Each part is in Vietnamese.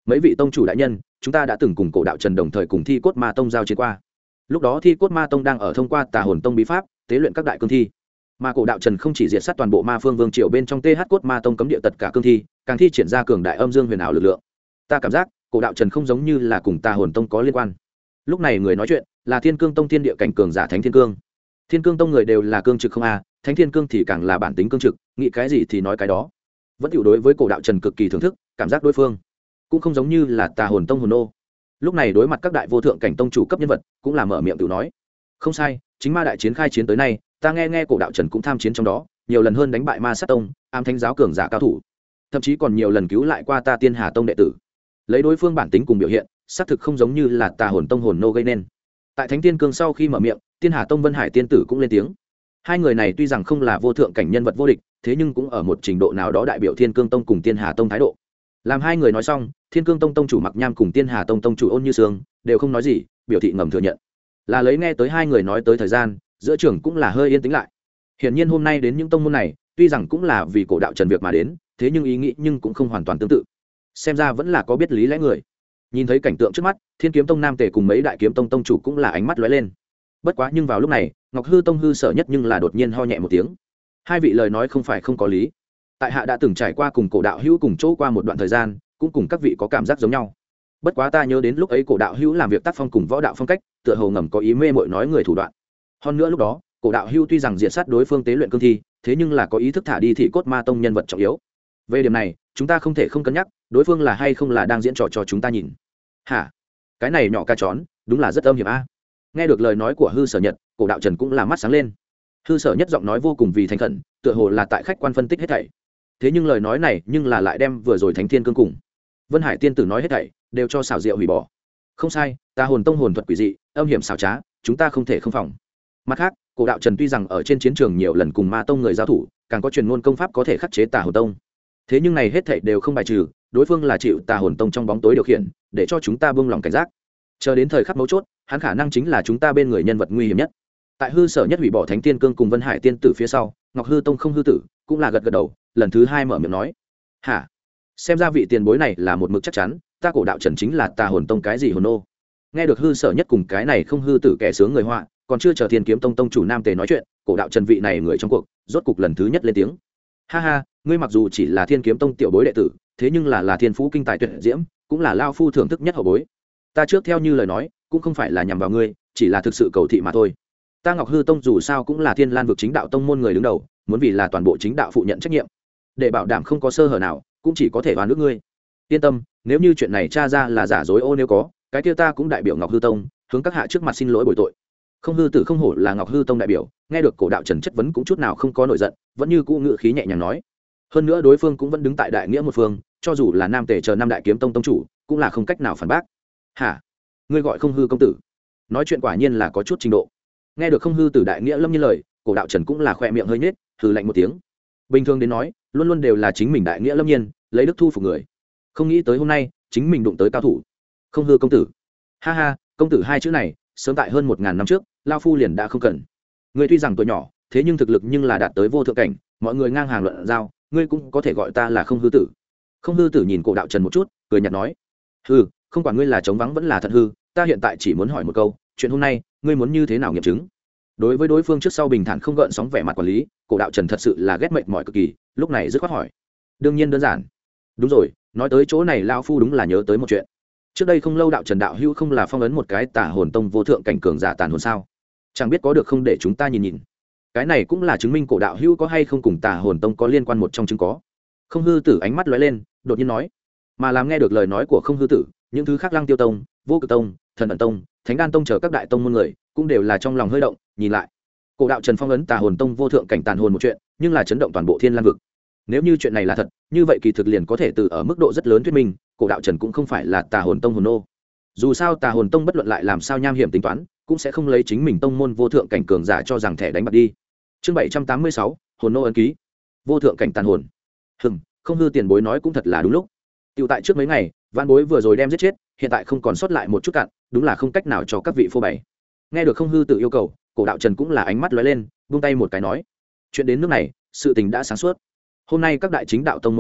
mấy vị tông chủ đại nhân, chúng ta đã từng cùng cổ đạo trần đồng thời cùng Thi Cốt Ma Tông giao chiến qua. Lúc đó Thi Cốt Ma Tông đang ở thông qua Tà Hồn Tông bí pháp tế luyện các đại cương thi, mà cổ đạo trần không chỉ diệt sát toàn bộ Ma Phương Vương triều bên trong TH Cốt Ma Tông cấm địa tất cả cương thi, càng thi triển ra cường đại âm dương huyền ảo lực lượng. Ta cảm giác cổ đạo trần không giống như là cùng Tà Hồn Tông có liên quan. Lúc này người nói chuyện là Thiên Cương Tông thiên địa cảnh cường giả Thánh Thiên Cương. Thiên Cương Tông người đều là cương trực không a, Thánh Thiên Cương thì càng là bản tính cương trực, nghĩ cái gì thì nói cái đó. Vẫn tiểu đối với cổ đạo trần cực kỳ thưởng thức, cảm giác đối phương cũng không giống như là Tà Hồn Tông hồn nô. Lúc này đối mặt các đại vô thượng cảnh tông chủ cấp nhân vật, cũng là mở miệng tự nói, không sai, chính ma đại chiến khai chiến tới nay, ta nghe cổ đạo trần cũng tham chiến trong đó, nhiều lần hơn đánh bại Ma Sát Tông, Ám Thánh giáo cường giả cao thủ, thậm chí còn nhiều lần cứu lại qua ta Tiên Hà Tông đệ tử. Lấy đối phương bản tính cùng biểu hiện, xác thực không giống như là Tà Hồn Tông hồn nô gây nên. Tại Thánh Tiên Cương sau khi mở miệng, Tiên Hà Tông Vân Hải tiên tử cũng lên tiếng. Hai người này tuy rằng không là vô thượng cảnh nhân vật vô địch, thế nhưng cũng ở một trình độ nào đó đại biểu Thiên Cương Tông cùng Tiên Hà Tông thái độ. Làm hai người nói xong, Thiên Cương Tông tông chủ Mặc Nham cùng Tiên Hà Tông tông chủ Ôn Như Sương đều không nói gì, biểu thị ngầm thừa nhận. Là lấy nghe tới hai người nói tới thời gian, giữa trường cũng là hơi yên tĩnh lại. Hiển nhiên hôm nay đến những tông môn này, tuy rằng cũng là vì cổ đạo trần việc mà đến, thế nhưng ý nghĩ nhưng cũng không hoàn toàn tương tự. Xem ra vẫn là có biết lý lẽ người. Nhìn thấy cảnh tượng trước mắt, Thiên Kiếm Tông Nam Tề cùng mấy đại kiếm tông tông chủ cũng là ánh mắt lóe lên. Bất quá nhưng vào lúc này, Ngọc Hư Tông hư sở nhất nhưng là đột nhiên ho nhẹ một tiếng. Hai vị lời nói không phải không có lý. Tại hạ đã từng trải qua cùng cổ đạo hữu cùng chỗ qua một đoạn thời gian, cũng cùng các vị có cảm giác giống nhau. Bất quá ta nhớ đến lúc ấy cổ đạo hữu làm việc tác phong cùng võ đạo phong cách, tựa hồ ngầm có ý mê mội nói người thủ đoạn. Hơn nữa lúc đó, cổ đạo hữu tuy rằng diệt sát đối phương tế luyện cương thi, thế nhưng là có ý thức thả đi Thị Cốt Ma Tông nhân vật trọng yếu. Về điểm này, chúng ta không thể không cân nhắc, đối phương là hay không là đang diễn trò cho chúng ta nhìn. Hả? Cái này nhỏ ca chón, đúng là rất âm hiểm a. Nghe được lời nói của hư sở nhật, cổ đạo trần cũng là mắt sáng lên. Hư sở nhất giọng nói vô cùng vì thành khẩn, tựa hồ là tại khách quan phân tích hết thảy. Thế nhưng lời nói này nhưng là lại đem vừa rồi Thánh Thiên Cương cùng Vân Hải tiên tử nói hết thảy đều cho xảo diệu hủy bỏ. Không sai, Tà Hồn Tông hồn thuật quỷ dị, âm hiểm xảo trá, chúng ta không thể không phòng. Mặt khác, cổ đạo trần tuy rằng ở trên chiến trường nhiều lần cùng Ma Tông người giao thủ, càng có truyền ngôn công pháp có thể khắc chế Tà Hồn Tông. Thế nhưng này hết thảy đều không bài trừ đối phương là chịu Tà Hồn Tông trong bóng tối điều khiển, để cho chúng ta buông lòng cảnh giác. Chờ đến thời khắc mấu chốt, hắn khả năng chính là chúng ta bên người nhân vật nguy hiểm nhất. Tại hư sở nhất hủy bỏ Thánh Tiên Cương cùng Vân Hải tiên tử phía sau, Ngọc Hư Tông không hư tử cũng là gật gật đầu, lần thứ hai mở miệng nói, hả, xem ra vị tiền bối này là một mực chắc chắn ta cổ đạo trần chính là Tà Hồn Tông cái gì hồn nô. Nghe được hư sở nhất cùng cái này không hư tử kẻ sướng người họa, còn chưa chờ Thiên Kiếm Tông tông chủ Nam Tề nói chuyện, cổ đạo trần vị này người trong cuộc rốt cục lần thứ nhất lên tiếng. Ha ha, ngươi mặc dù chỉ là Thiên Kiếm Tông tiểu bối đệ tử, thế nhưng là thiên phú kinh tài tuyệt diễm, cũng là lao phu thưởng thức nhất hậu bối. Ta trước theo như lời nói, cũng không phải là nhằm vào ngươi, chỉ là thực sự cầu thị mà thôi. Ta Ngọc Hư Tông dù sao cũng là Thiên Lan vực chính đạo tông môn người đứng đầu, muốn vì là toàn bộ chính đạo phụ nhận trách nhiệm, để bảo đảm không có sơ hở nào, cũng chỉ có thể oan ức ngươi. Yên tâm, nếu như chuyện này tra ra là giả dối ô nếu có, cái kia ta cũng đại biểu Ngọc Hư Tông hướng các hạ trước mặt xin lỗi bồi tội. Không hư tử không hổ là Ngọc Hư Tông đại biểu, nghe được cổ đạo trần chất vấn cũng chút nào không có nổi giận, vẫn như cũ ngự khí nhẹ nhàng nói. Hơn nữa đối phương cũng vẫn đứng tại đại nghĩa một phương, cho dù là Nam Tề chờ năm đại kiếm tông tông chủ, cũng là không cách nào phản bác. Hả? Ngươi gọi không hư công tử? Nói chuyện quả nhiên là có chút trình độ. Nghe được không hư tử đại nghĩa lâm như lời, cổ đạo trần cũng là khỏe miệng hơi nhếch, hừ lạnh một tiếng. Bình thường đến nói, luôn luôn đều là chính mình đại nghĩa lâm nhiên, lấy đức thu phục người. Không nghĩ tới hôm nay, chính mình đụng tới cao thủ. Không hư công tử. Ha ha, công tử hai chữ này, sớm tại hơn 1000 năm trước, lao phu liền đã không cần. Ngươi tuy rằng tuổi nhỏ, thế nhưng thực lực nhưng là đạt tới vô thượng cảnh, mọi người ngang hàng luận giao, ngươi cũng có thể gọi ta là không hư tử. Không hư tử nhìn cổ đạo trần một chút, cười nhạt nói, hừ, không quản ngươi là chống vắng vẫn là thật hư, ta hiện tại chỉ muốn hỏi một câu, chuyện hôm nay ngươi muốn như thế nào nghiệm chứng? Đối với đối phương trước sau bình thản không gợn sóng vẻ mặt quản lý, cổ đạo trần thật sự là ghét mệt mỏi cực kỳ, lúc này dứt khoát hỏi. Đương nhiên đơn giản. Đúng rồi, nói tới chỗ này lao phu đúng là nhớ tới một chuyện. Trước đây không lâu đạo trần đạo hữu không là phong ấn một cái Tà Hồn Tông vô thượng cảnh cường giả tàn hồn sao? Chẳng biết có được không để chúng ta nhìn nhìn. Cái này cũng là chứng minh cổ đạo hữu có hay không cùng Tà Hồn Tông có liên quan một trong chứng có. Không hư tử ánh mắt lóe lên, đột nhiên nói. Mà làm nghe được lời nói của không hư tử, những thứ khác Lăng Tiêu Tông, Vô Cực Tông, Thần Ẩn Tông, Thánh Đan Tông chờ các đại tông môn người, cũng đều là trong lòng hơi động, nhìn lại. Cổ đạo trần phong ấn Tà Hồn Tông vô thượng cảnh tàn hồn một chuyện, nhưng là chấn động toàn bộ Thiên Lan vực. Nếu như chuyện này là thật, như vậy kỳ thực liền có thể từ ở mức độ rất lớn thuyết minh, cổ đạo trần cũng không phải là Tà Hồn Tông hồn nô. Dù sao Tà Hồn Tông bất luận lại làm sao nham hiểm tính toán, cũng sẽ không lấy chính mình tông môn vô thượng cảnh cường giả cho rằng thẻ đánh bạc đi. Chương 786, hồn nô ấn ký. Vô thượng cảnh tàn hồn. Không hư tiền bối nói cũng thật là đúng lúc. Tiểu tại trước mấy ngày, Vạn Bối vừa rồi đem giết chết, hiện tại không còn sót lại một chút cạn, đúng là không cách nào cho các vị phô bày. Nghe được không hư tự yêu cầu, cổ đạo trần cũng là ánh mắt lóe lên, buông tay một cái nói, chuyện đến nước này, sự tình đã sáng suốt. Hôm nay các đại chính đạo tông môn đến,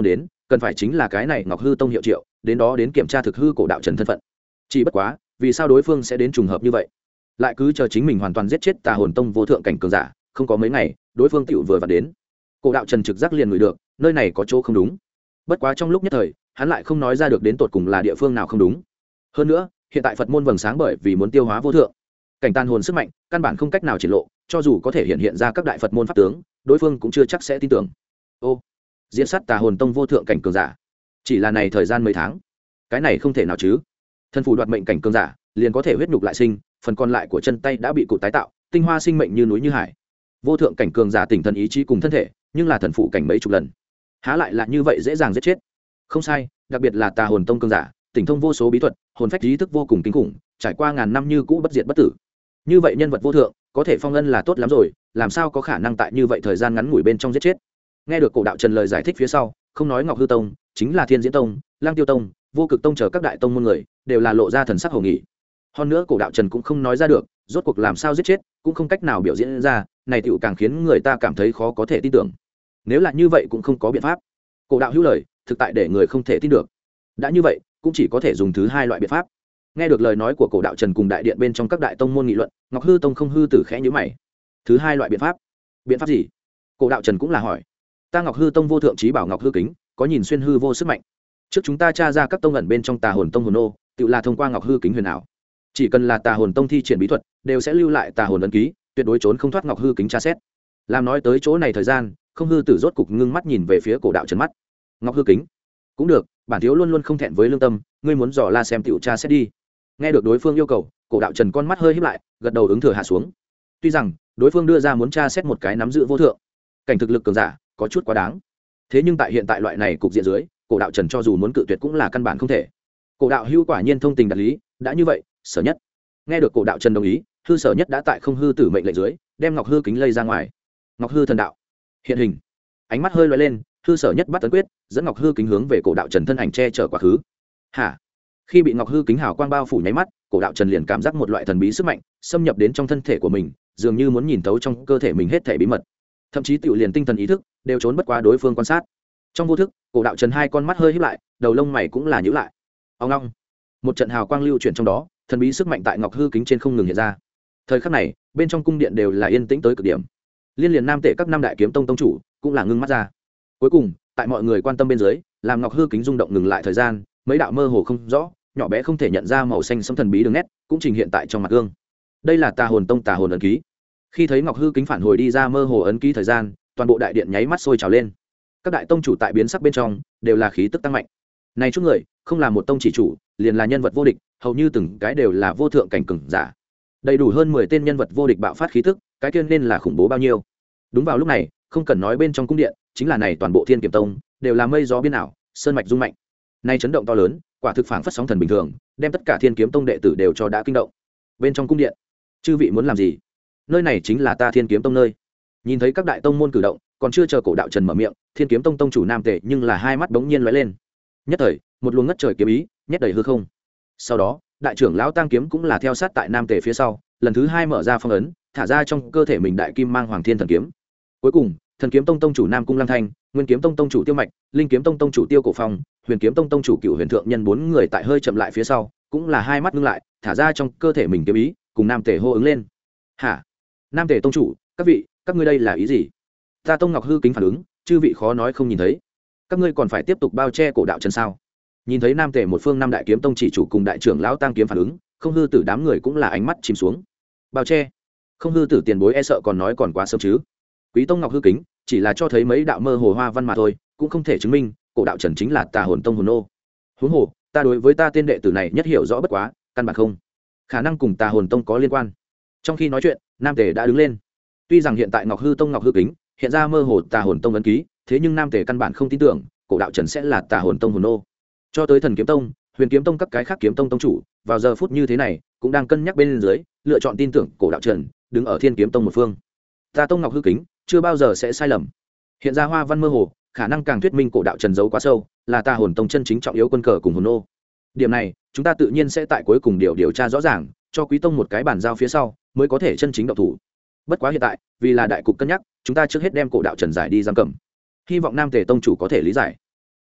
cần phải chính là cái này Ngọc Hư Tông hiệu triệu, đến đó đến kiểm tra thực hư cổ đạo trần thân phận. Chỉ bất quá, vì sao đối phương sẽ đến trùng hợp như vậy? Lại cứ chờ chính mình hoàn toàn giết chết Tà Hồn Tông vô thượng cảnh cường giả, không có mấy ngày, đối phương tựu vừa vặn đến. Cổ đạo trần trực giác liền ngửi được, nơi này có chỗ không đúng. Bất quá trong lúc nhất thời, hắn lại không nói ra được đến tột cùng là địa phương nào không đúng. Hơn nữa, hiện tại Phật môn vầng sáng bởi vì muốn tiêu hóa vô thượng cảnh tàn hồn sức mạnh, căn bản không cách nào triển lộ, cho dù có thể hiện ra các đại Phật môn pháp tướng, đối phương cũng chưa chắc sẽ tin tưởng. Ô, diễn sát Tà Hồn Tông vô thượng cảnh cường giả, chỉ là này thời gian mấy tháng, cái này không thể nào chứ? Thân phù đoạt mệnh cảnh cường giả, liền có thể huyết nhục lại sinh, phần còn lại của chân tay đã bị cụ tái tạo, tinh hoa sinh mệnh như núi như hải. Vô thượng cảnh cường giả tỉnh thần ý chí cùng thân thể, nhưng là thần phụ cảnh mấy chục lần, há lại là như vậy dễ dàng giết chết? Không sai, đặc biệt là Tà Hồn Tông cường giả, tỉnh thông vô số bí thuật, hồn phách trí thức vô cùng kinh khủng, trải qua ngàn năm như cũ bất diệt bất tử. Như vậy nhân vật vô thượng, có thể phong ân là tốt lắm rồi, làm sao có khả năng tại như vậy thời gian ngắn ngủi bên trong giết chết? Nghe được cổ đạo trần lời giải thích phía sau, không nói Ngọc Hư Tông, chính là Thiên Diễn Tông, Lang Tiêu Tông, Vô Cực Tông chờ các đại tông môn người, đều là lộ ra thần sắc hồ nghỉ. Hơn nữa cổ đạo trần cũng không nói ra được, rốt cuộc làm sao giết chết, cũng không cách nào biểu diễn ra, này tựu càng khiến người ta cảm thấy khó có thể tin tưởng. Nếu là như vậy cũng không có biện pháp. Cổ đạo hữu lời, thực tại để người không thể tin được. Đã như vậy, cũng chỉ có thể dùng thứ hai loại biện pháp. Nghe được lời nói của cổ đạo trần cùng đại điện bên trong các đại tông môn nghị luận, Ngọc Hư Tông không hư tử khẽ nhíu mày. Thứ hai loại biện pháp? Biện pháp gì? Cổ đạo trần cũng là hỏi. Ta Ngọc Hư Tông vô thượng trí bảo Ngọc Hư Kính, có nhìn xuyên hư vô sức mạnh. Trước chúng ta tra ra các tông ẩn bên trong Tà Hồn Tông hồn ô, tự là thông qua Ngọc Hư Kính huyền ảo. Chỉ cần là Tà Hồn Tông thi triển bí thuật, đều sẽ lưu lại Tà Hồn ấn ký, tuyệt đối trốn không thoát Ngọc Hư Kính tra xét. Làm nói tới chỗ này thời gian, không hư tử rốt cục ngưng mắt nhìn về phía cổ đạo trần mắt. Ngọc Hư Kính, cũng được, bản thiếu luôn luôn không thẹn với lương tâm, ngươi muốn dò la xem tiểu tra xét đi. Nghe được đối phương yêu cầu, cổ đạo trần con mắt hơi híp lại, gật đầu ứng thừa hạ xuống. Tuy rằng đối phương đưa ra muốn tra xét một cái nắm giữ vô thượng cảnh thực lực cường giả, có chút quá đáng. Thế nhưng tại hiện tại loại này cục diện dưới, cổ đạo trần cho dù muốn cự tuyệt cũng là căn bản không thể. Cổ đạo hưu quả nhiên thông tình đạt lý, đã như vậy, Sở Nhất. Nghe được cổ đạo trần đồng ý, hư Sở Nhất đã tại không hư tử mệnh lệnh dưới, đem Ngọc Hư Kính lây ra ngoài. Ngọc Hư thần đạo hiện hình, ánh mắt hơi lóe lên, hư Sở Nhất bắt tấn quyết, dẫn Ngọc Hư Kính hướng về cổ đạo trần thân ảnh che chở quá khứ. Hả? Khi bị Ngọc Hư Kính hào quang bao phủ nháy mắt, cổ đạo trần liền cảm giác một loại thần bí sức mạnh xâm nhập đến trong thân thể của mình, dường như muốn nhìn thấu trong cơ thể mình hết thể bí mật, thậm chí tiểu liền tinh thần ý thức đều trốn bất quá đối phương quan sát. Trong vô thức, cổ đạo trần hai con mắt hơi híp lại, đầu lông mày cũng là nhíu lại. Ông long, một trận hào quang lưu chuyển trong đó, thần bí sức mạnh tại Ngọc Hư Kính trên không ngừng hiện ra. Thời khắc này, bên trong cung điện đều là yên tĩnh tới cực điểm. Liên liền nam tể các năm đại kiếm tông tông chủ cũng là ngưng mắt ra. Cuối cùng, tại mọi người quan tâm bên dưới, làm Ngọc Hư Kính rung động ngừng lại thời gian, mấy đạo mơ hồ không rõ, nhỏ bé không thể nhận ra màu xanh sẫm thần bí đường nét cũng trình hiện tại trong mặt gương. Đây là Tà Hồn Tông Tà Hồn ấn ký. Khi thấy Ngọc Hư Kính phản hồi đi ra mơ hồ ấn ký thời gian, toàn bộ đại điện nháy mắt sôi trào lên. Các đại tông chủ tại biến sắc bên trong đều là khí tức tăng mạnh. Này chút người, không là một tông chỉ chủ, liền là nhân vật vô địch, hầu như từng cái đều là vô thượng cảnh cường giả. Đầy đủ hơn 10 tên nhân vật vô địch bạo phát khí tức, cái kia nên là khủng bố bao nhiêu. Đúng vào lúc này, không cần nói bên trong cung điện, chính là này toàn bộ Thiên Kiếm Tông đều là mây gió biến ảo, sơn mạch rung mạnh. Nay chấn động to lớn, quả thực phảng phất sóng thần bình thường, đem tất cả Thiên Kiếm Tông đệ tử đều cho đã kinh động. Bên trong cung điện, chư vị muốn làm gì? Nơi này chính là ta Thiên Kiếm Tông nơi. Nhìn thấy các đại tông môn cử động, còn chưa chờ cổ đạo trần mở miệng, Thiên Kiếm Tông tông chủ nam tề nhưng là hai mắt bỗng nhiên lóe lên. Nhất thời, một luồng ngất trời kiếm ý nhét đầy hư không. Sau đó, đại trưởng lão Tang Kiếm cũng là theo sát tại nam tề phía sau, lần thứ hai mở ra phong ấn, thả ra trong cơ thể mình đại kim mang Hoàng Thiên thần kiếm. Cuối cùng, Thần Kiếm Tông tông chủ Nam Cung Lăng Thanh, Nguyên Kiếm Tông tông chủ Tiêu Mạch, Linh Kiếm Tông tông chủ Tiêu Cổ Phong, Huyền Kiếm Tông tông chủ Cựu Huyền Thượng Nhân bốn người tại hơi chậm lại phía sau, cũng là hai mắt ngưng lại, thả ra trong cơ thể mình kiếm ý, cùng nam tề hô ứng lên. Hả? Nam tề tông chủ, các vị, các ngươi đây là ý gì? Ta Tông Ngọc Hư Kính phản ứng, chư vị khó nói không nhìn thấy. Các ngươi còn phải tiếp tục bao che cổ đạo trần sao? Nhìn thấy nam tề một phương năm đại kiếm tông chỉ chủ cùng đại trưởng lão Tang Kiếm phản ứng, không hư tử đám người cũng là ánh mắt chìm xuống. Bao che? Không hư tử tiền bối e sợ còn nói còn quá sớm chứ? Quý Tông Ngọc Hư Kính chỉ là cho thấy mấy đạo mơ hồ hoa văn mà thôi, cũng không thể chứng minh cổ đạo trần chính là Tà Hồn Tông hồn ô. Huống hồ, ta đối với ta tên đệ tử này nhất hiểu rõ bất quá, căn bản không khả năng cùng Tà Hồn Tông có liên quan. Trong khi nói chuyện, nam tề đã đứng lên. Tuy rằng hiện tại Ngọc Hư Tông Ngọc Hư Kính hiện ra mơ hồ Tà Hồn Tông ấn ký, thế nhưng nam tề căn bản không tin tưởng cổ đạo trần sẽ là Tà Hồn Tông hồn ô. Cho tới Thần Kiếm Tông, Huyền Kiếm Tông các cái khác kiếm tông tông chủ, vào giờ phút như thế này, cũng đang cân nhắc bên dưới, lựa chọn tin tưởng cổ đạo trần, đứng ở Thiên Kiếm Tông một phương. Ta Tông Ngọc Hư Kính chưa bao giờ sẽ sai lầm. Hiện ra hoa văn mơ hồ, khả năng càng thuyết minh cổ đạo trần giấu quá sâu, là Tà Hồn Tông chân chính trọng yếu quân cờ cùng hồn ô. Điểm này, chúng ta tự nhiên sẽ tại cuối cùng điều tra rõ ràng, cho Quý Tông một cái bàn giao phía sau, mới có thể chân chính động thủ. Bất quá hiện tại, vì là đại cục cân nhắc, chúng ta trước hết đem cổ đạo trần giải đi giam cầm. Hy vọng nam tề tông chủ có thể lý giải.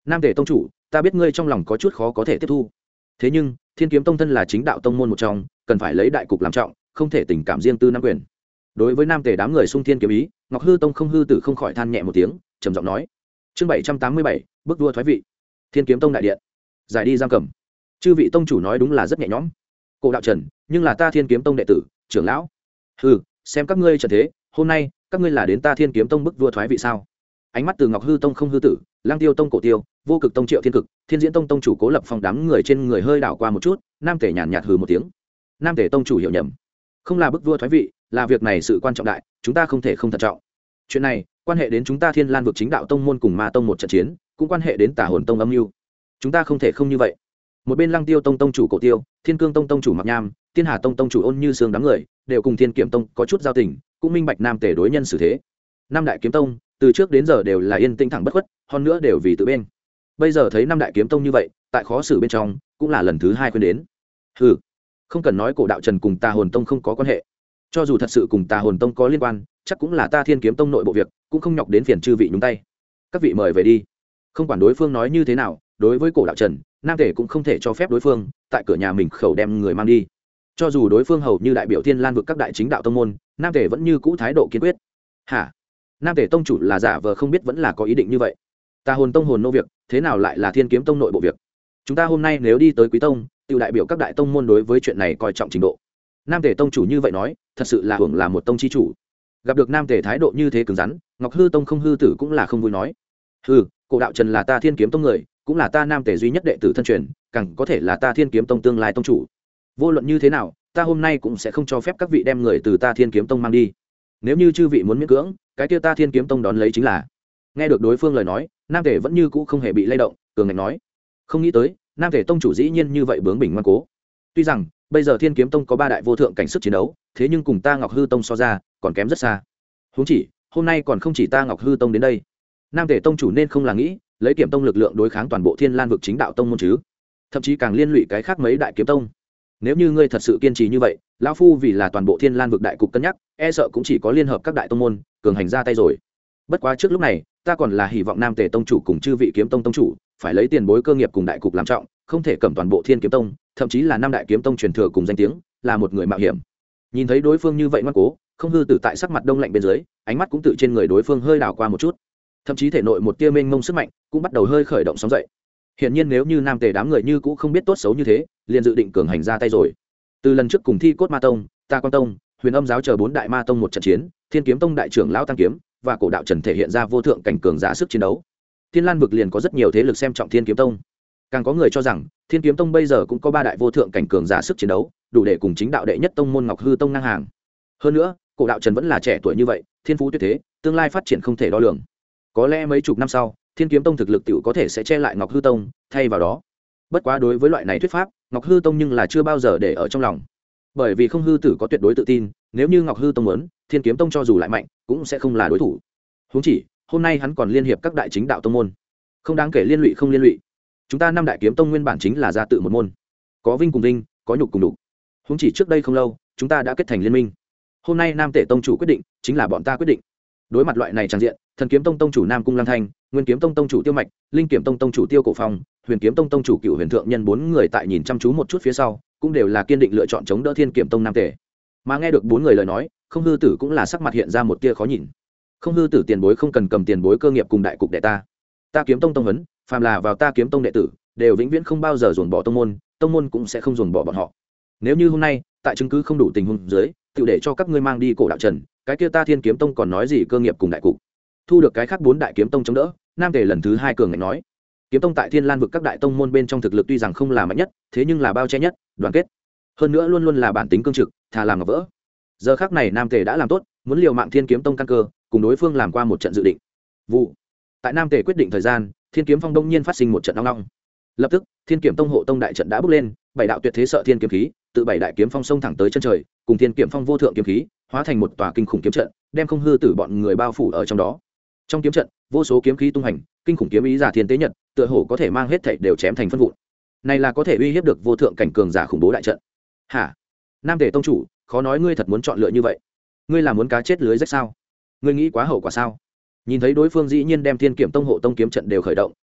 Nam Tề tông chủ, ta biết ngươi trong lòng có chút khó có thể tiếp thu, thế nhưng Thiên Kiếm Tông thân là chính đạo tông môn một trong, cần phải lấy đại cục làm trọng, không thể tình cảm riêng tư nắm quyền. Đối với Nam Tề đám người xung thiên kiếm ý, Ngọc Hư Tông không hư tử không khỏi than nhẹ một tiếng, trầm giọng nói: chương 787, bước vua thoái vị. Thiên Kiếm Tông đại điện, giải đi giam cầm. Chư vị tông chủ nói đúng là rất nhẹ nhõm. Cổ đạo Trần, nhưng là ta Thiên Kiếm Tông đệ tử, trưởng lão. Hừ, xem các ngươi trận thế, hôm nay các ngươi là đến ta Thiên Kiếm Tông bức vua thoái vị sao? Ánh mắt từ Ngọc Hư Tông không hư tử, Lang Tiêu Tông cổ tiêu, Vô Cực Tông Triệu Thiên Cực, Thiên Diễn Tông tông chủ Cố Lập Phong đám người trên người hơi đảo qua một chút, Nam Tề nhàn nhạt hừ một tiếng. Nam Tề tông chủ hiểu nhầm, không là bức vua thoái vị, là việc này sự quan trọng đại, chúng ta không thể không thận trọng. Chuyện này quan hệ đến chúng ta Thiên Lan vực chính đạo tông môn cùng Ma Tông một trận chiến, cũng quan hệ đến Tà Hồn Tông âm mưu. Chúng ta không thể không như vậy. Một bên Lăng Tiêu Tông tông chủ cổ tiêu, Thiên Cương Tông tông chủ Mạc Nham, Tiên Hà Tông tông chủ Ôn Như Sương đám người đều cùng Thiên Kiếm Tông có chút giao tình, cũng minh bạch Nam Tề đối nhân xử thế. Năm đại kiếm tông từ trước đến giờ đều là yên tĩnh thẳng bất khuất, hơn nữa đều vì tự bên. Bây giờ thấy năm đại kiếm tông như vậy, tại khó xử bên trong, cũng là lần thứ hai khuyên đến. Hừ, không cần nói Cổ đạo Trần cùng Tà Hồn Tông không có quan hệ, cho dù thật sự cùng Tà Hồn Tông có liên quan, chắc cũng là ta Thiên Kiếm Tông nội bộ việc, cũng không nhọc đến phiền chư vị nhúng tay. Các vị mời về đi. Không quản đối phương nói như thế nào, đối với Cổ đạo Trần, Nam Tề cũng không thể cho phép đối phương tại cửa nhà mình khẩu đem người mang đi. Cho dù đối phương hầu như đại biểu Thiên Lan vực các đại chính đạo tông môn, Nam Tề vẫn như cũ thái độ kiên quyết. Hả? Nam Tề tông chủ là giả vờ không biết vẫn là có ý định như vậy. Tà Hồn Tông hồn nô việc, thế nào lại là Thiên Kiếm Tông nội bộ việc? Chúng ta hôm nay nếu đi tới Quý Tông, tự đại biểu các đại tông môn đối với chuyện này coi trọng trình độ. Nam Tề tông chủ như vậy nói, thật sự là hưởng là một tông chi chủ. Gặp được Nam Tề thái độ như thế cứng rắn, Ngọc Hư Tông không hư tử cũng là không vui nói. Hừ, Cổ đạo Trần là ta Thiên Kiếm Tông người, cũng là ta Nam Tề duy nhất đệ tử thân truyền, càng có thể là ta Thiên Kiếm Tông tương lai tông chủ. Vô luận như thế nào, ta hôm nay cũng sẽ không cho phép các vị đem người từ ta Thiên Kiếm Tông mang đi. Nếu như chư vị muốn miễn cưỡng, cái kia ta Thiên Kiếm Tông đón lấy chính là. Nghe được đối phương lời nói, Nam Tề vẫn như cũ không hề bị lay động, cường ngạnh nói: không nghĩ tới Nam Tề tông chủ dĩ nhiên như vậy bướng bỉnh ngoan cố. Tuy rằng bây giờ Thiên Kiếm Tông có ba đại vô thượng cảnh sức chiến đấu, thế nhưng cùng ta Ngọc Hư Tông so ra còn kém rất xa. Huống chỉ hôm nay còn không chỉ ta Ngọc Hư Tông đến đây, Nam Tề tông chủ nên không là nghĩ lấy Kiếm Tông lực lượng đối kháng toàn bộ Thiên Lan vực chính đạo tông môn chứ? Thậm chí càng liên lụy cái khác mấy đại kiếm tông. Nếu như ngươi thật sự kiên trì như vậy, lão phu vì là toàn bộ Thiên Lan vực đại cục cân nhắc, e sợ cũng chỉ có liên hợp các đại tông môn cường hành ra tay rồi. Bất quá trước lúc này, ta còn là hy vọng Nam Tề tông chủ cùng chư vị kiếm tông tông chủ phải lấy tiền bối cơ nghiệp cùng đại cục làm trọng, không thể cầm toàn bộ Thiên Kiếm Tông, thậm chí là năm đại kiếm tông truyền thừa cùng danh tiếng, là một người mạo hiểm. Nhìn thấy đối phương như vậy ngoan cố, không hư tử tại sắc mặt đông lạnh bên dưới, ánh mắt cũng tự trên người đối phương hơi đảo qua một chút, thậm chí thể nội một tia mênh mông sức mạnh cũng bắt đầu hơi khởi động sóng dậy. Hiển nhiên nếu như Nam Tề đám người như cũ không biết tốt xấu như thế, liền dự định cường hành ra tay rồi. Từ lần trước cùng Thi Cốt Ma Tông, Ta Quan Tông, Huyền Âm giáo chờ bốn đại ma tông một trận chiến, Thiên Kiếm Tông đại trưởng lão Tăng Kiếm và Cổ đạo Trần thể hiện ra vô thượng cảnh cường giả sức chiến đấu. Thiên Lan vực liền có rất nhiều thế lực xem trọng Thiên Kiếm Tông, càng có người cho rằng Thiên Kiếm Tông bây giờ cũng có ba đại vô thượng cảnh cường giả sức chiến đấu, đủ để cùng chính đạo đệ nhất tông môn Ngọc Hư Tông ngang hàng. Hơn nữa, Cổ đạo Trần vẫn là trẻ tuổi như vậy, thiên phú tuyệt thế, tương lai phát triển không thể đo lường. Có lẽ mấy chục năm sau, Thiên Kiếm Tông thực lực tiểu có thể sẽ che lại Ngọc Hư Tông, thay vào đó. Bất quá đối với loại này thuyết pháp, Ngọc Hư Tông nhưng là chưa bao giờ để ở trong lòng. Bởi vì không hư tử có tuyệt đối tự tin, nếu như Ngọc Hư Tông muốn, Thiên Kiếm Tông cho dù lại mạnh, cũng sẽ không là đối thủ. Huống chỉ, hôm nay hắn còn liên hiệp các đại chính đạo tông môn, không đáng kể liên lụy không liên lụy. Chúng ta năm đại kiếm tông nguyên bản chính là gia tự một môn, có vinh cùng vinh, có nhục cùng đục. Huống chỉ trước đây không lâu, chúng ta đã kết thành liên minh. Hôm nay Nam Tề tông chủ quyết định, chính là bọn ta quyết định. Đối mặt loại này tràn diện, Thần Kiếm Tông tông chủ Nam Cung Lăng Thanh, Nguyên Kiếm Tông tông chủ Tiêu Mạch, Linh Kiếm Tông tông chủ Tiêu Cổ Phong, Huyền Kiếm Tông tông chủ Cửu Huyền Thượng Nhân bốn người tại nhìn chăm chú một chút phía sau, cũng đều là kiên định lựa chọn chống đỡ Thiên Kiếm Tông Nam Tề. Mà nghe được bốn người lời nói, không hư tử cũng là sắc mặt hiện ra một tia khó nhìn. Không hư tử tiền bối không cần cầm tiền bối cơ nghiệp cùng đại cục đệ ta. Ta Kiếm Tông tông huấn, phàm là vào ta Kiếm Tông đệ tử, đều vĩnh viễn không bao giờ dồn bỏ tông môn cũng sẽ không dồn bỏ bọn họ. Nếu như hôm nay, tại chứng cứ không đủ tình huống dưới, tự để cho các ngươi mang đi Cổ đạo Trần, cái kia ta Thiên Kiếm Tông còn nói gì cơ nghiệp cùng đại cục. Thu được cái khác bốn đại kiếm tông chống đỡ, Nam Tề lần thứ hai cường ngạnh nói: Kiếm Tông tại Thiên Lan vực các đại tông môn bên trong thực lực tuy rằng không là mạnh nhất, thế nhưng là bao che nhất, đoàn kết. Hơn nữa luôn luôn là bản tính cương trực, thà làm ngọc vỡ. Giờ khắc này Nam Tề đã làm tốt, muốn liều mạng Thiên Kiếm Tông căn cơ, cùng đối phương làm qua một trận dự định. Vụ. Tại Nam Tề quyết định thời gian, Thiên Kiếm Phong đông nhiên phát sinh một trận nóng nóng. Lập tức, Thiên Kiếm Tông hộ tông đại trận đã bước lên, bảy đạo tuyệt thế sợ thiên kiếm khí, từ bảy đại kiếm phong sông thẳng tới chân trời, cùng Thiên Kiếm Phong vô thượng kiếm khí, hóa thành một tòa kinh khủng kiếm trận, đem không hư tử bọn người bao phủ ở trong đó. Trong kiếm trận, vô số kiếm khí tung hành, kinh khủng kiếm ý giả thiên tế nhật, tựa hồ có thể mang hết thảy đều chém thành phân vụn. Này là có thể uy hiếp được vô thượng cảnh cường giả khủng bố đại trận. Hả? Nam Tề tông chủ, khó nói ngươi thật muốn chọn lựa như vậy? Ngươi là muốn cá chết lưới rách sao? Ngươi nghĩ quá hậu quả sao? Nhìn thấy đối phương dĩ nhiên đem Thiên Kiếm Tông hộ tông kiếm trận đều khởi động,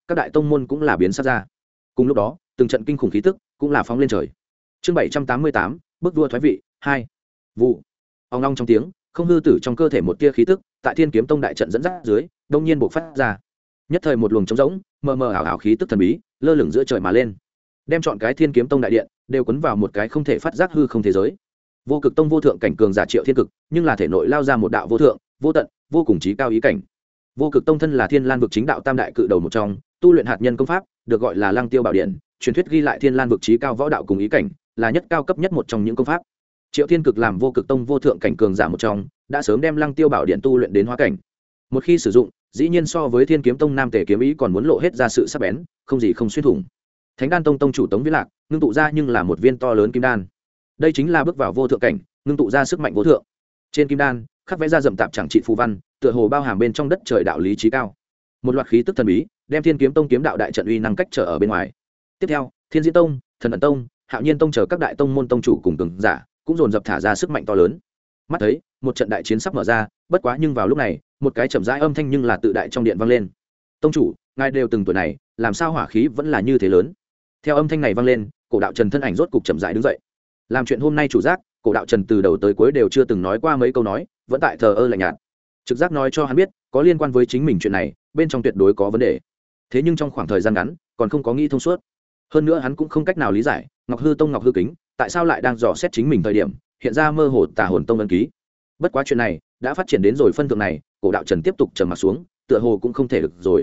các đại tông môn cũng là biến sắc ra. Cùng lúc đó từng trận kinh khủng khí tức cũng là phóng lên trời. Chương 788, bước vua thoái vị 2. Vụ. Ong ong trong tiếng, không hư tử trong cơ thể một tia khí tức tại Thiên Kiếm Tông đại trận dẫn dắt dưới đông nhiên bộc phát ra. Nhất thời một luồng trống rỗng mờ mờ ảo ảo khí tức thần bí lơ lửng giữa trời mà lên, đem chọn cái Thiên Kiếm Tông đại điện đều cuốn vào một cái không thể phát giác hư không thế giới. Vô Cực Tông vô thượng cảnh cường giả Triệu Thiên Cực, nhưng là thể nội lao ra một đạo vô thượng, vô tận, vô cùng chí cao ý cảnh. Vô Cực Tông thân là Thiên Lan vực chính đạo tam đại cự đầu một trong, tu luyện hạt nhân công pháp, được gọi là Lăng Tiêu Bảo Điện, truyền thuyết ghi lại Thiên Lan vực chí cao võ đạo cùng ý cảnh, là nhất cao cấp nhất một trong những công pháp. Triệu Thiên Cực làm Vô Cực Tông vô thượng cảnh cường giả một trong, đã sớm đem Lăng Tiêu Bảo Điện tu luyện đến hóa cảnh. Một khi sử dụng, dĩ nhiên so với Thiên Kiếm Tông Nam Tề kiếm ý còn muốn lộ hết ra sự sắc bén, không gì không xuyên thủng. Thánh Đan Tông tông chủ Tống Viễn Lạc, ngưng tụ ra nhưng là một viên to lớn kim đan. Đây chính là bước vào vô thượng cảnh, ngưng tụ ra sức mạnh vô thượng. Trên kim đan, khắc vẽ ra rậm tạp chẳng trị phù văn, tựa hồ bao hàm bên trong đất trời đạo lý chí cao. Một loạt khí tức thần bí, đem Thiên Kiếm Tông kiếm đạo đại trận uy năng cách trở ở bên ngoài. Tiếp theo, Thiên Diễn Tông, Thần Ẩn Tông, Hạo Nhiên Tông chờ các đại tông môn tông chủ cùng cường giả, cũng dồn dập thả ra sức mạnh to lớn. Mắt thấy, một trận đại chiến sắp mở ra, bất quá nhưng vào lúc này, một cái chậm rãi âm thanh nhưng là tự đại trong điện vang lên. "Tông chủ, ngài đều từng tuổi này, làm sao hỏa khí vẫn là như thế lớn?" Theo âm thanh này vang lên, Cổ Đạo Trần thân ảnh rốt cục chậm rãi đứng dậy. Làm chuyện hôm nay chủ giác, Cổ Đạo Trần từ đầu tới cuối đều chưa từng nói qua mấy câu nói, vẫn tại thờ ơ lạnh nhạt. Trực giác nói cho hắn biết, có liên quan với chính mình chuyện này, bên trong tuyệt đối có vấn đề. Thế nhưng trong khoảng thời gian ngắn, còn không có nghĩ thông suốt. Hơn nữa hắn cũng không cách nào lý giải, Ngọc Hư Tông Ngọc Hư Kính, tại sao lại đang dò xét chính mình thời điểm, hiện ra mơ hồ Tà Hồn Tông ấn ký. Bất quá chuyện này, đã phát triển đến rồi phân thượng này, Cổ Đạo Trần tiếp tục trầm mặt xuống, tựa hồ cũng không thể được rồi.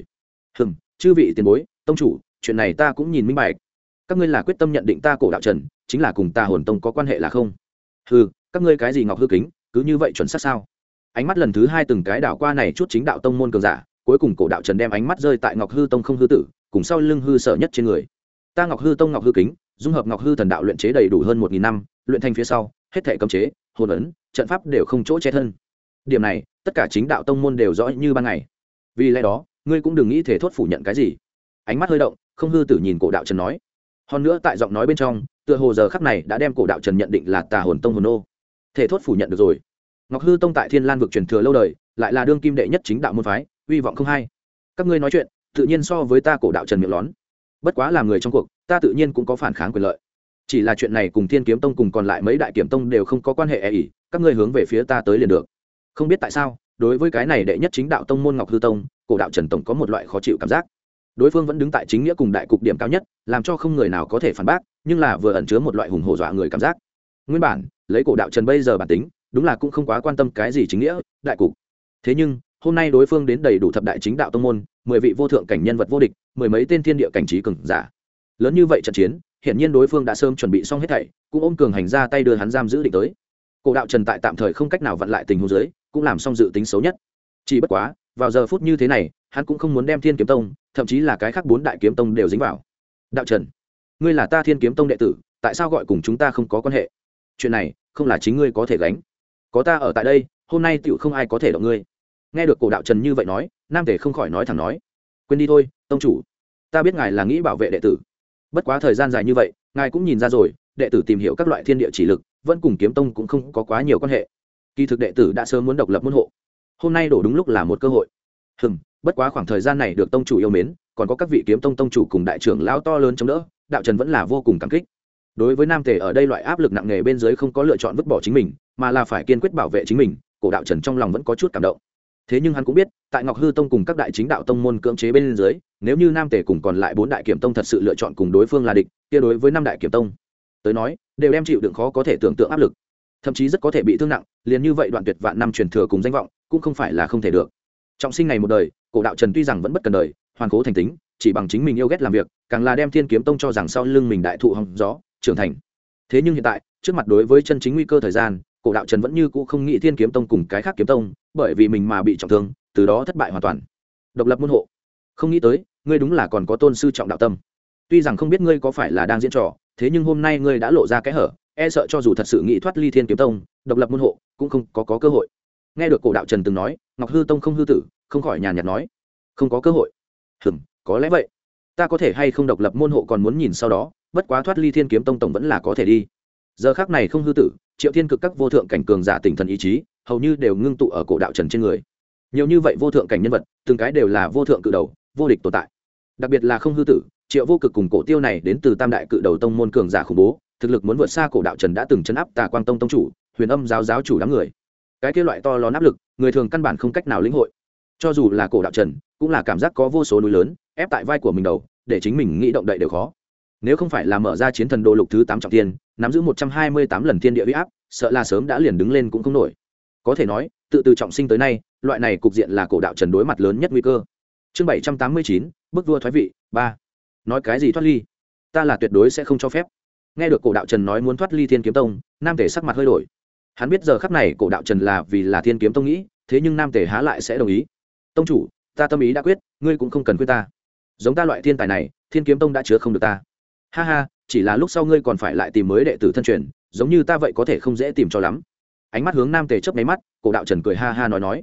Chư vị tiền bối, tông chủ, chuyện này ta cũng nhìn minh bạch. Các ngươi là quyết tâm nhận định ta Cổ Đạo Trần chính là cùng Tà Hồn Tông có quan hệ là không? Các ngươi cái gì Ngọc Hư Kính, cứ như vậy chuẩn xác sao? Ánh mắt lần thứ hai từng cái đảo qua này chút chính đạo tông môn cường giả, cuối cùng Cổ Đạo Trần đem ánh mắt rơi tại Ngọc Hư Tông không hư tử, cùng sau lưng hư sở nhất trên người. Ta Ngọc Hư Tông Ngọc Hư Kính, dung hợp Ngọc Hư thần đạo luyện chế đầy đủ hơn 1000 năm, luyện thành phía sau, hết thảy cấm chế, hồn ấn, trận pháp đều không chỗ che thân. Điểm này, tất cả chính đạo tông môn đều rõ như ban ngày. Vì lẽ đó, ngươi cũng đừng nghĩ thể thốt phủ nhận cái gì. Ánh mắt hơi động, không hư tử nhìn Cổ Đạo Trần nói. Hơn nữa tại giọng nói bên trong, tựa hồ giờ khắc này đã đem Cổ Đạo Trần nhận định là Tà Hồn Tông hồn ô. Thể thốt phủ nhận được rồi. Ngọc Hư Tông tại Thiên Lan vực truyền thừa lâu đời, lại là đương kim đệ nhất chính đạo môn phái, uy vọng không hay. Các ngươi nói chuyện, tự nhiên so với ta Cổ Đạo Trần miệng lón. Bất quá làm người trong cuộc, ta tự nhiên cũng có phản kháng quyền lợi. Chỉ là chuyện này cùng Thiên Kiếm Tông cùng còn lại mấy đại kiếm tông đều không có quan hệ ý, các ngươi hướng về phía ta tới liền được. Không biết tại sao, đối với cái này đệ nhất chính đạo tông môn Ngọc Hư Tông, Cổ Đạo Trần tổng có một loại khó chịu cảm giác. Đối phương vẫn đứng tại chính nghĩa cùng đại cục điểm cao nhất, làm cho không người nào có thể phản bác, nhưng là vừa ẩn chứa một loại hùng hổ dọa người cảm giác. Nguyên bản, lấy Cổ Đạo Trần bây giờ bản tính, đúng là cũng không quá quan tâm cái gì chính nghĩa, đại cục. Thế nhưng, hôm nay đối phương đến đầy đủ thập đại chính đạo tông môn, 10 vị vô thượng cảnh nhân vật vô địch, mười mấy tên thiên địa cảnh trí cường giả. Lớn như vậy trận chiến, hiển nhiên đối phương đã sớm chuẩn bị xong hết thảy, cũng ôm cường hành ra tay đưa hắn giam giữ định tới. Cổ Đạo Trần tại tạm thời không cách nào vặn lại tình huống dưới, cũng làm xong dự tính xấu nhất. Chỉ bất quá, vào giờ phút như thế này, hắn cũng không muốn đem Thiên Kiếm Tông, thậm chí là cái khác 4 đại kiếm tông đều dính vào. Đạo Trần, ngươi là ta Thiên Kiếm Tông đệ tử, tại sao gọi cùng chúng ta không có quan hệ? Chuyện này, không là chính ngươi có thể gánh. Có ta ở tại đây, hôm nay tiểu không ai có thể động ngươi. Nghe được Cổ Đạo Trần như vậy nói, Nam Tề không khỏi nói thẳng nói: "Quên đi thôi, tông chủ, ta biết ngài là nghĩ bảo vệ đệ tử. Bất quá thời gian dài như vậy, ngài cũng nhìn ra rồi, đệ tử tìm hiểu các loại thiên địa chỉ lực, vẫn cùng kiếm tông cũng không có quá nhiều quan hệ. Kỳ thực đệ tử đã sớm muốn độc lập môn hộ, hôm nay đổ đúng lúc là một cơ hội. Bất quá khoảng thời gian này được tông chủ yêu mến, còn có các vị kiếm tông tông chủ cùng đại trưởng lão to lớn chống đỡ, Đạo Trần vẫn là vô cùng cảm kích." Đối với Nam Tề ở đây loại áp lực nặng nề bên dưới không có lựa chọn vứt bỏ chính mình, mà là phải kiên quyết bảo vệ chính mình, Cổ Đạo Trần trong lòng vẫn có chút cảm động. Thế nhưng hắn cũng biết, tại Ngọc Hư Tông cùng các đại chính đạo tông môn cưỡng chế bên dưới, nếu như Nam Tề cùng còn lại 4 đại kiếm tông thật sự lựa chọn cùng đối phương là địch, kia đối với 5 đại kiếm tông tới nói, đều đem chịu đựng khó có thể tưởng tượng áp lực, thậm chí rất có thể bị thương nặng, liền như vậy đoạn tuyệt vạn năm truyền thừa cùng danh vọng, cũng không phải là không thể được. Trọng sinh này một đời, Cổ Đạo Trần tuy rằng vẫn bất cần đời, hoàn cố thành tính, chỉ bằng chính mình yêu ghét làm việc, càng là đem Thiên Kiếm Tông cho rằng sau lưng mình đại thụ hồng gió, trưởng thành. Thế nhưng hiện tại, trước mặt đối với chân chính nguy cơ thời gian, Cổ Đạo Trần vẫn như cũ không nghĩ Thiên Kiếm Tông cùng cái khác kiếm tông, bởi vì mình mà bị trọng thương, từ đó thất bại hoàn toàn. Độc lập môn hộ, không nghĩ tới, ngươi đúng là còn có tôn sư trọng đạo tâm. Tuy rằng không biết ngươi có phải là đang diễn trò, thế nhưng hôm nay ngươi đã lộ ra cái hở, e sợ cho dù thật sự nghĩ thoát ly Thiên Kiếm Tông, độc lập môn hộ, cũng không có cơ hội. Nghe được Cổ Đạo Trần từng nói, Ngọc Hư Tông không hư tử, không khỏi nhàn nhạt nói: "Không có cơ hội." Có lẽ vậy. Ta có thể hay không độc lập môn hộ còn muốn nhìn sau đó, bất quá thoát ly Thiên Kiếm Tông tổng vẫn là có thể đi. Giờ khắc này không hư tử, Triệu Thiên Cực các vô thượng cảnh cường giả tinh thần ý chí, hầu như đều ngưng tụ ở Cổ Đạo Trần trên người. Nhiều như vậy vô thượng cảnh nhân vật, từng cái đều là vô thượng cự đầu, vô địch tồn tại. đặc biệt là không hư tử Triệu Vô Cực cùng Cổ Tiêu này đến từ tam đại cự đầu tông môn cường giả khủng bố, thực lực muốn vượt xa Cổ Đạo Trần đã từng chấn áp Tà Quang Tông tông chủ, Huyền Âm giáo giáo chủ đám người. Cái kia loại to lớn áp lực, người thường căn bản không cách nào lĩnh hội. Cho dù là Cổ Đạo Trần, cũng là cảm giác có vô số núi lớn ép tại vai của mình đầu, để chính mình nghĩ động đậy đều khó. Nếu không phải là mở ra chiến thần đồ lục thứ 8 trọng thiên, nắm giữ 128 lần thiên địa uy áp, sợ là sớm đã liền đứng lên cũng không nổi. Có thể nói, từ trọng sinh tới nay, loại này cục diện là Cổ Đạo Trần đối mặt lớn nhất nguy cơ. Chương 789, bức vua thoái vị 3. Nói cái gì thoát ly? Ta là tuyệt đối sẽ không cho phép. Nghe được Cổ Đạo Trần nói muốn thoát ly Thiên Kiếm Tông, Nam Tề sắc mặt hơi đổi. Hắn biết giờ khắc này Cổ Đạo Trần là vì là Thiên Kiếm Tông nghĩ, thế nhưng Nam Tề há lại sẽ đồng ý. Tông chủ, ta tâm ý đã quyết, ngươi cũng không cần khuyên ta. Giống ta loại thiên tài này, Thiên Kiếm Tông đã chứa không được ta. Ha ha, chỉ là lúc sau ngươi còn phải lại tìm mới đệ tử thân truyền, giống như ta vậy có thể không dễ tìm cho lắm. Ánh mắt hướng Nam Tề chớp nháy mắt, Cổ Đạo Trần cười ha ha nói.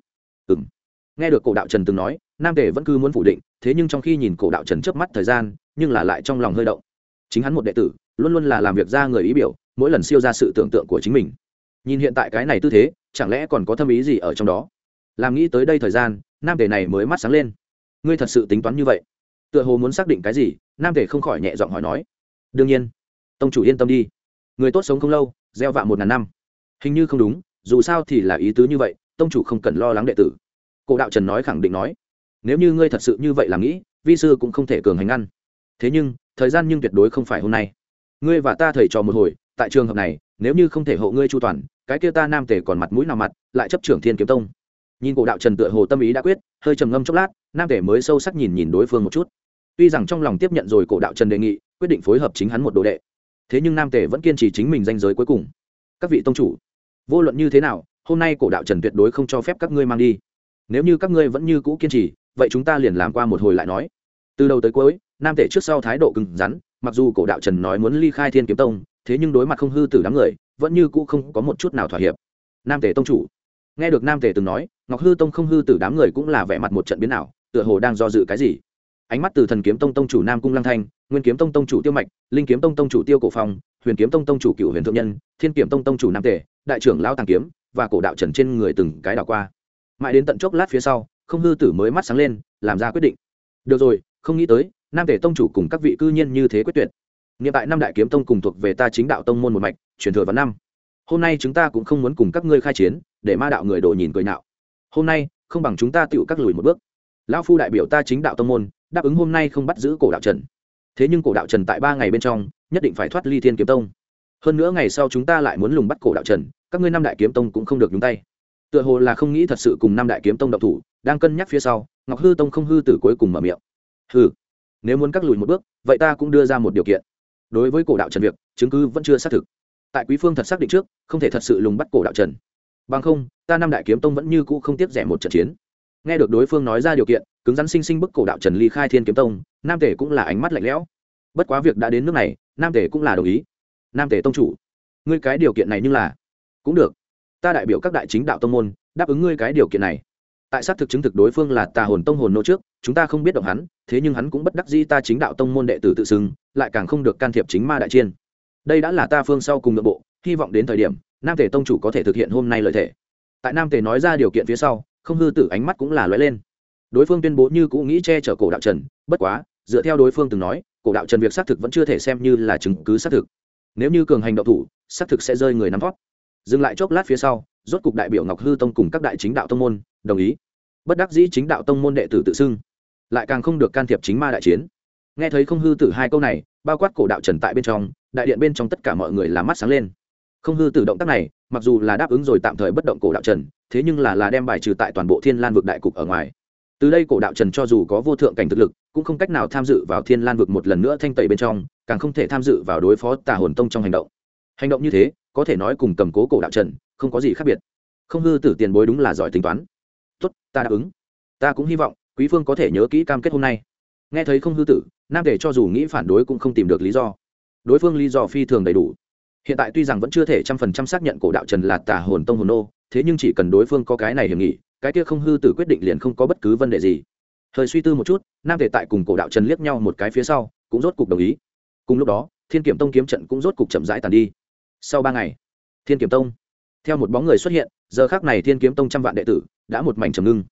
Nghe được Cổ Đạo Trần từng nói, Nam Tề vẫn cứ muốn phủ định, thế nhưng trong khi nhìn Cổ Đạo Trần chớp mắt thời gian, nhưng là lại trong lòng hơi động. Chính hắn một đệ tử, luôn luôn là làm việc ra người ý biểu, mỗi lần siêu ra sự tưởng tượng của chính mình. Nhìn hiện tại cái này tư thế, chẳng lẽ còn có thâm ý gì ở trong đó? Làm nghĩ tới đây thời gian, Nam Tề này mới mắt sáng lên. Ngươi thật sự tính toán như vậy? Tựa hồ muốn xác định cái gì, Nam Tề không khỏi nhẹ giọng hỏi nói. Đương nhiên, tông chủ yên tâm đi, người tốt sống không lâu, gieo vạ 1000 năm. Hình như không đúng, dù sao thì là ý tứ như vậy, tông chủ không cần lo lắng đệ tử. Cổ Đạo Trần nói khẳng định nói, nếu như ngươi thật sự như vậy làm nghĩ, vi sư cũng không thể cường hành ngăn. Thế nhưng thời gian nhưng tuyệt đối không phải hôm nay. Ngươi và ta thầy trò một hồi, tại trường hợp này, nếu như không thể hộ ngươi chu toàn, cái kia ta Nam Tề còn mặt mũi nào mặt, lại chấp trưởng Thiên Kiếm Tông. Nhìn Cổ Đạo Trần tựa hồ tâm ý đã quyết, hơi trầm ngâm chốc lát, Nam Tề mới sâu sắc nhìn đối phương một chút. Tuy rằng trong lòng tiếp nhận rồi Cổ Đạo Trần đề nghị, quyết định phối hợp chính hắn một đồ đệ, thế nhưng Nam Tề vẫn kiên trì chính mình danh giới cuối cùng. Các vị tông chủ, vô luận như thế nào, hôm nay Cổ Đạo Trần tuyệt đối không cho phép các ngươi mang đi. Nếu như các ngươi vẫn như cũ kiên trì, vậy chúng ta liền làm qua một hồi lại nói. Từ đầu tới cuối, Nam Tề trước sau thái độ cứng rắn, mặc dù Cổ Đạo Trần nói muốn ly khai Thiên Kiếm Tông, thế nhưng đối mặt không hư tử đám người, vẫn như cũ không có một chút nào thỏa hiệp. Nam Tề tông chủ, nghe được Nam Tề từng nói, Ngọc Hư Tông không hư tử đám người cũng là vẻ mặt một trận biến ảo, tựa hồ đang do dự cái gì. Ánh mắt từ Thần Kiếm Tông tông chủ Nam Cung Lăng Thanh, Nguyên Kiếm Tông tông chủ Tiêu Mạch, Linh Kiếm Tông tông chủ Tiêu Cổ Phong, Huyền Kiếm Tông tông chủ Cửu Huyền Thượng Nhân, Thiên Kiếm Tông tông chủ Nam Tề, đại trưởng lão Tàng Kiếm và Cổ Đạo Trần trên người từng cái đảo qua. Mãi đến tận chốc lát phía sau, không hư tử mới mắt sáng lên, làm ra quyết định. Được rồi, không nghĩ tới Nam Tề tông chủ cùng các vị cư nhiên như thế quyết tuyệt. Hiện tại năm đại kiếm tông cùng thuộc về ta chính đạo tông môn một mạch, truyền thừa vào năm. Hôm nay chúng ta cũng không muốn cùng các ngươi khai chiến, để ma đạo người đồ nhìn cười nhạo. Hôm nay không bằng chúng ta tựu các lùi một bước. Lão phu đại biểu ta chính đạo tông môn, đáp ứng hôm nay không bắt giữ Cổ Đạo Trần. Thế nhưng Cổ Đạo Trần tại 3 ngày bên trong nhất định phải thoát ly Thiên Kiếm Tông. Hơn nữa ngày sau chúng ta lại muốn lùng bắt Cổ Đạo Trần, các ngươi năm đại kiếm tông cũng không được nhúng tay. Tựa hồ là không nghĩ thật sự cùng năm đại kiếm tông động thủ, đang cân nhắc phía sau, Ngọc Hư Tông không hư tử cuối cùng mở miệng. Hừ, nếu muốn các lùi một bước, vậy ta cũng đưa ra một điều kiện. Đối với Cổ Đạo Trần việc, chứng cứ vẫn chưa xác thực. Tại Quý Phương thật xác định trước, không thể thật sự lùng bắt Cổ Đạo Trần. Bằng không, ta năm đại kiếm tông vẫn như cũ không tiếc rẻ một trận chiến. Nghe được đối phương nói ra điều kiện, cứng rắn sinh bức Cổ Đạo Trần ly khai Thiên Kiếm Tông, Nam Tề cũng là ánh mắt lạnh lẽo. Bất quá việc đã đến nước này, Nam Tề cũng là đồng ý. Nam Tề tông chủ, ngươi cái điều kiện này nhưng là cũng được. Ta đại biểu các đại chính đạo tông môn, đáp ứng ngươi cái điều kiện này. Tại xác thực chứng thực đối phương là Tà Hồn Tông hồn nô trước, chúng ta không biết động hắn, thế nhưng hắn cũng bất đắc dĩ ta chính đạo tông môn đệ tử tự xưng, lại càng không được can thiệp chính ma đại chiên. Đây đã là ta phương sau cùng nội bộ, hy vọng đến thời điểm Nam Tề tông chủ có thể thực hiện hôm nay lời thể. Tại Nam Tề nói ra điều kiện phía sau, không hư tử ánh mắt cũng là lóe lên. Đối phương tuyên bố như cũ nghĩ che chở Cổ Đạo Trần, bất quá dựa theo đối phương từng nói, Cổ Đạo Trần việc xác thực vẫn chưa thể xem như là chứng cứ xác thực. Nếu như cường hành động thủ, xác thực sẽ rơi người nắm thoát. Dừng lại chốc lát phía sau, rốt cục đại biểu Ngọc Hư Tông cùng các đại chính đạo tông môn đồng ý. Bất đắc dĩ chính đạo tông môn đệ tử tự xưng, lại càng không được can thiệp chính ma đại chiến. Nghe thấy không hư tử hai câu này, bao quát Cổ Đạo Trần tại bên trong, đại điện bên trong tất cả mọi người là mắt sáng lên. Không hư tử động tác này, mặc dù là đáp ứng rồi tạm thời bất động Cổ Đạo Trần, thế nhưng là đem bài trừ tại toàn bộ Thiên Lan vực đại cục ở ngoài. Từ đây Cổ Đạo Trần cho dù có vô thượng cảnh thực lực, cũng không cách nào tham dự vào Thiên Lan vực một lần nữa thanh tẩy bên trong, càng không thể tham dự vào đối phó Tà Hồn Tông trong hành động. Hành động như thế, có thể nói cùng cầm cố Cổ Đạo Trần không có gì khác biệt. Không hư tử tiền bối đúng là giỏi tính toán. Tốt, ta đáp ứng. Ta cũng hy vọng Quý Phương có thể nhớ kỹ cam kết hôm nay. Nghe thấy không hư tử, Nam Tề cho dù nghĩ phản đối cũng không tìm được lý do. Đối phương lý do phi thường đầy đủ. Hiện tại tuy rằng vẫn chưa thể 100% xác nhận Cổ Đạo Trần là Tà Hồn Tông hồn nô, thế nhưng chỉ cần đối phương có cái này hiểm nghị, cái kia không hư tử quyết định liền không có bất cứ vấn đề gì. Hơi suy tư một chút, Nam Tề tại cùng Cổ Đạo Trần liếc nhau một cái phía sau, cũng rốt cục đồng ý. Cùng lúc đó, Thiên Kiếm Tông kiếm trận cũng rốt cục chậm rãi tàn đi. Sau 3 ngày, Thiên Kiếm Tông theo một bóng người xuất hiện, giờ khắc này Thiên Kiếm Tông trăm vạn đệ tử đã một mảnh trầm ngưng.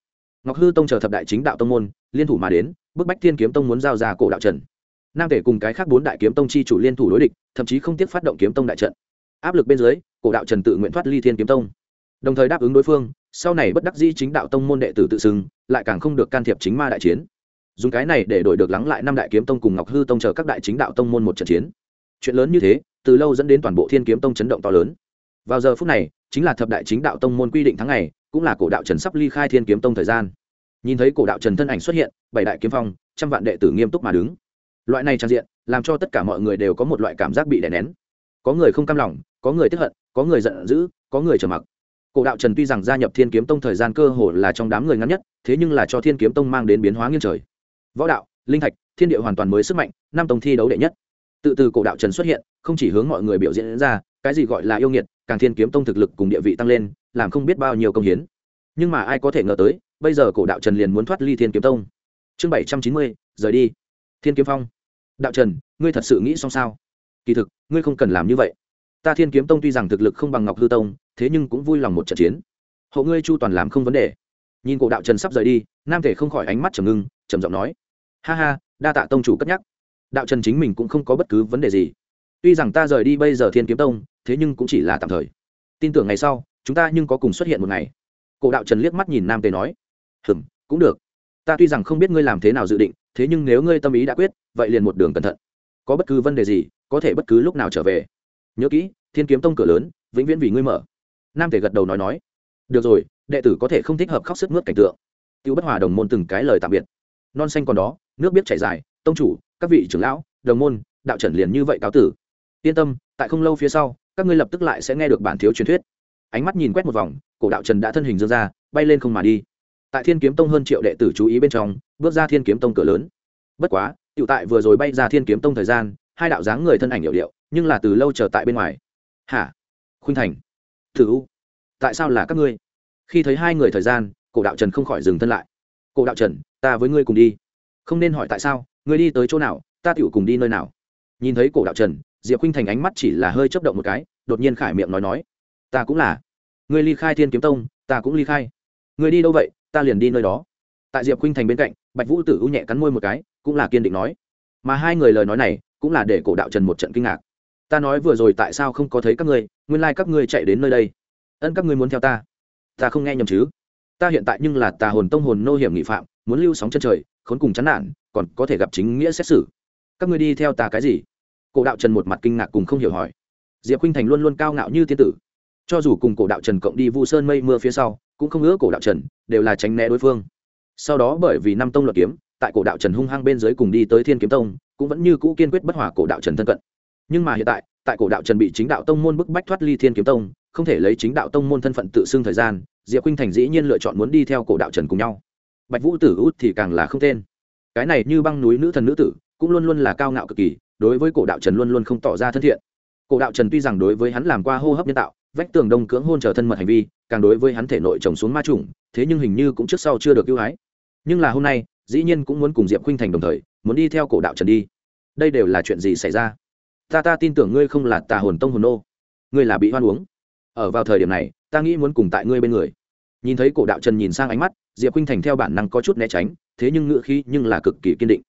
Ngọc Hư Tông chờ thập đại chính đạo tông môn liên thủ mà đến, bức bách Thiên Kiếm Tông muốn giao ra Cổ Đạo Trần. Nam Tể cùng cái khác 4 đại kiếm tông chi chủ liên thủ đối địch, thậm chí không tiếc phát động kiếm tông đại trận. Áp lực bên dưới, Cổ Đạo Trần tự nguyện thoát ly Thiên Kiếm Tông, đồng thời đáp ứng đối phương, sau này bất đắc dĩ chính đạo tông môn đệ tử tự xưng, lại càng không được can thiệp chính ma đại chiến. Dùng cái này để đổi được lắng lại 5 đại kiếm tông cùng Ngọc Hư Tông chờ các đại chính đạo tông môn một trận chiến. Chuyện lớn như thế, từ lâu dẫn đến toàn bộ Thiên Kiếm Tông chấn động to lớn. Vào giờ phút này, chính là thập đại chính đạo tông môn quy định tháng ngày, cũng là Cổ Đạo Trần sắp ly khai Thiên Kiếm Tông thời gian. Nhìn thấy Cổ Đạo Trần thân ảnh xuất hiện, 7 đại kiếm phong, trăm vạn đệ tử nghiêm túc mà đứng. Loại này trang diện, làm cho tất cả mọi người đều có một loại cảm giác bị đè nén. Có người không cam lòng, có người tức hận, có người giận dữ, có người trầm mặc. Cổ Đạo Trần tuy rằng gia nhập Thiên Kiếm Tông thời gian cơ hồ là trong đám người ngắn nhất, thế nhưng là cho Thiên Kiếm Tông mang đến biến hóa nghiêng trời. Võ đạo, linh thạch, thiên địa hoàn toàn mới sức mạnh, 5 tông thi đấu đệ nhất. Từ Cổ Đạo Trần xuất hiện, không chỉ hướng mọi người biểu diễn ra, cái gì gọi là yêu nghiệt, càng Thiên Kiếm Tông thực lực cùng địa vị tăng lên, làm không biết bao nhiêu công hiến. Nhưng mà ai có thể ngờ tới, bây giờ Cổ Đạo Trần liền muốn thoát ly Thiên Kiếm Tông. Chương 790, rời đi. Thiên Kiếm Phong. Đạo Trần, ngươi thật sự nghĩ xong sao? Kỳ thực, ngươi không cần làm như vậy. Ta Thiên Kiếm Tông tuy rằng thực lực không bằng Ngọc Hư Tông, thế nhưng cũng vui lòng một trận chiến. Hộ ngươi chu toàn làm không vấn đề. Nhìn Cổ Đạo Trần sắp rời đi, Nam Thể không khỏi ánh mắt trầm ngưng, trầm giọng nói: "Ha ha, đa tạ tông chủ cất nhắc. Đạo Trần chính mình cũng không có bất cứ vấn đề gì. Tuy rằng ta rời đi bây giờ Thiên Kiếm Tông, thế nhưng cũng chỉ là tạm thời. Tin tưởng ngày sau, chúng ta nhưng có cùng xuất hiện một ngày." Cổ Đạo Trần liếc mắt nhìn Nam Tề nói: Cũng được. Ta tuy rằng không biết ngươi làm thế nào dự định, thế nhưng nếu ngươi tâm ý đã quyết, vậy liền một đường cẩn thận. Có bất cứ vấn đề gì, có thể bất cứ lúc nào trở về. Nhớ kỹ, Thiên Kiếm Tông cửa lớn, vĩnh viễn vì ngươi mở." Nam Tề gật đầu nói: "Được rồi, đệ tử có thể không thích hợp khóc sức mướt cảnh tượng." Tiêu Bất Hòa đồng môn từng cái lời tạm biệt. Non xanh còn đó, nước biết chảy dài, tông chủ, các vị trưởng lão, đồng môn, Đạo Trần liền như vậy cáo tử. Yên tâm, tại không lâu phía sau, các ngươi lập tức lại sẽ nghe được bản thiếu truyền thuyết. Ánh mắt nhìn quét một vòng, Cổ Đạo Trần đã thân hình dương ra, bay lên không mà đi. Tại Thiên Kiếm Tông hơn triệu đệ tử chú ý bên trong, bước ra Thiên Kiếm Tông cửa lớn. Bất quá, tiểu tại vừa rồi bay ra Thiên Kiếm Tông thời gian, hai đạo dáng người thân ảnh hiệu điệu, nhưng là từ lâu chờ tại bên ngoài. "Hả? Khuynh Thành, Thử U, tại sao là các ngươi?" Khi thấy hai người thời gian, Cổ Đạo Trần không khỏi dừng thân lại. "Cổ Đạo Trần, ta với ngươi cùng đi." "Không nên hỏi tại sao, ngươi đi tới chỗ nào, ta tiểu cùng đi nơi nào." Nhìn thấy Cổ Đạo Trần, Diệp Khuynh Thành ánh mắt chỉ là hơi chớp động một cái, đột nhiên khải miệng nói: "Ta cũng là." "Ngươi ly khai Thiên Kiếm Tông, ta cũng ly khai." "Ngươi đi đâu vậy, ta liền đi nơi đó." Tại Diệp Khuynh Thành bên cạnh, Bạch Vũ Tử u nhẹ cắn môi một cái, cũng là kiên định nói. Mà hai người lời nói này, cũng là để Cổ Đạo Trần một trận kinh ngạc. "Ta nói vừa rồi tại sao không có thấy các ngươi, nguyên lai các ngươi chạy đến nơi đây. Ân, các ngươi muốn theo ta? Ta không nghe nhầm chứ? Ta hiện tại nhưng là Tà Hồn Tông hồn nô hiểm nghị phạm, muốn lưu sóng chân trời, khốn cùng chán nản, còn có thể gặp chính nghĩa xét xử. Các ngươi đi theo ta cái gì?" Cổ Đạo Trần một mặt kinh ngạc cùng không hiểu hỏi. Diệp Khuynh Thành luôn luôn cao ngạo như tiên tử, cho dù cùng Cổ Đạo Trần cộng đi Vu Sơn mây mưa phía sau, cũng không ưa Cổ Đạo Trần, đều là tránh né đối phương. Sau đó bởi vì năm tông luật kiếm, tại Cổ Đạo Trần hung hăng bên dưới cùng đi tới Thiên Kiếm Tông, cũng vẫn như cũ kiên quyết bất hòa Cổ Đạo Trần thân cận. Nhưng mà hiện tại, tại Cổ Đạo Trần bị chính đạo tông môn bức bách thoát ly Thiên Kiếm Tông, không thể lấy chính đạo tông môn thân phận tự xưng thời gian, Diệp Khuynh Thành dĩ nhiên lựa chọn muốn đi theo Cổ Đạo Trần cùng nhau. Bạch Vũ Tử út thì càng là không tên. Cái này như băng núi nữ thần nữ tử, cũng luôn luôn là cao ngạo cực kỳ, đối với Cổ Đạo Trần luôn luôn không tỏ ra thân thiện. Cổ Đạo Trần tuy rằng đối với hắn làm qua hô hấp nhân tạo, vách tường đông cưỡng hôn trở thân mật hành vi, càng đối với hắn thể nội trồng xuống ma trùng, thế nhưng hình như cũng trước sau chưa được ưu ái. Nhưng là hôm nay, dĩ nhiên cũng muốn cùng Diệp Khuynh Thành đồng thời, muốn đi theo Cổ Đạo Trần đi. Đây đều là chuyện gì xảy ra? Ta tin tưởng ngươi không là Tà Hồn Tông hồn nô, ngươi là bị hoan uống. Ở vào thời điểm này, ta nghĩ muốn cùng tại ngươi bên người. Nhìn thấy Cổ Đạo Trần nhìn sang ánh mắt, Diệp Khuynh Thành theo bản năng có chút né tránh, thế nhưng ngữ khí nhưng là cực kỳ kiên định.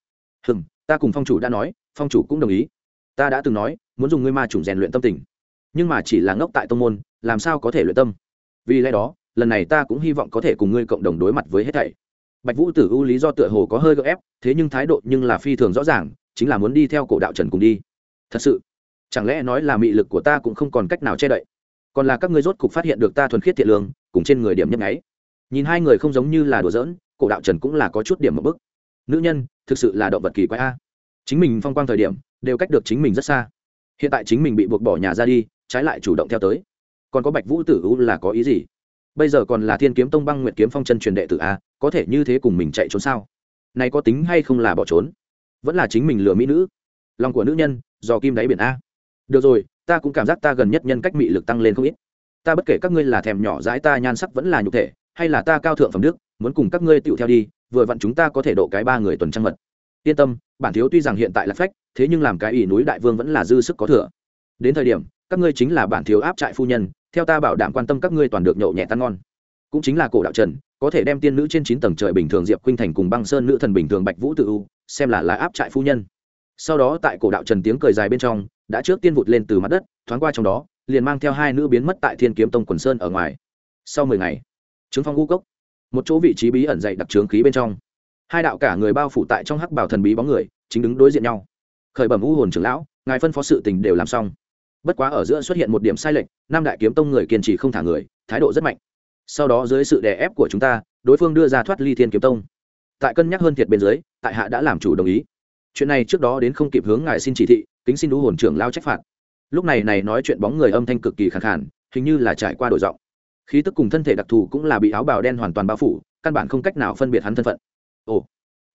Ta cùng phong chủ đã nói, phong chủ cũng đồng ý. Ta đã từng nói, muốn dùng ngươi ma chủng rèn luyện tâm tình, nhưng mà chỉ là ngốc tại tông môn, làm sao có thể luyện tâm? Vì lẽ đó, lần này ta cũng hy vọng có thể cùng ngươi cộng đồng đối mặt với hết thảy. Bạch Vũ Tử u lý do tựa hồ có hơi gượng ép, thế nhưng thái độ nhưng là phi thường rõ ràng, chính là muốn đi theo Cổ Đạo Trần cùng đi. Thật sự, chẳng lẽ nói là mị lực của ta cũng không còn cách nào che đậy, còn là các ngươi rốt cục phát hiện được ta thuần khiết thiện lương, cùng trên người điểm nhấp nháy. Nhìn hai người không giống như là đùa giỡn, Cổ Đạo Trần cũng là có chút điểm một bức. Nữ nhân thực sự là động vật kỳ quái a. Chính mình phong quang thời điểm đều cách được chính mình rất xa, hiện tại chính mình bị buộc bỏ nhà ra đi, trái lại chủ động theo tới. Còn có Bạch Vũ Tử u là có ý gì? Bây giờ còn là Thiên Kiếm Tông Băng Nguyệt Kiếm Phong chân truyền đệ tử a, có thể như thế cùng mình chạy trốn sao? Này có tính hay không là bỏ trốn? Vẫn là chính mình lừa mỹ nữ? Lòng của nữ nhân dò kim đáy biển a. Được rồi, ta cũng cảm giác ta gần nhất nhân cách mị lực tăng lên không ít. Ta bất kể các ngươi là thèm nhỏ dãi ta nhan sắc vẫn là nhục thể, hay là ta cao thượng phẩm đức, muốn cùng các ngươi tựu theo đi, vừa vặn chúng ta có thể độ cái 3 người tuần trăng mật. Yên tâm, bản thiếu tuy rằng hiện tại là phách, thế nhưng làm cái ỷ núi đại vương vẫn là dư sức có thừa. Đến thời điểm, các ngươi chính là bản thiếu áp trại phu nhân, theo ta bảo đảm quan tâm các ngươi toàn được nhậu nhẹ tan ngon. Cũng chính là Cổ Đạo Trần, có thể đem tiên nữ trên 9 tầng trời bình thường Diệp Khuynh Thành cùng Băng Sơn nữ thần bình thường Bạch Vũ Tử U xem là áp trại phu nhân. Sau đó tại cổ đạo trần tiếng cười dài bên trong, đã trước tiên vụt lên từ mặt đất, thoáng qua trong đó, liền mang theo hai nữ biến mất tại Thiên Kiếm Tông quần sơn ở ngoài. Sau 10 ngày, Trướng Phong U Cốc, một chỗ vị trí bí ẩn dày đặc trướng khí bên trong, hai đạo cả người bao phủ tại trong hắc bào thần bí bóng người, chính đứng đối diện nhau. Khởi bẩm U Hồn trưởng lão, ngài phân phó sự tình đều làm xong. Bất quá ở giữa xuất hiện một điểm sai lệch, Nam Đại Kiếm Tông người kiên trì không thả người, thái độ rất mạnh. Sau đó dưới sự đè ép của chúng ta, đối phương đưa ra thoát ly Thiên Kiếm Tông. Tại cân nhắc hơn thiệt bên dưới, tại hạ đã làm chủ đồng ý. Chuyện này trước đó đến không kịp hướng ngài xin chỉ thị, kính xin U Hồn trưởng lão trách phạt. Lúc này nói chuyện bóng người âm thanh cực kỳ khàn khàn, hình như là trải qua đổi giọng. Khí tức cùng thân thể đặc thù cũng là bị áo bào đen hoàn toàn bao phủ, căn bản không cách nào phân biệt hắn thân phận. Ồ,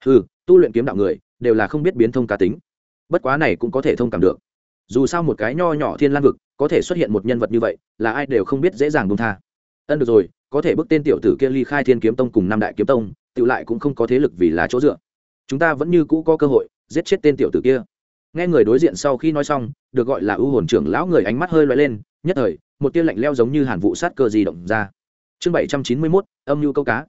tu luyện kiếm đạo người đều là không biết biến thông cá tính. Bất quá này cũng có thể thông cảm được. Dù sao một cái nho nhỏ Thiên Lan vực có thể xuất hiện một nhân vật như vậy, là ai đều không biết dễ dàng buông tha. Được rồi, có thể bước tên tiểu tử kia ly khai Thiên Kiếm Tông cùng Nam Đại Kiếm Tông, tự lại cũng không có thế lực vì là chỗ dựa. Chúng ta vẫn như cũ có cơ hội giết chết tên tiểu tử kia. Nghe người đối diện sau khi nói xong, được gọi là U Hồn trưởng lão người ánh mắt hơi lóe lên, nhất thời một tia lạnh lẽo giống như hàn vụ sát cơ di động ra. Chương 791, âm nhu câu cá.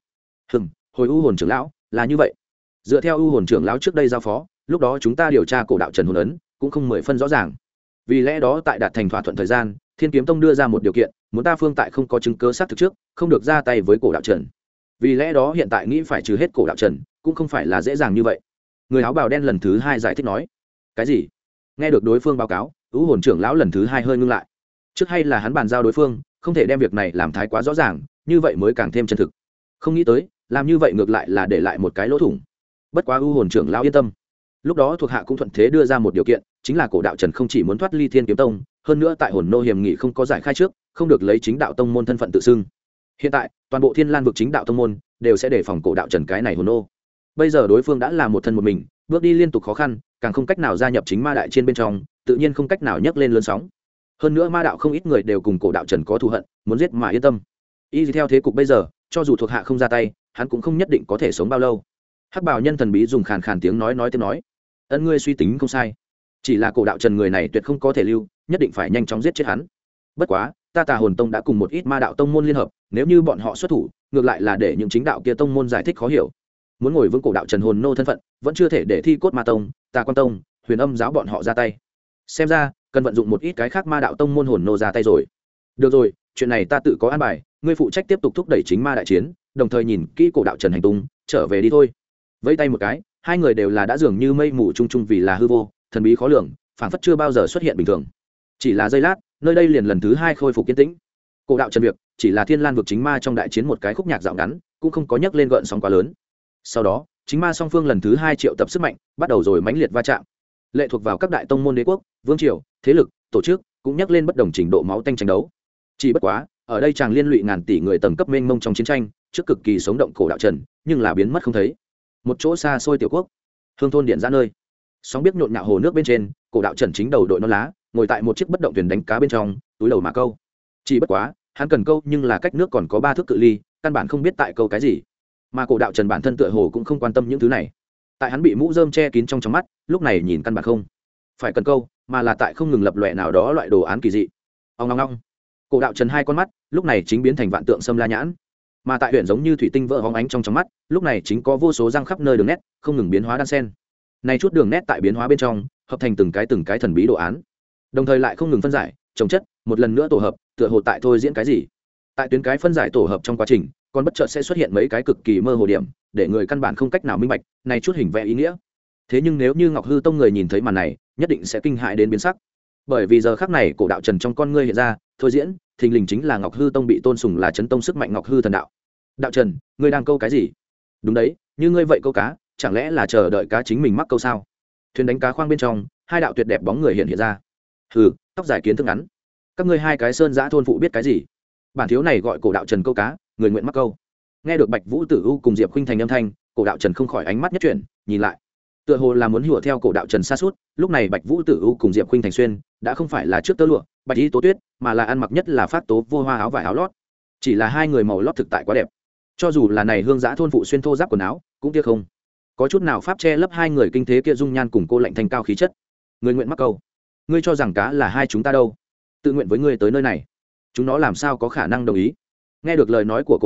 Hồi U Hồn trưởng lão, là như vậy. Dựa theo U Hồn trưởng lão trước đây giao phó, lúc đó chúng ta điều tra cổ đạo Trần hồn ấn, cũng không 10 phân rõ ràng. Vì lẽ đó tại đạt thành thỏa thuận thời gian, Thiên Kiếm Tông đưa ra một điều kiện, muốn ta phương tại không có chứng cứ xác thực trước, không được ra tay với cổ đạo Trần. Vì lẽ đó hiện tại nghĩ phải trừ hết cổ đạo Trần, cũng không phải là dễ dàng như vậy. Người áo bào đen lần thứ 2 giải thích nói. Cái gì? Nghe được đối phương báo cáo, U Hồn trưởng lão lần thứ 2 hơi ngưng lại. Trước hay là hắn bàn giao đối phương, không thể đem việc này làm thái quá rõ ràng, như vậy mới càng thêm chân thực. Không nghĩ tới, làm như vậy ngược lại là để lại một cái lỗ thủng. Bất quá U Hồn trưởng lão yên tâm. Lúc đó thuộc hạ cũng thuận thế đưa ra một điều kiện, chính là cổ đạo Trần không chỉ muốn thoát ly Thiên Kiếm Tông, hơn nữa tại hồn nô hiểm nghị không có giải khai trước, không được lấy chính đạo tông môn thân phận tự xưng. Hiện tại, toàn bộ Thiên Lan vực chính đạo tông môn đều sẽ đề phòng cổ đạo Trần cái này hồn nô. Bây giờ đối phương đã là một thân một mình, bước đi liên tục khó khăn, càng không cách nào gia nhập chính ma đại trên bên trong, tự nhiên không cách nào nhấc lên lớn sóng. Hơn nữa ma đạo không ít người đều cùng cổ đạo Trần có thù hận, muốn giết mà yên tâm. Y theo thế cục bây giờ, cho dù thuộc hạ không ra tay, hắn cũng không nhất định có thể sống bao lâu. Hắc bào nhân thần bí dùng khàn khàn tiếng nói tiếp nói, ân ngươi suy tính không sai, chỉ là cổ đạo Trần người này tuyệt không có thể lưu, nhất định phải nhanh chóng giết chết hắn. Bất quá ta Tà Hồn Tông đã cùng một ít ma đạo tông môn liên hợp, nếu như bọn họ xuất thủ, ngược lại là để những chính đạo kia tông môn giải thích khó hiểu. Muốn ngồi vững cổ đạo Trần hồn nô thân phận, vẫn chưa thể để Thi Cốt Ma Tông, Tà Quan Tông, Huyền Âm giáo bọn họ ra tay. Xem ra cần vận dụng một ít cái khác ma đạo tông môn hồn nô ra tay rồi. Được rồi, chuyện này ta tự có an bài, ngươi phụ trách tiếp tục thúc đẩy chính ma đại chiến, đồng thời nhìn kỹ cổ đạo Trần hành tung, trở về đi thôi. Vẫy tay một cái, hai người đều là đã dường như mây mù chung chung vì là hư vô, thần bí khó lường, phảng phất chưa bao giờ xuất hiện bình thường. Chỉ là giây lát, nơi đây liền lần thứ 2 khôi phục kiên tĩnh. Cổ đạo Trần việc chỉ là Thiên Lan vực chính ma trong đại chiến một cái khúc nhạc dạo ngắn, cũng không có nhấc lên gợn sóng quá lớn. Sau đó chính ma song phương lần thứ 2 triệu tập sức mạnh, bắt đầu rồi mãnh liệt va chạm. Lệ thuộc vào các đại tông môn đế quốc, vương triều, thế lực, tổ chức cũng nhắc lên bất đồng trình độ máu tanh tranh đấu. Chỉ bất quá ở đây chàng liên lụy ngàn tỷ người tầng cấp mênh mông trong chiến tranh, trước cực kỳ sống động cổ đạo Trần, nhưng là biến mất không thấy. Một chỗ xa xôi tiểu quốc, hương thôn điện ra nơi, sóng biết nhộn nhạo hồ nước bên trên, cổ đạo Trần chính đầu đội non lá, ngồi tại một chiếc bất động thuyền đánh cá bên trong, túi đầu mà câu. Chỉ bất quá hắn cần câu nhưng là cách nước còn có 3 thước cự ly, căn bản không biết tại câu cái gì. Mà cổ đạo Trần bản thân tựa hồ cũng không quan tâm những thứ này. Tại hắn bị mũ rơm che kín trong mắt, lúc này nhìn căn bản không phải cần câu, mà là tại không ngừng lập lòe nào đó loại đồ án kỳ dị. Ong ong ong. Cổ đạo Trần hai con mắt lúc này chính biến thành vạn tượng sâm la nhãn, mà tại huyện giống như thủy tinh vỡ hóng ánh trong mắt, lúc này chính có vô số răng khắp nơi đường nét, không ngừng biến hóa đan sen. Này chút đường nét tại biến hóa bên trong, hợp thành từng cái thần bí đồ án, đồng thời lại không ngừng phân giải, chồng chất, một lần nữa tổ hợp, tựa hồ tại thôi diễn cái gì. Tại tuyến cái phân giải tổ hợp trong quá trình, còn bất chợt sẽ xuất hiện mấy cái cực kỳ mơ hồ điểm, để người căn bản không cách nào minh bạch này chút hình vẽ ý nghĩa. Thế nhưng nếu như Ngọc Hư Tông người nhìn thấy màn này, nhất định sẽ kinh hãi đến biến sắc, bởi vì giờ khắc này cổ đạo Trần trong con ngươi hiện ra thôi diễn, thình lình chính là Ngọc Hư Tông bị tôn sùng là chấn tông sức mạnh Ngọc Hư thần đạo. Đạo Trần, ngươi đang câu cái gì? Đúng đấy, như ngươi vậy câu cá, chẳng lẽ là chờ đợi cá chính mình mắc câu sao? Thuyền đánh cá khoang bên trong, hai đạo tuyệt đẹp bóng người hiện ra. Hừ, tóc dài kiến thức ngắn, các ngươi hai cái sơn giã thôn phụ biết cái gì? Bản thiếu này gọi cổ đạo Trần câu cá, người nguyện mắc câu. Nghe được Bạch Vũ Tử U cùng Diệp Khuynh Thành âm thanh, cổ đạo Trần không khỏi ánh mắt nhất chuyển, nhìn lại, tựa hồ là muốn hùa theo cổ đạo Trần xa suốt. Lúc này Bạch Vũ Tử U cùng Diệp Khuynh Thành xuyên đã không phải là trước tơ lụa bạch y tố tuyết, mà là ăn mặc nhất là phát tố vô hoa áo vải áo lót. Chỉ là hai người màu lót thực tại quá đẹp, cho dù là này hương giã thôn phụ xuyên thô giáp quần áo cũng tiếc không có chút nào pháp che lấp hai người kinh thế kia dung nhan cùng cô lạnh thanh cao khí chất. Người nguyện mắc câu, ngươi cho rằng cá là hai chúng ta đâu? Tự nguyện với ngươi tới nơi này, chúng nó làm sao có khả năng đồng ý? Nghe được lời nói của cổ đạo,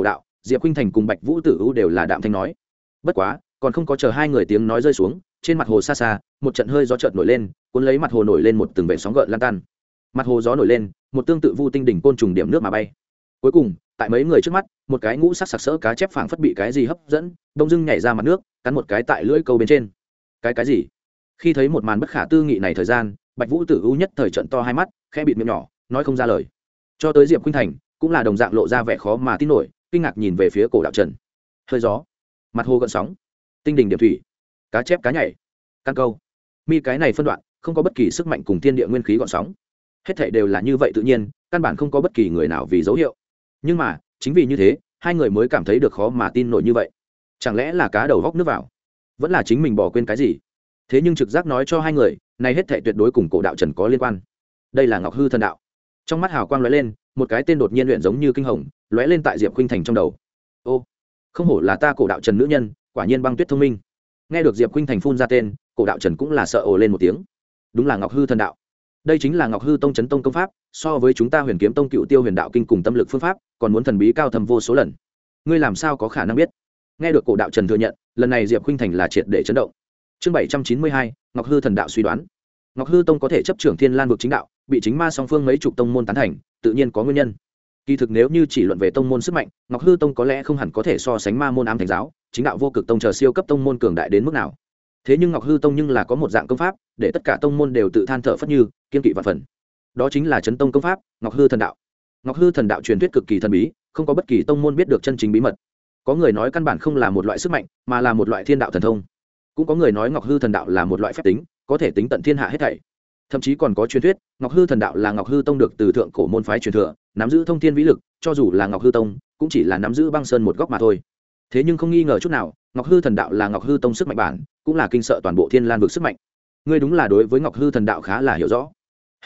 Diệp Khuynh Thành cùng Bạch Vũ Tử U đều là đạm thanh nói. Bất quá còn không có chờ hai người tiếng nói rơi xuống, trên mặt hồ xa xa một trận hơi gió chợt nổi lên, cuốn lấy mặt hồ nổi lên một từng vệt sóng gợn lan tan. Mặt hồ gió nổi lên, một tương tự vu tinh đỉnh côn trùng điểm nước mà bay. Cuối cùng tại mấy người trước mắt, một cái ngũ sắc sặc sỡ cá chép phảng phất bị cái gì hấp dẫn, đông dưng nhảy ra mặt nước, cắn một cái tại lưỡi câu bên trên. Cái gì? Khi thấy một màn bất khả tư nghị này thời gian, Bạch Vũ Tử U nhất thời trận to hai mắt, khẽ bịt miệng nhỏ, nói không ra lời. Cho tới Diệp Khuynh Thành cũng là đồng dạng lộ ra vẻ khó mà tin nổi, kinh ngạc nhìn về phía cổ đạo trần. Hơi gió, mặt hồ gợn sóng, tinh đỉnh điểm thủy, cá chép cá nhảy, căn câu, mi cái này phân đoạn không có bất kỳ sức mạnh cùng thiên địa nguyên khí gợn sóng, hết thảy đều là như vậy tự nhiên, căn bản không có bất kỳ người nào vì dấu hiệu. Nhưng mà chính vì như thế, hai người mới cảm thấy được khó mà tin nổi như vậy. Chẳng lẽ là cá đầu góc nước vào, vẫn là chính mình bỏ quên cái gì? Thế nhưng trực giác nói cho hai người, này hết thảy tuyệt đối cùng cổ đạo trần có liên quan. Đây là Ngọc Hư Thần Đạo. Trong mắt hào quang lóe lên, một cái tên đột nhiên luyện giống như kinh hồng lóe lên tại Diệp Khuynh Thành trong đầu. Ô, không hổ là ta cổ đạo trần nữ nhân, quả nhiên băng tuyết thông minh. Nghe được Diệp Khuynh Thành phun ra tên, cổ đạo trần cũng là sợ ồ lên một tiếng. Đúng là Ngọc Hư Thần Đạo. Đây chính là Ngọc Hư Tông chấn tông công pháp, so với chúng ta Huyền Kiếm Tông Cựu Tiêu Huyền Đạo Kinh cùng tâm lực phương pháp, còn muốn thần bí cao thâm vô số lần. Ngươi làm sao có khả năng biết? Nghe được cổ đạo trần thừa nhận, lần này Diệp Khuynh Thành là triệt để chấn động. Chương 792, Ngọc Hư Thần Đạo suy đoán. Ngọc Hư Tông có thể chấp trưởng Thiên Lan vực chính đạo, bị chính ma song phương mấy chục tông môn tán thành, tự nhiên có nguyên nhân. Kỳ thực nếu như chỉ luận về tông môn sức mạnh, Ngọc Hư Tông có lẽ không hẳn có thể so sánh Ma môn Ám Thánh giáo, chính đạo Vô Cực Tông chờ siêu cấp tông môn cường đại đến mức nào. Thế nhưng Ngọc Hư Tông nhưng là có một dạng công pháp, để tất cả tông môn đều tự than thở phất như, kiên kỵ vạn phần. Đó chính là chấn tông công pháp, Ngọc Hư Thần Đạo. Ngọc Hư Thần Đạo truyền thuyết cực kỳ thần bí, không có bất kỳ tông môn biết được chân chính bí mật. Có người nói căn bản không là một loại sức mạnh, mà là một loại thiên đạo thần thông. Cũng có người nói Ngọc Hư Thần Đạo là một loại phép tính, có thể tính tận thiên hạ hết thảy. Thậm chí còn có truyền thuyết Ngọc Hư Thần Đạo là Ngọc Hư Tông được từ thượng cổ môn phái truyền thừa, nắm giữ thông thiên vĩ lực, cho dù là Ngọc Hư Tông cũng chỉ là nắm giữ băng sơn một góc mà thôi. Thế nhưng không nghi ngờ chút nào, Ngọc Hư Thần Đạo là Ngọc Hư Tông sức mạnh bản, cũng là kinh sợ toàn bộ Thiên Lan vực sức mạnh. Ngươi đúng là đối với Ngọc Hư Thần Đạo khá là hiểu rõ.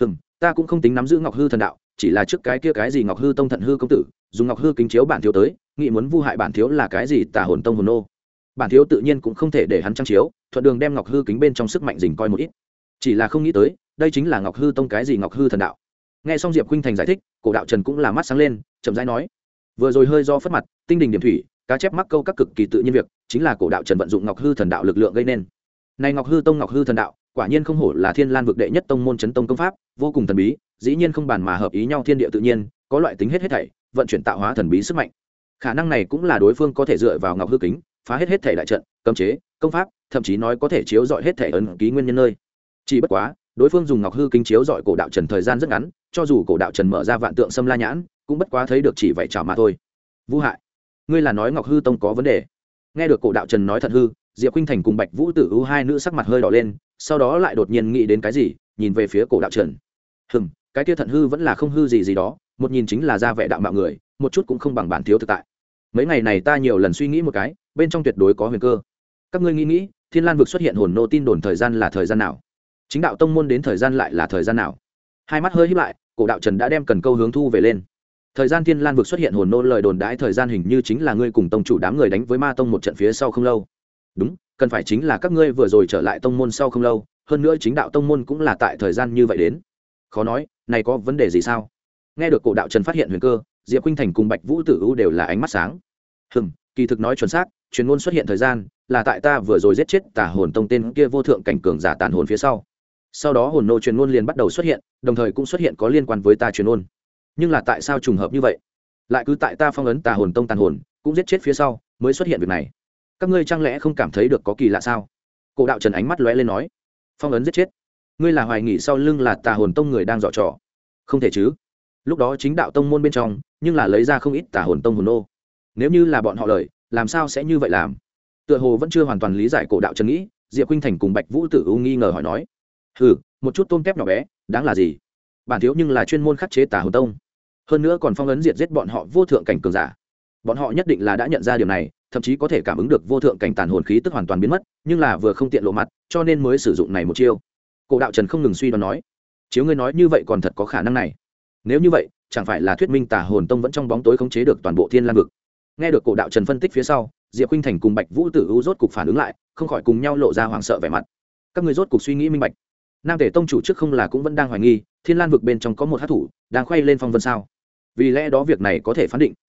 Ta cũng không tính nắm giữ Ngọc Hư Thần Đạo, chỉ là trước cái kia cái gì Ngọc Hư Tông Thận Hư công tử, dùng Ngọc Hư kính chiếu bản thiếu tới, nghĩ muốn vu hại bản thiếu là cái gì Tà Hồn Tông hồn nô. Bản thiếu tự nhiên cũng không thể để hắn trang chiếu, thuận đường đem Ngọc Hư kính bên trong sức mạnh dình coi một ít. Chỉ là không nghĩ tới, đây chính là Ngọc Hư Tông cái gì Ngọc Hư Thần Đạo. Nghe xong Diệp Khuynh Thành giải thích, cổ đạo trần cũng là mắt sáng lên, chậm rãi nói: vừa rồi hơi do phất mặt, tinh đình điểm thủy, cá chép mắc câu các cực kỳ tự nhiên việc, chính là cổ đạo trần vận dụng Ngọc Hư Thần Đạo lực lượng gây nên. Này Ngọc Hư Tông Ngọc Hư Thần Đạo, quả nhiên không hổ là Thiên Lan vực đệ nhất tông môn chấn tông công pháp, vô cùng thần bí, dĩ nhiên không bàn mà hợp ý nhau thiên địa tự nhiên, có loại tính hết thảy, vận chuyển tạo hóa thần bí sức mạnh. Khả năng này cũng là đối phương có thể dựa vào Ngọc Hư kính, phá hết thảy đại trận, cấm chế, công pháp, thậm chí nói có thể chiếu rọi hết thảy ấn ký nguyên nhân nơi. Chỉ bất quá, đối phương dùng Ngọc Hư kính chiếu rọi cổ đạo trần thời gian rất ngắn, cho dù cổ đạo trần mở ra vạn tượng xâm la nhãn, cũng bất quá thấy được chỉ vậy chảo mà thôi. Vu hại, ngươi là nói Ngọc Hư Tông có vấn đề? Nghe được cổ đạo trần nói thật hư, Diệp Khuynh Thành cùng Bạch Vũ Tử U hai nữ sắc mặt hơi đỏ lên, sau đó lại đột nhiên nghĩ đến cái gì, nhìn về phía cổ đạo trần. Cái kia thận hư vẫn là không hư gì gì đó, một nhìn chính là ra vẻ đạo mạo người, một chút cũng không bằng bản thiếu thực tại. Mấy ngày này ta nhiều lần suy nghĩ một cái, bên trong tuyệt đối có huyền cơ. Các ngươi nghĩ, Thiên Lan vực xuất hiện hồn nô tin đồn thời gian là thời gian nào? Chính đạo tông môn đến thời gian lại là thời gian nào? Hai mắt hơi híp lại, cổ đạo trần đã đem cần câu hướng thu về lên. Thời gian Thiên Lan vực xuất hiện hồn nô lời đồn đãi thời gian hình như chính là ngươi cùng tông chủ đám người đánh với ma tông một trận phía sau không lâu. Đúng, cần phải chính là các ngươi vừa rồi trở lại tông môn sau không lâu, hơn nữa chính đạo tông môn cũng là tại thời gian như vậy đến. Khó nói, này có vấn đề gì sao? Nghe được cổ đạo trần phát hiện huyền cơ, Diệp Khuynh Thành cùng Bạch Vũ Tử U đều là ánh mắt sáng. Kỳ thực nói chuẩn xác, truyền ngôn xuất hiện thời gian là tại ta vừa rồi giết chết Tà Hồn Tông tên kia vô thượng cảnh cường giả tàn hồn phía sau. Sau đó hồn nô truyền ngôn liền bắt đầu xuất hiện, đồng thời cũng xuất hiện có liên quan với ta truyền ngôn. Nhưng là tại sao trùng hợp như vậy? Lại cứ tại ta phong ấn Tà Hồn Tông tàn hồn, cũng giết chết phía sau, mới xuất hiện việc này. Các ngươi chẳng lẽ không cảm thấy được có kỳ lạ sao? Cổ đạo trần ánh mắt lóe lên nói: phong ấn giết chết? Ngươi là hoài nghị sau lưng là Tà Hồn Tông người đang dọ trò? Không thể chứ? Lúc đó chính đạo tông môn bên trong, nhưng là lấy ra không ít Tà Hồn Tông hồn nô. Nếu như là bọn họ lời, làm sao sẽ như vậy làm? Tựa hồ vẫn chưa hoàn toàn lý giải cổ đạo trần nghĩ, Diệp Khuynh Thành cùng Bạch Vũ Tử U nghi ngờ hỏi nói: một chút tôm tép nhỏ bé, đáng là gì? Bản thiếu nhưng là chuyên môn khắc chế Tà Hồn Tông, hơn nữa còn phong ấn diệt giết bọn họ vô thượng cảnh cường giả. Bọn họ nhất định là đã nhận ra điều này, thậm chí có thể cảm ứng được vô thượng cảnh tàn hồn khí tức hoàn toàn biến mất, nhưng là vừa không tiện lộ mặt, cho nên mới sử dụng này một chiêu. Cổ đạo trần không ngừng suy đoán nói: chiếu ngươi nói như vậy còn thật có khả năng này. Nếu như vậy, chẳng phải là thuyết minh Tà Hồn Tông vẫn trong bóng tối khống chế được toàn bộ Thiên Lan vực? Nghe được cổ đạo trần phân tích phía sau, Diệp Khuynh Thành cùng Bạch Vũ Tử U rốt cục phản ứng lại, không khỏi cùng nhau lộ ra hoảng sợ vẻ mặt. Các ngươi rốt cục suy nghĩ minh bạch. Nam Tể Tông chủ trước không là cũng vẫn đang hoài nghi Thiên Lan vực bên trong có một hắc thủ đang khoay lên phong vân sao? Vì lẽ đó việc này có thể phán định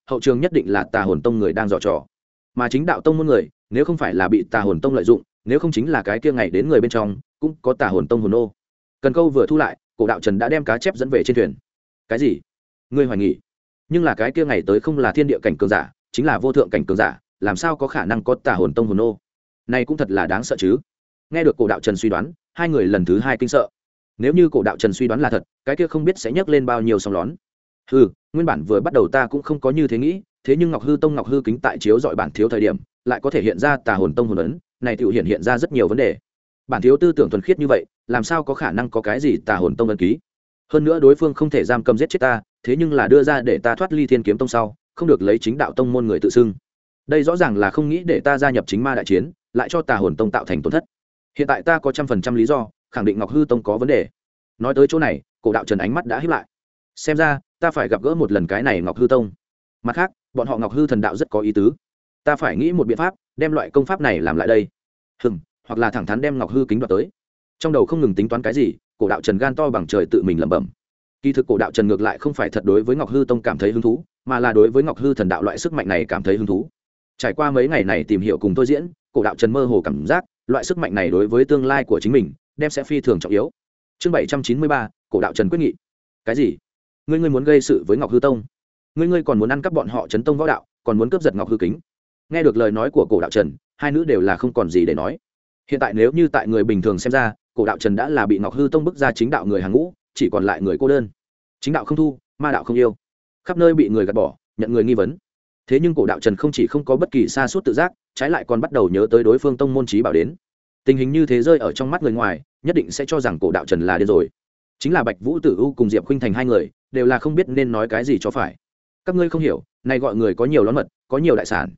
hậu trường nhất định là tà hồn tông người đang dò trò, mà chính đạo tông môn người nếu không phải là bị tà hồn tông lợi dụng, nếu không chính là cái kia ngày đến người bên trong cũng có tà hồn tông hồn ô. Cần câu vừa thu lại, cổ đạo trần đã đem cá chép dẫn về trên thuyền. Cái gì? Ngươi hoài nghi? Nhưng là cái kia ngày tới không là thiên địa cảnh cường giả, chính là vô thượng cảnh cường giả, làm sao có khả năng có tà hồn tông hồn ô? Này cũng thật là đáng sợ chứ. Nghe được cổ đạo trần suy đoán, hai người lần thứ hai kinh sợ. Nếu như cổ đạo trần suy đoán là thật, cái kia không biết sẽ nhấc lên bao nhiêu sóng lớn. Nguyên bản vừa bắt đầu ta cũng không có như thế nghĩ, thế nhưng Ngọc Hư Tông Ngọc Hư kính tại chiếu dọi bản thiếu thời điểm, lại có thể hiện ra tà hồn tông hồn ấn, này tự hiện ra rất nhiều vấn đề. Bản thiếu tư tưởng thuần khiết như vậy, làm sao có khả năng có cái gì tà hồn tông ấn ký? Hơn nữa đối phương không thể giam cầm giết chết ta, thế nhưng là đưa ra để ta thoát ly Thiên Kiếm Tông sau, không được lấy chính đạo tông môn người tự xưng. Đây rõ ràng là không nghĩ để ta gia nhập chính ma đại chiến, lại cho tà hồn tông tạo thành tổn thất. Hiện tại ta có 100% lý do khẳng định Ngọc Hư Tông có vấn đề. Nói tới chỗ này, cổ đạo trần ánh mắt đã híp lại. Xem ra ta phải gặp gỡ một lần cái này Ngọc Hư Tông. Mặt khác, bọn họ Ngọc Hư thần đạo rất có ý tứ, ta phải nghĩ một biện pháp đem loại công pháp này làm lại đây. Hoặc là thẳng thắn đem Ngọc Hư kính đoạt tới. Trong đầu không ngừng tính toán cái gì, cổ đạo trần gan to bằng trời tự mình lẩm bẩm. Kỳ thực cổ đạo trần ngược lại không phải thật đối với Ngọc Hư Tông cảm thấy hứng thú, mà là đối với Ngọc Hư thần đạo loại sức mạnh này cảm thấy hứng thú. Trải qua mấy ngày này tìm hiểu cùng tôi diễn, cổ đạo trần mơ hồ cảm giác loại sức mạnh này đối với tương lai của chính mình đem sẽ phi thường trọng yếu. Chương 793, cổ đạo trần quyết nghị. Cái gì? Ngươi muốn gây sự với Ngọc Hư Tông? Ngươi còn muốn ăn cắp bọn họ Chấn Tông võ đạo, còn muốn cướp giật Ngọc Hư kính? Nghe được lời nói của cổ đạo trần, hai nữ đều là không còn gì để nói. Hiện tại nếu như tại người bình thường xem ra, cổ đạo trần đã là bị Ngọc Hư Tông bức ra chính đạo người hàng ngũ, chỉ còn lại người cô đơn. Chính đạo không thu, ma đạo không yêu, khắp nơi bị người gạt bỏ, nhận người nghi vấn. Thế nhưng cổ đạo trần không chỉ không có bất kỳ sa sút tự giác, trái lại còn bắt đầu nhớ tới đối phương tông môn chí bảo đến. Tình hình như thế rơi ở trong mắt người ngoài, nhất định sẽ cho rằng cổ đạo trần là điên rồi. Chính là Bạch Vũ Tử U cùng Diệp Khuynh Thành hai người, đều là không biết nên nói cái gì cho phải. Các ngươi không hiểu, này gọi người có nhiều lón mật, có nhiều đại sản.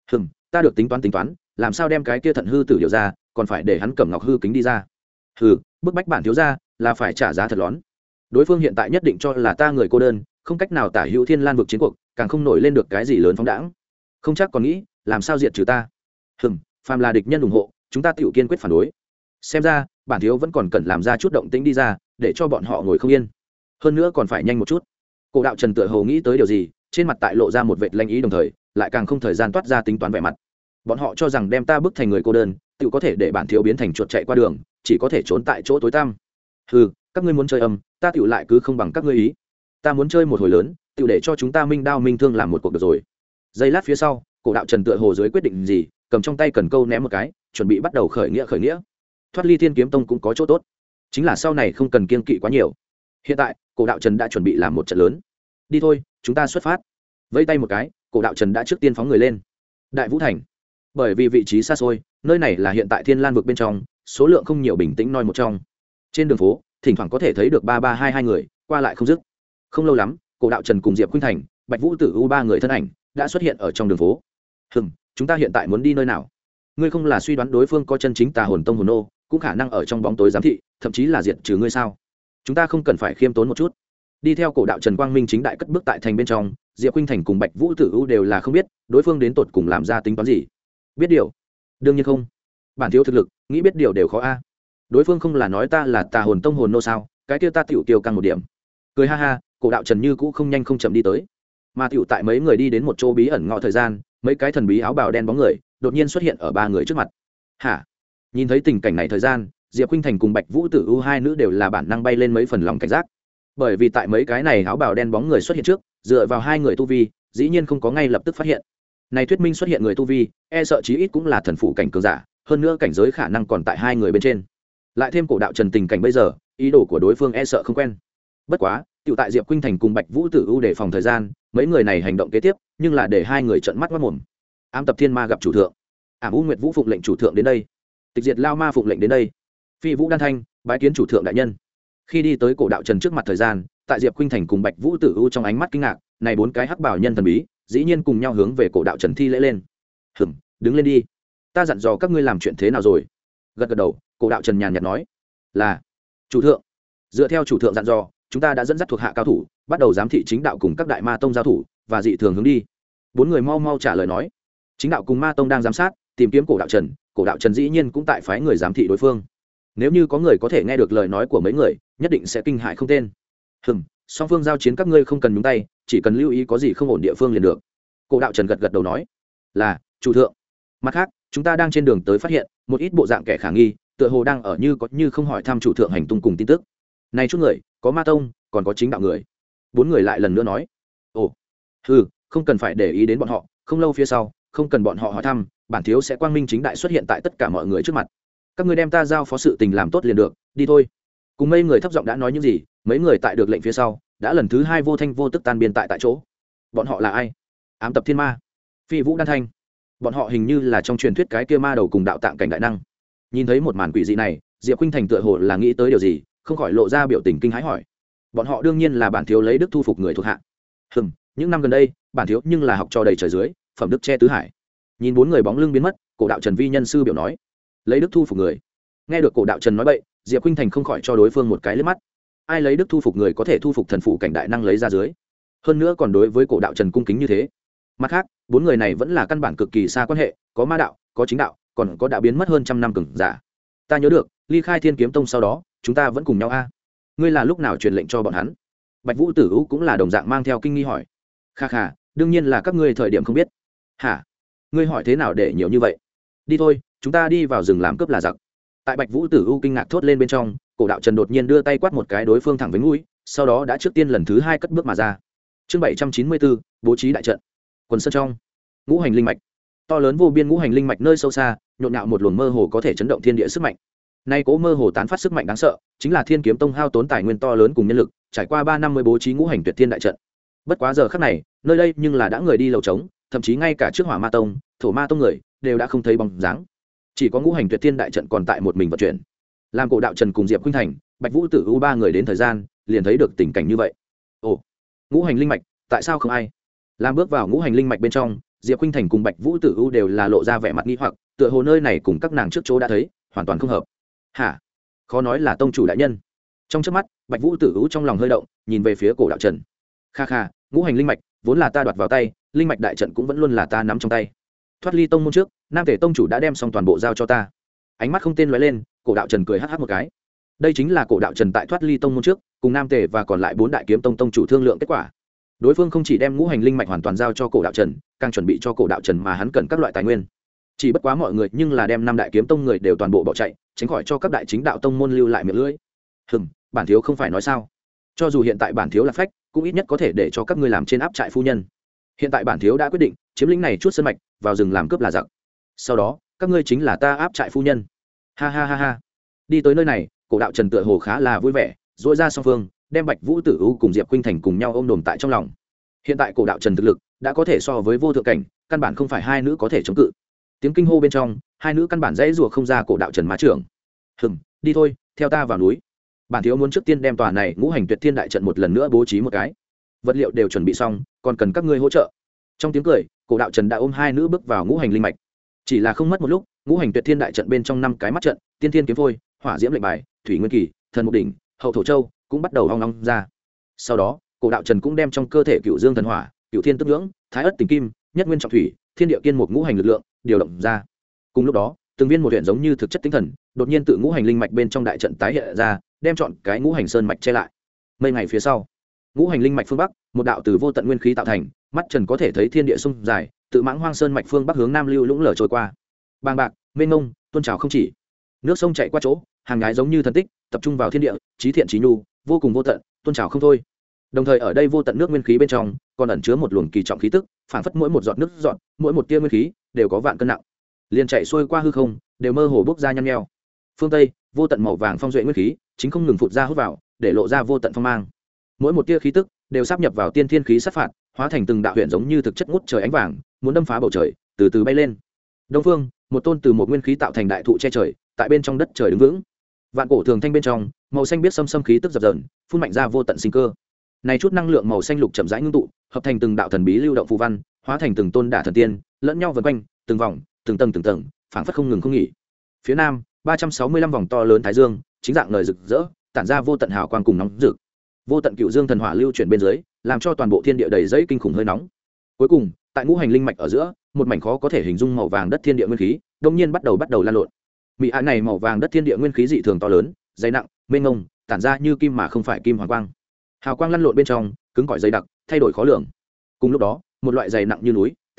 Ta được tính toán, làm sao đem cái kia Thận Hư Tử điều ra, còn phải để hắn cầm Ngọc Hư kính đi ra. Bức bách bản thiếu gia là phải trả giá thật lớn. Đối phương hiện tại nhất định cho là ta người cô đơn, không cách nào tả hữu Thiên Lan vực chiến cuộc, càng không nổi lên được cái gì lớn phóng đãng. Không chắc còn nghĩ làm sao diệt trừ ta. Phàm là địch nhân ủng hộ, chúng ta tiểu kiên quyết phản đối. Xem ra bản thiếu vẫn còn cần làm ra chút động tĩnh đi ra, để cho bọn họ ngồi không yên. Hơn nữa còn phải nhanh một chút. Cổ đạo trần tựa hồ nghĩ tới điều gì, trên mặt tại lộ ra một vệt lanh ý, đồng thời lại càng không thời gian toát ra tính toán vẻ mặt. Bọn họ cho rằng đem ta bức thành người cô đơn, tự có thể để bản thiếu biến thành chuột chạy qua đường, chỉ có thể trốn tại chỗ tối tăm. Các ngươi muốn chơi âm, ta tự lại cứ không bằng các ngươi ý. Ta muốn chơi một hồi lớn, tự để cho chúng ta minh đao minh thương làm một cuộc được rồi. Giây lát phía sau, cổ đạo trần tựa hồ dưới quyết định gì, cầm trong tay cần câu ném một cái, chuẩn bị bắt đầu khởi nghĩa. Thoát ly Thiên Kiếm Tông cũng có chỗ tốt, chính là sau này không cần kiêng kỵ quá nhiều. Hiện tại cổ đạo trần đã chuẩn bị làm một trận lớn. Đi thôi, chúng ta xuất phát. Vẫy tay một cái, cổ đạo trần đã trước tiên phóng người lên. Đại Vũ Thành, bởi vì vị trí xa xôi, nơi này là hiện tại Thiên Lan vực bên trong, số lượng không nhiều, bình tĩnh nói một trong. Trên đường phố thỉnh thoảng có thể thấy được 3322 người qua lại không dứt. Không lâu lắm, cổ đạo trần cùng Diệp Khuynh Thành, Bạch Vũ Tử U ba người thân ảnh đã xuất hiện ở trong đường phố. Chúng ta hiện tại muốn đi nơi nào? Ngươi không là suy đoán đối phương có chân chính tà hồn tông hồn ô, cũng khả năng ở trong bóng tối giám thị, thậm chí là diệt trừ ngươi sao? Chúng ta không cần phải khiêm tốn một chút. Đi theo cổ đạo trần quang minh chính đại cất bước tại thành bên trong, Diệp Khuynh Thành cùng Bạch Vũ Tử U đều là không biết đối phương đến tột cùng làm ra tính toán gì. Biết điều? Đương nhiên không. Bản thiếu thực lực, nghĩ biết điều đều khó a. Đối phương không là nói ta là tà hồn tông hồn nô sao? Cái kia ta tiểu tiêu căng một điểm. Cười ha ha, cổ đạo trần như cũ không nhanh không chậm đi tới. Mà tiểu tại mấy người đi đến một chỗ bí ẩn ngõ thời gian, mấy cái thần bí áo bào đen bóng người đột nhiên xuất hiện ở ba người trước mặt. Hả? Nhìn thấy tình cảnh này thời gian, Diệp Khuynh Thành cùng Bạch Vũ Tử U hai nữ đều là bản năng bay lên mấy phần lòng cảnh giác. Bởi vì tại mấy cái này áo bào đen bóng người xuất hiện trước, dựa vào hai người tu vi, dĩ nhiên không có ngay lập tức phát hiện. Này thuyết minh xuất hiện người tu vi, e sợ chí ít cũng là thần phụ cảnh cường giả, hơn nữa cảnh giới khả năng còn tại hai người bên trên. Lại thêm cổ đạo trần tình cảnh bây giờ, ý đồ của đối phương e sợ không quen. Bất quá, tiểu tại Diệp Khuynh Thành cùng Bạch Vũ Tử U để phòng thời gian, mấy người này hành động kế tiếp, nhưng là để hai người trợn mắt ngoác mồm. Ám tập thiên ma gặp chủ thượng, Ảm U Nguyệt Vũ phụng lệnh chủ thượng đến đây, Tịch Diệt Lao Ma phụng lệnh đến đây, Phi Vũ Đan Thanh bái kiến chủ thượng đại nhân. Khi đi tới cổ đạo trần trước mặt thời gian, tại Diệp Khuynh Thành cùng Bạch Vũ Tử U trong ánh mắt kinh ngạc, này bốn cái hắc bảo nhân thần bí, dĩ nhiên cùng nhau hướng về cổ đạo trần thi lễ lên. Đứng lên đi, ta dặn dò các ngươi làm chuyện thế nào rồi? Gật gật đầu, cổ đạo trần nhàn nhạt nói, là chủ thượng. Dựa theo chủ thượng dặn dò, chúng ta đã dẫn dắt thuộc hạ cao thủ, bắt đầu giám thị chính đạo cùng các đại ma tông giao thủ và dị thường hướng đi. Bốn người mau mau trả lời nói. Chính đạo cùng ma tông đang giám sát, tìm kiếm cổ đạo trần dĩ nhiên cũng tại phái người giám thị đối phương. Nếu như có người có thể nghe được lời nói của mấy người, nhất định sẽ kinh hại không tên. Song phương giao chiến các ngươi không cần nhúng tay, chỉ cần lưu ý có gì không ổn địa phương liền được. Cổ đạo trần gật gật đầu nói, là chủ thượng. Mặt khác, chúng ta đang trên đường tới phát hiện một ít bộ dạng kẻ khả nghi, tựa hồ đang ở như có như không hỏi thăm chủ thượng hành tung cùng tin tức. Này chút người, có ma tông, còn có chính đạo người. 4 người lại lần nữa nói, ồ, không cần phải để ý đến bọn họ, không lâu phía sau, không cần bọn họ hỏi thăm, bản thiếu sẽ quang minh chính đại xuất hiện tại tất cả mọi người trước mặt. Các ngươi đem ta giao phó sự tình làm tốt liền được, đi thôi. Cùng mấy người thấp giọng đã nói những gì, mấy người tại được lệnh phía sau, đã lần thứ 2 vô thanh vô tức tan biên tại chỗ. Bọn họ là ai? Ám tập thiên ma, Phi Vũ Đan Thanh. Bọn họ hình như là trong truyền thuyết cái kia ma đầu cùng đạo tạng cảnh đại năng. Nhìn thấy một màn quỷ dị này, Diệp Khuynh Thành tựa hồ là nghĩ tới điều gì, không khỏi lộ ra biểu tình kinh hãi hỏi. Bọn họ đương nhiên là bản thiếu lấy đức thu phục người thuộc hạ. Những năm gần đây, bản thiếu nhưng là học trò đầy trời dưới, phẩm đức che tứ hải. Nhìn 4 người bóng lưng biến mất, Cổ đạo Trần vi nhân sư biểu nói, lấy đức thu phục người. Nghe được Cổ đạo Trần nói bậy, Diệp Khuynh Thành không khỏi cho đối phương một cái liếc mắt. Ai lấy đức thu phục người có thể thu phục thần phụ cảnh đại năng lấy ra dưới, hơn nữa còn đối với Cổ đạo Trần cung kính như thế. Mặt khác, 4 người này vẫn là căn bản cực kỳ xa quan hệ, có ma đạo, có chính đạo, còn có đã biến mất hơn trăm năm cường giả. Ta nhớ được, ly khai Thiên Kiếm Tông sau đó, chúng ta vẫn cùng nhau a. Ngươi là lúc nào truyền lệnh cho bọn hắn? Bạch Vũ Tử U cũng là đồng dạng mang theo kinh nghi hỏi. Kha kha, đương nhiên là các ngươi thời điểm không biết. Hả? Ngươi hỏi thế nào để nhiều như vậy? Đi thôi, chúng ta đi vào rừng làm cướp là giặc. Tại Bạch Vũ Tử U kinh ngạc thốt lên bên trong, Cổ đạo Trần đột nhiên đưa tay quát một cái đối phương thẳng với mũi, sau đó đã trước tiên lần thứ 2 cất bước mà ra. Chương 794, bố trí đại trận. Quần sơn trong, ngũ hành linh mạch, to lớn vô biên ngũ hành linh mạch nơi sâu xa, nhộn nhạo một luồng mơ hồ có thể chấn động thiên địa sức mạnh. Nay cố mơ hồ tán phát sức mạnh đáng sợ, chính là Thiên Kiếm Tông hao tốn tài nguyên to lớn cùng nhân lực, trải qua 3 năm mới bố trí ngũ hành tuyệt thiên đại trận. Bất quá giờ khắc này, nơi đây nhưng là đã người đi lầu trống, thậm chí ngay cả trước Hỏa Ma Tông, Thổ Ma Tông người đều đã không thấy bóng dáng. Chỉ có ngũ hành tuyệt thiên đại trận còn tại một mình vận chuyển. Làm Cổ đạo Trần cùng Diệp Khuynh Thành, Bạch Vũ Tử U 3 người đến thời gian, liền thấy được tình cảnh như vậy. Ồ, ngũ hành linh mạch, tại sao không ai? Làm bước vào ngũ hành linh mạch bên trong, Diệp Khuynh Thành cùng Bạch Vũ Tử U đều là lộ ra vẻ mặt nghi hoặc, tựa hồ nơi này cùng các nàng trước chỗ đã thấy, hoàn toàn không hợp. Hả? Khó nói là tông chủ đại nhân. Trong chớp mắt, Bạch Vũ Tử U trong lòng hơi động, nhìn về phía Cổ đạo Trần. Kha kha, ngũ hành linh mạch vốn là ta đoạt vào tay, linh mạch đại trận cũng vẫn luôn là ta nắm trong tay. Thoát ly tông môn trước, Nam Tề tông chủ đã đem xong toàn bộ giao cho ta. Ánh mắt không tên lóe lên, Cổ đạo Trần cười hắc hắc một cái. Đây chính là Cổ đạo Trần tại thoát ly tông môn trước, cùng Nam Tề và còn lại 4 đại kiếm tông tông chủ thương lượng kết quả. Đối phương không chỉ đem ngũ hành linh mạch hoàn toàn giao cho Cổ đạo Trần, càng chuẩn bị cho Cổ đạo Trần mà hắn cần các loại tài nguyên. Chỉ bất quá mọi người nhưng là đem 5 đại kiếm tông người đều toàn bộ bỏ chạy, tránh khỏi cho các đại chính đạo tông môn lưu lại miệng lưỡi. Bản thiếu không phải nói sao? Cho dù hiện tại bản thiếu là phách, cũng ít nhất có thể để cho các ngươi làm trên áp trại phu nhân. Hiện tại bản thiếu đã quyết định chiếm lĩnh này chút sơn mạch, vào rừng làm cướp là giặc. Sau đó, các ngươi chính là ta áp trại phu nhân. Ha ha ha ha. Đi tới nơi này, Cổ đạo Trần tựa hồ khá là vui vẻ, dội ra song phương, đem Bạch Vũ Tử U cùng Diệp Khuynh Thành cùng nhau ôm đồm tại trong lòng. Hiện tại Cổ đạo Trần thực lực đã có thể so với vô thượng cảnh, căn bản không phải hai nữ có thể chống cự. Tiếng kinh hô bên trong, hai nữ căn bản dãy rủa không ra Cổ đạo Trần má trưởng. Đi thôi, theo ta vào núi. Bản thiếu muốn trước tiên đem tòa này ngũ hành tuyệt thiên đại trận một lần nữa bố trí một cái. Vật liệu đều chuẩn bị xong, còn cần các ngươi hỗ trợ. Trong tiếng cười, Cổ đạo Trần đã ôm hai nữ bước vào ngũ hành linh mạch. Chỉ là không mất một lúc, ngũ hành tuyệt thiên đại trận bên trong 5 cái mắt trận, tiên thiên kiếm phôi, hỏa diễm lệnh bài, thủy nguyên kỳ, thần mục đỉnh, hậu thổ châu cũng bắt đầu ong ong ra. Sau đó, Cổ đạo Trần cũng đem trong cơ thể Cửu Dương thần hỏa, Cửu Thiên tức nhưỡng, Thái ất tình kim, Nhất nguyên trọng thủy, Thiên địa kiên một ngũ hành lực lượng điều động ra. Cùng lúc đó, từng viên một huyện giống như thực chất tinh thần, đột nhiên tự ngũ hành linh mạch bên trong đại trận tái hiện ra, đem chọn cái ngũ hành sơn mạch che lại. Mấy ngày phía sau, ngũ hành linh mạch phương bắc, một đạo từ vô tận nguyên khí tạo thành, mắt Trần có thể thấy thiên địa sung dài, tự mãng hoang sơn mạch phương bắc hướng nam lưu lũng lở trôi qua. Bàng bạc, mênh mông, tuôn trào không chỉ. Nước sông chảy qua chỗ, hàng ngái giống như thần tích, tập trung vào thiên địa, trí thiện trí nhu, vô cùng vô tận, tuôn trào không thôi. Đồng thời ở đây vô tận nước nguyên khí bên trong, còn ẩn chứa một luồng kỳ trọng khí tức, phảng phất mỗi một giọt nước giọt, mỗi một tia nguyên khí đều có vạn cân nặng. Liên chạy xuôi qua hư không, đều mơ hồ bốc ra nhăn nheo. Phương Tây, vô tận màu vàng phong duệ nguyên khí, chính không ngừng phụt ra hút vào, để lộ ra vô tận phong mang. Mỗi một tia khí tức đều sáp nhập vào tiên thiên khí sát phạt, hóa thành từng đạo huyền giống như thực chất ngút trời ánh vàng, muốn đâm phá bầu trời, từ từ bay lên. Đông phương, một tôn từ một nguyên khí tạo thành đại thụ che trời, tại bên trong đất trời đứng vững. Vạn cổ thường thanh bên trong, màu xanh biết xâm khí tức dập dờn, phun mạnh ra vô tận sinh cơ. Này chút năng lượng màu xanh lục chậm rãi ngưng tụ, hợp thành từng đạo thần bí lưu động phù văn, hóa thành từng tôn đả thần tiên, lẫn nhau vần quanh, từng vòng, từng tầng, phảng phất không ngừng không nghỉ. Phía nam, 365 vòng to lớn thái dương, chính dạng lời rực rỡ, tản ra vô tận hào quang cùng nóng rực. Vô tận cựu dương thần hỏa lưu chuyển bên dưới, làm cho toàn bộ thiên địa đầy dẫy kinh khủng hơi nóng. Cuối cùng, tại ngũ hành linh mạch ở giữa, một mảnh khó có thể hình dung màu vàng đất thiên địa nguyên khí, đột nhiên bắt đầu lan lộn. Mỹ hạ này màu vàng đất thiên địa nguyên khí dị thường to lớn, dày nặng, mênh mông, tản ra như kim mà không phải kim hoàng quang. Hào quang lăn lộn bên trong, cứng cỏi dày đặc, thay đổi khó lường. Cùng lúc đó, một loại dày nặng như núi,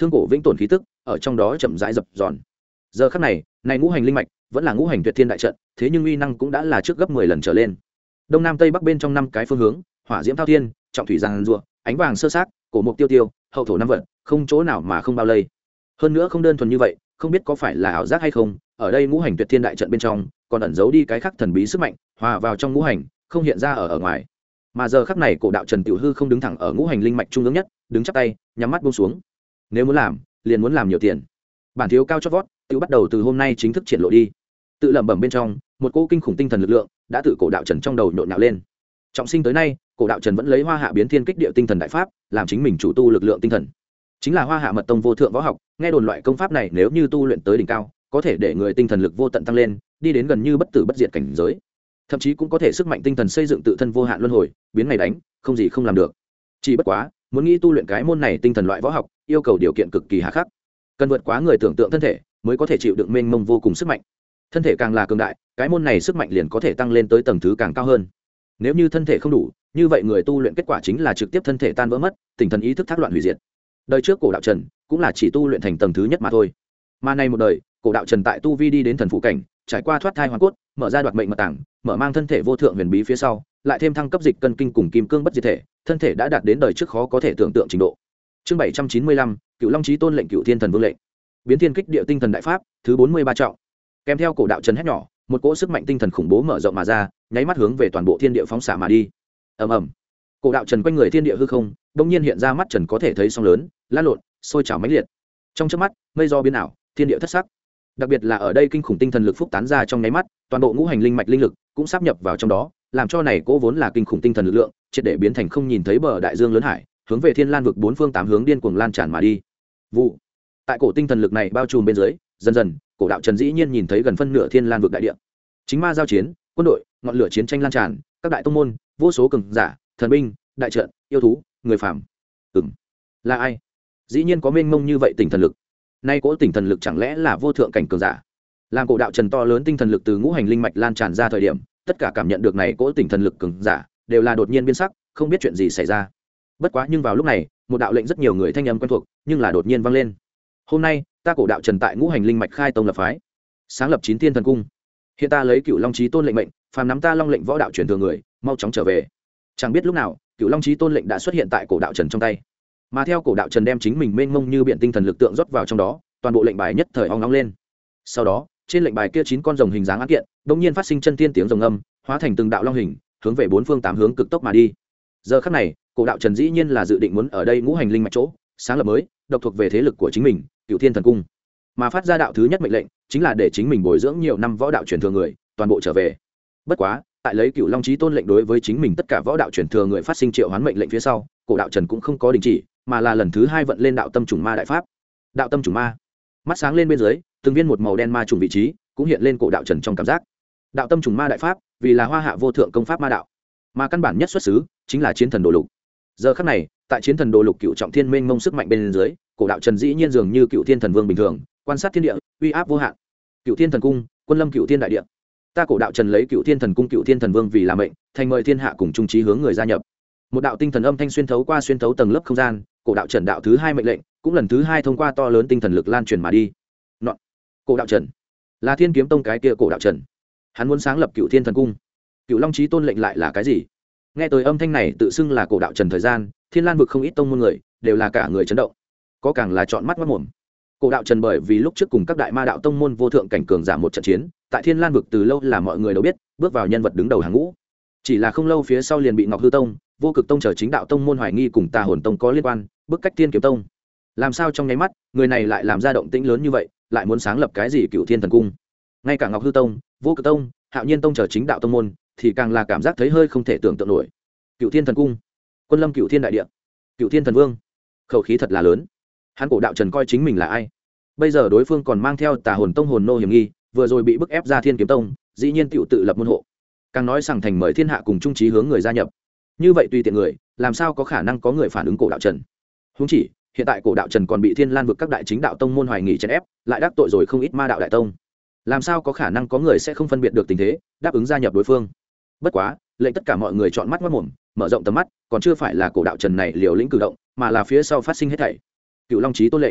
thương cổ vĩnh tồn khí tức ở trong đó chậm rãi dập dòn. Giờ khắc này ngũ hành linh mạch vẫn là ngũ hành tuyệt thiên đại trận, thế nhưng uy năng cũng đã là trước gấp 10 lần trở lên. Đông nam tây bắc bên trong 5 cái phương hướng, hỏa diễm thao thiên, trọng thủy giằng rùa, ánh vàng sơ sát, cổ mục tiêu tiêu, hậu thổ năm vận, không chỗ nào mà không bao lây. Hơn nữa không đơn thuần như vậy, không biết có phải là ảo giác hay không, ở đây ngũ hành tuyệt thiên đại trận bên trong còn ẩn giấu đi cái khắc thần bí sức mạnh, hòa vào trong ngũ hành, không hiện ra ở ngoài. Mà giờ khắc này cổ đạo Trần Tiểu Hư không đứng thẳng ở ngũ hành linh mạch trung ương nhất, đứng chắp tay, nhắm mắt buông xuống. Nếu muốn làm, liền muốn làm nhiều tiền. Bản thiếu cao chót vót, tự bắt đầu từ hôm nay chính thức triển lộ đi. Tự lẩm bẩm bên trong, một cỗ kinh khủng tinh thần lực lượng đã tự cổ đạo Trần trong đầu nhộn nhạo lên. Trọng sinh tới nay, cổ đạo Trần vẫn lấy Hoa Hạ biến thiên kích địa tinh thần đại pháp làm chính mình chủ tu lực lượng tinh thần. Chính là Hoa Hạ mật tông vô thượng võ học, nghe đồn loại công pháp này nếu như tu luyện tới đỉnh cao, có thể để người tinh thần lực vô tận tăng lên, đi đến gần như bất tử bất diệt cảnh giới. Thậm chí cũng có thể sức mạnh tinh thần xây dựng tự thân vô hạn luân hồi, biến ngày đánh, không gì không làm được. Chỉ bất quá, muốn nghĩ tu luyện cái môn này tinh thần loại võ học, yêu cầu điều kiện cực kỳ hà khắc. Cần vượt quá người tưởng tượng thân thể, mới có thể chịu đựng mênh mông vô cùng sức mạnh. Thân thể càng là cường đại, cái môn này sức mạnh liền có thể tăng lên tới tầng thứ càng cao hơn. Nếu như thân thể không đủ, như vậy người tu luyện kết quả chính là trực tiếp thân thể tan vỡ mất, tinh thần ý thức thác loạn hủy diệt. Đời trước cổ đạo Trần cũng là chỉ tu luyện thành tầng thứ nhất mà thôi. Mà nay một đời, cổ đạo Trần tại tu vi đi đến thần phụ cảnh, trải qua thoát thai hoàn cốt, mở ra đoạt mệnh mật tảng, mở mang thân thể vô thượng huyền bí phía sau, lại thêm thăng cấp dịch cân kinh cùng kim cương bất diệt thể, thân thể đã đạt đến đời trước khó có thể tưởng tượng trình độ. Chương 795, Cửu Long Chí Tôn lệnh Cửu Thiên Thần Vương lệnh. Biến thiên kích địa tinh thần đại pháp, thứ 43 trọng. Kèm theo cổ đạo Trần hét nhỏ, một cỗ sức mạnh tinh thần khủng bố mở rộng mà ra, nháy mắt hướng về toàn bộ thiên địa phóng xạ mà đi. Ầm ầm. Cổ đạo Trần quanh người thiên địa hư không, đột nhiên hiện ra mắt Trần có thể thấy sóng lớn, lan lộn, sôi trào mãnh liệt. Trong chớp mắt, mây do biến ảo, thiên địa thất sắc. Đặc biệt là ở đây kinh khủng tinh thần lực phúc tán ra trong nháy mắt, toàn bộ ngũ hành linh mạch linh lực cũng sáp nhập vào trong đó, làm cho này cỗ vốn là kinh khủng tinh thần lực lượng, triệt để biến thành không nhìn thấy bờ đại dương lớn hải, hướng về Thiên Lan vực bốn phương tám hướng điên cuồng lan tràn mà đi. Vụ. Tại cổ tinh thần lực này bao trùm bên dưới, dần dần, cổ đạo Trần dĩ nhiên nhìn thấy gần phân nửa Thiên Lan vực đại địa. Chính ma giao chiến, quân đội, ngọn lửa chiến tranh lan tràn, các đại tông môn, vô số cường giả, thần binh, đại trận, yêu thú, người phàm. Là ai? Dĩ nhiên có mênh mông như vậy tinh thần lực. Nay cỗ tinh thần lực chẳng lẽ là vô thượng cảnh cường giả? Làm cổ đạo Trần to lớn tinh thần lực từ ngũ hành linh mạch lan tràn ra thời điểm, tất cả cảm nhận được này cỗ tinh thần lực cường giả, đều là đột nhiên biến sắc, không biết chuyện gì xảy ra. Bất quá nhưng vào lúc này, một đạo lệnh rất nhiều người thanh âm quen thuộc, nhưng là đột nhiên vang lên. Hôm nay, ta cổ đạo Trần tại ngũ hành linh mạch khai tông lập phái, sáng lập 9 thiên thần cung. Hiện ta lấy Cửu Long Chí Tôn lệnh mệnh, phàm nắm ta long lệnh võ đạo truyền thừa người, mau chóng trở về. Chẳng biết lúc nào, Cửu Long Chí Tôn lệnh đã xuất hiện tại cổ đạo Trần trong tay. Mà theo cổ đạo Trần đem chính mình mênh mông như biển tinh thần lực tượng rót vào trong đó, toàn bộ lệnh bài nhất thời ong nóng lên. Sau đó, trên lệnh bài kia 9 con rồng hình dáng án kiện, đột nhiên phát sinh chân tiên tiếng rồng âm, hóa thành từng đạo long hình, hướng về bốn phương tám hướng cực tốc mà đi. Giờ khắc này, cổ đạo Trần dĩ nhiên là dự định muốn ở đây ngũ hành linh mạch chỗ, sáng lập mới, độc thuộc về thế lực của chính mình, Cửu Thiên Thần Cung. Mà phát ra đạo thứ nhất mệnh lệnh, chính là để chính mình bồi dưỡng nhiều năm võ đạo truyền thừa người, toàn bộ trở về. Bất quá, tại lấy Cửu Long Chí Tôn lệnh đối với chính mình tất cả võ đạo truyền thừa người phát sinh triệu hoán mệnh lệnh phía sau, cổ đạo Trần cũng không có đình chỉ, mà là lần thứ 2 vận lên đạo tâm trùng ma đại pháp. Đạo tâm trùng ma, mắt sáng lên bên dưới, từng viên một màu đen ma trùng vị trí cũng hiện lên cổ đạo Trần trong cảm giác. Đạo tâm trùng ma đại pháp, vì là Hoa Hạ vô thượng công pháp ma đạo, mà căn bản nhất xuất xứ chính là chiến thần đồ lục. Giờ khắc này, tại chiến thần đồ lục cựu trọng thiên mênh mông sức mạnh bên dưới, cổ đạo Trần dĩ nhiên dường như cựu thiên thần vương bình thường, quan sát thiên địa, uy áp vô hạn. Cựu thiên thần cung, quân lâm cựu thiên đại địa. Ta cổ đạo Trần lấy cựu thiên thần cung cựu thiên thần vương vì là mệnh, thành mời thiên hạ cùng trung trí hướng người gia nhập. Một đạo tinh thần âm thanh xuyên thấu qua xuyên thấu tầng lớp không gian, cổ đạo Trần đạo thứ 2 mệnh lệnh, cũng lần thứ 2 thông qua to lớn tinh thần lực lan truyền mà đi. Nọ, cổ đạo Trần là Thiên Kiếm Tông cái kia cổ đạo Trần, hắn muốn sáng lập cựu thiên thần cung. Cựu Long Chí Tôn lệnh lại là cái gì? Nghe tới âm thanh này tự xưng là cổ đạo Trần thời gian, Thiên Lan vực không ít tông môn người đều là cả người chấn động, có càng là trọn mắt mắt mồm. Cổ đạo Trần bởi vì lúc trước cùng các đại ma đạo tông môn vô thượng cảnh cường giả một trận chiến, tại Thiên Lan vực từ lâu là mọi người đều biết, bước vào nhân vật đứng đầu hàng ngũ. Chỉ là không lâu phía sau liền bị Ngọc Hư Tông, Vô Cực Tông chờ chính đạo tông môn hoài nghi cùng Tà Hồn Tông có liên quan, bức cách Thiên Kiếm Tông. Làm sao trong nháy mắt, người này lại làm ra động tĩnh lớn như vậy, lại muốn sáng lập cái gì Cửu Thiên Thần Cung? Ngay cả Ngọc Hư Tông, Vô Cực Tông, Hạo Nhiên Tông chờ chính đạo tông môn, thì càng là cảm giác thấy hơi không thể tưởng tượng nổi. Cửu Thiên Thần Cung, quân lâm Cửu Thiên đại địa, Cửu Thiên Thần Vương, khẩu khí thật là lớn. Hắn cổ đạo Trần coi chính mình là ai? Bây giờ đối phương còn mang theo Tà Hồn Tông hồn nô hiểm nghi, vừa rồi bị bức ép ra Thiên Kiếm Tông, dĩ nhiên tiểu tự lập môn hộ. Càng nói rằng thành mời thiên hạ cùng trung trí hướng người gia nhập. Như vậy tùy tiện người, làm sao có khả năng có người phản ứng cổ đạo Trần? Huống chỉ, hiện tại cổ đạo Trần còn bị Thiên Lan vực các đại chính đạo tông môn hoài nghi chèn ép, lại đắc tội rồi không ít ma đạo đại tông. Làm sao có khả năng có người sẽ không phân biệt được tình thế, đáp ứng gia nhập đối phương? Bất quá, lệnh tất cả mọi người chọn mắt mắt mồm, mở rộng tầm mắt, còn chưa phải là cổ đạo Trần này liều lĩnh cử động, mà là phía sau phát sinh hết thảy. Cửu Long Chí Tôn lệnh,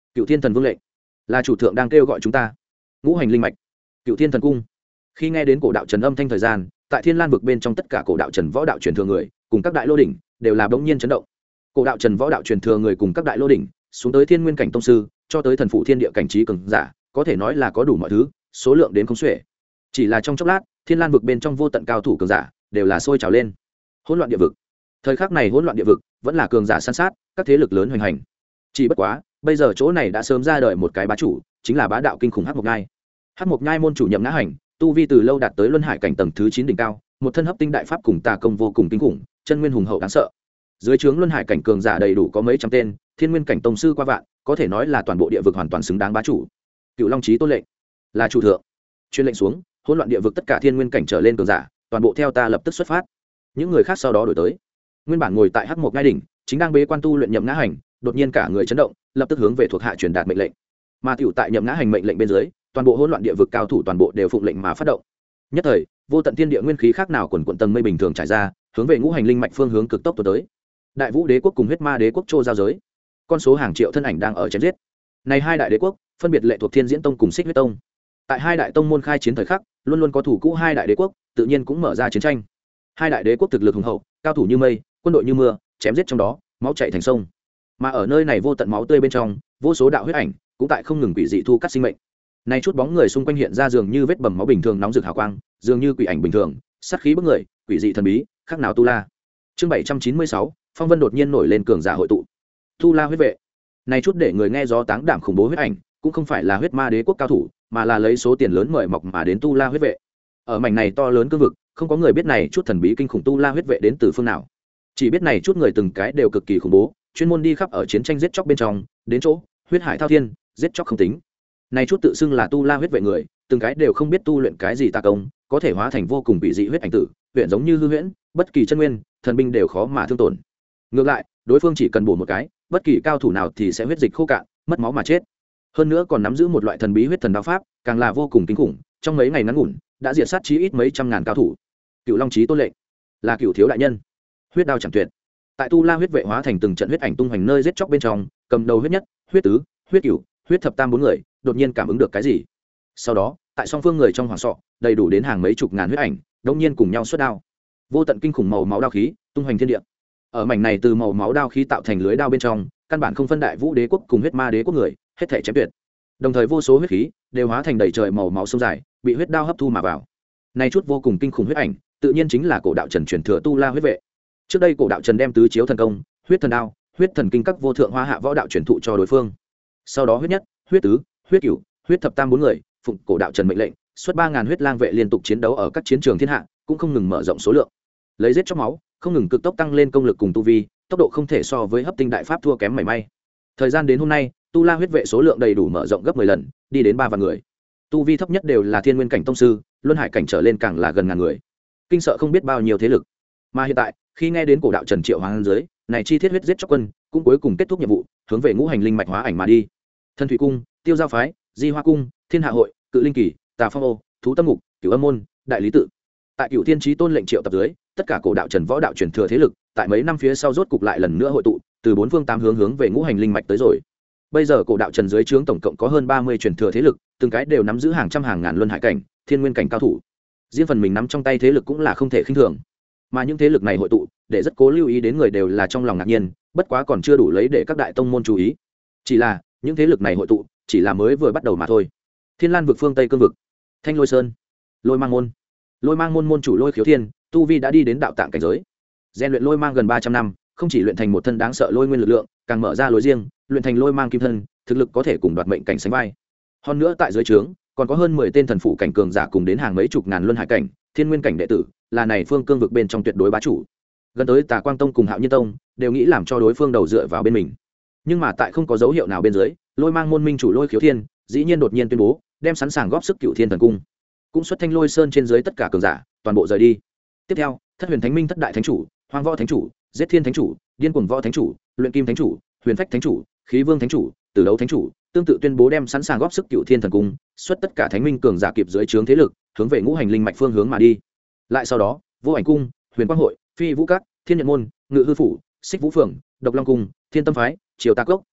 Cựu thiên thần vương lệnh, là chủ thượng đang kêu gọi chúng ta. Ngũ hành linh mạch, Cựu thiên thần cung. Khi nghe đến cổ đạo trần âm thanh thời gian, tại Thiên Lan vực bên trong tất cả cổ đạo trần võ đạo truyền thừa người cùng các đại lô đỉnh đều là bỗng nhiên chấn động. Cổ đạo trần võ đạo truyền thừa người cùng các đại lô đỉnh xuống tới thiên nguyên cảnh tông sư, cho tới thần phụ thiên địa cảnh trí cường giả, có thể nói là có đủ mọi thứ, số lượng đến không xuể. Chỉ là trong chốc lát, Thiên Lan vực bên trong vô tận cao thủ cường giả đều là sôi trào lên. Hỗn loạn địa vực. Thời khắc này hỗn loạn địa vực vẫn là cường giả san sát, các thế lực lớn hoành hành. Chỉ bất quá, bây giờ chỗ này đã sớm ra đời một cái bá chủ, chính là bá đạo kinh khủng Hắc Mộc Nhai. Hắc Mộc Nhai môn chủ Nhậm Ngã Hành, tu vi từ lâu đạt tới luân hải cảnh tầng thứ 9 đỉnh cao, một thân hấp tinh đại pháp cùng tà công vô cùng kinh khủng, chân nguyên hùng hậu đáng sợ. Dưới trướng luân hải cảnh cường giả đầy đủ có mấy trăm tên, thiên nguyên cảnh tông sư qua vạn, có thể nói là toàn bộ địa vực hoàn toàn xứng đáng bá chủ. Cựu Long Chí Tôn lệnh, là chủ thượng. Truyền lệnh xuống, hỗn loạn địa vực tất cả thiên nguyên cảnh trở lên cường giả, toàn bộ theo ta lập tức xuất phát. Những người khác sau đó đổi tới. Nguyên bản ngồi tại Hắc Mộc Nhai đỉnh, chính đang bế quan tu luyện Nhậm Ngã Hành, đột nhiên cả người chấn động, lập tức hướng về thuộc hạ truyền đạt mệnh lệnh. Mà tiểu tại Nhậm Ngã Hành mệnh lệnh bên dưới, toàn bộ hỗn loạn địa vực cao thủ toàn bộ đều phụng lệnh mà phát động. Nhất thời, vô tận thiên địa nguyên khí khác nào quần quần tầng mây bình thường trải ra, hướng về ngũ hành linh mạch phương hướng cực tốc tới. Đại Vũ Đế quốc cùng Huyết Ma Đế quốc trô giao giới, con số hàng triệu thân ảnh đang ở chém giết. Này hai đại đế quốc, phân biệt lệ thuộc Thiên Diễn Tông cùng Xích Huyết Tông. Tại hai đại tông môn khai chiến thời khắc, luôn luôn có thủ cũ hai đại đế quốc, tự nhiên cũng mở ra chiến tranh. Hai đại đế quốc thực lực hùng hậu, cao thủ như mây, quân đội như mưa, chém giết trong đó, máu chảy thành sông. Mà ở nơi này vô tận máu tươi bên trong, vô số đạo huyết ảnh cũng tại không ngừng quỷ dị thu cắt sinh mệnh. Nay chút bóng người xung quanh hiện ra dường như vết bầm máu bình thường nóng rực hào quang, dường như quỷ ảnh bình thường, sát khí bức người, quỷ dị thần bí, khác nào tu la. Chương 796, phong vân đột nhiên nổi lên cường giả hội tụ. Tu la huyết vệ. Nay chút để người nghe gió táng đảm khủng bố huyết ảnh, cũng không phải là Huyết Ma Đế quốc cao thủ, mà là lấy số tiền lớn mời mọc mà đến tu la huyết vệ. Ở mảnh này to lớn cương vực, không có người biết này chút thần bí kinh khủng tu la huyết vệ đến từ phương nào. Chỉ biết này chút người từng cái đều cực kỳ khủng bố, chuyên môn đi khắp ở chiến tranh giết chóc bên trong, đến chỗ huyết hải thao thiên, giết chóc không tính. Này chút tự xưng là tu la huyết vệ người, từng cái đều không biết tu luyện cái gì tà công, có thể hóa thành vô cùng bị dị huyết ảnh tử, huyện giống như hư huyễn, bất kỳ chân nguyên, thần binh đều khó mà thương tổn. Ngược lại, đối phương chỉ cần bổ một cái, bất kỳ cao thủ nào thì sẽ huyết dịch khô cạn, mất máu mà chết. Hơn nữa còn nắm giữ một loại thần bí huyết thần đao pháp, càng là vô cùng kinh khủng, trong mấy ngày ngắn ngủn, đã diệt sát chí ít mấy trăm ngàn cao thủ. Cựu Long Chí Tôn lệnh, là Cựu thiếu đại nhân. Huyết đao chẳng tuyệt. Tại tu la huyết vệ hóa thành từng trận huyết ảnh tung hoành nơi giết chóc bên trong, cầm đầu huyết nhất, huyết tứ, huyết cửu, huyết thập tam bốn người, đột nhiên cảm ứng được cái gì. Sau đó, tại song phương người trong hoàng sọ, đầy đủ đến hàng mấy chục ngàn huyết ảnh, đột nhiên cùng nhau xuất đao. Vô tận kinh khủng màu máu đao khí, tung hoành thiên địa. Ở mảnh này từ màu máu đao khí tạo thành lưới đao bên trong, căn bản không phân Đại Vũ Đế quốc cùng Huyết Ma Đế quốc người, hết thảy chém tuyệt. Đồng thời vô số huyết khí đều hóa thành đầy trời màu máu sông dài, bị huyết đao hấp thu mà vào. Này chút vô cùng kinh khủng huyết ảnh, tự nhiên chính là cổ đạo Trần truyền thừa tu la huyết vệ. Trước đây cổ đạo Trần đem tứ chiếu thần công, huyết thần đao, huyết thần kinh các vô thượng hoa hạ võ đạo truyền thụ cho đối phương. Sau đó huyết nhất, huyết tứ, huyết cửu, huyết thập tam bốn người, phụng cổ đạo Trần mệnh lệnh, xuất 3000 huyết lang vệ liên tục chiến đấu ở các chiến trường thiên hạ, cũng không ngừng mở rộng số lượng. Lấy giết chóc máu, không ngừng cực tốc tăng lên công lực cùng tu vi, tốc độ không thể so với hấp tinh đại pháp thua kém mảy may. Thời gian đến hôm nay, tu la huyết vệ số lượng đầy đủ mở rộng gấp 10 lần, đi đến 3 vạn người. Tu vi thấp nhất đều là thiên nguyên cảnh tông sư, luân hải cảnh trở lên càng là gần ngàn người. Kinh sợ không biết bao nhiêu thế lực. Mà hiện tại, khi nghe đến cổ đạo Trần triệu hoàng dưới, này chi thiết huyết giết chóc quân, cũng cuối cùng kết thúc nhiệm vụ, hướng về ngũ hành linh mạch hóa ảnh mà đi. Thân Thủy cung, Tiêu Giao phái, Di Hoa cung, Thiên Hạ hội, Cự Linh kỳ, Tà Phong ô, Thú Tâm ngục, Cửu Âm môn, Đại Lý tự. Tại Cửu Thiên Chí Tôn lệnh triệu tập dưới, tất cả cổ đạo Trần võ đạo truyền thừa thế lực, tại mấy năm phía sau rốt cục lại lần nữa hội tụ, từ bốn phương tám hướng về ngũ hành linh mạch tới rồi. Bây giờ cổ đạo Trần dưới trướng tổng cộng có hơn 30 truyền thừa thế lực, từng cái đều nắm giữ hàng trăm hàng ngàn luân hải cảnh, thiên nguyên cảnh cao thủ. Riêng phần mình nắm trong tay thế lực cũng là không thể khinh thường. Mà những thế lực này hội tụ, để rất cố lưu ý đến người đều là trong lòng ngạc nhiên, bất quá còn chưa đủ lấy để các đại tông môn chú ý. Chỉ là, những thế lực này hội tụ, chỉ là mới vừa bắt đầu mà thôi. Thiên Lan vực phương Tây cương vực, Thanh Lôi Sơn, Lôi Mang môn. Lôi Mang môn môn chủ Lôi Khiếu Thiên, tu vi đã đi đến đạo tạng cảnh giới. Rèn luyện Lôi Mang gần 300 năm, không chỉ luyện thành một thân đáng sợ lôi nguyên lực lượng, càng mở ra lối riêng, luyện thành Lôi Mang kim thân, thực lực có thể cùng đoạt mệnh cảnh sánh vai. Hơn nữa tại dưới trướng, còn có hơn 10 tên thần phụ cảnh cường giả cùng đến hàng mấy chục ngàn luân hải cảnh, thiên nguyên cảnh đệ tử, là này phương cương vực bên trong tuyệt đối bá chủ. Gần tới Tà Quang tông cùng Hạo Nhiên tông, đều nghĩ làm cho đối phương đầu dựa vào bên mình. Nhưng mà tại không có dấu hiệu nào bên dưới, Lôi Mang môn minh chủ Lôi Khiếu Thiên, dĩ nhiên đột nhiên tuyên bố, đem sẵn sàng góp sức Cựu Thiên thần cung, cũng xuất Thanh Lôi Sơn trên dưới tất cả cường giả, toàn bộ rời đi. Tiếp theo, Thất Huyền Thánh Minh thất đại thánh chủ, Hoang Võ thánh chủ, Giết Thiên thánh chủ, Điên Cuồng Võ thánh chủ, Luyện Kim thánh chủ, Huyền Phách thánh chủ, Khí Vương thánh chủ, Tử Đấu thánh chủ, tương tự tuyên bố đem sẵn sàng góp sức Cựu Thiên thần cung, xuất tất cả thánh minh cường giả kịp dưới trướng thế lực, hướng về ngũ hành linh mạch phương hướng mà đi. Lại sau đó, Vô Ảnh cung, Huyền Quang hội, Phi Vũ các, Thiên Nhận môn, Ngự Hư phủ, Xích Vũ phường, Độc Long cung, Thiên Tâm phái, Triều Ta cốc,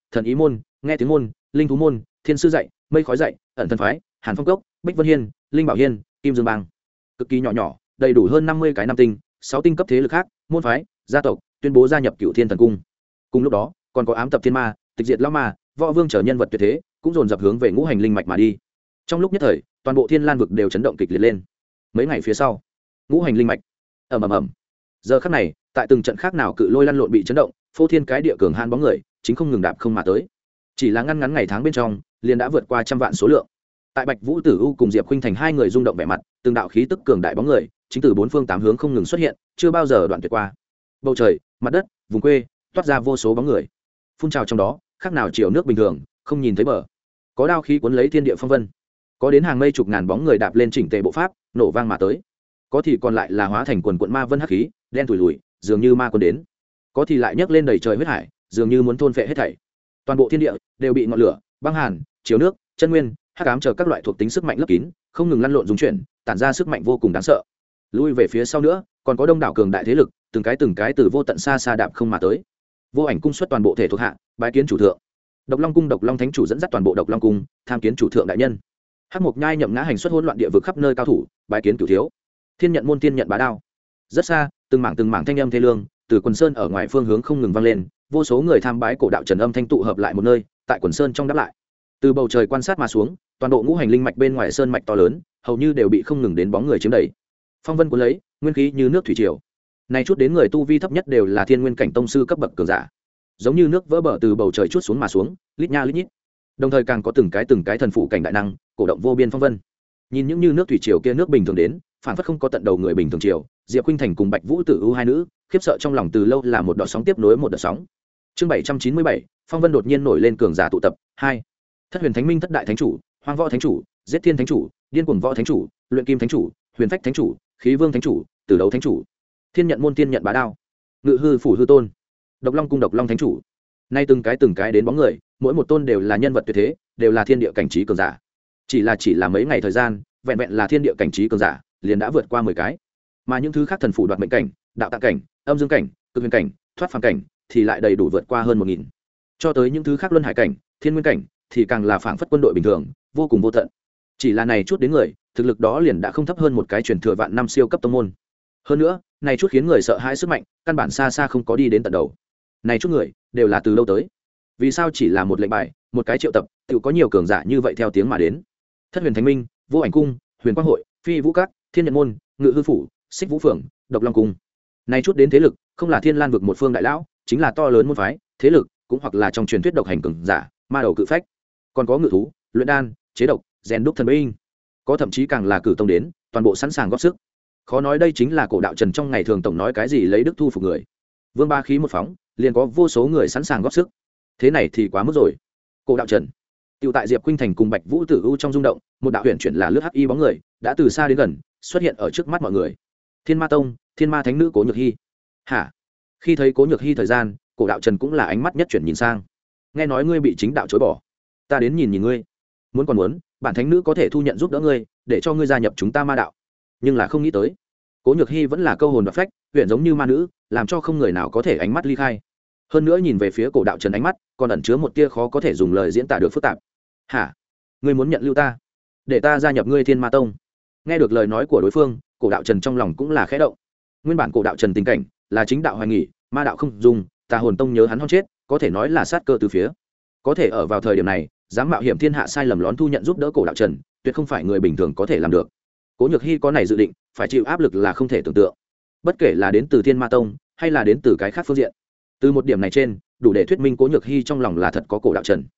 thần ý môn, nghe tiếng môn, linh thú môn, thiên sư dạy, mây khói dạy, ẩn thân phái, hàn phong cốc, bích vân hiên, linh bảo hiên, kim dương bang. Cực kỳ nhỏ nhỏ, đầy đủ hơn 50 cái nam tinh, 6 tinh cấp thế lực khác, môn phái, gia tộc tuyên bố gia nhập Cửu Thiên Thần Cung. Cùng lúc đó, còn có ám tập thiên ma, tịch diệt lão ma, võ vương trở nhân vật tuyệt thế, cũng dồn dập hướng về ngũ hành linh mạch mà đi. Trong lúc nhất thời, toàn bộ Thiên Lan vực đều chấn động kịch liệt lên. Mấy ngày phía sau, ngũ hành linh mạch ầm ầm ầm. Giờ khắc này, tại từng trận khác nào cự lôi lăn lộn bị chấn động, phô thiên cái địa cường han bóng người, chính không ngừng đạp không mà tới. Chỉ là ngăn ngắn ngày tháng bên trong, liền đã vượt qua trăm vạn số lượng. Tại Bạch Vũ Tử U cùng Diệp Khuynh Thành hai người rung động vẻ mặt, từng đạo khí tức cường đại bóng người, chính từ bốn phương tám hướng không ngừng xuất hiện, chưa bao giờ đoạn tuyệt qua. Bầu trời, mặt đất, vùng quê, toát ra vô số bóng người. Phun trào trong đó, khác nào chiều nước bình thường, không nhìn thấy bờ. Có đao khí cuốn lấy thiên địa phong vân, có đến hàng mây chục ngàn bóng người đạp lên chỉnh tề bộ pháp, nổ vang mà tới. Có thì còn lại là hóa thành quần quần ma vân hắc khí, đen tủi lùi, dường như ma quân đến. Có thì lại nhấc lên đầy trời huyết hải, dường như muốn thôn phệ hết thảy. Toàn bộ thiên địa đều bị ngọn lửa, băng hàn, chiếu nước, chân nguyên, hắc ám chờ các loại thuộc tính sức mạnh lấp kín, không ngừng lăn lộn dung chuyển, tản ra sức mạnh vô cùng đáng sợ. Lui về phía sau nữa, còn có đông đảo cường đại thế lực, từng cái từ vô tận xa xa đạp không mà tới. Vô Ảnh cung xuất toàn bộ thể thuộc hạ, bái kiến chủ thượng. Độc Long cung Độc Long thánh chủ dẫn dắt toàn bộ Độc Long cung, tham kiến chủ thượng đại nhân. Hắc Mộc Nhai nhậm ngã hành xuất hỗn loạn địa vực khắp nơi cao thủ, bái kiến cửu thiếu. Thiên nhận môn tiên nhận bá đao. Rất xa, từng mảng thanh âm thê lương, từ quần sơn ở ngoài phương hướng không ngừng vang lên, vô số người tham bái cổ đạo trần âm thanh tụ hợp lại một nơi, tại quần sơn trong đáp lại. Từ bầu trời quan sát mà xuống, toàn bộ ngũ hành linh mạch bên ngoài sơn mạch to lớn, hầu như đều bị không ngừng đến bóng người chiếm đầy. Phong vân cuốn lấy, nguyên khí như nước thủy triều. Này chút đến người tu vi thấp nhất đều là thiên nguyên cảnh tông sư cấp bậc cường giả, giống như nước vỡ bờ từ bầu trời chút xuống mà xuống, lít nha lít nhít. Đồng thời càng có từng cái thần phụ cảnh đại năng, cổ động vô biên phong vân. Nhìn những như nước thủy triều kia nước bình thường đến, phản phất không có tận đầu người bình thường triều. Diệp Khuynh Thành cùng Bạch Vũ Tử U hai nữ, khiếp sợ trong lòng từ lâu là một đợt sóng tiếp nối một đợt sóng. Chương 797, phong vân đột nhiên nổi lên cường giả tụ tập 2. Thất Huyền Thánh Minh thất đại thánh chủ, Hoang Võ thánh chủ, Giết Thiên thánh chủ, Điên Cuồng Võ thánh chủ, Luyện Kim thánh chủ, Huyền Phách thánh chủ, Khí Vương thánh chủ, Tử Đấu thánh chủ, Thiên nhận môn tiên nhận bá đao, Ngự hư phủ hư tôn, Độc Long cung Độc Long thánh chủ. Nay từng cái đến bóng người, mỗi một tôn đều là nhân vật tuyệt thế, đều là thiên địa cảnh trí cường giả. Chỉ là mấy ngày thời gian, vẹn vẹn là thiên địa cảnh trí cường giả, liền đã vượt qua 10 cái. Mà những thứ khác thần phủ đoạt mệnh cảnh, đạo tạng cảnh, âm dương cảnh, cực huyền cảnh, thoát phàm cảnh thì lại đầy đủ vượt qua hơn 1000. Cho tới những thứ khác luân hải cảnh, thiên nguyên cảnh thì càng là phảng phất quân đội bình thường, vô cùng vô tận. Chỉ là này chút đến người, thực lực đó liền đã không thấp hơn một cái truyền thừa vạn năm siêu cấp tông môn. Hơn nữa, này chút khiến người sợ hãi sức mạnh, căn bản xa xa không có đi đến tận đầu. Này chút người đều là từ lâu tới. Vì sao chỉ là một lệnh bài, một cái triệu tập, tự có nhiều cường giả như vậy theo tiếng mà đến? Thất Huyền Thánh Minh, Vô Ảnh cung, Huyền Quang hội, Phi Vũ các, Thiên Nhận môn, Ngự hư phủ, Xích Vũ phường, Độc Long cung. Này chút đến thế lực, không là Thiên Lan vực một phương đại lão, chính là to lớn môn phái, thế lực, cũng hoặc là trong truyền thuyết độc hành cường giả, ma đầu cự phách. Còn có ngự thú, luyện đan, chế độc, rèn đúc thần binh. Có thậm chí càng là cử tông đến, toàn bộ sẵn sàng góp sức. Khó nói đây chính là cổ đạo trần trong ngày thường tổng nói cái gì lấy đức thu phục người. Vương ba khí một phóng, liền có vô số người sẵn sàng góp sức. Thế này thì quá mức rồi. Cổ đạo trần, tiểu tại Diệp Khuynh Thành cùng Bạch Vũ Tử U trong rung động, một đạo huyền chuyển là lướt hắc y bóng người, đã từ xa đến gần, xuất hiện ở trước mắt mọi người. Thiên Ma tông, Thiên Ma thánh nữ Cố Nhược Hi. Hả? Khi thấy Cố Nhược Hi thời gian, cổ đạo trần cũng là ánh mắt nhất chuyển nhìn sang. Nghe nói ngươi bị chính đạo chối bỏ, ta đến nhìn ngươi. Muốn, bản thánh nữ có thể thu nhận giúp đỡ ngươi, để cho ngươi gia nhập chúng ta ma đạo. Nhưng là không nghĩ tới, Cố Nhược Hi vẫn là câu hồn đoạt phách, huyền giống như ma nữ, làm cho không người nào có thể ánh mắt ly khai. Hơn nữa nhìn về phía cổ đạo trần ánh mắt, còn ẩn chứa một tia khó có thể dùng lời diễn tả được phức tạp. Hả? Ngươi muốn nhận lưu ta, để ta gia nhập ngươi Thiên Ma tông? Nghe được lời nói của đối phương, cổ đạo trần trong lòng cũng là khẽ động. Nguyên bản cổ đạo trần tình cảnh là chính đạo hoài nghỉ, ma đạo không dùng, tà hồn tông nhớ hắn hon chết, có thể nói là sát cơ từ phía. Có thể ở vào thời điểm này, dám mạo hiểm thiên hạ sai lầm lón thu nhận giúp đỡ cổ đạo trần, tuyệt không phải người bình thường có thể làm được. Cố Nhược Hi có này dự định, phải chịu áp lực là không thể tưởng tượng. Bất kể là đến từ Thiên Ma tông, hay là đến từ cái khác phương diện, từ một điểm này trên, đủ để thuyết minh Cố Nhược Hi trong lòng là thật có cổ đạo trần.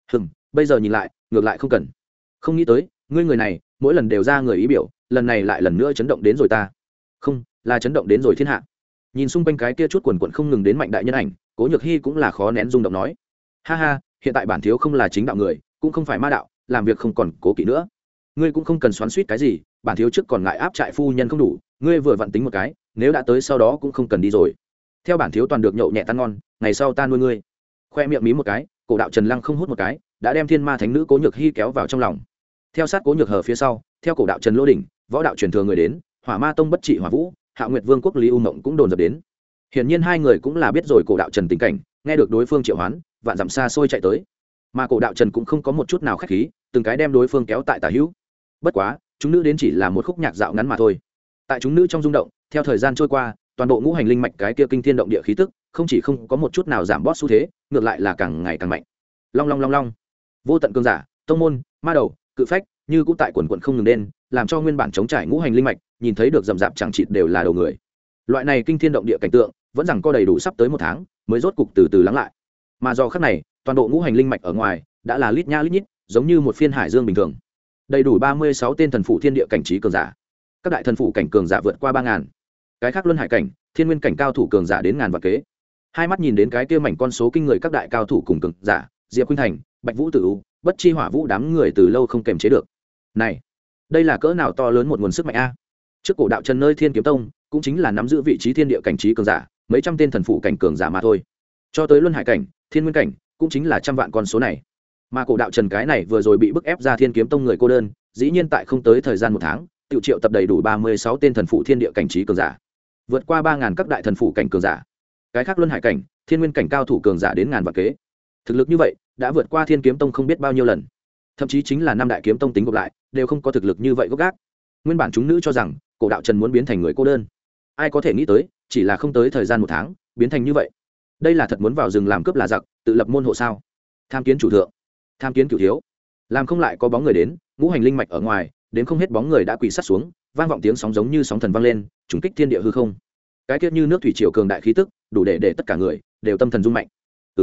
Bây giờ nhìn lại, ngược lại không cần. Không nghĩ tới, ngươi người này, mỗi lần đều ra người ý biểu, lần này lại lần nữa chấn động đến rồi ta. Không, là chấn động đến rồi thiên hạ. Nhìn xung quanh cái kia chút quần quần không ngừng đến mạnh đại nhân ảnh, Cố Nhược Hi cũng là khó nén rung động nói: "Ha ha, hiện tại bản thiếu không là chính đạo người, cũng không phải ma đạo, làm việc không còn cố kỵ nữa. Ngươi cũng không cần xoắn xuýt cái gì, bản thiếu trước còn ngại áp trại phu nhân không đủ, ngươi vừa vặn tính một cái, nếu đã tới sau đó cũng không cần đi rồi. Theo bản thiếu toàn được nhậu nhẹ tan ngon, ngày sau ta nuôi ngươi." Khoe miệng mí một cái, cổ đạo Trần Lăng không hút một cái, đã đem Thiên Ma thánh nữ Cố Nhược Hi kéo vào trong lòng. Theo sát Cố Nhược Hờ phía sau, theo cổ đạo Trần Lô đỉnh, võ đạo truyền thừa người đến, Hỏa Ma tông bất trị Hỏa Vũ, Hạ Nguyệt Vương quốc Lý U Mộng cũng đồn dập đến. Hiển nhiên hai người cũng là biết rồi cổ đạo Trần tình cảnh, nghe được đối phương triệu hoán, vạn dặm xa xôi chạy tới, mà cổ đạo trần cũng không có một chút nào khách khí, từng cái đem đối phương kéo tại tả hữu. Bất quá chúng nữ đến chỉ là một khúc nhạc dạo ngắn mà thôi. Tại chúng nữ trong rung động, theo thời gian trôi qua, toàn bộ ngũ hành linh mạch cái kia kinh thiên động địa khí tức không chỉ không có một chút nào giảm bót xu thế, ngược lại là càng ngày càng mạnh. Long long long long, vô tận cường giả, tông môn, ma đầu, cự phách như cũ tại quần quận không ngừng lên, làm cho nguyên bản chống trải ngũ hành linh mạch nhìn thấy được rậm rạp chẳng chịt đều là đầu người. Loại này kinh thiên động địa cảnh tượng vẫn rằng co đầy đủ sắp tới một tháng mới rốt cục từ từ lắng lại. Mà do khắc này, toàn bộ ngũ hành linh mạch ở ngoài đã là lít nha lít nhít, giống như một phiên hải dương bình thường. Đầy đủ 36 tên thần phụ thiên địa cảnh trí cường giả. Các đại thần phụ cảnh cường giả vượt qua 3000. Cái khác luân hải cảnh, thiên nguyên cảnh cao thủ cường giả đến ngàn vạn kế. Hai mắt nhìn đến cái kia mảnh con số kinh người các đại cao thủ cùng cường giả, Diệp Khuynh Thành, Bạch Vũ Tử U, Bất Chi Hỏa Vũ đám người từ lâu không kềm chế được. Này, đây là cỡ nào to lớn một nguồn sức mạnh a. Trước cổ đạo trần nơi Thiên Kiếm Tông, cũng chính là nắm giữ vị trí thiên địa cảnh trí cường giả, mấy trăm tên thần phụ cảnh cường giả mà thôi. Cho tới luân hải cảnh, thiên nguyên cảnh, cũng chính là trăm vạn con số này. Mà cổ đạo trần cái này vừa rồi bị bức ép ra Thiên Kiếm Tông người cô đơn, dĩ nhiên tại không tới thời gian một tháng, tiểu triệu tập đầy đủ 36 tên thần phụ thiên địa cảnh trí cường giả, vượt qua 3000 các đại thần phụ cảnh cường giả. Cái khác luân hải cảnh, thiên nguyên cảnh cao thủ cường giả đến ngàn vạn kế. Thực lực như vậy đã vượt qua Thiên Kiếm Tông không biết bao nhiêu lần, thậm chí chính là năm đại kiếm tông tính gộp lại đều không có thực lực như vậy gốc gác. Nguyên bản chúng nữ cho rằng cổ đạo trần muốn biến thành người cô đơn, ai có thể nghĩ tới chỉ là không tới thời gian một tháng biến thành như vậy. Đây là thật muốn vào rừng làm cướp là giặc, tự lập môn hộ sao? Tham kiến chủ thượng, tham kiến cửu thiếu. Làm không lại có bóng người đến, ngũ hành linh mạch ở ngoài đến không hết bóng người đã quỳ sát xuống, vang vọng tiếng sóng giống như sóng thần vang lên, trùng kích thiên địa hư không. Cái tiết như nước thủy triều cường đại khí tức, đủ để tất cả người đều tâm thần rung mạnh.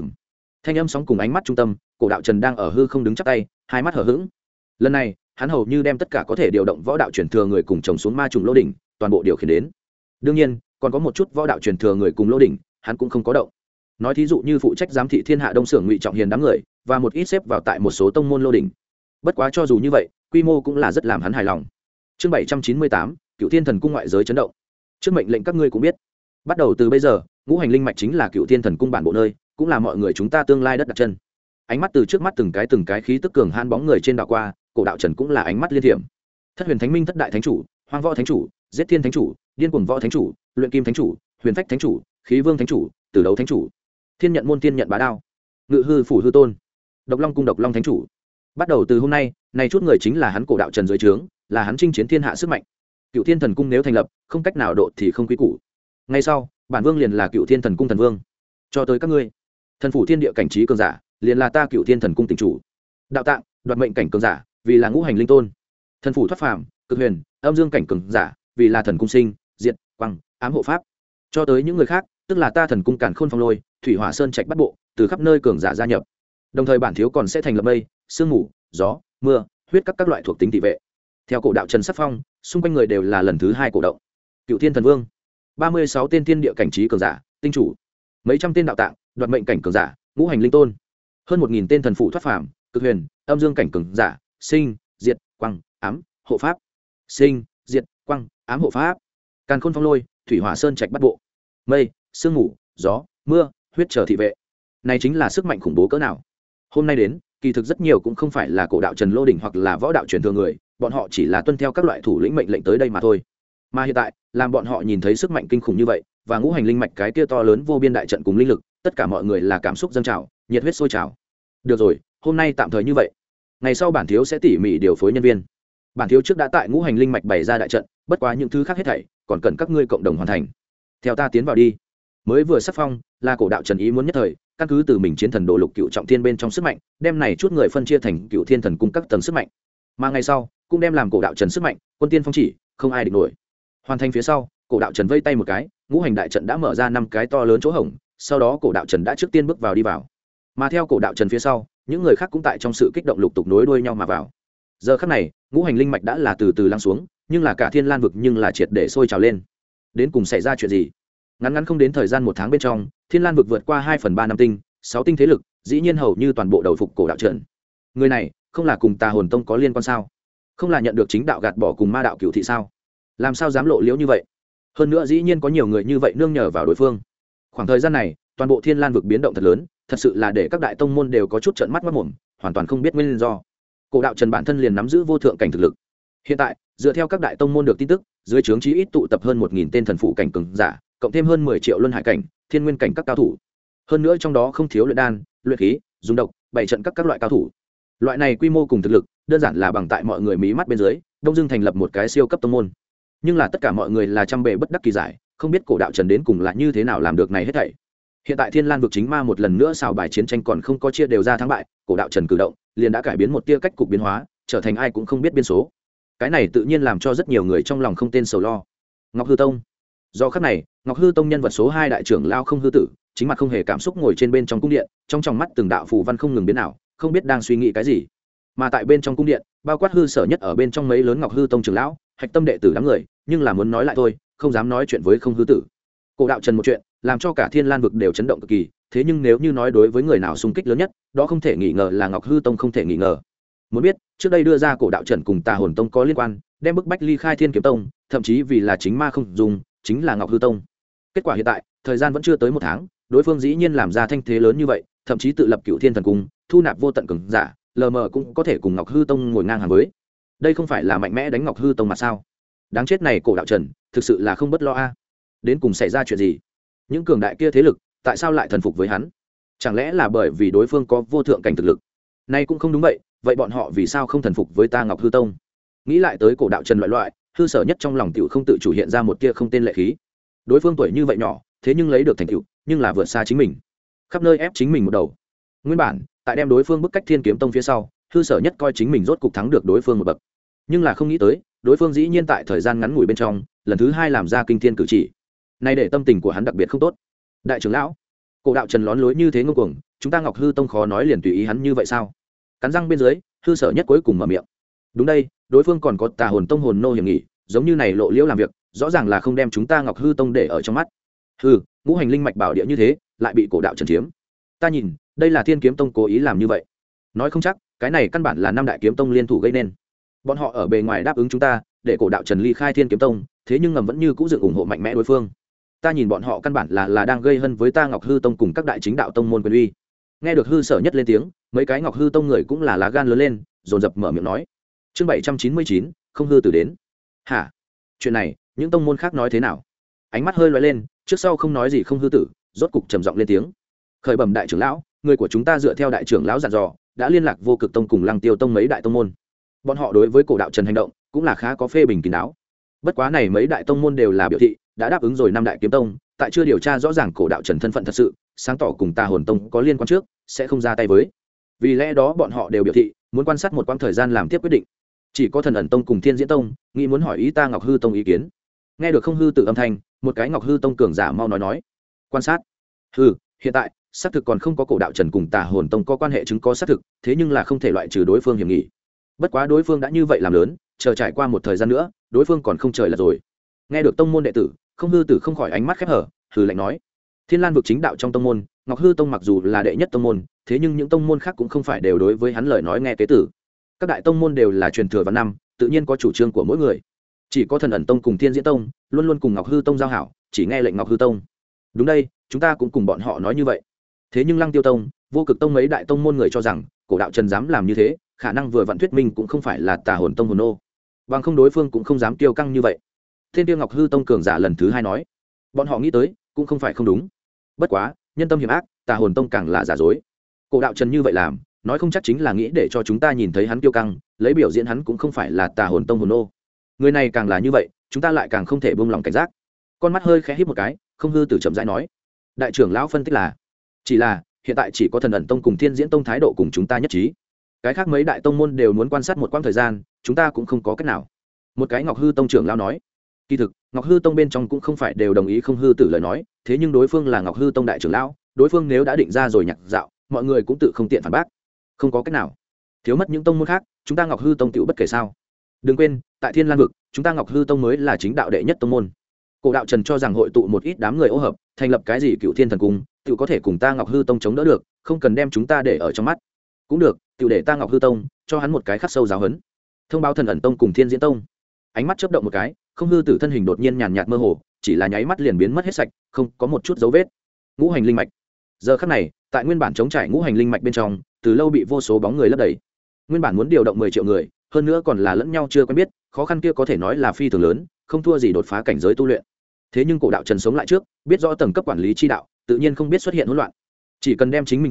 Thanh âm sóng cùng ánh mắt trung tâm, cổ đạo trần đang ở hư không đứng chắp tay, hai mắt hở hững. Lần này hắn hầu như đem tất cả có thể điều động võ đạo truyền thừa người cùng chồng xuống ma trùng lô đỉnh toàn bộ điều khiển đến. Đương nhiên còn có một chút võ đạo truyền thừa người cùng lô đỉnh hắn cũng không có động. Nói thí dụ như phụ trách giám thị thiên hạ đông xưởng Ngụy Trọng Hiền đám người và một ít xếp vào tại một số tông môn lô đỉnh. Bất quá cho dù như vậy quy mô cũng là rất làm hắn hài lòng. Chương 798, Cựu Thiên Thần Cung ngoại giới chấn động. Trước mệnh lệnh các ngươi cũng biết, bắt đầu từ bây giờ ngũ hành linh mạch chính là Cựu Thiên Thần Cung bản bộ nơi, cũng là mọi người chúng ta tương lai đất đặt chân. Ánh mắt từ trước mắt từng cái khí tức cường han bóng người trên đảo qua, cổ đạo trần cũng là ánh mắt liên thiểm. Thất huyền thánh minh thất đại thánh chủ, hoang võ thánh chủ, giết thiên thánh chủ, điên cuồng võ thánh chủ, luyện kim thánh chủ, huyền phách thánh chủ, khí vương thánh chủ, tử đấu thánh chủ, thiên nhận môn thiên nhận bá đao, ngự hư phủ hư tôn, độc long cung độc long thánh chủ. Bắt đầu từ hôm nay, này chút người chính là hắn cổ đạo trần dưới trướng, là hắn chinh chiến thiên hạ sức mạnh. Cựu Thiên Thần Cung nếu thành lập, không cách nào độ thì không quý củ. Ngay sau, bản vương liền là Cựu Thiên Thần Cung thần vương. Cho tới các ngươi, thần phủ thiên địa cảnh trí cường giả, liền là ta Cựu Thiên Thần Cung tỉnh chủ. Đạo tạng, đoạt mệnh cảnh cường giả, vì là ngũ hành linh tôn. Thần phủ thoát phàm, cực huyền, âm dương cảnh cường giả, vì là thần cung sinh, diệt, quang, ám hộ pháp. Cho tới những người khác, tức là ta thần cung càn khôn phong lôi, thủy hỏa sơn trạch bắt bộ, từ khắp nơi cường giả gia nhập. Đồng thời bản thiếu còn sẽ thành lập mây, sương mù, gió, mưa, huyết các loại thuộc tính thị vệ. Theo cổ đạo trần sắc phong, xung quanh người đều là lần thứ 2 cổ động. Cựu Thiên Thần Vương, 36 tên thiên địa cảnh trí cường giả, tinh chủ, mấy trăm tên đạo tạng, đoạt mệnh cảnh cường giả, ngũ hành linh tôn, hơn 1000 tên thần phụ thoát phàm, cực huyền, âm dương cảnh cường giả, sinh, diệt, quang, ám, hộ pháp. Sinh, diệt, quang, ám hộ pháp. Càn khôn phong lôi, thủy hỏa sơn trạch bắt bộ, mây, sương mù, gió, mưa, huyết trở thị vệ. Này chính là sức mạnh khủng bố cỡ nào. Hôm nay đến, kỳ thực rất nhiều cũng không phải là cổ đạo trần lô đỉnh hoặc là võ đạo truyền thừa người, bọn họ chỉ là tuân theo các loại thủ lĩnh mệnh lệnh tới đây mà thôi. Mà hiện tại, làm bọn họ nhìn thấy sức mạnh kinh khủng như vậy, và ngũ hành linh mạch cái kia to lớn vô biên đại trận cùng linh lực, tất cả mọi người là cảm xúc dâng trào, nhiệt huyết sôi trào. Được rồi, hôm nay tạm thời như vậy. Ngày sau bản thiếu sẽ tỉ mỉ điều phối nhân viên. Bản thiếu trước đã tại ngũ hành linh mạch bày ra đại trận, bất quá những thứ khác hết thảy còn cần các ngươi cộng đồng hoàn thành. Theo ta tiến vào đi. Mới vừa sắc phong, là cổ đạo trần ý muốn nhất thời, căn cứ từ mình chiến thần độ lục cựu trọng thiên bên trong sức mạnh, đem này chút người phân chia thành Cựu Thiên Thần Cung các tầng sức mạnh. Mà ngày sau, cũng đem làm cổ đạo trần sức mạnh, quân tiên phong chỉ, không ai địch nổi. Hoàn thành phía sau, cổ đạo trần vây tay một cái, ngũ hành đại trận đã mở ra 5 cái to lớn chỗ hổng, sau đó cổ đạo trần đã trước tiên bước vào đi vào. Mà theo cổ đạo trần phía sau, những người khác cũng tại trong sự kích động lục tục nối đuôi nhau mà vào. Giờ khắc này, ngũ hành linh mạch đã là từ từ lắng xuống, nhưng là cả Thiên Lan vực nhưng là triệt để sôi trào lên. Đến cùng xảy ra chuyện gì? Ngắn không đến thời gian 1 tháng bên trong, Thiên Lan vực vượt qua 2/3 năm tinh, 6 tinh thế lực, dĩ nhiên hầu như toàn bộ đầu phục cổ đạo trần. Người này, không là cùng Tà Hồn Tông có liên quan sao? Không là nhận được chính đạo gạt bỏ cùng ma đạo cửu thị sao? Làm sao dám lộ liễu như vậy? Hơn nữa dĩ nhiên có nhiều người như vậy nương nhờ vào đối phương. Khoảng thời gian này, toàn bộ Thiên Lan vực biến động thật lớn, thật sự là để các đại tông môn đều có chút trợn mắt mắt mồm, hoàn toàn không biết nguyên do. Cổ đạo trần bản thân liền nắm giữ vô thượng cảnh thực lực. Hiện tại, dựa theo các đại tông môn được tin tức, dưới trướng chí ít tụ tập hơn 1000 tên thần phụ cảnh cường giả, cộng thêm hơn 10 triệu luân hải cảnh, thiên nguyên cảnh các cao thủ. Hơn nữa trong đó không thiếu luyện đan, luyện khí dùng độc bày trận các loại cao thủ. Loại này quy mô cùng thực lực đơn giản là bằng tại mọi người mí mắt bên dưới đông dương thành lập một cái siêu cấp tông môn. Nhưng là tất cả mọi người là trăm bề bất đắc kỳ giải, không biết cổ đạo trần đến cùng là như thế nào làm được này hết thảy. Hiện tại Thiên Lan vực chính ma một lần nữa xào bài chiến tranh còn không có chia đều ra thắng bại, cổ đạo trần cử động liền đã cải biến một tia cách cục biến hóa, trở thành ai cũng không biết biên số. Cái này tự nhiên làm cho rất nhiều người trong lòng không tên sầu lo. Ngọc Hư Tông. Do khắc này, Ngọc Hư Tông nhân vật số 2 đại trưởng lao Không Hư Tử, chính mặt không hề cảm xúc ngồi trên bên trong cung điện, trong tròng mắt từng đạo phù văn không ngừng biến ảo, không biết đang suy nghĩ cái gì. Mà tại bên trong cung điện, bao quát hư sở nhất ở bên trong mấy lớn Ngọc Hư Tông trưởng lão, hạch tâm đệ tử đám người, nhưng là muốn nói lại thôi, không dám nói chuyện với Không Hư Tử. Cổ đạo trần một chuyện, làm cho cả Thiên Lan vực đều chấn động cực kỳ, thế nhưng nếu như nói đối với người nào xung kích lớn nhất, đó không thể nghi ngờ là Ngọc Hư Tông không thể nghi ngờ. Muốn biết, trước đây đưa ra cổ đạo trần cùng Tà Hồn Tông có liên quan, đem bức bách ly khai Thiên Kiếm Tông, thậm chí vì là chính ma không dùng, chính là Ngọc Hư Tông. Kết quả hiện tại, thời gian vẫn chưa tới 1 tháng, đối phương dĩ nhiên làm ra thanh thế lớn như vậy, thậm chí tự lập Cửu Thiên Thần Cung, thu nạp vô tận cường giả, lờ mờ cũng có thể cùng Ngọc Hư Tông ngồi ngang hàng với. Đây không phải là mạnh mẽ đánh Ngọc Hư Tông mà sao? Đáng chết này cổ đạo trần, thực sự là không bất lo a. Đến cùng xảy ra chuyện gì? Những cường đại kia thế lực, tại sao lại thần phục với hắn? Chẳng lẽ là bởi vì đối phương có vô thượng cảnh thực lực? Nay cũng không đúng vậy, vậy bọn họ vì sao không thần phục với ta Ngọc Hư Tông? Nghĩ lại tới cổ đạo trần loại, hư sở nhất trong lòng tiểu không tự chủ hiện ra một tia không tên lệ khí. Đối phương tuổi như vậy nhỏ, thế nhưng lấy được thành tựu, nhưng là vượt xa chính mình, khắp nơi ép chính mình một đầu. Nguyên bản, tại đem đối phương bức cách Thiên Kiếm Tông phía sau, hư sở nhất coi chính mình rốt cục thắng được đối phương một bậc. Nhưng là không nghĩ tới, đối phương dĩ nhiên tại thời gian ngắn ngủi bên trong, lần thứ 2 làm ra kinh thiên cử chỉ. Này để tâm tình của hắn đặc biệt không tốt. Đại trưởng lão, cổ đạo trần lón lối như thế ngông cuồng, chúng ta Ngọc Hư Tông khó nói liền tùy ý hắn như vậy sao? Cắn răng bên dưới, hư sở nhất cuối cùng mở miệng. Đúng đây, đối phương còn có Tà Hồn Tông hồn nô hiểm nghị, giống như này lộ liễu làm việc, rõ ràng là không đem chúng ta Ngọc Hư Tông để ở trong mắt. Hừ, ngũ hành linh mạch bảo địa như thế, lại bị cổ đạo trần chiếm. Ta nhìn, đây là Thiên Kiếm Tông cố ý làm như vậy. Nói không chắc, cái này căn bản là 5 đại kiếm tông liên thủ gây nên. Bọn họ ở bề ngoài đáp ứng chúng ta, để cổ đạo trần ly khai Thiên Kiếm Tông, thế nhưng ngầm vẫn như cũ dựng ủng hộ mạnh mẽ đối phương. Ta nhìn bọn họ căn bản là đang gây hấn với ta Ngọc Hư Tông cùng các đại chính đạo tông môn quyền uy. Nghe được hư sở nhất lên tiếng, mấy cái Ngọc Hư Tông người cũng là lá gan lớn lên, dồn dập mở miệng nói. Chương 799, Không Hư Tử đến. Hả? Chuyện này, những tông môn khác nói thế nào? Ánh mắt hơi lóe lên, trước sau không nói gì Không Hư Tử, rốt cục trầm giọng lên tiếng. Khởi bẩm đại trưởng lão, người của chúng ta dựa theo đại trưởng lão dặn dò, đã liên lạc Vô Cực Tông cùng Lăng Tiêu Tông mấy đại tông môn. Bọn họ đối với cổ đạo trần hành động cũng là khá có phê bình kín đáo. Bất quá này mấy đại tông môn đều là biểu thị đã đáp ứng rồi 5 đại kiếm tông, tại chưa điều tra rõ ràng cổ đạo trần thân phận thật sự, sáng tỏ cùng Tà Hồn Tông có liên quan trước, sẽ không ra tay với. Vì lẽ đó bọn họ đều biểu thị muốn quan sát một quãng thời gian làm tiếp quyết định. Chỉ có Thần Ẩn Tông cùng Thiên Diễn Tông nghĩ muốn hỏi ý ta Ngọc Hư Tông ý kiến. Nghe được Không Hư Tử âm thanh, một cái Ngọc Hư Tông cường giả mau nói. Quan sát? Hừ, hiện tại xác thực còn không có cổ đạo trần cùng Tà Hồn Tông có quan hệ chứng có xác thực, thế nhưng là không thể loại trừ đối phương hiểm nghi. Bất quá đối phương đã như vậy làm lớn, chờ trải qua một thời gian nữa, đối phương còn không trời là rồi. Nghe được tông môn đệ tử, Không Hư Tử không khỏi ánh mắt khép hở, hừ lạnh nói: Thiên Lan vực chính đạo trong tông môn, Ngọc Hư Tông mặc dù là đệ nhất tông môn, thế nhưng những tông môn khác cũng không phải đều đối với hắn lời nói nghe kế tử. Các đại tông môn đều là truyền thừa vạn năm, tự nhiên có chủ trương của mỗi người. Chỉ có Thần Ẩn Tông cùng Thiên Diễn Tông luôn luôn cùng Ngọc Hư Tông giao hảo, chỉ nghe lệnh Ngọc Hư Tông. Đúng đây, chúng ta cũng cùng bọn họ nói như vậy. Thế nhưng Lăng Tiêu Tông, Vô Cực Tông mấy đại tông môn người cho rằng, cổ đạo trần dám làm như thế, khả năng vừa vặn thuyết minh cũng không phải là Tà Hồn Tông hồn nô, bằng không đối phương cũng không dám tiêu căng như vậy. Thiên Tiêu Ngọc Hư Tông cường giả lần thứ 2 nói, bọn họ nghĩ tới cũng không phải không đúng. Bất quá, nhân tâm hiểm ác, Tà Hồn Tông càng là giả dối. Cổ đạo trần như vậy làm, nói không chắc chính là nghĩ để cho chúng ta nhìn thấy hắn tiêu căng, lấy biểu diễn hắn cũng không phải là Tà Hồn Tông hồn nô. Người này càng là như vậy, chúng ta lại càng không thể buông lòng cảnh giác. Con mắt hơi khẽ híp một cái, Không Hư Tử chậm rãi nói, đại trưởng lão phân tích là, chỉ là hiện tại chỉ có Thần Ẩn Tông cùng Thiên Diễn Tông thái độ cùng chúng ta nhất trí, cái khác mấy đại tông môn đều muốn quan sát một quãng thời gian, chúng ta cũng không có cách nào. Một cái Ngọc Hư Tông trưởng lão nói, kỳ thực Ngọc Hư Tông bên trong cũng không phải đều đồng ý Không Hư Tử lời nói, thế nhưng đối phương là Ngọc Hư Tông đại trưởng lão, đối phương nếu đã định ra rồi nhạc dạo, mọi người cũng tự không tiện phản bác, không có cách nào. Thiếu mất những tông môn khác, chúng ta Ngọc Hư Tông tựu bất kể sao? Đừng quên, tại Thiên Lan vực, chúng ta Ngọc Hư Tông mới là chính đạo đệ nhất tông môn. Cổ đạo trần cho rằng hội tụ một ít đám người ô hợp, thành lập cái gì Cựu Thiên Thần Cung, tựu có thể cùng ta Ngọc Hư Tông chống đỡ được, không cần đem chúng ta để ở trong mắt. Cũng được, tựu để ta Ngọc Hư Tông cho hắn một cái khắc sâu giáo huấn. Thông báo Thần Ẩn Tông cùng Thiên Diễn Tông. Ánh mắt chớp động một cái, Không Hư Tử thân hình đột nhiên nhàn nhạt mơ hồ, chỉ là nháy mắt liền biến mất hết sạch, không có một chút dấu vết. Ngũ hành linh mạch. Giờ khắc này, tại nguyên bản chống trải ngũ hành linh mạch bên trong, từ lâu bị vô số bóng người lấp đầy. Nguyên bản muốn điều động 10 triệu người, hơn nữa còn là lẫn nhau chưa quen biết, khó khăn kia có thể nói là phi thường lớn, không thua gì đột phá cảnh giới tu luyện. Thế nhưng cổ đạo trần sống lại trước, biết rõ tầng cấp quản lý chi đạo, tự nhiên không biết xuất hiện hỗn loạn. Chỉ cần đem chính mình cần,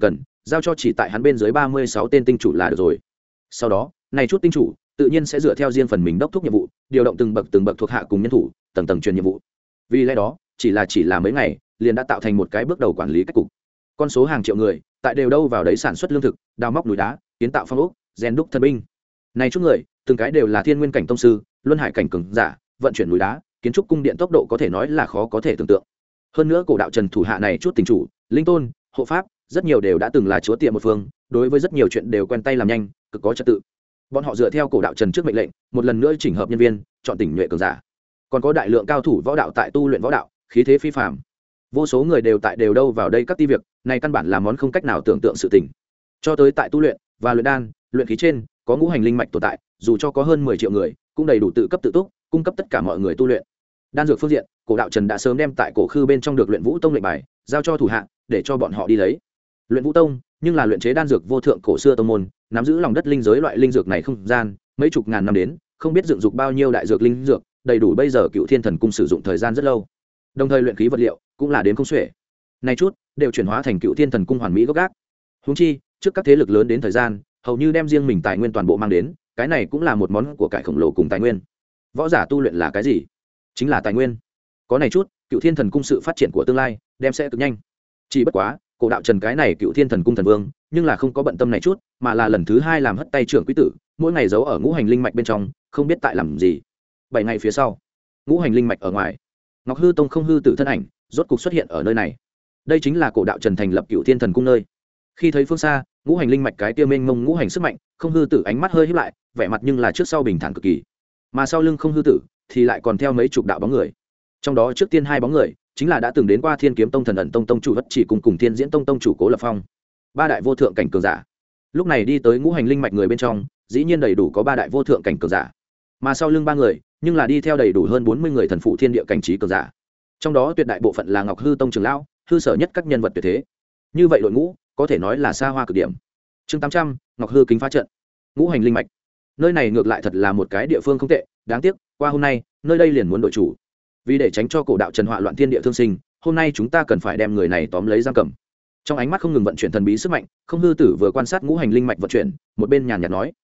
giao cho chỉ tại hắn bên dưới 36 tên tinh chủ là được rồi. Sau đó này chút tinh chủ tự nhiên sẽ dựa theo riêng phần mình đốc thúc nhiệm vụ, điều động từng bậc thuộc hạ cùng nhân thủ tầng tầng truyền nhiệm vụ. Vì lẽ đó chỉ là mấy ngày liền đã tạo thành một cái bước đầu quản lý cách cục. Con số hàng triệu người tại đều đâu vào đấy sản xuất lương thực, đào móc núi đá, kiến tạo phong ốc, rèn đúc thân binh. Này chút người từng cái đều là thiên nguyên cảnh tông sư, luân hải cảnh cường giả, vận chuyển núi đá, kiến trúc cung điện tốc độ có thể nói là khó có thể tưởng tượng. Hơn nữa cổ đạo trần thủ hạ này chút tình chủ, linh tôn, hộ pháp, rất nhiều đều đã từng là chúa tiệm một phương, đối với rất nhiều chuyện đều quen tay làm nhanh, cực có trật tự. Bọn họ dựa theo cổ đạo trần trước mệnh lệnh, một lần nữa chỉnh hợp nhân viên, chọn tỉnh nhuệ cường giả. Còn có đại lượng cao thủ võ đạo tại tu luyện võ đạo, khí thế phi phàm. Vô số người đều tại đều đâu vào đây các ti việc, này căn bản là món không cách nào tưởng tượng sự tình. Cho tới tại tu luyện và luyện đan, luyện khí trên, có ngũ hành linh mạch tồn tại, dù cho có hơn 10 triệu người, cũng đầy đủ tự cấp tự túc, cung cấp tất cả mọi người tu luyện. Đan dược phương diện, cổ đạo trần đã sớm đem tại cổ khư bên trong được luyện vũ tông lệnh bài giao cho thủ hạ để cho bọn họ đi lấy. Luyện vũ tông nhưng là luyện chế đan dược vô thượng cổ xưa tông môn, nắm giữ lòng đất linh giới loại linh dược này không gian mấy chục ngàn năm đến, không biết dựng dục bao nhiêu đại dược linh dược, đầy đủ bây giờ Cựu Thiên Thần Cung sử dụng thời gian rất lâu. Đồng thời luyện khí vật liệu cũng là đến không xuể, này chút đều chuyển hóa thành Cựu Thiên Thần Cung hoàn mỹ gốc gác. Huống chi trước các thế lực lớn đến thời gian hầu như đem riêng mình tài nguyên toàn bộ mang đến, cái này cũng là một món của cải khổng lồ cùng tài nguyên. Võ giả tu luyện là cái gì? Chính là tài nguyên. Có này chút Cựu Thiên Thần Cung sự phát triển của tương lai đem sẽ cực nhanh. Chỉ bất quá cổ đạo trần cái này Cựu Thiên Thần Cung thần vương nhưng là không có bận tâm này chút, mà là lần thứ hai làm hất tay trưởng quý tử, mỗi ngày giấu ở ngũ hành linh mạch bên trong, không biết tại làm gì. 7 ngày phía sau, ngũ hành linh mạch ở ngoài, Ngọc Hư Tông không hư tử thân ảnh rốt cục xuất hiện ở nơi này. Đây chính là cổ đạo trần thành lập Cựu Thiên Thần Cung nơi. Khi thấy phương xa ngũ hành linh mạch cái tiêu mênh mông ngũ hành sức mạnh, không hư tử ánh mắt hơi híp lại, vẻ mặt nhưng là trước sau bình thản cực kỳ. Mà sau lưng không hư tử thì lại còn theo mấy chục đạo bóng người. Trong đó trước tiên 2 bóng người chính là đã từng đến qua Thiên Kiếm Tông Thần Ẩn Tông tông chủ Vất Chỉ cùng Thiên Diễn Tông tông chủ Cố Lập Phong, 3 đại vô thượng cảnh cường giả. Lúc này đi tới ngũ hành linh mạch người bên trong, dĩ nhiên đầy đủ có 3 đại vô thượng cảnh cường giả. Mà sau lưng 3 người, nhưng là đi theo đầy đủ hơn 40 người thần phụ thiên địa cảnh trí cường giả. Trong đó tuyệt đại bộ phận là Ngọc Hư Tông trưởng lão, hư sở nhất các nhân vật tuyệt thế. Như vậy đội ngũ có thể nói là xa hoa cực điểm. Chương 800, Ngọc Hư kính phá trận. Ngũ hành linh mạch. Nơi này ngược lại thật là một cái địa phương không tệ, đáng tiếc, qua hôm nay, nơi đây liền muốn đổi chủ. Vì để tránh cho cổ đạo trần họa loạn thiên địa thương sinh, hôm nay chúng ta cần phải đem người này tóm lấy giam cầm. Trong ánh mắt không ngừng vận chuyển thần bí sức mạnh, không hư tử vừa quan sát ngũ hành linh mạch vận chuyển, một bên nhàn nhạt nói: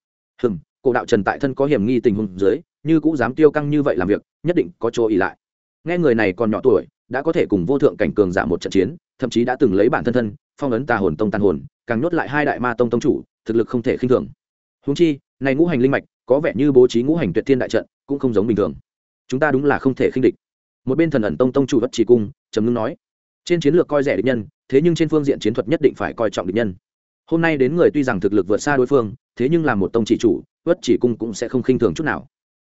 cổ đạo trần tại thân có hiểm nghi tình huống dưới, như cũng dám tiêu căng như vậy làm việc, nhất định có chỗ ỉ lại. Nghe người này còn nhỏ tuổi, đã có thể cùng vô thượng cảnh cường giả một trận chiến, thậm chí đã từng lấy bản thân phong ấn Tà Hồn Tông tàn hồn, càng nhốt lại 2 đại ma tông tông chủ, thực lực không thể khinh thường. Huống chi, này ngũ hành linh mạch có vẻ như bố trí ngũ hành tuyệt thiên đại trận, cũng không giống bình thường. Chúng ta đúng là không thể khinh địch. Một bên Thần Ẩn Tông tông chủ Vất Chỉ cung trầm ngưng nói: trên chiến lược coi rẻ địch nhân, thế nhưng trên phương diện chiến thuật nhất định phải coi trọng địch nhân. Hôm nay đến người tuy rằng thực lực vượt xa đối phương, thế nhưng làm một tông chỉ chủ, Vất Chỉ cung cũng sẽ không khinh thường chút nào.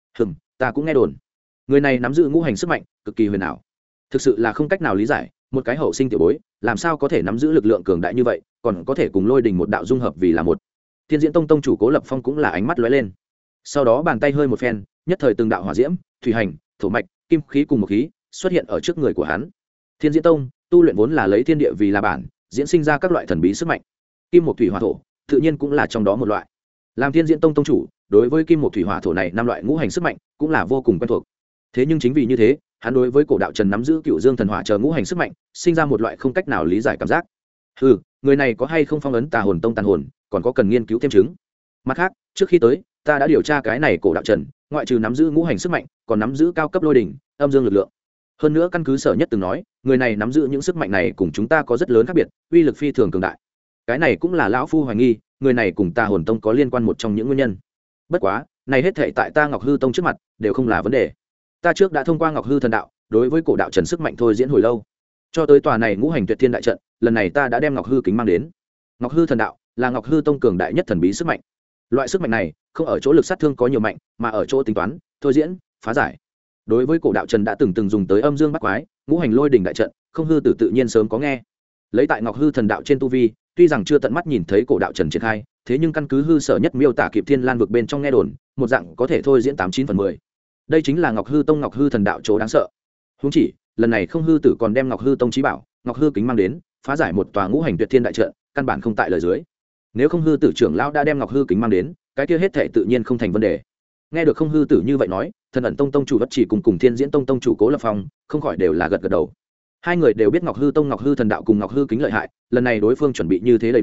Ta cũng nghe đồn, người này nắm giữ ngũ hành sức mạnh cực kỳ huyền ảo, thực sự là không cách nào lý giải, một cái hậu sinh tiểu bối làm sao có thể nắm giữ lực lượng cường đại như vậy, còn có thể cùng Lôi Đình một đạo dung hợp vì là một. Thiên Diễn Tông tông chủ Cố Lập Phong cũng là ánh mắt lóe lên, sau đó bàn tay hơi một phen, nhất thời từng đạo hỏa diễm, thủy hành, thổ mạch, kim khí cùng một khí xuất hiện ở trước người của hắn. Thiên Diễn Tông tu luyện vốn là lấy thiên địa vì là bản, diễn sinh ra các loại thần bí sức mạnh, kim một thủy hỏa thổ tự nhiên cũng là trong đó một loại. Làm Thiên Diễn Tông tông chủ, đối với kim một thủy hỏa thổ này 5 loại ngũ hành sức mạnh cũng là vô cùng quen thuộc. Thế nhưng chính vì như thế, hắn đối với cổ đạo trần nắm giữ Cựu Dương thần hỏa chờ ngũ hành sức mạnh, sinh ra một loại không cách nào lý giải cảm giác. Người này có hay không phong ấn Tà Hồn Tông tàn hồn, còn có cần nghiên cứu thêm chứng. Mặt khác, trước khi tới, ta đã điều tra cái này cổ đạo trần, ngoại trừ nắm giữ ngũ hành sức mạnh, còn nắm giữ cao cấp lôi đỉnh, âm dương lực lượng. Hơn nữa căn cứ sở nhất từng nói, người này nắm giữ những sức mạnh này cùng chúng ta có rất lớn khác biệt, uy lực phi thường cường đại. Cái này cũng là lão phu hoài nghi, người này cùng Tà Hồn Tông có liên quan một trong những nguyên nhân. Bất quá, này hết thảy tại ta Ngọc Hư Tông trước mặt đều không là vấn đề. Ta trước đã thông qua Ngọc Hư thần đạo, đối với cổ đạo trần sức mạnh thôi diễn hồi lâu. Cho tới tòa này ngũ hành tuyệt thiên đại trận, lần này ta đã đem Ngọc Hư kính mang đến. Ngọc Hư thần đạo là Ngọc Hư Tông cường đại nhất thần bí sức mạnh. Loại sức mạnh này không ở chỗ lực sát thương có nhiều mạnh, mà ở chỗ tính toán, thôi diễn, phá giải. Đối với cổ đạo trần đã từng dùng tới âm dương bắt quái, ngũ hành lôi đỉnh đại trận, không hư tử tự nhiên sớm có nghe. Lấy tại Ngọc Hư thần đạo trên tu vi, tuy rằng chưa tận mắt nhìn thấy cổ đạo trần triển khai, thế nhưng căn cứ hư sở nhất miêu tả kịp thiên lan vực bên trong nghe đồn, một dạng có thể thôi diễn 89/10. Đây chính là Ngọc Hư Tông Ngọc Hư thần đạo chỗ đáng sợ. Huống chỉ, lần này không hư tử còn đem Ngọc Hư Tông chí bảo, Ngọc Hư kính mang đến, phá giải một tòa ngũ hành tuyệt thiên đại trận, căn bản không tại lời dưới. Nếu không hư tử trưởng lão đã đem Ngọc Hư kính mang đến, cái kia hết thảy tự nhiên không thành vấn đề. Nghe được không hư tử như vậy nói, Thần Ẩn Tông tông chủ Vất Chỉ cùng Thiên Diễn Tông tông chủ Cố Lập Phong không khỏi đều là gật gật đầu. Hai người đều biết Ngọc Hư Tông Ngọc Hư thần đạo cùng Ngọc Hư kính lợi hại, lần này đối phương chuẩn bị như thế đầy đủ,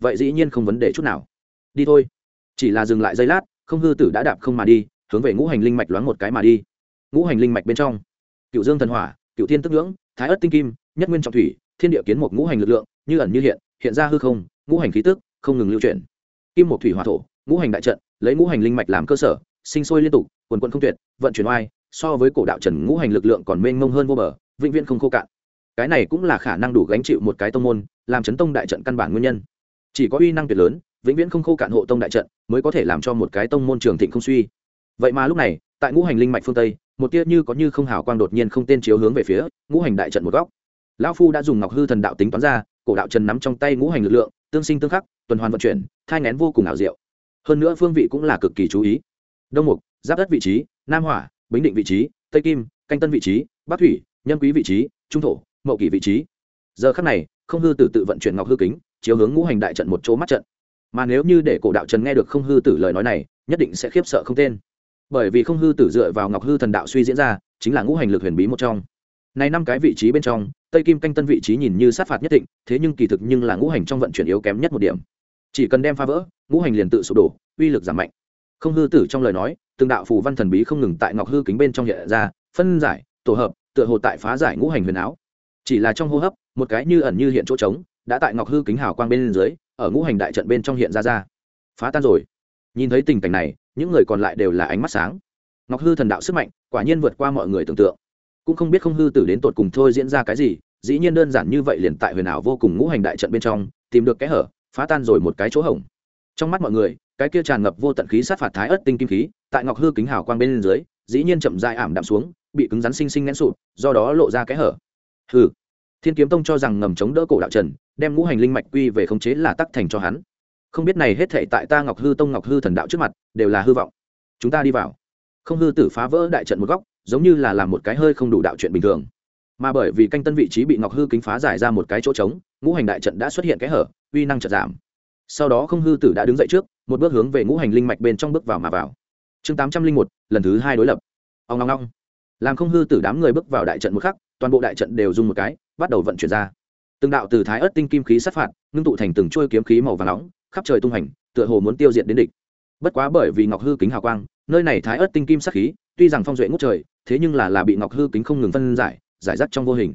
vậy dĩ nhiên không vấn đề chút nào. Đi thôi. Chỉ là dừng lại giây lát, không hư tử đã đạp không mà đi, hướng về ngũ hành linh mạch loáng một cái mà đi. Ngũ hành linh mạch bên trong, cựu dương thần hỏa, cựu thiên tức nhưỡng, thái ất tinh kim, nhất nguyên trọng thủy, thiên địa kiến một ngũ hành lực lượng như ẩn như hiện, hiện ra hư không, ngũ hành khí tức không ngừng lưu chuyển. Kim một thủy hỏa thổ, ngũ hành đại trận, lấy ngũ hành linh mạch làm cơ sở, sinh sôi liên tục, quần quần không tuyệt, vận chuyển oai, so với cổ đạo trần ngũ hành lực lượng còn mênh mông hơn vô bờ, vĩnh viễn không khô cạn. Cái này cũng là khả năng đủ gánh chịu một cái tông môn, làm chấn tông đại trận căn bản nguyên nhân. Chỉ có uy năng tuyệt lớn, vĩnh viễn không khô cạn hộ tông đại trận, mới có thể làm cho một cái tông môn trường thịnh không suy. Vậy mà lúc này, tại ngũ hành linh mạch phương tây, một tia như có như không hào quang đột nhiên không tên chiếu hướng về phía ngũ hành đại trận một góc. Lão phu đã dùng ngọc hư thần đạo tính toán ra, cổ đạo trần nắm trong tay ngũ hành lực lượng, tương sinh tương khắc, tuần hoàn vận chuyển, thai nghén vô cùng ảo diệu. Hơn nữa phương vị cũng là cực kỳ chú ý. Đông mục, giáp đất vị trí, nam hỏa, bính định vị trí, tây kim, canh tân vị trí, bắc thủy, nhân quý vị trí, trung thổ, mậu kỷ vị trí. Giờ khắc này, không hư tử tự vận chuyển ngọc hư kính, chiếu hướng ngũ hành đại trận một chỗ mắt trận. Mà nếu như để cổ đạo trần nghe được không hư tử lời nói này, nhất định sẽ khiếp sợ không tên. Bởi vì không hư tử dựa vào ngọc hư thần đạo suy diễn ra, chính là ngũ hành lực huyền bí một trong. Này năm cái vị trí bên trong, tây kim canh tân vị trí nhìn như sát phạt nhất định, thế nhưng kỳ thực nhưng là ngũ hành trong vận chuyển yếu kém nhất một điểm. Chỉ cần đem phá vỡ, ngũ hành liền tự sụp đổ, uy lực giảm mạnh. Không hư tử trong lời nói, từng đạo phù văn thần bí không ngừng tại ngọc hư kính bên trong hiện ra, phân giải, tổ hợp, tựa hồ tại phá giải ngũ hành huyền áo. Chỉ là trong hô hấp, một cái như ẩn như hiện chỗ trống, đã tại ngọc hư kính hào quang bên dưới, ở ngũ hành đại trận bên trong hiện ra. Phá tan rồi. Nhìn thấy tình cảnh này, những người còn lại đều là ánh mắt sáng. Ngọc hư thần đạo sức mạnh, quả nhiên vượt qua mọi người tưởng tượng. Cũng không biết không hư tử đến tột cùng thôi diễn ra cái gì, dĩ nhiên đơn giản như vậy liền tại huyền ảo vô cùng ngũ hành đại trận bên trong, tìm được cái hở, phá tan rồi một cái chỗ hổng. Trong mắt mọi người, cái kia tràn ngập vô tận khí sát phạt thái ất tinh kim khí, tại ngọc hư kính hào quang bên dưới, dĩ nhiên chậm rãi ảm đạm xuống, bị cứng rắn sinh sinh nén sụp, do đó lộ ra cái hở. Hừ. Thiên Kiếm Tông cho rằng ngầm chống đỡ cổ đạo trần, đem ngũ hành linh mạch quy về khống chế là tắc thành cho hắn. Không biết này hết thảy tại ta Ngọc Hư Tông Ngọc Hư thần đạo trước mặt, đều là hư vọng. Chúng ta đi vào. Không hư tử phá vỡ đại trận một góc, giống như là làm một cái hơi không đủ đạo chuyện bình thường. Mà bởi vì canh tân vị trí bị Ngọc Hư kính phá giải ra một cái chỗ trống, ngũ hành đại trận đã xuất hiện cái hở, uy năng chợt giảm. Sau đó không hư tử đã đứng dậy trước, một bước hướng về ngũ hành linh mạch bên trong bước vào mà vào. Chương 801, lần thứ 2 đối lập. Ong ong ong. Làm không hư tử đám người bước vào đại trận một khắc, toàn bộ đại trận đều rung một cái, bắt đầu vận chuyển ra. Từng đạo từ thái ớt tinh kim khí sát phạt, ngưng tụ thành từng chuôi kiếm khí màu vàng nóng, khắp trời tung hành, tựa hồ muốn tiêu diệt đến địch. Bất quá bởi vì Ngọc Hư kính hào quang, nơi này thái ớt tinh kim sát khí, tuy rằng phong duệ ngút trời, thế nhưng là bị Ngọc Hư kính không ngừng phân giải, giải rác trong vô hình.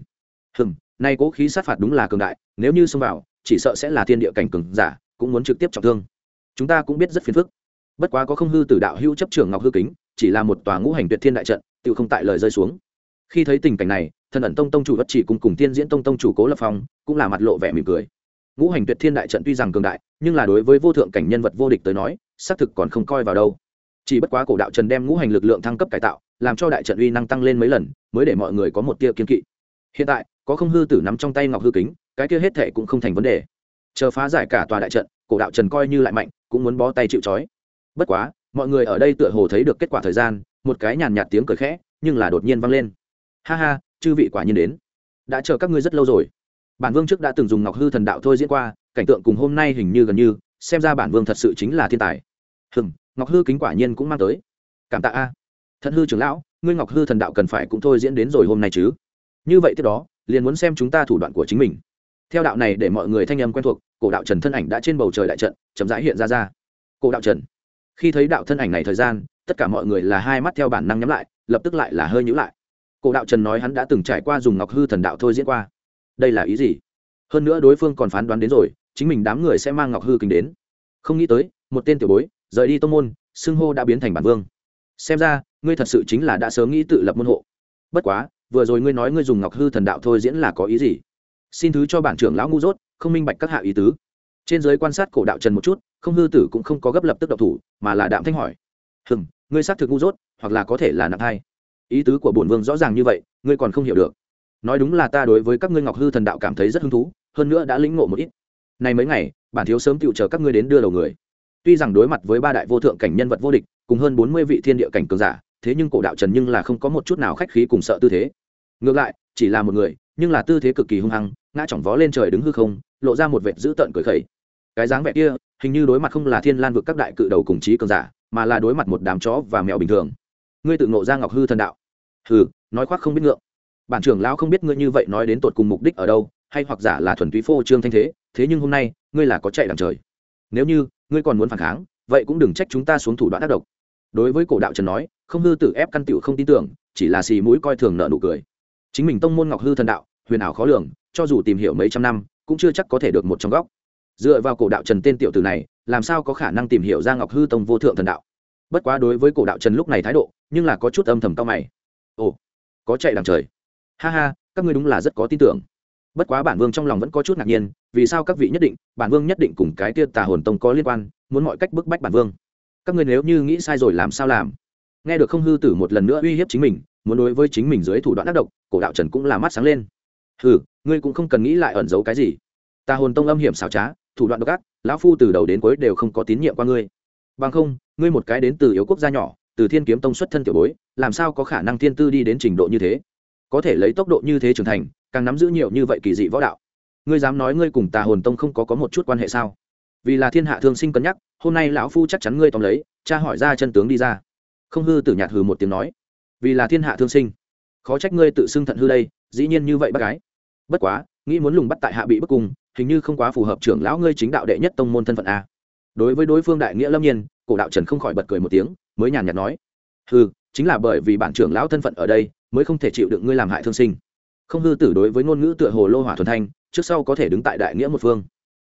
Nay cố khí sát phạt đúng là cường đại, nếu như xông vào, chỉ sợ sẽ là thiên địa cảnh cường giả, cũng muốn trực tiếp trọng thương. Chúng ta cũng biết rất phiền phức. Bất quá có không hư tử đạo hữu chấp trưởng Ngọc Hư kính, chỉ là một tòa ngũ hành tuyệt thiên đại trận, tiêu không tại lời rơi xuống. Khi thấy tình cảnh này, Thần ẩn tông tông chủ Bất Chỉ cùng Tiên diễn tông tông chủ Cố Lập Phong cũng là mặt lộ vẻ mỉm cười. Ngũ hành tuyệt thiên đại trận tuy rằng cường đại, nhưng là đối với vô thượng cảnh nhân vật vô địch tới nói, xác thực còn không coi vào đâu. Chỉ bất quá cổ đạo trần đem ngũ hành lực lượng thăng cấp cải tạo, làm cho đại trận uy năng tăng lên mấy lần, mới để mọi người có một tia kiên kỵ. Hiện tại, có không hư tử nắm trong tay Ngọc Hư kính, cái kia hết thệ cũng không thành vấn đề. Chờ phá giải cả tòa đại trận, cổ đạo trần coi như lại mạnh, cũng muốn bó tay chịu trói. Bất quá, mọi người ở đây tựa hồ thấy được kết quả thời gian, một cái nhàn nhạt tiếng cười khẽ, nhưng là đột nhiên vang lên. Ha ha, chư vị quả nhiên đến, đã chờ các ngươi rất lâu rồi. Bản vương trước đã từng dùng Ngọc Hư thần đạo thôi diễn qua, cảnh tượng cùng hôm nay hình như gần như, xem ra bản vương thật sự chính là thiên tài. Ngọc Hư kính quả nhiên cũng mang tới. Cảm tạ a. Thần hư trưởng lão, ngươi Ngọc Hư thần đạo cần phải cũng thôi diễn đến rồi hôm nay chứ? Như vậy tiếp đó, liền muốn xem chúng ta thủ đoạn của chính mình. Theo đạo này để mọi người thanh âm quen thuộc, cổ đạo trần thân ảnh đã trên bầu trời đại trận, chậm rãi hiện ra. Cổ đạo trần. Khi thấy đạo thân ảnh này thời gian, tất cả mọi người là hai mắt theo bản năng nhắm lại, lập tức lại là hơi nhíu lại. Cổ đạo trần nói hắn đã từng trải qua dùng Ngọc Hư thần đạo thôi diễn qua. Đây là ý gì? Hơn nữa đối phương còn phán đoán đến rồi, chính mình đám người sẽ mang Ngọc Hư kính đến. Không nghĩ tới, một tên tiểu bối rời đi tông môn, xưng hô đã biến thành bản vương. Xem ra, ngươi thật sự chính là đã sớm nghĩ tự lập môn hộ. Bất quá, vừa rồi ngươi nói ngươi dùng Ngọc Hư thần đạo thôi diễn là có ý gì? Xin thứ cho bản trưởng lão ngu dốt, không minh bạch các hạ ý tứ. Trên giới quan sát cổ đạo trần một chút, không hư tử cũng không có gấp lập tức động thủ, mà là đạm thanh hỏi. Ngươi xác thực ngu dốt, hoặc là có thể là nặng hai. Ý tứ của bổn vương rõ ràng như vậy, ngươi còn không hiểu được. Nói đúng là ta đối với các ngươi Ngọc Hư thần đạo cảm thấy rất hứng thú, hơn nữa đã lĩnh ngộ một ít. Này mấy ngày, bản thiếu sớm tựu chờ các ngươi đến đưa đầu người. Tuy rằng đối mặt với ba đại vô thượng cảnh nhân vật vô địch, cùng hơn 40 vị thiên địa cảnh cường giả, thế nhưng cổ đạo trần nhưng là không có một chút nào khách khí cùng sợ tư thế. Ngược lại, chỉ là một người, nhưng là tư thế cực kỳ hung hăng, ngã chỏng vó lên trời đứng hư không, lộ ra một vệt dữ tợn cười khẩy. Cái dáng vẻ kia, hình như đối mặt không là Thiên Lan vực các đại cự đầu cùng chí cường giả, mà là đối mặt một đám chó và mèo bình thường. Ngươi tự ngộ ra Ngọc Hư thần đạo? Hừ, nói khoác không biết ngượng. Bản trưởng lão không biết ngươi như vậy nói đến tột cùng mục đích ở đâu, hay hoặc giả là thuần túy phô trương thanh thế, thế nhưng hôm nay, ngươi là có chạy đằng trời. Nếu như ngươi còn muốn phản kháng, vậy cũng đừng trách chúng ta xuống thủ đoạn ác độc. Đối với cổ đạo trần nói, không hư tử ép căn tiểu không tin tưởng, chỉ là xì mũi coi thường nợ nụ cười. Chính mình tông môn ngọc hư thần đạo huyền ảo khó lường, cho dù tìm hiểu mấy trăm năm cũng chưa chắc có thể được một trong góc. Dựa vào cổ đạo trần tên tiểu tử này, làm sao có khả năng tìm hiểu ra ngọc hư tông vô thượng thần đạo. Bất quá đối với cổ đạo trần lúc này thái độ nhưng là có chút âm thầm cao mày. Ồ, có chạy đằng trời, ha ha, các ngươi đúng là rất có tin tưởng. Bất quá bản vương trong lòng vẫn có chút ngạc nhiên, vì sao các vị nhất định bản vương nhất định cùng cái kia tà hồn tông có liên quan, muốn mọi cách bức bách bản vương. Các ngươi nếu như nghĩ sai rồi làm sao làm? Nghe được không hư tử một lần nữa uy hiếp chính mình, muốn đối với chính mình dưới thủ đoạn ác độc, cổ đạo trần cũng là mắt sáng lên. Hừ, ngươi cũng không cần nghĩ lại ẩn giấu cái gì. Tà hồn tông âm hiểm xảo trá, thủ đoạn độc ác, lão phu từ đầu đến cuối đều không có tín nhiệm qua ngươi. Bằng không, ngươi một cái đến từ yếu quốc gia nhỏ, từ Thiên Kiếm Tông xuất thân tiểu bối, làm sao có khả năng thiên tư đi đến trình độ như thế? Có thể lấy tốc độ như thế trưởng thành, càng nắm giữ nhiều như vậy kỳ dị võ đạo. Ngươi dám nói ngươi cùng Tà hồn tông không có một chút quan hệ sao? Vì là thiên hạ thương sinh cân nhắc, hôm nay lão phu chắc chắn ngươi tóm lấy, tra hỏi ra chân tướng đi ra. Không hư tử nhạt hừ một tiếng nói, vì là thiên hạ thương sinh, khó trách ngươi tự xưng thận hư đây, dĩ nhiên như vậy bác gái. Bất quá, nghĩ muốn lùng bắt tại hạ bị bức cung, hình như không quá phù hợp trưởng lão ngươi chính đạo đệ nhất tông môn thân phận a. Đối với đối phương đại nghĩa lâm nhiên, cổ đạo trần không khỏi bật cười một tiếng, mới nhàn nhạt nói, hừ, chính là bởi vì bản trưởng lão thân phận ở đây, mới không thể chịu đựng ngươi làm hại thương sinh. Không hư tử đối với ngôn ngữ tựa hồ lô hỏa thuần thanh, trước sau có thể đứng tại đại nghĩa một phương.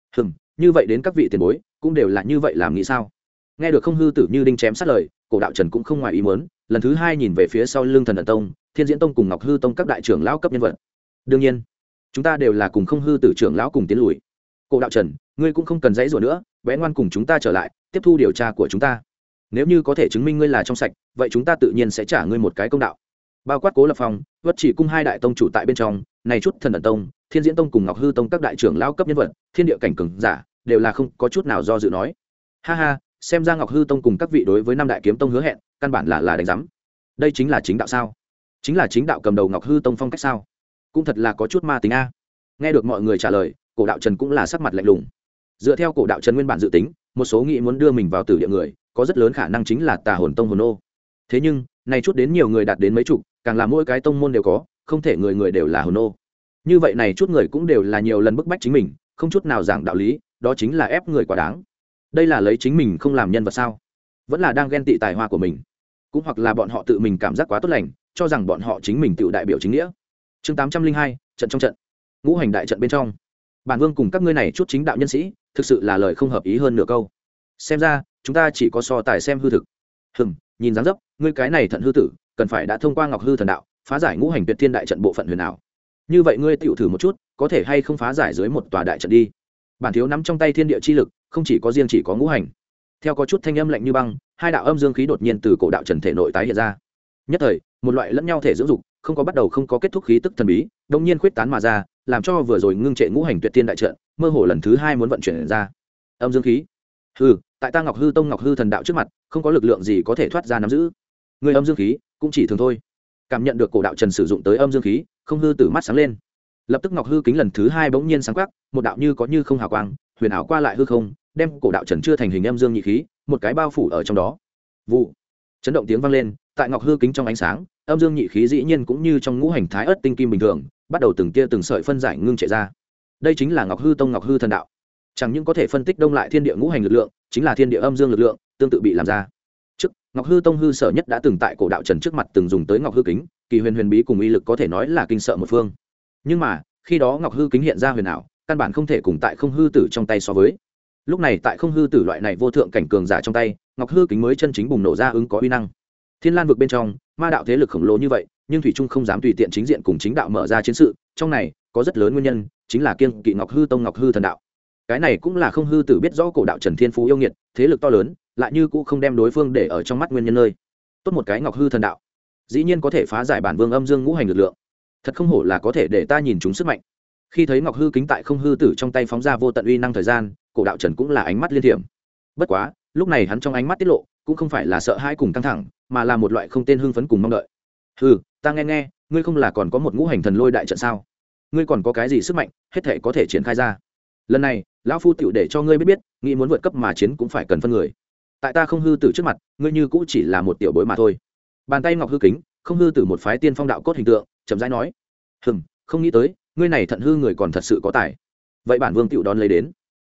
Như vậy đến các vị tiền bối cũng đều là như vậy làm nghĩ sao? Nghe được không hư tử như đinh chém sát lời, cổ đạo trần cũng không ngoài ý muốn, lần thứ hai nhìn về phía sau lưng thần ẩn tông, thiên diễn tông cùng ngọc hư tông các đại trưởng lão cấp nhân vật. Đương nhiên, chúng ta đều là cùng không hư tử trưởng lão cùng tiến lùi. Cổ đạo trần, ngươi cũng không cần dãy rủa nữa, bé ngoan cùng chúng ta trở lại, tiếp thu điều tra của chúng ta. Nếu như có thể chứng minh ngươi là trong sạch, vậy chúng ta tự nhiên sẽ trả ngươi một cái công đạo. Bao quát Cố Lập Phong, Vất Chỉ cung hai đại tông chủ tại bên trong, này chút thần ẩn tông, thiên diễn tông cùng ngọc hư tông các đại trưởng lão cấp nhân vật, thiên địa cảnh cường giả, đều là không có chút nào do dự nói. Ha ha, xem ra ngọc hư tông cùng các vị đối với năm đại kiếm tông hứa hẹn, căn bản là đánh giám. Đây chính là chính đạo sao? Chính là chính đạo cầm đầu ngọc hư tông phong cách sao? Cũng thật là có chút ma tính a. Nghe được mọi người trả lời, cổ đạo trần cũng là sắc mặt lạnh lùng. Dựa theo cổ đạo trần nguyên bản dự tính, một số nghĩ muốn đưa mình vào tử địa người, có rất lớn khả năng chính là tà hồn tông hồn ô. Thế nhưng này chút đến nhiều người đạt đến mấy chục, càng là mỗi cái tông môn đều có, không thể người người đều là hồn ô. Như vậy này chút người cũng đều là nhiều lần bức bách chính mình, không chút nào giảng đạo lý, đó chính là ép người quá đáng. Đây là lấy chính mình không làm nhân vật sao? Vẫn là đang ghen tị tài hoa của mình, cũng hoặc là bọn họ tự mình cảm giác quá tốt lành, cho rằng bọn họ chính mình tự đại biểu chính nghĩa. Chương 802, trận trong trận. Ngũ hành đại trận bên trong, bản vương cùng các ngươi này chút chính đạo nhân sĩ, thực sự là lời không hợp ý hơn nửa câu. Xem ra chúng ta chỉ có so tài xem hư thực. Nhìn dáng dấp, ngươi cái này thận hư tử, cần phải đã thông qua ngọc hư thần đạo, phá giải ngũ hành tuyệt thiên đại trận bộ phận huyền ảo. Như vậy ngươi tiểu thử một chút, có thể hay không phá giải dưới một tòa đại trận đi. Bản thiếu nắm trong tay thiên địa chi lực, không chỉ có riêng chỉ có ngũ hành. Theo có chút thanh âm lạnh như băng, hai đạo âm dương khí đột nhiên từ cổ đạo trần thể nội tái hiện ra. Nhất thời, một loại lẫn nhau thể dưỡng dục, không có bắt đầu không có kết thúc khí tức thần bí, đột nhiên khuyết tán mà ra, làm cho vừa rồi ngưng trệ ngũ hành tuyệt thiên đại trận, mơ hồ lần thứ hai muốn vận chuyển ra. Âm dương khí. Tại ta ngọc hư tông ngọc hư thần đạo trước mặt, không có lực lượng gì có thể thoát ra nắm giữ. Người âm dương khí cũng chỉ thường thôi. Cảm nhận được cổ đạo trần sử dụng tới âm dương khí, không hư tử mắt sáng lên. Lập tức ngọc hư kính lần thứ hai bỗng nhiên sáng quắc, một đạo như có như không hào quang, huyền ảo qua lại hư không, đem cổ đạo trần chưa thành hình âm dương nhị khí, một cái bao phủ ở trong đó. Vụ. Chấn động tiếng vang lên, tại ngọc hư kính trong ánh sáng, âm dương nhị khí dĩ nhiên cũng như trong ngũ hành thái ớt tinh kim bình thường, bắt đầu từng tia từng sợi phân giải ngưng trệ ra. Đây chính là ngọc hư tông ngọc hư thần đạo. Chẳng những có thể phân tích đông lại thiên địa ngũ hành lực lượng, chính là thiên địa âm dương lực lượng, tương tự bị làm ra. Trước, ngọc hư tông hư sở nhất đã từng tại cổ đạo trần trước mặt từng dùng tới ngọc hư kính, kỳ huyền huyền bí cùng uy lực có thể nói là kinh sợ một phương. Nhưng mà khi đó ngọc hư kính hiện ra huyền ảo, căn bản không thể cùng tại không hư tử trong tay so với. Lúc này tại không hư tử loại này vô thượng cảnh cường giả trong tay, ngọc hư kính mới chân chính bùng nổ ra ứng có uy năng. Thiên Lan vực bên trong, ma đạo thế lực khổng lồ như vậy, nhưng thủy trung không dám tùy tiện chính diện cùng chính đạo mở ra chiến sự, trong này có rất lớn nguyên nhân, chính là kiêng kỵ ngọc hư tông ngọc hư thần đạo. Cái này cũng là không hư tử biết rõ cổ đạo trần thiên phú yêu nghiệt, thế lực to lớn, lại như cũng không đem đối phương để ở trong mắt nguyên nhân nơi. Tốt một cái ngọc hư thần đạo, dĩ nhiên có thể phá giải bản vương âm dương ngũ hành lực lượng, thật không hổ là có thể để ta nhìn chúng sức mạnh. Khi thấy ngọc hư kính tại không hư tử trong tay phóng ra vô tận uy năng thời gian, cổ đạo trần cũng là ánh mắt liên thiểm. Bất quá lúc này hắn trong ánh mắt tiết lộ cũng không phải là sợ hãi cùng căng thẳng, mà là một loại không tên hưng phấn cùng mong đợi. Ta nghe, ngươi không là còn có một ngũ hành thần lôi đại trận sao? Ngươi còn có cái gì sức mạnh hết thể có thể triển khai ra? Lần này lão phu tựu để cho ngươi biết nghĩ muốn vượt cấp mà chiến cũng phải cần phân người. Tại ta không hư tử trước mặt, ngươi như cũng chỉ là một tiểu bối mà thôi. Bàn tay ngọc hư kính, không hư tử một phái tiên phong đạo cốt hình tượng, chậm rãi nói: không nghĩ tới ngươi này thận hư người còn thật sự có tài. Vậy bản vương tựu đón lấy đến.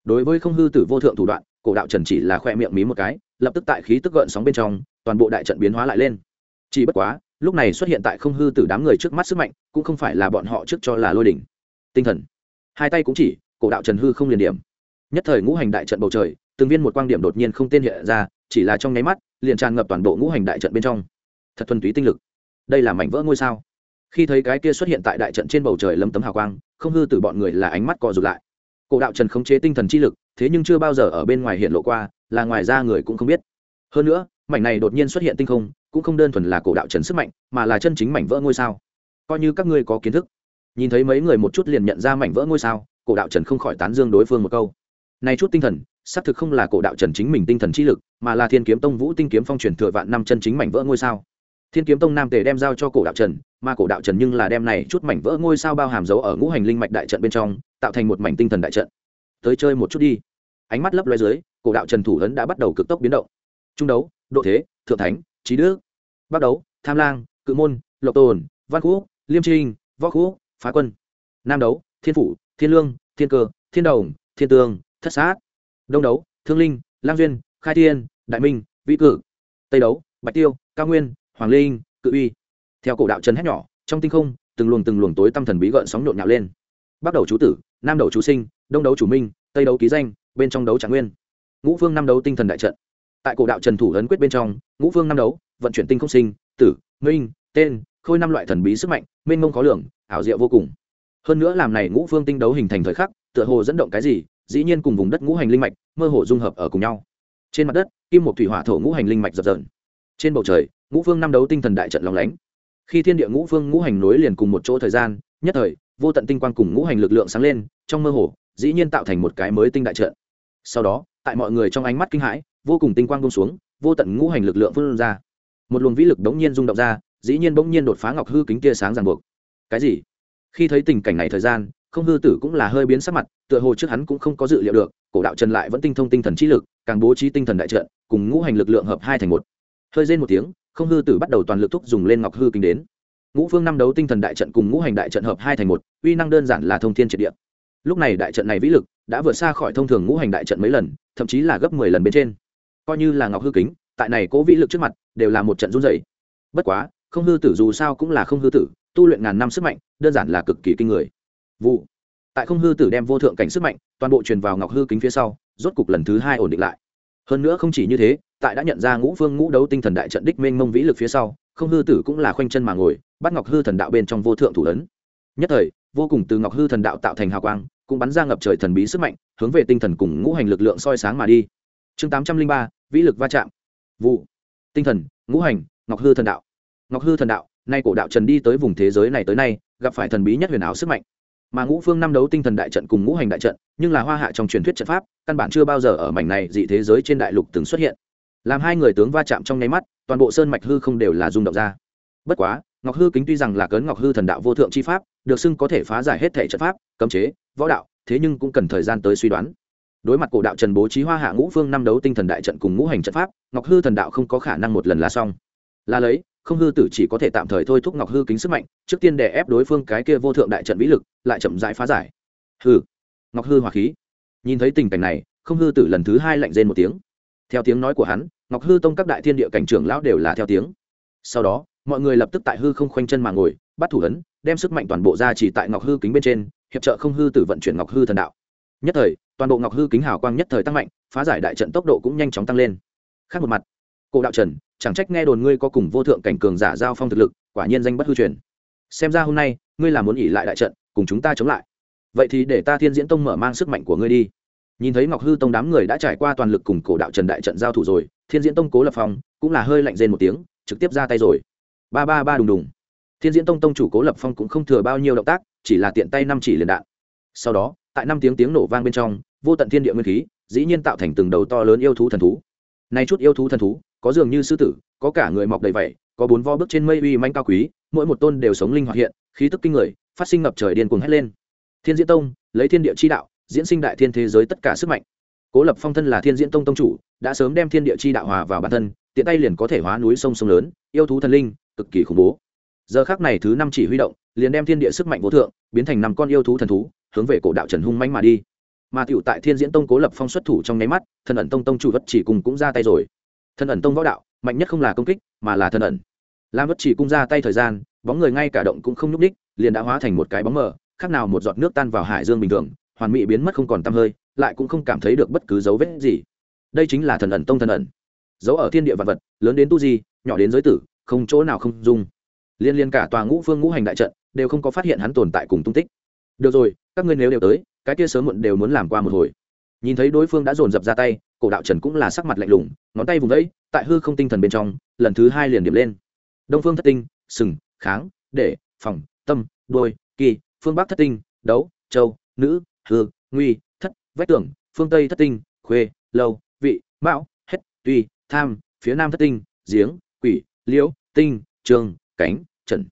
đối với không hư tử vô thượng thủ đoạn, cổ đạo trần chỉ là khoe miệng mí một cái, lập tức tại khí tức gợn sóng bên trong, toàn bộ đại trận biến hóa lại lên. Chỉ bất quá lúc này xuất hiện tại không hư tử đám người trước mắt sức mạnh cũng không phải là bọn họ trước cho là lôi đỉnh tinh thần. Hai tay cũng chỉ, cổ đạo trần hư không liền điểm. Nhất thời ngũ hành đại trận bầu trời, từng viên một quang điểm đột nhiên không tên hiện ra, chỉ là trong nháy mắt liền tràn ngập toàn bộ ngũ hành đại trận bên trong. Thật thuần túy tinh lực. Đây là mảnh vỡ ngôi sao. Khi thấy cái kia xuất hiện tại đại trận trên bầu trời lấm tấm hào quang, không hư tử bọn người là ánh mắt co rụt lại. Cổ đạo trần khống chế tinh thần chi lực, thế nhưng chưa bao giờ ở bên ngoài hiện lộ qua, là ngoài ra người cũng không biết. Hơn nữa, mảnh này đột nhiên xuất hiện tinh không, cũng không đơn thuần là cổ đạo trần sức mạnh, mà là chân chính mảnh vỡ ngôi sao. Coi như các ngươi có kiến thức, nhìn thấy mấy người một chút liền nhận ra mảnh vỡ ngôi sao, cổ đạo trần không khỏi tán dương đối phương một câu. Này chút tinh thần, xác thực không là cổ đạo trần chính mình tinh thần chi lực, mà là Thiên Kiếm Tông Vũ Tinh kiếm phong truyền thừa vạn năm chân chính mảnh vỡ ngôi sao. Thiên Kiếm Tông Nam Tề đem giao cho cổ đạo trần, mà cổ đạo trần nhưng là đem này chút mảnh vỡ ngôi sao bao hàm giấu ở ngũ hành linh mạch đại trận bên trong, tạo thành một mảnh tinh thần đại trận. Tới chơi một chút đi. Ánh mắt lấp loé dưới, cổ đạo trần thủ ấn đã bắt đầu cực tốc biến động. Trung đấu, độ thế, thượng thánh, trí đức. Bắc đấu, tham lang, cự môn, lộc tồn, văn khúc, liêm trinh, võ khúc, phá quân. Nam đấu, thiên phủ, thiên lương, thiên cơ, thiên đồng, thiên tương, thất sát. Đông đấu, thương linh, lang duyên, khai thiên, đại minh, vĩ cử. Tây đấu, bạch tiêu, cao nguyên, hoàng linh, cự uy. Theo cổ đạo trần hét nhỏ, trong tinh không từng luồng tối tăm thần bí gợn sóng nhộn nhạo lên. Bắc đấu chú tử, nam đấu chú sinh, đông đấu chủ minh, tây đấu ký danh, bên trong đấu trạng nguyên. Ngũ phương năm đấu tinh thần đại trận. Tại cổ đạo trần thủ ấn quyết bên trong, ngũ phương năm đấu vận chuyển tinh không sinh, tử, minh, tên, khôi năm loại thần bí sức mạnh, mênh mông khó lường, ảo diệu vô cùng. Hơn nữa làm này ngũ phương tinh đấu hình thành thời khắc, tựa hồ dẫn động cái gì, dĩ nhiên cùng vùng đất ngũ hành linh mạch mơ hồ dung hợp ở cùng nhau. Trên mặt đất, kim một thủy hỏa thổ ngũ hành linh mạch dập dờn. Trên bầu trời, ngũ phương năm đấu tinh thần đại trận lóng lánh. Khi thiên địa ngũ phương ngũ hành nối liền cùng một chỗ thời gian, nhất thời, vô tận tinh quang cùng ngũ hành lực lượng sáng lên, trong mơ hồ, dĩ nhiên tạo thành một cái mới tinh đại trận. Sau đó, tại mọi người trong ánh mắt kinh hãi, vô cùng tinh quang buông xuống, vô tận ngũ hành lực lượng phun ra. Một luồng vĩ lực đống nhiên rung động ra, dĩ nhiên bỗng nhiên đột phá ngọc hư kính tia sáng ràng buộc. Cái gì? Khi thấy tình cảnh này thời gian, không hư tử cũng là hơi biến sắc mặt, tựa hồ trước hắn cũng không có dự liệu được, cổ đạo trần lại vẫn tinh thông tinh thần chi lực, càng bố trí tinh thần đại trận, cùng ngũ hành lực lượng hợp hai thành một. Hơi rên một tiếng, không hư tử bắt đầu toàn lực thúc dùng lên ngọc hư kính đến. Ngũ phương năm đấu tinh thần đại trận cùng ngũ hành đại trận hợp hai thành một, uy năng đơn giản là thông thiên triệt địa. Lúc này đại trận này vĩ lực đã vượt xa khỏi thông thường ngũ hành đại trận mấy lần, thậm chí là gấp 10 lần bên trên. Coi như là ngọc hư kính, tại này cố vĩ lực trước mặt, đều là một trận run rẩy. Bất quá, không hư tử dù sao cũng là không hư tử, tu luyện ngàn năm sức mạnh, đơn giản là cực kỳ kinh người. Vụ. Tại không hư tử đem vô thượng cảnh sức mạnh, toàn bộ truyền vào ngọc hư kính phía sau, rốt cục lần thứ 2 ổn định lại. Hơn nữa không chỉ như thế, tại đã nhận ra ngũ phương ngũ đấu tinh thần đại trận đích mênh mông vĩ lực phía sau, không hư tử cũng là khoanh chân mà ngồi, bắt ngọc hư thần đạo bên trong vô thượng thủ ấn. Nhất thời, vô cùng từ ngọc hư thần đạo tạo thành hào quang, cũng bắn ra ngập trời thần bí sức mạnh, hướng về tinh thần cùng ngũ hành lực lượng soi sáng mà đi. Chương 803, vĩ lực va chạm. Vụ. Tinh thần, ngũ hành, ngọc hư thần đạo. Ngọc hư thần đạo, nay cổ đạo trần đi tới vùng thế giới này tới nay, gặp phải thần bí nhất huyền ảo sức mạnh. Mà ngũ phương năm đấu tinh thần đại trận cùng ngũ hành đại trận, nhưng là hoa hạ trong truyền thuyết trận pháp, căn bản chưa bao giờ ở mảnh này dị thế giới trên đại lục từng xuất hiện. Làm hai người tướng va chạm trong nháy mắt, toàn bộ sơn mạch hư không đều là rung động ra. Bất quá, ngọc hư kính tuy rằng là cấn ngọc hư thần đạo vô thượng chi pháp, được xưng có thể phá giải hết thể trận pháp, cấm chế, võ đạo, thế nhưng cũng cần thời gian tới suy đoán. Đối mặt cổ đạo trần bố trí hoa hạ ngũ phương năm đấu tinh thần đại trận cùng ngũ hành trận pháp, ngọc hư thần đạo không có khả năng một lần là xong. Là lấy, không hư tử chỉ có thể tạm thời thôi thúc ngọc hư kính sức mạnh, trước tiên đè ép đối phương cái kia vô thượng đại trận vĩ lực, lại chậm rãi phá giải. Hư, ngọc hư hỏa khí. Nhìn thấy tình cảnh này, không hư tử lần thứ 2 lạnh rên một tiếng. Theo tiếng nói của hắn, ngọc hư tông các đại thiên địa cảnh trưởng lão đều là theo tiếng. Sau đó, mọi người lập tức tại hư không khoanh chân mà ngồi, bắt thủ ấn, đem sức mạnh toàn bộ ra chỉ tại ngọc hư kính bên trên, hiệp trợ không hư tử vận chuyển ngọc hư thần đạo. Nhất thời, toàn bộ ngọc hư kính hào quang nhất thời tăng mạnh, phá giải đại trận tốc độ cũng nhanh chóng tăng lên. Khác một mặt, cổ đạo trần, chẳng trách nghe đồn ngươi có cùng vô thượng cảnh cường giả giao phong thực lực, quả nhiên danh bất hư truyền. Xem ra hôm nay, ngươi là muốn ỷ lại đại trận, cùng chúng ta chống lại. Vậy thì để ta Thiên Diễn Tông mở mang sức mạnh của ngươi đi. Nhìn thấy ngọc hư tông đám người đã trải qua toàn lực cùng cổ đạo trần đại trận giao thủ rồi, Thiên Diễn Tông Cố Lập Phong cũng là hơi lạnh rên một tiếng, trực tiếp ra tay rồi. Ba ba ba đùng đùng. Thiên Diễn Tông tông chủ Cố Lập Phong cũng không thừa bao nhiêu động tác, chỉ là tiện tay năm chỉ liền đạn. Sau đó, tại 5 tiếng nổ vang bên trong, vô tận thiên địa nguyên khí, dĩ nhiên tạo thành từng đầu to lớn yêu thú thần thú. Này chút yêu thú thần thú, có dường như sư tử, có cả người mọc đầy vảy, có 4 vo bước trên mây uy manh cao quý, mỗi một tôn đều sống linh hoạt hiện, khí tức kinh người, phát sinh ngập trời điên cuồng hét lên. Thiên Diễn Tông, lấy thiên địa chi đạo, diễn sinh đại thiên thế giới tất cả sức mạnh. Cố Lập Phong thân là Thiên Diễn Tông tông chủ, đã sớm đem thiên địa chi đạo hòa vào bản thân, tiện tay liền có thể hóa núi sông sông lớn, yêu thú thần linh, cực kỳ khủng bố. Giờ khắc này thứ 5 chỉ huy động, liền đem thiên địa sức mạnh vô thượng biến thành 5 con yêu thú thần thú, hướng về cổ đạo trần hung mãnh mà đi. mà tiểu tại Thiên Diễn Tông Cố Lập Phong xuất thủ trong nháy mắt, Thần ẩn tông tông chủ Vất Chỉ Cung cũng ra tay rồi. Thần ẩn tông võ đạo, mạnh nhất không là công kích, mà là thần ẩn. Lam Vất Chỉ Cung ra tay thời gian, bóng người ngay cả động cũng không nhúc nhích, liền đã hóa thành một cái bóng mờ, khác nào một giọt nước tan vào hải dương bình thường, hoàn mỹ biến mất không còn tăm hơi, lại cũng không cảm thấy được bất cứ dấu vết gì. Đây chính là Thần ẩn tông thần ẩn. Dấu ở thiên địa vạn vật, lớn đến tu gì, nhỏ đến giới tử, không chỗ nào không dung. Liên cả tòa Ngũ Phương Ngũ Hành đại trận đều không có phát hiện hắn tồn tại cùng tung tích. Được rồi, các ngươi nếu đều tới, cái kia sớm muộn đều muốn làm qua một hồi. Nhìn thấy đối phương đã dồn dập ra tay, Cổ Đạo Trần cũng là sắc mặt lạnh lùng, ngón tay vùng vẫy, tại hư không tinh thần bên trong, lần thứ hai liền điểm lên. Đông phương thất tinh, sừng, kháng, để, phòng, tâm, đuôi, kỳ, phương bắc thất tinh, đấu, châu, nữ, hư, nguy, thất, vách tường, phương tây thất tinh, khuê, lâu, vị, mão, hết, tùy, tham, phía nam thất tinh, giếng, quỷ, liễu, tinh, trường, cánh, trận.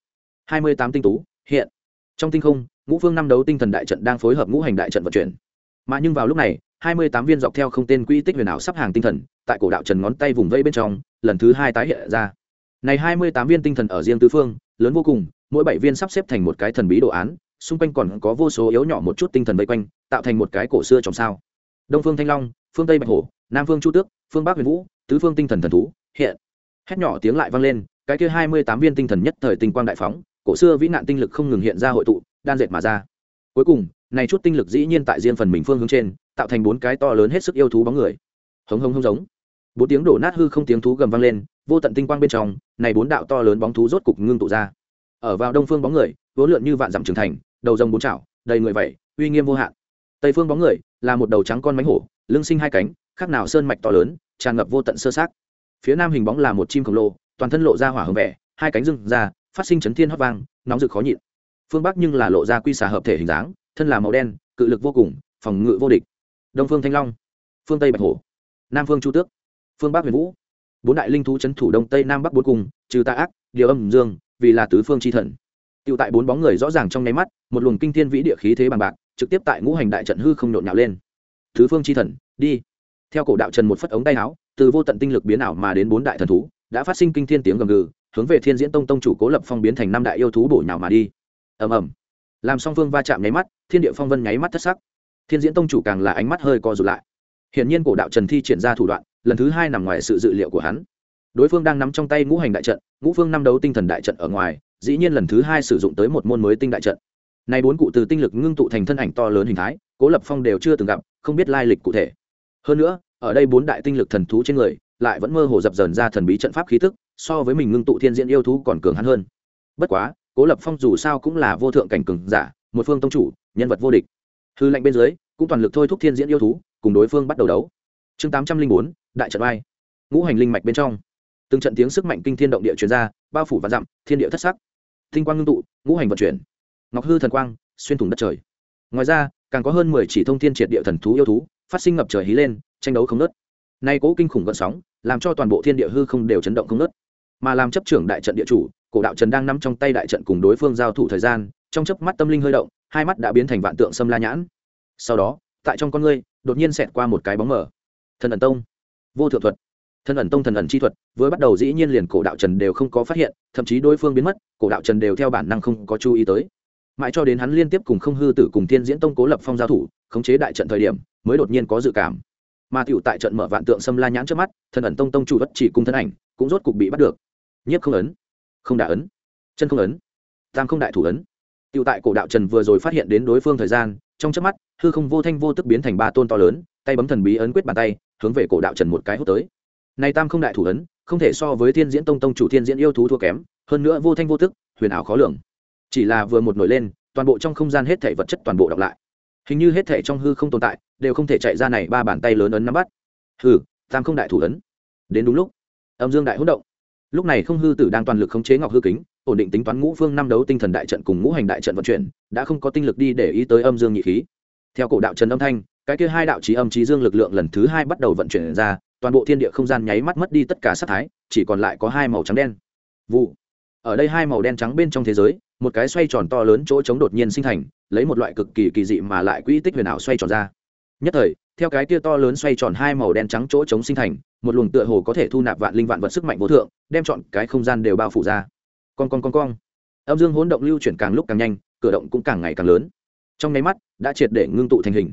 28 tinh tú hiện trong tinh không. Ngũ phương năm đấu tinh thần đại trận đang phối hợp ngũ hành đại trận vận chuyển, mà nhưng vào lúc này 28 viên dọc theo không tên quỹ tích huyền ảo sắp hàng tinh thần tại Cổ Đạo Trần ngón tay vùng vây bên trong lần thứ hai tái hiện ra. Này 28 viên tinh thần ở riêng tứ phương lớn vô cùng, mỗi 7 viên sắp xếp thành một cái thần bí đồ án, xung quanh còn có vô số yếu nhỏ một chút tinh thần vây quanh, tạo thành một cái cổ xưa tròm sao. Đông phương thanh long, phương tây bạch hổ, nam phương chu tước, phương bắc huyền vũ, tứ phương tinh thần thần thú hiện. Hét nhỏ tiếng lại vang lên, cái kia 28 viên tinh thần nhất thời tinh quang đại phóng, cổ xưa vĩ nạn tinh lực không ngừng hiện ra hội tụ, đan dệt mà ra. Cuối cùng, này chút tinh lực dĩ nhiên tại riêng phần mình phương hướng trên, tạo thành 4 cái to lớn hết sức yêu thú bóng người. Hống hống hống giống. 4 tiếng đổ nát hư không tiếng thú gầm vang lên, vô tận tinh quang bên trong, này 4 đạo to lớn bóng thú rốt cục ngưng tụ ra. Ở vào đông phương bóng người, vốn lượn như vạn dặm trưởng thành, đầu rồng 4 chảo, đầy người vậy, uy nghiêm vô hạn. Tây phương bóng người, là một đầu trắng con mãnh hổ, lưng sinh 2 cánh, khác nào sơn mạch to lớn, tràn ngập vô tận sơ xác. Phía nam hình bóng là một chim khổng lồ, toàn thân lộ ra hỏa hồng vẻ, 2 cánh dương ra, phát sinh chấn thiên hót vang, nóng rực khó nhịn. Phương bắc nhưng là lộ ra quy xà hợp thể hình dáng, thân là màu đen, cự lực vô cùng, phòng ngự vô địch. Đông phương thanh long, phương tây bạch hổ, nam phương chu tước, phương bắc huyền vũ. 4 đại linh thú trấn thủ đông tây nam bắc 4 cùng, trừ tà ác, điều âm dương, vì là tứ phương chi thần. Tiêu tại 4 bóng người rõ ràng trong nháy mắt, một luồng kinh thiên vĩ địa khí thế bằng bạc, trực tiếp tại ngũ hành đại trận hư không nhộn nhạo lên. Tứ phương chi thần, đi. Theo Cổ Đạo Trần một phất ống tay áo, từ vô tận tinh lực biến ảo mà đến 4 đại thần thú, đã phát sinh kinh thiên tiếng gầm gừ, hướng về Thiên Diễn Tông tông chủ Cố Lập Phong biến thành 5 đại yêu thú bổ nhào mà đi. Ầm ầm. Làm song phương va chạm nháy mắt, thiên địa phong vân nháy mắt thất sắc. Thiên Diễn Tông chủ càng là ánh mắt hơi co rụt lại. Hiển nhiên Cổ Đạo Trần thi triển ra thủ đoạn, lần thứ 2 nằm ngoài sự dự liệu của hắn. Đối phương đang nắm trong tay ngũ hành đại trận, ngũ phương năm đấu tinh thần đại trận ở ngoài, dĩ nhiên lần thứ 2 sử dụng tới một môn mới tinh đại trận. Này 4 cụ từ tinh lực ngưng tụ thành thân ảnh to lớn hình thái, Cố Lập Phong đều chưa từng gặp, không biết lai lịch cụ thể. Hơn nữa, ở đây 4 đại tinh lực thần thú trên người, lại vẫn mơ hồ dập dờn ra thần bí trận pháp khí tức, so với mình ngưng tụ thiên diễn yêu thú còn cường hắn hơn. Bất quá, Cố Lập Phong dù sao cũng là vô thượng cảnh cường giả, một phương tông chủ, nhân vật vô địch. Hư lệnh bên dưới, cũng toàn lực thôi thúc thiên diễn yêu thú, cùng đối phương bắt đầu đấu. Chương 804, đại trận oai. Ngũ hành linh mạch bên trong, từng trận tiếng sức mạnh kinh thiên động địa truyền ra, bao phủ vạn dặm, thiên địa thất sắc. Tinh quang ngưng tụ, ngũ hành vận chuyển. Ngọc hư thần quang, xuyên thủng đất trời. Ngoài ra, càng có hơn 10 chỉ thông thiên triệt địa thần thú yêu thú, phát sinh ngập trời hí lên, tranh đấu không ngớt. Nay cố kinh khủng gợn sóng, làm cho toàn bộ thiên địa hư không đều chấn động không ngớt. Mà làm chấp trưởng đại trận địa chủ, Cổ Đạo Trần đang nắm trong tay đại trận cùng đối phương giao thủ thời gian, trong chớp mắt tâm linh hơi động, hai mắt đã biến thành vạn tượng xâm la nhãn. Sau đó, tại trong con ngươi, đột nhiên xẹt qua một cái bóng mờ. Thần ẩn tông, vô thượng thuật. Thần ẩn tông thần ẩn chi thuật, vừa bắt đầu dĩ nhiên liền Cổ Đạo Trần đều không có phát hiện, thậm chí đối phương biến mất, Cổ Đạo Trần đều theo bản năng không có chú ý tới. Mãi cho đến hắn liên tiếp cùng Không Hư Tử cùng Thiên Diễn Tông Cố Lập Phong giao thủ, khống chế đại trận thời điểm, mới đột nhiên có dự cảm. Mà tiểu tại trận mở vạn tượng xâm la nhãn trước mắt, thần ẩn tông tông chủ Bất Chỉ Cung thân ảnh, cũng rốt cục bị bắt được. Nhiếp không ấn, không đả ấn, chân không ấn, tam không đại thủ ấn. Tiểu tại Cổ Đạo Trần vừa rồi phát hiện đến đối phương thời gian, trong chớp mắt, hư không vô thanh vô tức biến thành 3 tôn to lớn, tay bấm thần bí ấn quyết bàn tay, hướng về Cổ Đạo Trần một cái hút tới. Này tam không đại thủ ấn, không thể so với Thiên Diễn Tông tông chủ Thiên Diễn yêu thú thua kém, hơn nữa vô thanh vô tức, huyền ảo khó lường. Chỉ là vừa một nổi lên, toàn bộ trong không gian hết thảy vật chất toàn bộ đọc lại. Hình như hết thảy trong hư không tồn tại, đều không thể chạy ra này 3 bàn tay lớn ấn nắm bắt. Hừ, tam không đại thủ ấn. Đến đúng lúc, âm dương đại hỗn động. Lúc này Không Hư Tử đang toàn lực khống chế Ngọc Hư Kính, ổn định tính toán ngũ phương năm đấu tinh thần đại trận cùng ngũ hành đại trận vận chuyển, đã không có tinh lực đi để ý tới âm dương nhị khí. Theo Cổ Đạo Trần âm thanh, cái kia 2 đạo chí âm chí dương lực lượng lần thứ 2 bắt đầu vận chuyển ra, toàn bộ thiên địa không gian nháy mắt mất đi tất cả sát thái, chỉ còn lại có 2 màu trắng đen. Vụ. Ở đây 2 màu đen trắng bên trong thế giới, một cái xoay tròn to lớn chỗ trống đột nhiên sinh thành, lấy một loại cực kỳ kỳ dị mà lại quỹ tích huyền ảo xoay tròn ra. Nhất thời, theo cái kia to lớn xoay tròn 2 màu đen trắng chỗ trống sinh thành, một luồng tựa hồ có thể thu nạp vạn linh vạn vật sức mạnh vô thượng, đem trọn cái không gian đều bao phủ ra. Con. Âm dương hỗn động lưu chuyển càng lúc càng nhanh, cửa động cũng càng ngày càng lớn. Trong nháy mắt, đã triệt để ngưng tụ thành hình.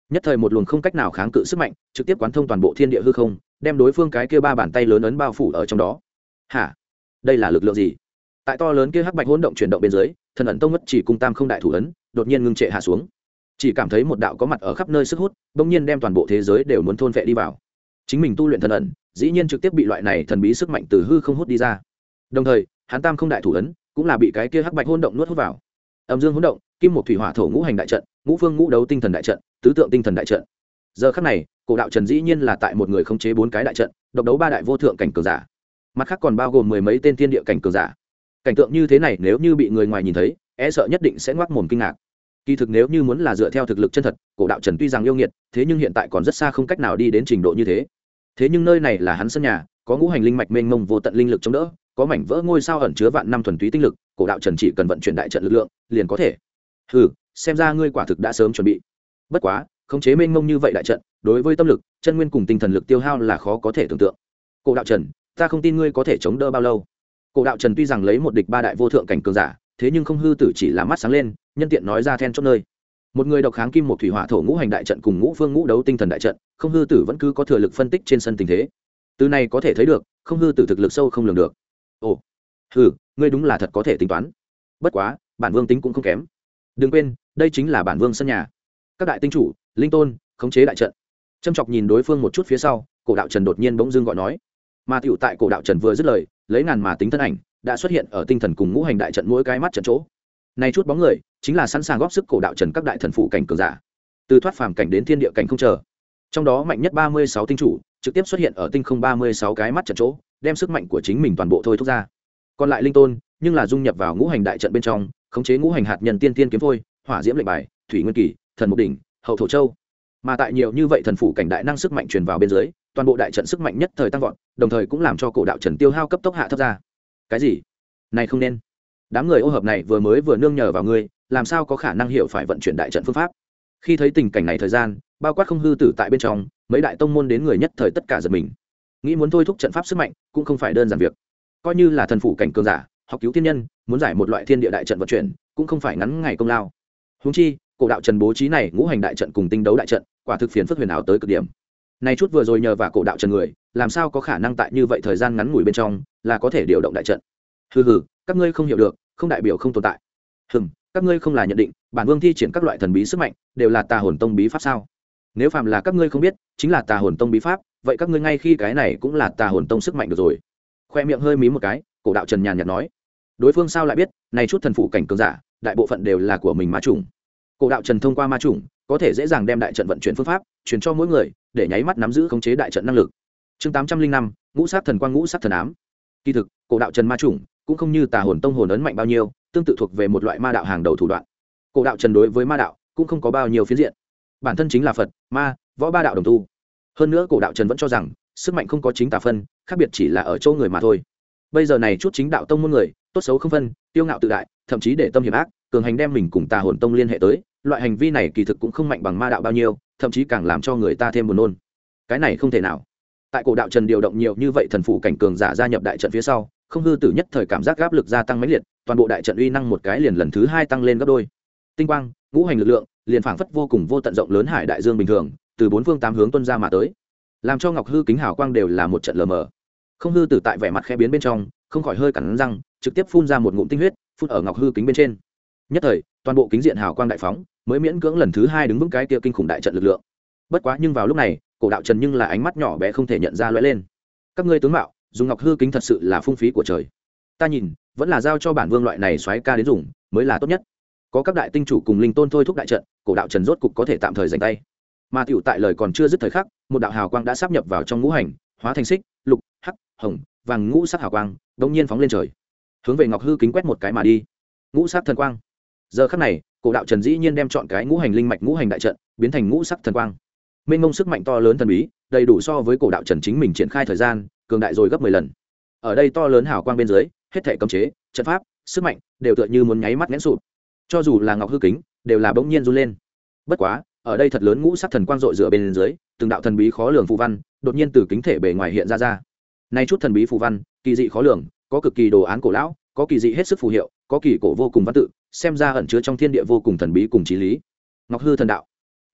nhất thời một luồng không cách nào kháng cự sức mạnh trực tiếp quán thông toàn bộ thiên địa hư không, đem đối phương cái kia ba bàn tay lớn ấn bao phủ ở trong đó. Hả? Đây là lực lượng gì? Tại to lớn kia hắc bạch hỗn động chuyển động bên dưới, thần ẩn tông mất chỉ cung tam không đại thủ ấn đột nhiên ngưng trệ hạ xuống, chỉ cảm thấy một đạo có mặt ở khắp nơi sức hút bỗng nhiên đem toàn bộ thế giới đều muốn thôn vệ đi vào. Chính mình tu luyện thần ẩn dĩ nhiên trực tiếp bị loại này thần bí sức mạnh từ hư không hút đi ra, đồng thời hắn tam không đại thủ ấn cũng là bị cái kia hắc bạch hỗn động nuốt hút vào. Âm dương hỗn động, kim một thủy hỏa thổ ngũ hành đại trận, ngũ phương ngũ đấu tinh thần đại trận, tứ tượng tinh thần đại trận. Giờ khắc này cổ đạo trần dĩ nhiên là tại một người khống chế 4 cái đại trận, độc đấu 3 đại vô thượng cảnh cường giả, mặt khác còn bao gồm 10 mấy tên thiên địa cảnh cường giả. Cảnh tượng như thế này nếu như bị người ngoài nhìn thấy e sợ nhất định sẽ ngoác mồm kinh ngạc. Kỳ thực nếu như muốn là dựa theo thực lực chân thật, cổ đạo trần tuy rằng yêu nghiệt, thế nhưng hiện tại còn rất xa không cách nào đi đến trình độ như thế. Thế nhưng nơi này là hắn sân nhà, có ngũ hành linh mạch mênh mông vô tận linh lực chống đỡ, có mảnh vỡ ngôi sao ẩn chứa vạn năm thuần túy tinh lực, cổ đạo trần chỉ cần vận chuyển đại trận lực lượng liền có thể. Hừ, xem ra ngươi quả thực đã sớm chuẩn bị. Bất quá khống chế mênh mông như vậy đại trận đối với tâm lực, chân nguyên cùng tinh thần lực tiêu hao là khó có thể tưởng tượng. Cổ đạo trần, ta không tin ngươi có thể chống đỡ bao lâu. Cổ đạo trần tuy rằng lấy một địch 3 đại vô thượng cảnh cường giả, thế nhưng không hư tử chỉ là mắt sáng lên, nhân tiện nói ra then chốt nơi. Một người độc kháng kim một thủy hỏa thổ ngũ hành đại trận cùng ngũ phương ngũ đấu tinh thần đại trận, không hư tử vẫn cứ có thừa lực phân tích trên sân tình thế. Từ này có thể thấy được không hư tử thực lực sâu không lường được. Ồ, hừ, ngươi đúng là thật có thể tính toán. Bất quá bản vương tính cũng không kém. Đừng quên đây chính là bản vương sân nhà. Các đại tinh chủ linh tôn khống chế đại trận. Trâm chọc nhìn đối phương một chút phía sau, cổ đạo trần đột nhiên bỗng dưng gọi nói. Mà tiểu tại cổ đạo trần vừa dứt lời, lấy ngàn mà tính thân ảnh đã xuất hiện ở tinh thần cùng ngũ hành đại trận mỗi cái mắt trận chỗ. Này chút bóng người chính là sẵn sàng góp sức cổ đạo trần các đại thần phụ cảnh cường giả, từ thoát phàm cảnh đến thiên địa cảnh không chờ. Trong đó mạnh nhất 36 tinh chủ trực tiếp xuất hiện ở tinh không 36 cái mắt trận chỗ, đem sức mạnh của chính mình toàn bộ thôi thúc ra. Còn lại linh tôn nhưng là dung nhập vào ngũ hành đại trận bên trong, khống chế ngũ hành hạt nhân tiên tiên kiếm phôi, hỏa diễm lệnh bài, thủy nguyên kỳ, thần mục đỉnh, hậu thổ châu. Mà tại nhiều như vậy thần phụ cảnh đại năng sức mạnh truyền vào bên dưới, toàn bộ đại trận sức mạnh nhất thời tăng vọt, đồng thời cũng làm cho cổ đạo trần tiêu hao cấp tốc hạ thấp ra. Cái gì? Này không nên. Đám người ô hợp này vừa nương nhờ vào ngươi, làm sao có khả năng hiểu phải vận chuyển đại trận phương pháp. Khi thấy tình cảnh này thời gian, bao quát không hư tử tại bên trong, mấy đại tông môn đến người nhất thời tất cả giật mình. Nghĩ muốn thôi thúc trận pháp sức mạnh cũng không phải đơn giản việc. Coi như là thần phụ cảnh cường giả, học cứu thiên nhân, muốn giải một loại thiên địa đại trận vận chuyển, cũng không phải ngắn ngày công lao. Huống chi, cổ đạo trần bố trí này ngũ hành đại trận cùng tinh đấu đại trận, quả thực phiền phức huyền ảo tới cực điểm. Này chút vừa rồi nhờ vào cổ đạo trần người, làm sao có khả năng tại như vậy thời gian ngắn ngủi bên trong là có thể điều động đại trận. Hừ hừ, các ngươi không hiểu được, không đại biểu không tồn tại. Các ngươi không là nhận định bản vương thi triển các loại thần bí sức mạnh đều là tà hồn tông bí pháp sao? Nếu phàm là các ngươi không biết chính là tà hồn tông bí pháp, vậy các ngươi ngay khi cái này cũng là tà hồn tông sức mạnh được rồi. Khoe miệng hơi mí một cái, cổ đạo trần nhàn nhạt nói. Đối phương sao lại biết này chút thần phụ cảnh cường giả đại bộ phận đều là của mình ma chủng. Cổ đạo trần thông qua ma chủng có thể dễ dàng đem đại trận vận chuyển phương pháp truyền cho mỗi người, để nháy mắt nắm giữ khống chế đại trận năng lực. Chương 805, ngũ sát thần quang ngũ sát thần ám. Kỳ thực cổ đạo trần ma chủng cũng không như tà hồn tông hồn ấn mạnh bao nhiêu, tương tự thuộc về một loại ma đạo hàng đầu thủ đoạn. Cổ đạo trần đối với ma đạo cũng không có bao nhiêu phiến diện, bản thân chính là Phật, ma, võ ba đạo đồng tu. Hơn nữa cổ đạo trần vẫn cho rằng sức mạnh không có chính tà phân, khác biệt chỉ là ở chỗ người mà thôi. Bây giờ này chút chính đạo tông môn người, tốt xấu không phân, tiêu ngạo tự đại, thậm chí để tâm hiểm ác, cường hành đem mình cùng tà hồn tông liên hệ tới, loại hành vi này kỳ thực cũng không mạnh bằng ma đạo bao nhiêu, thậm chí càng làm cho người ta thêm buồn nôn. Cái này không thể nào. Tại cổ đạo trần điều động nhiều như vậy thần phụ cảnh cường giả gia nhập đại trận phía sau, không hư tử nhất thời cảm giác áp lực gia tăng mãnh liệt, toàn bộ đại trận uy năng một cái liền lần thứ 2 tăng lên gấp đôi. Tinh quang, ngũ hành lực lượng, liền phảng phất vô cùng vô tận rộng lớn hải đại dương bình thường, từ bốn phương tám hướng tuôn ra mà tới, làm cho ngọc hư kính hào quang đều là một trận lờ mờ. Không hư tử tại vẻ mặt khẽ biến bên trong, không khỏi hơi cắn răng, trực tiếp phun ra một ngụm tinh huyết, phun ở ngọc hư kính bên trên. Nhất thời, toàn bộ kính diện hào quang đại phóng, mới miễn cưỡng lần thứ 2 đứng vững cái kia kinh khủng đại trận lực lượng. Bất quá nhưng vào lúc này, cổ đạo trần nhưng là ánh mắt nhỏ bé không thể nhận ra lóe lên. Các ngươi tướng mạo, dùng ngọc hư kính thật sự là phung phí của trời. Ta nhìn, vẫn là giao cho bản vương loại này soái ca đến dùng, mới là tốt nhất. Có các đại tinh chủ cùng linh tôn thôi thúc đại trận, cổ đạo trần rốt cục có thể tạm thời giành tay. Mà tiểu tại lời còn chưa dứt thời khắc, một đạo hào quang đã sáp nhập vào trong ngũ hành, hóa thành xích, lục, hắc, hồng, vàng ngũ sắc hào quang, đột nhiên phóng lên trời, hướng về ngọc hư kính quét một cái mà đi. Ngũ sắc thần quang. Giờ khắc này, cổ đạo trần dĩ nhiên đem chọn cái ngũ hành linh mạch ngũ hành đại trận biến thành ngũ sắc thần quang. Mênh mông sức mạnh to lớn thần bí, đầy đủ so với cổ đạo trần chính mình triển khai thời gian, cường đại rồi gấp 10 lần. Ở đây to lớn hào quang bên dưới, hết thảy cấm chế, trận pháp, sức mạnh đều tựa như muốn nháy mắt nghẽn sụp. Cho dù là ngọc hư kính, đều là bỗng nhiên run lên. Bất quá, ở đây thật lớn ngũ sắc thần quang rọi rửa bên dưới, từng đạo thần bí khó lường phù văn, đột nhiên từ kính thể bề ngoài hiện ra. Nay chút thần bí phù văn, kỳ dị khó lường, có cực kỳ đồ án cổ lão, có kỳ dị hết sức phù hiệu, có kỳ cổ vô cùng văn tự, xem ra ẩn chứa trong thiên địa vô cùng thần bí cùng chí lý. Ngọc hư thần đạo.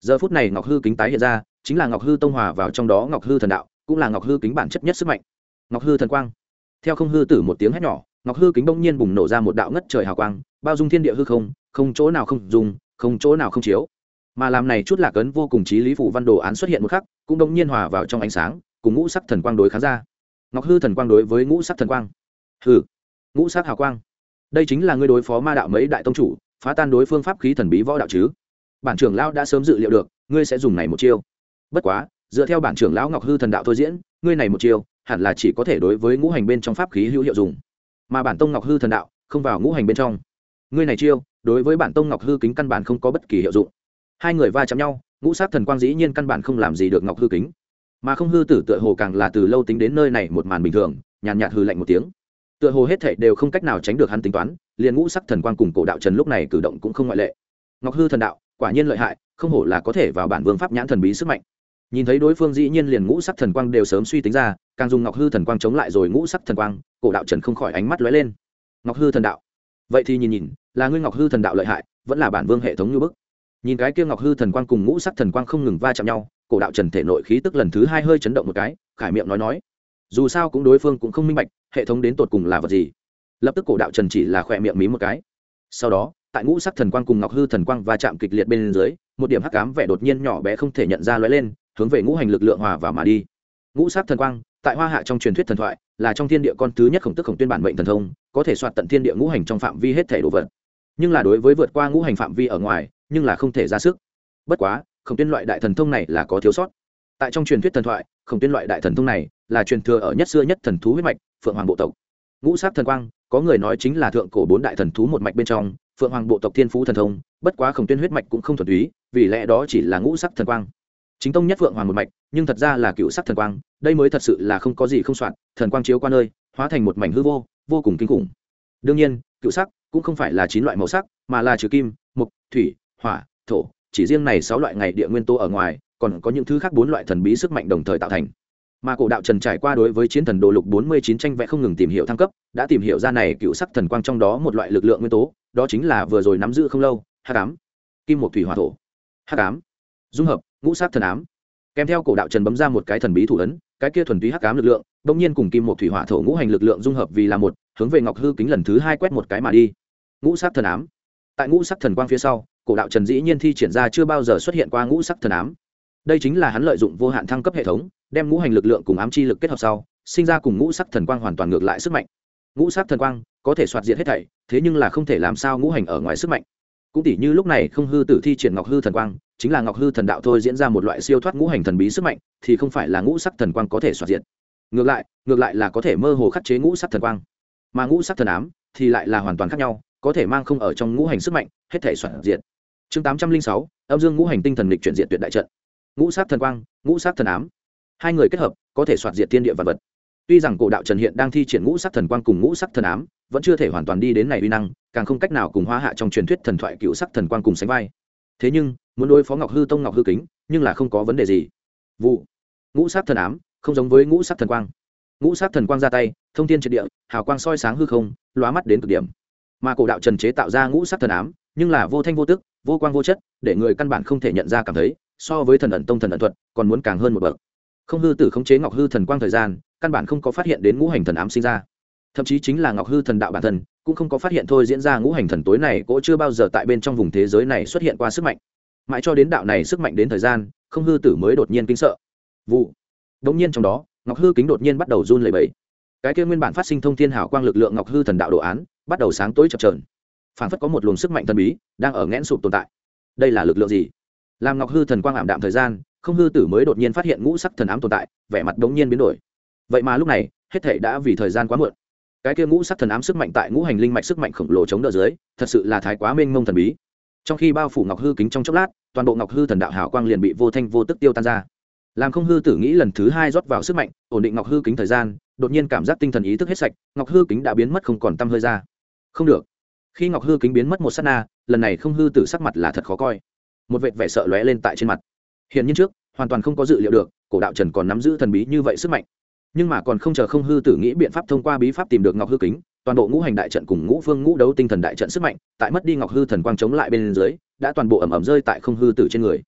Giờ phút này ngọc hư kính tái hiện ra, chính là ngọc hư tông hòa vào trong đó ngọc hư thần đạo, cũng là ngọc hư kính bản chất nhất sức mạnh. Ngọc hư thần quang. Theo không hư tử một tiếng hét nhỏ, ngọc hư kính bỗng nhiên bùng nổ ra một đạo ngất trời hào quang, bao dung thiên địa hư không, không chỗ nào không dùng, không chỗ nào không chiếu. Mà làm này chút lạc ấn vô cùng chí lý phụ văn đồ án xuất hiện một khắc, cũng bỗng nhiên hòa vào trong ánh sáng, cùng ngũ sắc thần quang đối kháng ra. Ngọc hư thần quang đối với ngũ sắc thần quang. Hừ, ngũ sắc hào quang. Đây chính là ngươi đối phó ma đạo mấy đại tông chủ, phá tan đối phương pháp khí thần bí võ đạo chứ? Bản trưởng lão đã sớm dự liệu được, ngươi sẽ dùng này một chiêu. Bất quá, dựa theo bản trưởng lão ngọc hư thần đạo thôi diễn, ngươi này một chiêu hẳn là chỉ có thể đối với ngũ hành bên trong pháp khí hữu hiệu dùng, mà bản tông ngọc hư thần đạo không vào ngũ hành bên trong. Ngươi này chiêu đối với bản tông ngọc hư kính căn bản không có bất kỳ hiệu dụng. Hai người va chạm nhau, ngũ sắc thần quang dĩ nhiên căn bản không làm gì được ngọc hư kính, mà không hư tử tựa hồ càng là từ lâu tính đến nơi này một màn bình thường, nhàn nhạt hư lạnh một tiếng, tựa hồ hết thảy đều không cách nào tránh được hắn tính toán, liền ngũ sắc thần quang cùng cổ đạo trần lúc này cử động cũng không ngoại lệ. Ngọc hư thần đạo quả nhiên lợi hại, không hổ là có thể vào bản vương pháp nhãn thần bí sức mạnh. Nhìn thấy đối phương dĩ nhiên liền ngũ sắc thần quang đều sớm suy tính ra, càng dùng ngọc hư thần quang chống lại rồi ngũ sắc thần quang, cổ đạo trần không khỏi ánh mắt lóe lên. Ngọc hư thần đạo, vậy thì nhìn, là ngươi ngọc hư thần đạo lợi hại, vẫn là bản vương hệ thống như bức. Nhìn cái kia ngọc hư thần quang cùng ngũ sắc thần quang không ngừng va chạm nhau, cổ đạo trần thể nội khí tức lần thứ hai hơi chấn động một cái, khải miệng nói, dù sao cũng đối phương cũng không minh bạch hệ thống đến tột cùng là vật gì. Lập tức cổ đạo trần chỉ là khỏe miệng mí một cái. Sau đó tại ngũ sắc thần quang cùng ngọc hư thần quang va chạm kịch liệt bên dưới, một điểm hắc ám vẻ đột nhiên nhỏ bé không thể nhận ra lóe lên, hướng về ngũ hành lực lượng hòa vào mà đi. Ngũ sắc thần quang tại hoa hạ trong truyền thuyết thần thoại là trong thiên địa con thứ nhất khổng tức khổng tuyên bản mệnh thần thông, có thể soạt tận thiên địa ngũ hành trong phạm vi hết thể đồ vật, nhưng là đối với vượt qua ngũ hành phạm vi ở ngoài nhưng là không thể ra sức. Bất quá khổng tuyên loại đại thần thông này là có thiếu sót. Tại trong truyền thuyết thần thoại, khổng tuyên loại đại thần thông này là truyền thừa ở nhất xưa nhất thần thú huyết mạch phượng hoàng bộ tộc. Ngũ sắc thần quang có người nói chính là thượng cổ bốn đại thần thú một mạch bên trong phượng hoàng bộ tộc thiên phú thần thông. Bất quá khổng tuyên huyết mạch cũng không thuần túy, vì lẽ đó chỉ là ngũ sắc thần quang. Chính tông nhất phượng hoàng một mạch nhưng thật ra là cựu sắc thần quang, đây mới thật sự là không có gì không soạn, thần quang chiếu qua nơi hóa thành một mảnh hư vô, vô cùng kinh khủng. Đương nhiên cựu sắc cũng không phải là 9 loại màu sắc, mà là trừ kim, mộc, thủy, hỏa, thổ, chỉ riêng này 6 loại ngày địa nguyên tố ở ngoài còn có những thứ khác 4 loại thần bí sức mạnh đồng thời tạo thành. Mà cổ đạo trần trải qua đối với chiến thần đồ lục 49 tranh vẽ không ngừng tìm hiểu thăng cấp, đã tìm hiểu ra này cựu sắc thần quang trong đó một loại lực lượng nguyên tố, đó chính là vừa rồi nắm giữ không lâu hắc ám, kim một thủy hỏa thổ. Hắc ám dung hợp ngũ sắc thần ám, kèm theo cổ đạo trần bấm ra một cái thần bí thủ ấn, cái kia thuần túy hắc ám lực lượng bỗng nhiên cùng kim một thủy hỏa thổ ngũ hành lực lượng dung hợp vì là một, hướng về ngọc hư kính lần thứ 2 quét một cái mà đi. Ngũ sắc thần ám. Tại ngũ sắc thần quang phía sau, cổ đạo trần dĩ nhiên thi triển ra chưa bao giờ xuất hiện qua ngũ sắc thần ám. Đây chính là hắn lợi dụng vô hạn thăng cấp hệ thống, đem ngũ hành lực lượng cùng ám chi lực kết hợp sau, sinh ra cùng ngũ sắc thần quang hoàn toàn ngược lại sức mạnh. Ngũ sắc thần quang có thể soạt diệt hết thảy, thế nhưng là không thể làm sao ngũ hành ở ngoài sức mạnh. Cũng tỉ như lúc này không hư tử thi triển ngọc hư thần quang, chính là ngọc hư thần đạo thôi diễn ra một loại siêu thoát ngũ hành thần bí sức mạnh, thì không phải là ngũ sắc thần quang có thể soạt diệt. Ngược lại là có thể mơ hồ khắc chế ngũ sắc thần quang. Mà ngũ sắc thần ám thì lại là hoàn toàn khác nhau, có thể mang không ở trong ngũ hành sức mạnh, hết thể soạt diệt. Chương 806, âm dương ngũ hành tinh thần lịch chuyển diện tuyệt đại trận. Ngũ sắc thần quang, ngũ sắc thần ám, hai người kết hợp có thể soạt diệt thiên địa vạn vật. Tuy rằng cổ đạo trần hiện đang thi triển ngũ sắc thần quang cùng ngũ sắc thần ám, vẫn chưa thể hoàn toàn đi đến này uy năng, càng không cách nào cùng hóa hạ trong truyền thuyết thần thoại cựu sắc thần quang cùng sánh vai. Thế nhưng muốn đối phó ngọc hư tông ngọc hư kính nhưng là không có vấn đề gì. Vụ ngũ sắc thần ám không giống với ngũ sắc thần quang. Ngũ sắc thần quang ra tay thông thiên triệt địa, hào quang soi sáng hư không, lóa mắt đến cực điểm. Mà cổ đạo trần chế tạo ra ngũ sắc thần ám nhưng là vô thanh vô tức, vô quang vô chất, để người căn bản không thể nhận ra cảm thấy, so với thần ẩn tông thần ẩn thuật còn muốn càng hơn một bậc. Không hư tử khống chế ngọc hư thần quang thời gian, căn bản không có phát hiện đến ngũ hành thần ám sinh ra, thậm chí chính là ngọc hư thần đạo bản thân cũng không có phát hiện thôi diễn ra ngũ hành thần tối này cỗ chưa bao giờ tại bên trong vùng thế giới này xuất hiện qua sức mạnh. Mãi cho đến đạo này sức mạnh đến thời gian, không hư tử mới đột nhiên kinh sợ. Vụ đống nhiên trong đó, ngọc hư kính đột nhiên bắt đầu run lẩy bẩy. Cái kia nguyên bản phát sinh thông thiên hào quang lực lượng ngọc hư thần đạo đồ án bắt đầu sáng tối chập chờn, phảng phất có một luồng sức mạnh thần bí đang ở nghẽn sụp tồn tại. Đây là lực lượng gì? Làm ngọc hư thần quang ảm đạm thời gian, không hư tử mới đột nhiên phát hiện ngũ sắc thần ám tồn tại, vẻ mặt đống nhiên biến đổi. Vậy mà lúc này hết thảy đã vì thời gian quá muộn. Cái kia ngũ sắc thần ám sức mạnh tại ngũ hành linh mạch sức mạnh khổng lồ chống đỡ dưới, thật sự là thái quá mênh mông thần bí. Trong khi bao phủ ngọc hư kính trong chốc lát, toàn bộ ngọc hư thần đạo hào quang liền bị vô thanh vô tức tiêu tan ra. Làm không hư tử nghĩ lần thứ 2 rót vào sức mạnh, ổn định ngọc hư kính thời gian, đột nhiên cảm giác tinh thần ý thức hết sạch, ngọc hư kính đã biến mất không còn tăm hơi ra. Không được. Khi ngọc hư kính biến mất một sát na, lần này không hư tử sắc mặt là thật khó coi. Một vệt vẻ sợ lóe lên tại trên mặt. Hiện nhiên trước, hoàn toàn không có dự liệu được, cổ đạo trần còn nắm giữ thần bí như vậy sức mạnh. Nhưng mà còn không chờ không hư tử nghĩ biện pháp thông qua bí pháp tìm được ngọc hư kính, toàn bộ ngũ hành đại trận cùng ngũ phương ngũ đấu tinh thần đại trận sức mạnh, tại mất đi ngọc hư thần quang chống lại bên dưới, đã toàn bộ ẩm ẩm rơi tại không hư tử trên người.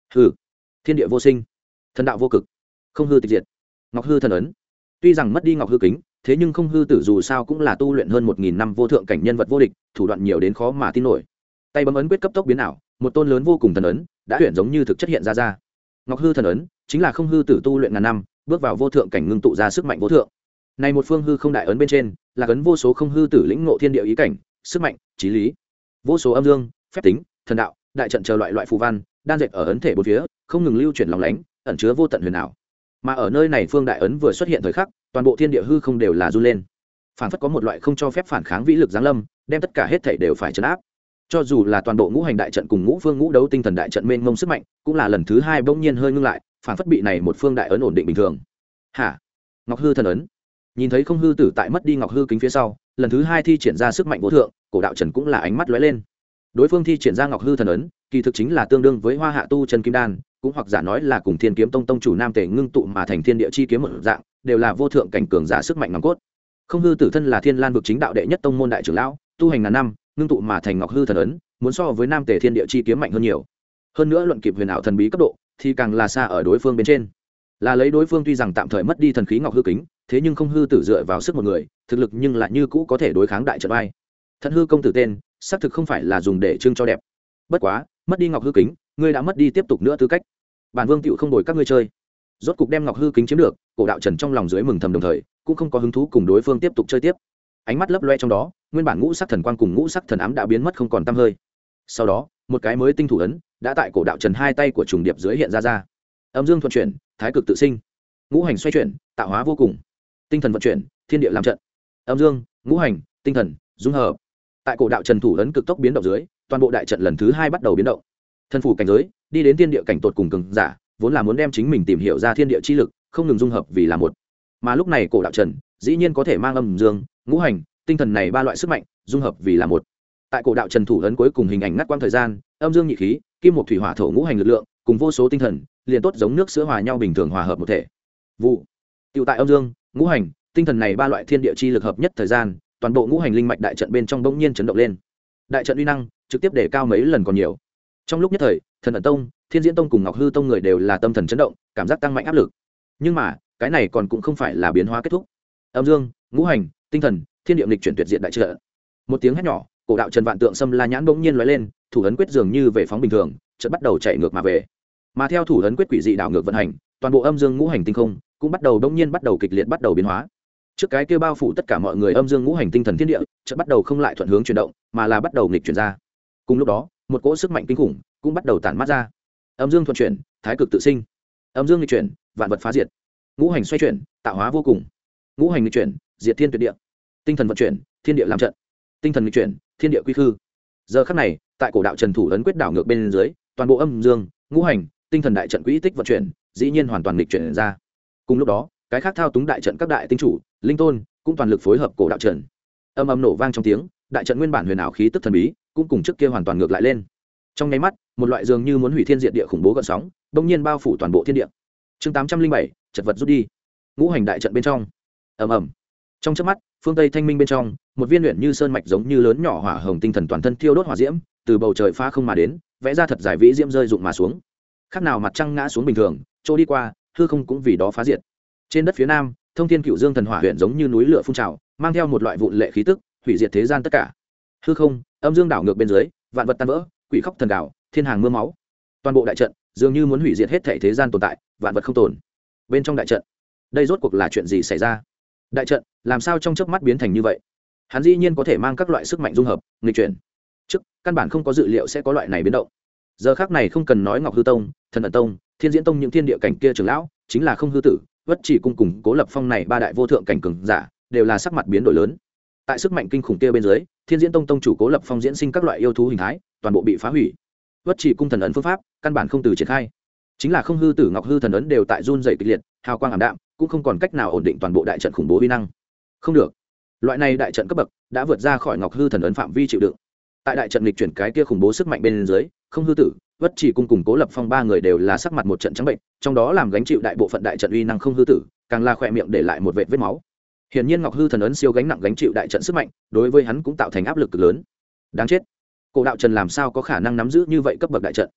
hư thiên địa vô sinh, thần đạo vô cực, không hư tịch diệt, ngọc hư thần ấn. Tuy rằng mất đi ngọc hư kính, thế nhưng không hư tử dù sao cũng là tu luyện hơn 1000 năm vô thượng cảnh nhân vật vô địch, thủ đoạn nhiều đến khó mà tin nổi. Tay bấm ấn quyết cấp tốc biến ảo, một tôn lớn vô cùng thần ấn đã hiện giống như thực chất hiện ra. Ngọc hư thần ấn chính là không hư tử tu luyện ngàn năm, bước vào vô thượng cảnh ngưng tụ ra sức mạnh vô thượng. Này một phương hư không đại ấn bên trên, là ấn vô số không hư tử lĩnh ngộ thiên địa ý cảnh, sức mạnh, chí lý, vô số âm dương, phép tính, thần đạo, đại trận chờ loại phù văn, đan dệt ở ấn thể bốn phía, không ngừng lưu chuyển lóng lánh, ẩn chứa vô tận huyền ảo. Mà ở nơi này phương đại ấn vừa xuất hiện thời khắc, toàn bộ thiên địa hư không đều là run lên. Phản phất có một loại không cho phép phản kháng vĩ lực giáng lâm, đem tất cả hết thảy đều phải trấn áp. Cho dù là toàn bộ ngũ hành đại trận cùng ngũ phương ngũ đấu tinh thần đại trận mênh mông sức mạnh, cũng là lần thứ hai bỗng nhiên hơi ngưng lại, phản phất bị này một phương đại ấn ổn định bình thường. Hả? Ngọc hư thần ấn. Nhìn thấy không hư tử tại mất đi ngọc hư kính phía sau, lần thứ hai thi triển ra sức mạnh vô thượng, cổ đạo trần cũng là ánh mắt lóe lên. Đối phương thi triển ra ngọc hư thần ấn, kỳ thực chính là tương đương với hoa hạ tu chân kim đan, cũng hoặc giả nói là cùng thiên kiếm tông tông chủ nam tề ngưng tụ mà thành thiên địa chi kiếm một dạng, đều là vô thượng cảnh cường giả sức mạnh nòng cốt. Không hư tử thân là thiên lan vực chính đạo đệ nhất tông môn đại trưởng lão, tu hành ngàn năm, ngưng tụ mà thành ngọc hư thần ấn, muốn so với nam tề thiên địa chi kiếm mạnh hơn nhiều. Hơn nữa luận kịp huyền ảo thần bí cấp độ, thì càng là xa ở đối phương bên trên. Là lấy đối phương tuy rằng tạm thời mất đi thần khí ngọc hư kính, thế nhưng không hư tử dựa vào sức một người, thực lực nhưng lại như cũ có thể đối kháng đại trận vai. Thận hư công tử tên, xác thực không phải là dùng để trưng cho đẹp. Bất quá, mất đi ngọc hư kính, ngươi đã mất đi tiếp tục nữa tư cách. Bản vương tựu không đổi các ngươi chơi. Rốt cục đem ngọc hư kính chiếm được, cổ đạo trần trong lòng dưới mừng thầm đồng thời, cũng không có hứng thú cùng đối phương tiếp tục chơi tiếp. Ánh mắt lấp loe trong đó, nguyên bản ngũ sắc thần quang cùng ngũ sắc thần ám đã biến mất không còn tăm hơi. Sau đó, một cái mới tinh thủ ấn đã tại cổ đạo trần hai tay của trùng điệp dưới hiện ra. Âm dương thuận chuyển, thái cực tự sinh, ngũ hành xoay chuyển, tạo hóa vô cùng, tinh thần vận chuyển, thiên địa làm trận. Âm dương, ngũ hành, tinh thần dung hợp. Tại cổ đạo trần thủ ấn cực tốc biến động dưới, toàn bộ đại trận lần thứ hai bắt đầu biến động. Thân phủ cảnh giới, đi đến thiên địa cảnh tột cùng cường giả, vốn là muốn đem chính mình tìm hiểu ra thiên địa chi lực, không ngừng dung hợp vì là một. Mà lúc này cổ đạo trần, dĩ nhiên có thể mang âm dương, ngũ hành, tinh thần này ba loại sức mạnh dung hợp vì là một. Tại cổ đạo trần thủ ấn cuối cùng hình ảnh ngắt quãng thời gian, âm dương nhị khí, kim một thủy hỏa thổ ngũ hành lực lượng, cùng vô số tinh thần, liền tốt giống nước sữa hòa nhau bình thường hòa hợp một thể. Vụ. Tiểu tại âm dương, ngũ hành, tinh thần này ba loại thiên địa chi lực hợp nhất thời gian, toàn bộ ngũ hành linh mạch đại trận bên trong bỗng nhiên chấn động lên. Đại trận uy năng trực tiếp đề cao mấy lần còn nhiều. Trong lúc nhất thời, Thần ẩn tông, Thiên diễn tông cùng Ngọc hư tông người đều là tâm thần chấn động, cảm giác tăng mạnh áp lực. Nhưng mà, cái này còn cũng không phải là biến hóa kết thúc. Âm dương, ngũ hành, tinh thần, thiên địa nghịch chuyển tuyệt diện đại trận. Một tiếng hét nhỏ, cổ đạo Trần Vạn Tượng Sâm La nhãn bỗng nhiên lóe lên, thủ ấn quyết dường như về phóng bình thường, chợt bắt đầu chạy ngược mà về. Mà theo thủ ấn quyết quỷ dị đảo ngược vận hành, toàn bộ âm dương ngũ hành tinh không cũng bắt đầu bỗng nhiên bắt đầu kịch liệt bắt đầu biến hóa. Trước cái kia bao phủ tất cả mọi người âm dương ngũ hành tinh thần thiên địa, chợt bắt đầu không lại thuận hướng chuyển động, mà là bắt đầu nghịch chuyển ra. Cùng lúc đó, một cỗ sức mạnh kinh khủng cũng bắt đầu tản mát ra. Âm dương thuận chuyển, thái cực tự sinh. Âm dương nghịch chuyển, vạn vật phá diệt. Ngũ hành xoay chuyển, tạo hóa vô cùng. Ngũ hành nghịch chuyển, diệt thiên tuyệt địa. Tinh thần vận chuyển, thiên địa làm trận. Tinh thần nghịch chuyển, thiên địa quy khư. Giờ khắc này, tại cổ đạo Trần thủ ấn quyết đảo ngược bên dưới, toàn bộ âm dương, ngũ hành, tinh thần đại trận quỹ tích vận chuyển, dĩ nhiên hoàn toàn nghịch chuyển ra. Cùng lúc đó, cái khác thao túng đại trận các đại tinh chủ, linh tôn cũng toàn lực phối hợp cổ đạo Trần. Âm âm nổ vang trong tiếng, đại trận nguyên bản huyền ảo khí tức thần bí, cũng cùng trước kia hoàn toàn ngược lại lên. Trong nháy mắt, một loại dường như muốn hủy thiên diệt địa khủng bố gợn sóng, bỗng nhiên bao phủ toàn bộ thiên địa. Chương 807, chật vật rút đi. Ngũ hành đại trận bên trong. Ầm ầm. Trong chớp mắt, phương Tây Thanh Minh bên trong, một viên luyện như sơn mạch giống như lớn nhỏ hỏa hồng tinh thần toàn thân thiêu đốt hỏa diễm, từ bầu trời phá không mà đến, vẽ ra thật dài vĩ diễm rơi rụng mà xuống. Khác nào mặt trăng ngã xuống bình thường, trôi đi qua, hư không cũng vì đó phá diệt. Trên đất phía nam, Thông Thiên Cựu Dương thần hỏa huyện giống như núi lửa phun trào, mang theo một loại vụn lệ khí tức, hủy diệt thế gian tất cả. Hư không, âm dương đảo ngược bên dưới, vạn vật tan vỡ, quỷ khóc thần đảo, thiên hàng mưa máu. Toàn bộ đại trận dường như muốn hủy diệt hết thảy thế gian tồn tại, vạn vật không tồn. Bên trong đại trận, đây rốt cuộc là chuyện gì xảy ra? Đại trận làm sao trong chớp mắt biến thành như vậy? Hắn dĩ nhiên có thể mang các loại sức mạnh dung hợp, nghịch chuyển. Trước, căn bản không có dự liệu sẽ có loại này biến động. Giờ khắc này không cần nói Ngọc hư tông, Thần ẩn tông, Thiên diễn tông những thiên địa cảnh kia trưởng lão, chính là không hư tử, Vất Chỉ cung cùng Cố Lập Phong này ba đại vô thượng cảnh cường giả, đều là sắc mặt biến đổi lớn. Tại sức mạnh kinh khủng kia bên dưới, Thiên diễn tông tông chủ Cố Lập Phong diễn sinh các loại yêu thú hình thái, toàn bộ bị phá hủy. Vất Chỉ cung thần ấn phương pháp, căn bản không từ triển khai. Chính là không hư tử Ngọc hư thần ấn đều tại run rẩy kịch liệt, hào quang ảm đạm, cũng không còn cách nào ổn định toàn bộ đại trận khủng bố uy năng. Không được, loại này đại trận cấp bậc đã vượt ra khỏi Ngọc hư thần ấn phạm vi chịu đựng. Tại đại trận lịch chuyển cái kia khủng bố sức mạnh bên dưới, không hư tử, Vất Chỉ cung cùng Cố Lập Phong ba người đều là sắc mặt một trận trắng bệnh, trong đó làm gánh chịu đại bộ phận đại trận uy năng không hư tử, càng là khỏe miệng để lại một vệt vết máu. Hiển nhiên Ngọc hư thần ấn siêu gánh nặng gánh chịu đại trận sức mạnh, đối với hắn cũng tạo thành áp lực cực lớn. Đáng chết, cổ đạo Trần làm sao có khả năng nắm giữ như vậy cấp bậc đại trận?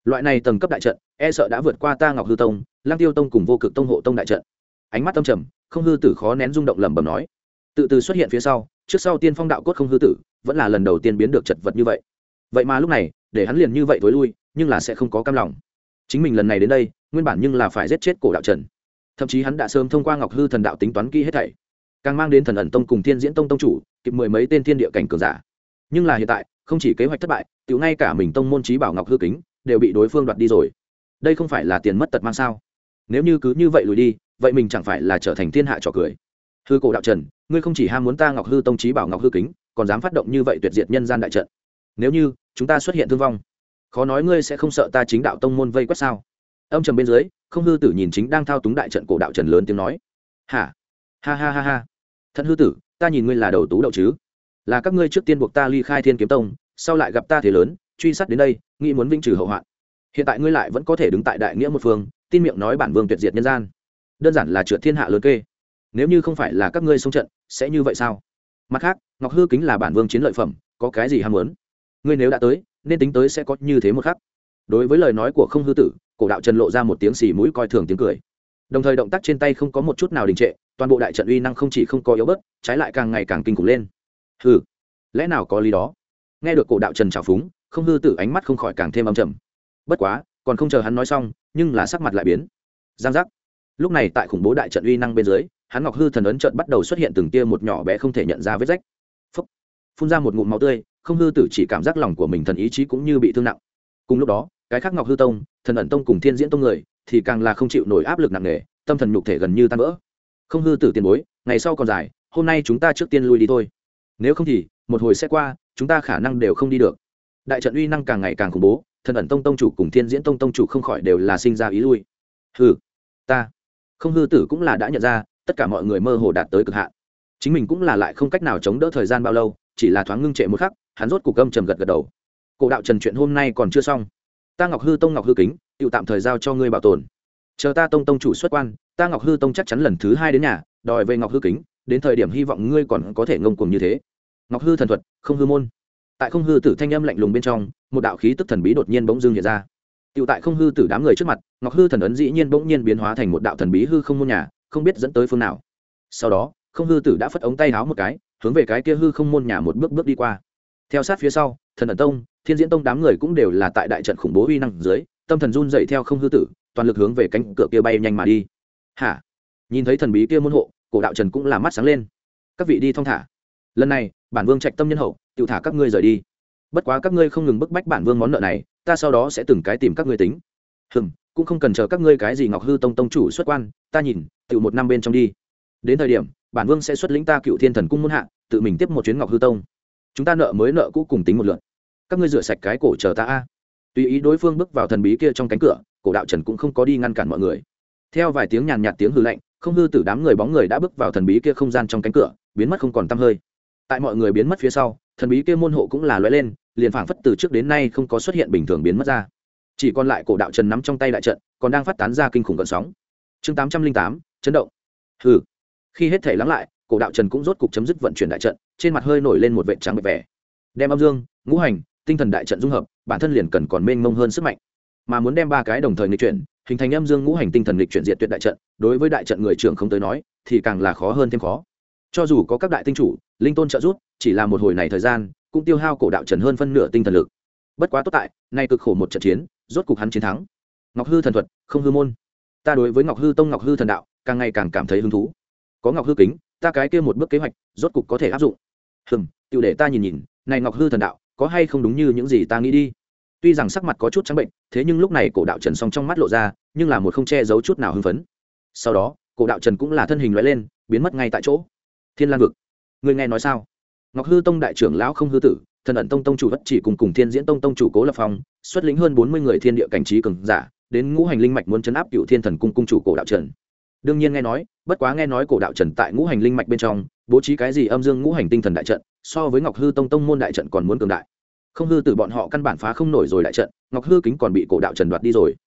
loại này tầng cấp đại trận e sợ đã vượt qua ta Ngọc Hư Tông, Lang Tiêu Tông cùng Vô Cực Tông hộ tông đại trận. Ánh mắt âm trầm, Không Hư Tử khó nén rung động lẩm bẩm nói. Tự từ xuất hiện phía sau, trước sau tiên phong đạo cốt Không Hư Tử, vẫn là lần đầu tiên biến được chật vật như vậy. Vậy mà lúc này, để hắn liền như vậy tối lui, nhưng là sẽ không có cam lòng. Chính mình lần này đến đây, nguyên bản nhưng là phải giết chết Cổ Đạo Trần. Thậm chí hắn đã sớm thông qua Ngọc Hư Thần Đạo tính toán kỹ hết thảy, càng mang đến Thần Ẩn Tông cùng Thiên Diễn Tông tông chủ, kịp mười mấy tên thiên địa cảnh cường giả. Nhưng là hiện tại, không chỉ kế hoạch thất bại, tiểu ngay cả mình tông môn chí bảo Ngọc Hư Kính đều bị đối phương đoạt đi rồi. Đây không phải là tiền mất tật mang sao? Nếu như cứ như vậy lùi đi, vậy mình chẳng phải là trở thành thiên hạ trò cười? Hư Cổ Đạo Trần, ngươi không chỉ ham muốn ta Ngọc Hư Tông chí bảo Ngọc Hư Kính, còn dám phát động như vậy tuyệt diệt nhân gian đại trận. Nếu như chúng ta xuất hiện thương vong, khó nói ngươi sẽ không sợ ta chính đạo tông môn vây quét sao? Âm trầm bên dưới, Không Hư Tử nhìn chính đang thao túng đại trận Cổ Đạo Trần lớn tiếng nói. Hả? Ha ha ha ha. Thận Hư Tử, ta nhìn ngươi là đầu tú đậu chứ? Là các ngươi trước tiên buộc ta ly khai Thiên Kiếm Tông, sau lại gặp ta thế lớn, truy sát đến đây, nghĩ muốn vinh trừ hậu hoạn. Hiện tại ngươi lại vẫn có thể đứng tại đại nghĩa một phương, tin miệng nói bản vương tuyệt diệt nhân gian, đơn giản là trượt thiên hạ lớn kê. Nếu như không phải là các ngươi xông trận, sẽ như vậy sao? Mặt khác, Ngọc Hư Kính là bản vương chiến lợi phẩm, có cái gì ham muốn? Ngươi nếu đã tới, nên tính tới sẽ có như thế một khắc. Đối với lời nói của Không Hư Tử, Cổ Đạo Trần lộ ra một tiếng xì mũi coi thường tiếng cười, đồng thời động tác trên tay không có một chút nào đình trệ, toàn bộ đại trận uy năng không chỉ không có yếu bớt, trái lại càng ngày càng kinh khủng lên. Hừ, lẽ nào có lý đó? Nghe được Cổ Đạo Trần trào phúng, Không Hư Tử ánh mắt không khỏi càng thêm âm trầm. Bất quá, còn không chờ hắn nói xong, nhưng là sắc mặt lại biến. Giang giác. Lúc này tại khủng bố đại trận uy năng bên dưới, hắn Ngọc Hư Thần ấn trận bắt đầu xuất hiện từng tia một nhỏ bé không thể nhận ra vết rách. Phốc. Phun ra một ngụm máu tươi, Không Hư Tử chỉ cảm giác lòng của mình thần ý chí cũng như bị thương nặng. Cùng lúc đó, cái khác Ngọc Hư Tông, Thần Ẩn Tông cùng Thiên Diễn Tông người thì càng là không chịu nổi áp lực nặng nề, tâm thần nhục thể gần như tan vỡ. Không Hư Tử tiền bối, ngày sau còn dài, hôm nay chúng ta trước tiên lui đi thôi. Nếu không thì, một hồi sẽ qua, chúng ta khả năng đều không đi được. Đại trận uy năng càng ngày càng khủng bố, Thần Ẩn Tông tông chủ cùng Thiên Diễn Tông tông chủ không khỏi đều là sinh ra ý lui. Hừ, ta. Không Hư Tử cũng là đã nhận ra, tất cả mọi người mơ hồ đạt tới cực hạn. Chính mình cũng là lại không cách nào chống đỡ thời gian bao lâu, chỉ là thoáng ngưng trệ một khắc, hắn rốt cục âm trầm gật gật đầu. Cổ Đạo Trần chuyện hôm nay còn chưa xong, ta Ngọc Hư Tông Ngọc Hư Kính, tựu tạm thời giao cho ngươi bảo tồn. Chờ ta tông chủ xuất quan, ta Ngọc Hư Tông chắc chắn lần thứ hai đến nhà, đòi về Ngọc Hư Kính, đến thời điểm hy vọng ngươi còn có thể ngông cuồng như thế. Ngọc Hư thần thuật, Không Hư môn. Tại Không Hư Tử thanh âm lạnh lùng bên trong, một đạo khí tức thần bí đột nhiên bỗng dưng hiện ra. Tựu tại Không Hư Tử đám người trước mặt, Ngọc Hư thần ấn dĩ nhiên bỗng nhiên biến hóa thành một đạo thần bí hư không môn nhà, không biết dẫn tới phương nào. Sau đó, Không Hư Tử đã phất ống tay áo một cái, hướng về cái kia hư không môn nhà một bước đi qua. Theo sát phía sau, Thần Ẩn Tông, Thiên Diễn Tông đám người cũng đều là tại đại trận khủng bố uy năng dưới, tâm thần run dậy theo Không Hư Tử, toàn lực hướng về cánh cửa kia bay nhanh mà đi. Hả? Nhìn thấy thần bí kia môn hộ, Cổ Đạo Trần cũng là mắt sáng lên. Các vị đi thong thả. Lần này, bản vương trạch tâm nhân hậu, tự thả các ngươi rời đi. Bất quá các ngươi không ngừng bức bách bản vương món nợ này, ta sau đó sẽ từng cái tìm các ngươi tính. Cũng không cần chờ các ngươi cái gì Ngọc Hư Tông tông chủ xuất quan, ta nhìn, tự một năm bên trong đi. Đến thời điểm, bản vương sẽ xuất lĩnh ta Cựu Thiên Thần Cung môn hạ, tự mình tiếp một chuyến Ngọc Hư Tông. Chúng ta nợ mới nợ cũ cùng tính một lượt. Các ngươi rửa sạch cái cổ chờ ta a. Tùy ý đối phương bước vào thần bí kia trong cánh cửa, Cổ Đạo Trần cũng không có đi ngăn cản mọi người. Theo vài tiếng nhàn nhạt tiếng hừ lạnh, Không Hư Tử đám người bóng người đã bước vào thần bí kia không gian trong cánh cửa, biến mất không còn tăm hơi. Tại mọi người biến mất phía sau, thần bí kia môn hộ cũng là lóe lên, liền phảng phất từ trước đến nay không có xuất hiện bình thường biến mất ra. Chỉ còn lại Cổ Đạo Trần nắm trong tay đại trận, còn đang phát tán ra kinh khủng gợn sóng. Chương 808, chấn động. Hừ. Khi hết thể lắng lại, Cổ Đạo Trần cũng rốt cục chấm dứt vận chuyển đại trận, trên mặt hơi nổi lên một vệt trắng bệ vẻ. Đem âm dương, ngũ hành, tinh thần đại trận dung hợp, bản thân liền cần còn mênh mông hơn sức mạnh. Mà muốn đem ba cái đồng thời nghịch chuyển, hình thành âm dương ngũ hành tinh thần nghịch chuyển diệt tuyệt đại trận, đối với đại trận người trưởng không tới nói, thì càng là khó hơn thêm khó. Cho dù có các đại tinh chủ, linh tôn trợ giúp, chỉ là một hồi này thời gian, cũng tiêu hao Cổ Đạo Trần hơn phân nửa tinh thần lực. Bất quá tốt tại, nay cực khổ một trận chiến, rốt cục hắn chiến thắng. Ngọc Hư thần thuật, Không Hư môn. Ta đối với Ngọc Hư Tông Ngọc Hư thần đạo, càng ngày càng cảm thấy hứng thú. Có Ngọc Hư Kính, ta cái kia một bước kế hoạch, rốt cục có thể áp dụng. Tiểu để ta nhìn nhìn, này Ngọc Hư thần đạo, có hay không đúng như những gì ta nghĩ đi. Tuy rằng sắc mặt có chút trắng bệnh, thế nhưng lúc này Cổ Đạo Trần song trong mắt lộ ra, nhưng là một không che giấu chút nào hưng phấn. Sau đó, Cổ Đạo Trần cũng là thân hình lóe lên, biến mất ngay tại chỗ. Thiên Lan vực, người nghe nói sao? Ngọc Hư Tông đại trưởng lão Không Hư Tử, Thần Ẩn Tông tông chủ Vất Chỉ cùng Thiên Diễn Tông tông chủ Cố Lập Phong, xuất lĩnh hơn 40 người thiên địa cảnh trí cường giả, đến ngũ hành linh mạch muốn trấn áp Cựu Thiên Thần cung cung chủ Cổ Đạo Trần. Đương nhiên nghe nói, bất quá nghe nói Cổ Đạo Trần tại ngũ hành linh mạch bên trong, bố trí cái gì âm dương ngũ hành tinh thần đại trận, so với Ngọc Hư Tông tông môn đại trận còn muốn cường đại. Không Hư Tử bọn họ căn bản phá không nổi rồi đại trận, Ngọc Hư Kính còn bị Cổ Đạo Trần đoạt đi rồi.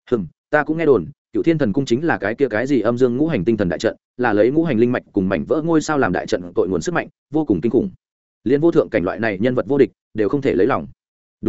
Ta cũng nghe đồn, Cựu Thiên Thần cung chính là cái kia cái gì âm dương ngũ hành tinh thần đại trận, là lấy ngũ hành linh mạch cùng mảnh vỡ ngôi sao làm đại trận tội nguồn sức mạnh, vô cùng kinh khủng. Liên vô thượng cảnh loại này nhân vật vô địch đều không thể lấy lòng. Đúng đấy,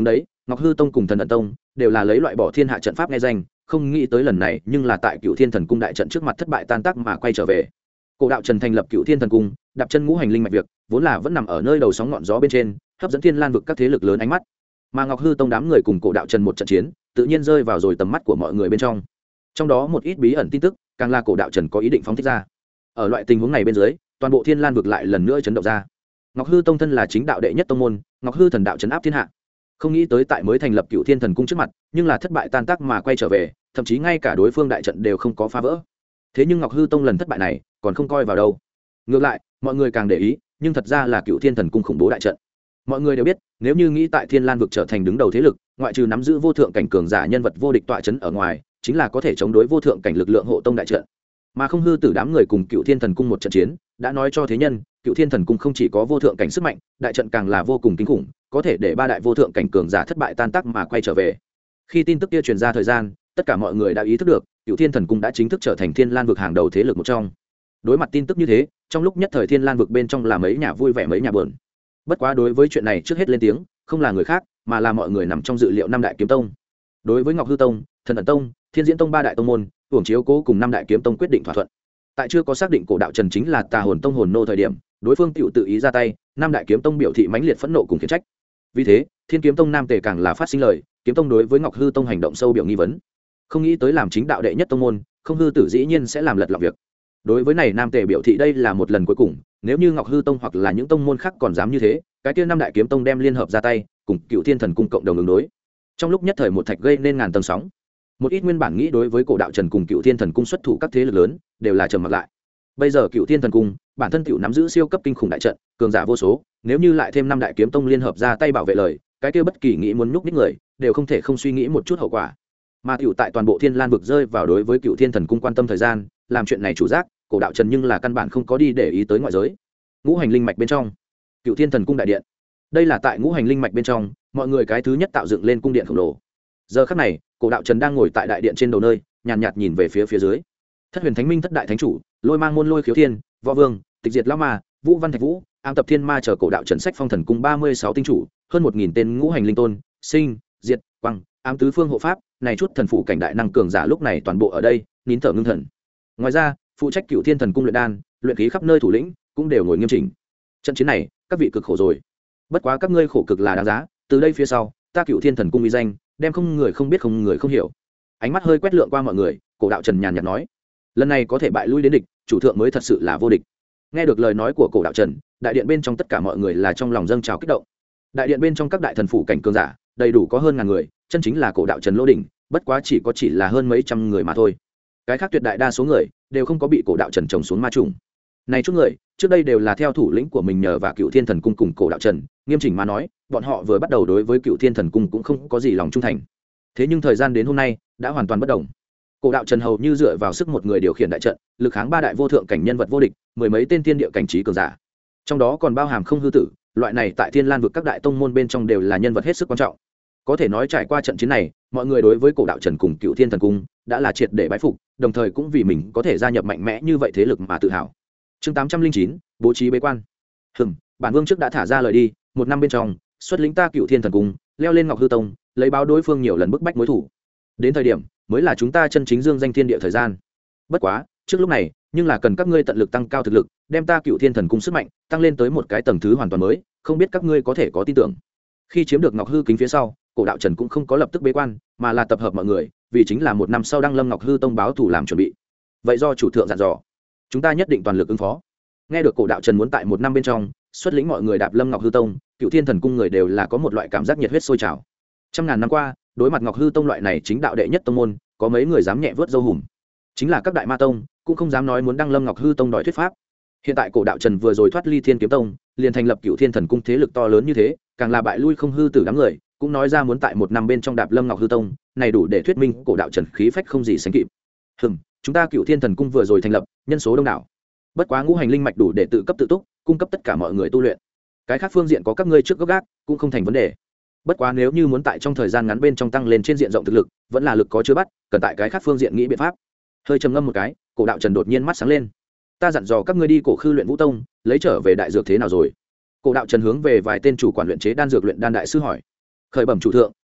Ngọc Hư Tông cùng Thần Ẩn Tông đều là lấy loại bỏ thiên hạ trận pháp nghe danh, không nghĩ tới lần này nhưng là tại Cựu Thiên Thần Cung đại trận trước mặt thất bại tan tác mà quay trở về. Cổ đạo Trần thành lập Cựu Thiên Thần Cung, đạp chân ngũ hành linh mạch việc, vốn là vẫn nằm ở nơi đầu sóng ngọn gió bên trên, hấp dẫn Thiên Lan vực các thế lực lớn ánh mắt. Mà Ngọc Hư Tông đám người cùng Cổ đạo Trần một trận chiến, tự nhiên rơi vào rồi tầm mắt của mọi người bên trong. Trong đó một ít bí ẩn tin tức, càng là Cổ đạo Trần có ý định phóng thích ra. Ở loại tình huống này bên dưới, toàn bộ Thiên Lan vực lại lần nữa chấn động ra. Ngọc Hư Tông thân là chính đạo đệ nhất tông môn, Ngọc Hư Thần đạo trấn áp thiên hạ. Không nghĩ tới tại mới thành lập Cựu Thiên Thần Cung trước mặt, nhưng là thất bại tan tác mà quay trở về, thậm chí ngay cả đối phương đại trận đều không có phá vỡ. Thế nhưng Ngọc Hư Tông lần thất bại này, còn không coi vào đâu. Ngược lại, mọi người càng để ý, nhưng thật ra là Cựu Thiên Thần Cung khủng bố đại trận. Mọi người đều biết, nếu như nghĩ tại Thiên Lan vực trở thành đứng đầu thế lực, ngoại trừ nắm giữ vô thượng cảnh cường giả nhân vật vô địch tọa trấn ở ngoài, chính là có thể chống đối vô thượng cảnh lực lượng hộ tông đại trận. Mà không hư tử đám người cùng Cựu Thiên Thần Cung một trận chiến, đã nói cho thế nhân, Cựu Thiên Thần Cung không chỉ có vô thượng cảnh sức mạnh, đại trận càng là vô cùng kinh khủng, có thể để ba đại vô thượng cảnh cường giả thất bại tan tác mà quay trở về. Khi tin tức kia truyền ra thời gian, tất cả mọi người đã ý thức được, Cựu Thiên Thần Cung đã chính thức trở thành Thiên Lan vực hàng đầu thế lực một trong. Đối mặt tin tức như thế, trong lúc nhất thời Thiên Lan vực bên trong là mấy nhà vui vẻ mấy nhà buồn. Bất quá đối với chuyện này trước hết lên tiếng, không là người khác, mà là mọi người nằm trong dự liệu năm đại kiếm tông. Đối với Ngọc Hư Tông, Thần Ẩn Tông, Thiên Diễn Tông ba đại tông môn, hưởng chiếu cố cùng năm đại kiếm tông quyết định thỏa thuận. Tại chưa có xác định Cổ đạo Trần chính là Tà Hồn Tông hồn nô thời điểm, đối phương tự ý ra tay, năm đại kiếm tông biểu thị mãnh liệt phẫn nộ cùng khiển trách. Vì thế, Thiên Kiếm Tông Nam Tề càng là phát sinh lời, kiếm tông đối với Ngọc Hư Tông hành động sâu biểu nghi vấn. Không nghĩ tới làm chính đạo đệ nhất tông môn, không hư tử dĩ nhiên sẽ làm lật lọng việc. Đối với này Nam Tề biểu thị đây là một lần cuối cùng, nếu như Ngọc Hư Tông hoặc là những tông môn khác còn dám như thế, cái kia năm đại kiếm tông đem liên hợp ra tay, cùng Cựu Thiên Thần Cung cộng đồng ứng đối. Trong lúc nhất thời một thạch gây nên ngàn tầng sóng. Một ít nguyên bản nghĩ đối với Cổ đạo Trần cùng Cựu Thiên Thần Cung xuất thủ các thế lực lớn, đều là trầm mặc lại. Bây giờ Cựu Thiên Thần Cung, bản thân tiểu nắm giữ siêu cấp kinh khủng đại trận, cường giả vô số, nếu như lại thêm năm đại kiếm tông liên hợp ra tay bảo vệ lời, cái kia bất kỳ nghĩ muốn nhúc nhích người, đều không thể không suy nghĩ một chút hậu quả. Mà tiểu tại toàn bộ Thiên Lan vực rơi vào đối với Cựu Thiên Thần Cung quan tâm thời gian, làm chuyện này chủ giác, Cổ đạo Trần nhưng là căn bản không có đi để ý tới ngoại giới. Ngũ hành linh mạch bên trong, Cựu Thiên Thần Cung đại điện. Đây là tại ngũ hành linh mạch bên trong, mọi người cái thứ nhất tạo dựng lên cung điện khổng lồ. Giờ khắc này, Cổ đạo Trần đang ngồi tại đại điện trên đầu nơi, nhàn nhạt nhìn về phía dưới. Thất Huyền Thánh Minh thất đại thánh chủ, Lôi Mang môn Lôi Khiếu Thiên, Võ Vương, Tịch Diệt Lão Ma, Vũ Văn Thạch Vũ, Ám Tập Thiên Ma chờ Cổ đạo Trần sách phong thần cung 36 tinh chủ, hơn 1000 tên ngũ hành linh tôn, sinh, diệt, quang, ám tứ phương hộ pháp, này chút thần phụ cảnh đại năng cường giả lúc này toàn bộ ở đây, nín thở ngưng thần. Ngoài ra, phụ trách Cựu Thiên Thần Cung luyện đan, luyện khí khắp nơi thủ lĩnh, cũng đều ngồi nghiêm chỉnh. Trận chiến này, các vị cực khổ rồi. Bất quá các ngươi khổ cực là đáng giá, từ đây phía sau, ta Cựu Thiên Thần Cung uy danh, đem không người không biết không người không hiểu. Ánh mắt hơi quét lượn qua mọi người, Cổ đạo Trần nhàn nhạt nói: lần này có thể bại lui đến địch, chủ thượng mới thật sự là vô địch. Nghe được lời nói của Cổ đạo Trần, đại điện bên trong tất cả mọi người là trong lòng dâng trào kích động. Đại điện bên trong các đại thần phủ cảnh cường giả, đầy đủ có hơn ngàn người, chân chính là Cổ đạo Trần lô đỉnh, bất quá chỉ là hơn mấy trăm người mà thôi. Cái khác tuyệt đại đa số người đều không có bị Cổ đạo Trần trồng xuống ma trùng. Này chút người, trước đây đều là theo thủ lĩnh của mình nhờ và Cựu Thiên Thần Cung cùng Cổ đạo Trần, nghiêm chỉnh mà nói, bọn họ vừa bắt đầu đối với Cựu Thiên Thần Cung cũng không có gì lòng trung thành. Thế nhưng thời gian đến hôm nay, đã hoàn toàn bất đồng. Cổ đạo Trần hầu như dựa vào sức một người điều khiển đại trận, lực kháng ba đại vô thượng cảnh nhân vật vô địch, mười mấy tên tiên địa cảnh trí cường giả. Trong đó còn bao hàm không hư tử, loại này tại Thiên Lan vực các đại tông môn bên trong đều là nhân vật hết sức quan trọng. Có thể nói trải qua trận chiến này, mọi người đối với Cổ đạo Trần cùng Cựu Thiên Thần Cung đã là triệt để bái phục, đồng thời cũng vì mình có thể gia nhập mạnh mẽ như vậy thế lực mà tự hào. Chương 809, bố trí bế quan. Bản vương trước đã thả ra lời đi, một năm bên trong, xuất lĩnh ta Cựu Thiên Thần Cung, leo lên Ngọc Hư Tông, lấy báo đối phương nhiều lần bức bách mối thủ. Đến thời điểm mới là chúng ta chân chính dương danh thiên địa thời gian. Bất quá, trước lúc này, nhưng là cần các ngươi tận lực tăng cao thực lực, đem ta Cựu Thiên Thần Cung sức mạnh tăng lên tới một cái tầng thứ hoàn toàn mới, không biết các ngươi có thể có tin tưởng. Khi chiếm được Ngọc Hư kính phía sau, Cổ đạo Trần cũng không có lập tức bế quan, mà là tập hợp mọi người, vì chính là một năm sau đăng lâm Ngọc Hư Tông báo thủ làm chuẩn bị. Vậy do chủ thượng dặn dò, chúng ta nhất định toàn lực ứng phó. Nghe được Cổ đạo Trần muốn tại một năm bên trong xuất lĩnh mọi người đạp lâm Ngọc Hư Tông, Cựu Thiên Thần Cung người đều là có một loại cảm giác nhiệt huyết sôi trào. Trăm ngàn năm qua, đối mặt Ngọc Hư Tông loại này chính đạo đệ nhất tông môn, có mấy người dám nhẹ vớt dâu hùm. Chính là các đại ma tông, cũng không dám nói muốn đăng lâm Ngọc Hư Tông đòi thuyết pháp. Hiện tại Cổ đạo Trần vừa rồi thoát ly Thiên Kiếm Tông, liền thành lập Cựu Thiên Thần Cung thế lực to lớn như thế, càng là bại lui không hư tử đám người, cũng nói ra muốn tại một năm bên trong đạp lâm Ngọc Hư Tông, này đủ để thuyết minh Cổ đạo Trần khí phách không gì sánh kịp. Chúng ta Cựu Thiên Thần Cung vừa rồi thành lập, nhân số đông đảo. Bất quá ngũ hành linh mạch đủ để tự cấp tự túc, cung cấp tất cả mọi người tu luyện. Cái khác phương diện có các ngươi trước gốc gác, cũng không thành vấn đề. Bất quá nếu như muốn tại trong thời gian ngắn bên trong tăng lên trên diện rộng thực lực, vẫn là lực có chưa bắt, cần tại cái khác phương diện nghĩ biện pháp. Hơi trầm ngâm một cái, Cổ đạo Trần đột nhiên mắt sáng lên. Ta dặn dò các ngươi đi Cổ Khư luyện Vũ Tông, lấy trở về đại dược thế nào rồi? Cổ đạo Trần hướng về vài tên chủ quản luyện chế đan dược luyện đan đại sư hỏi. Khởi bẩm chủ thượng,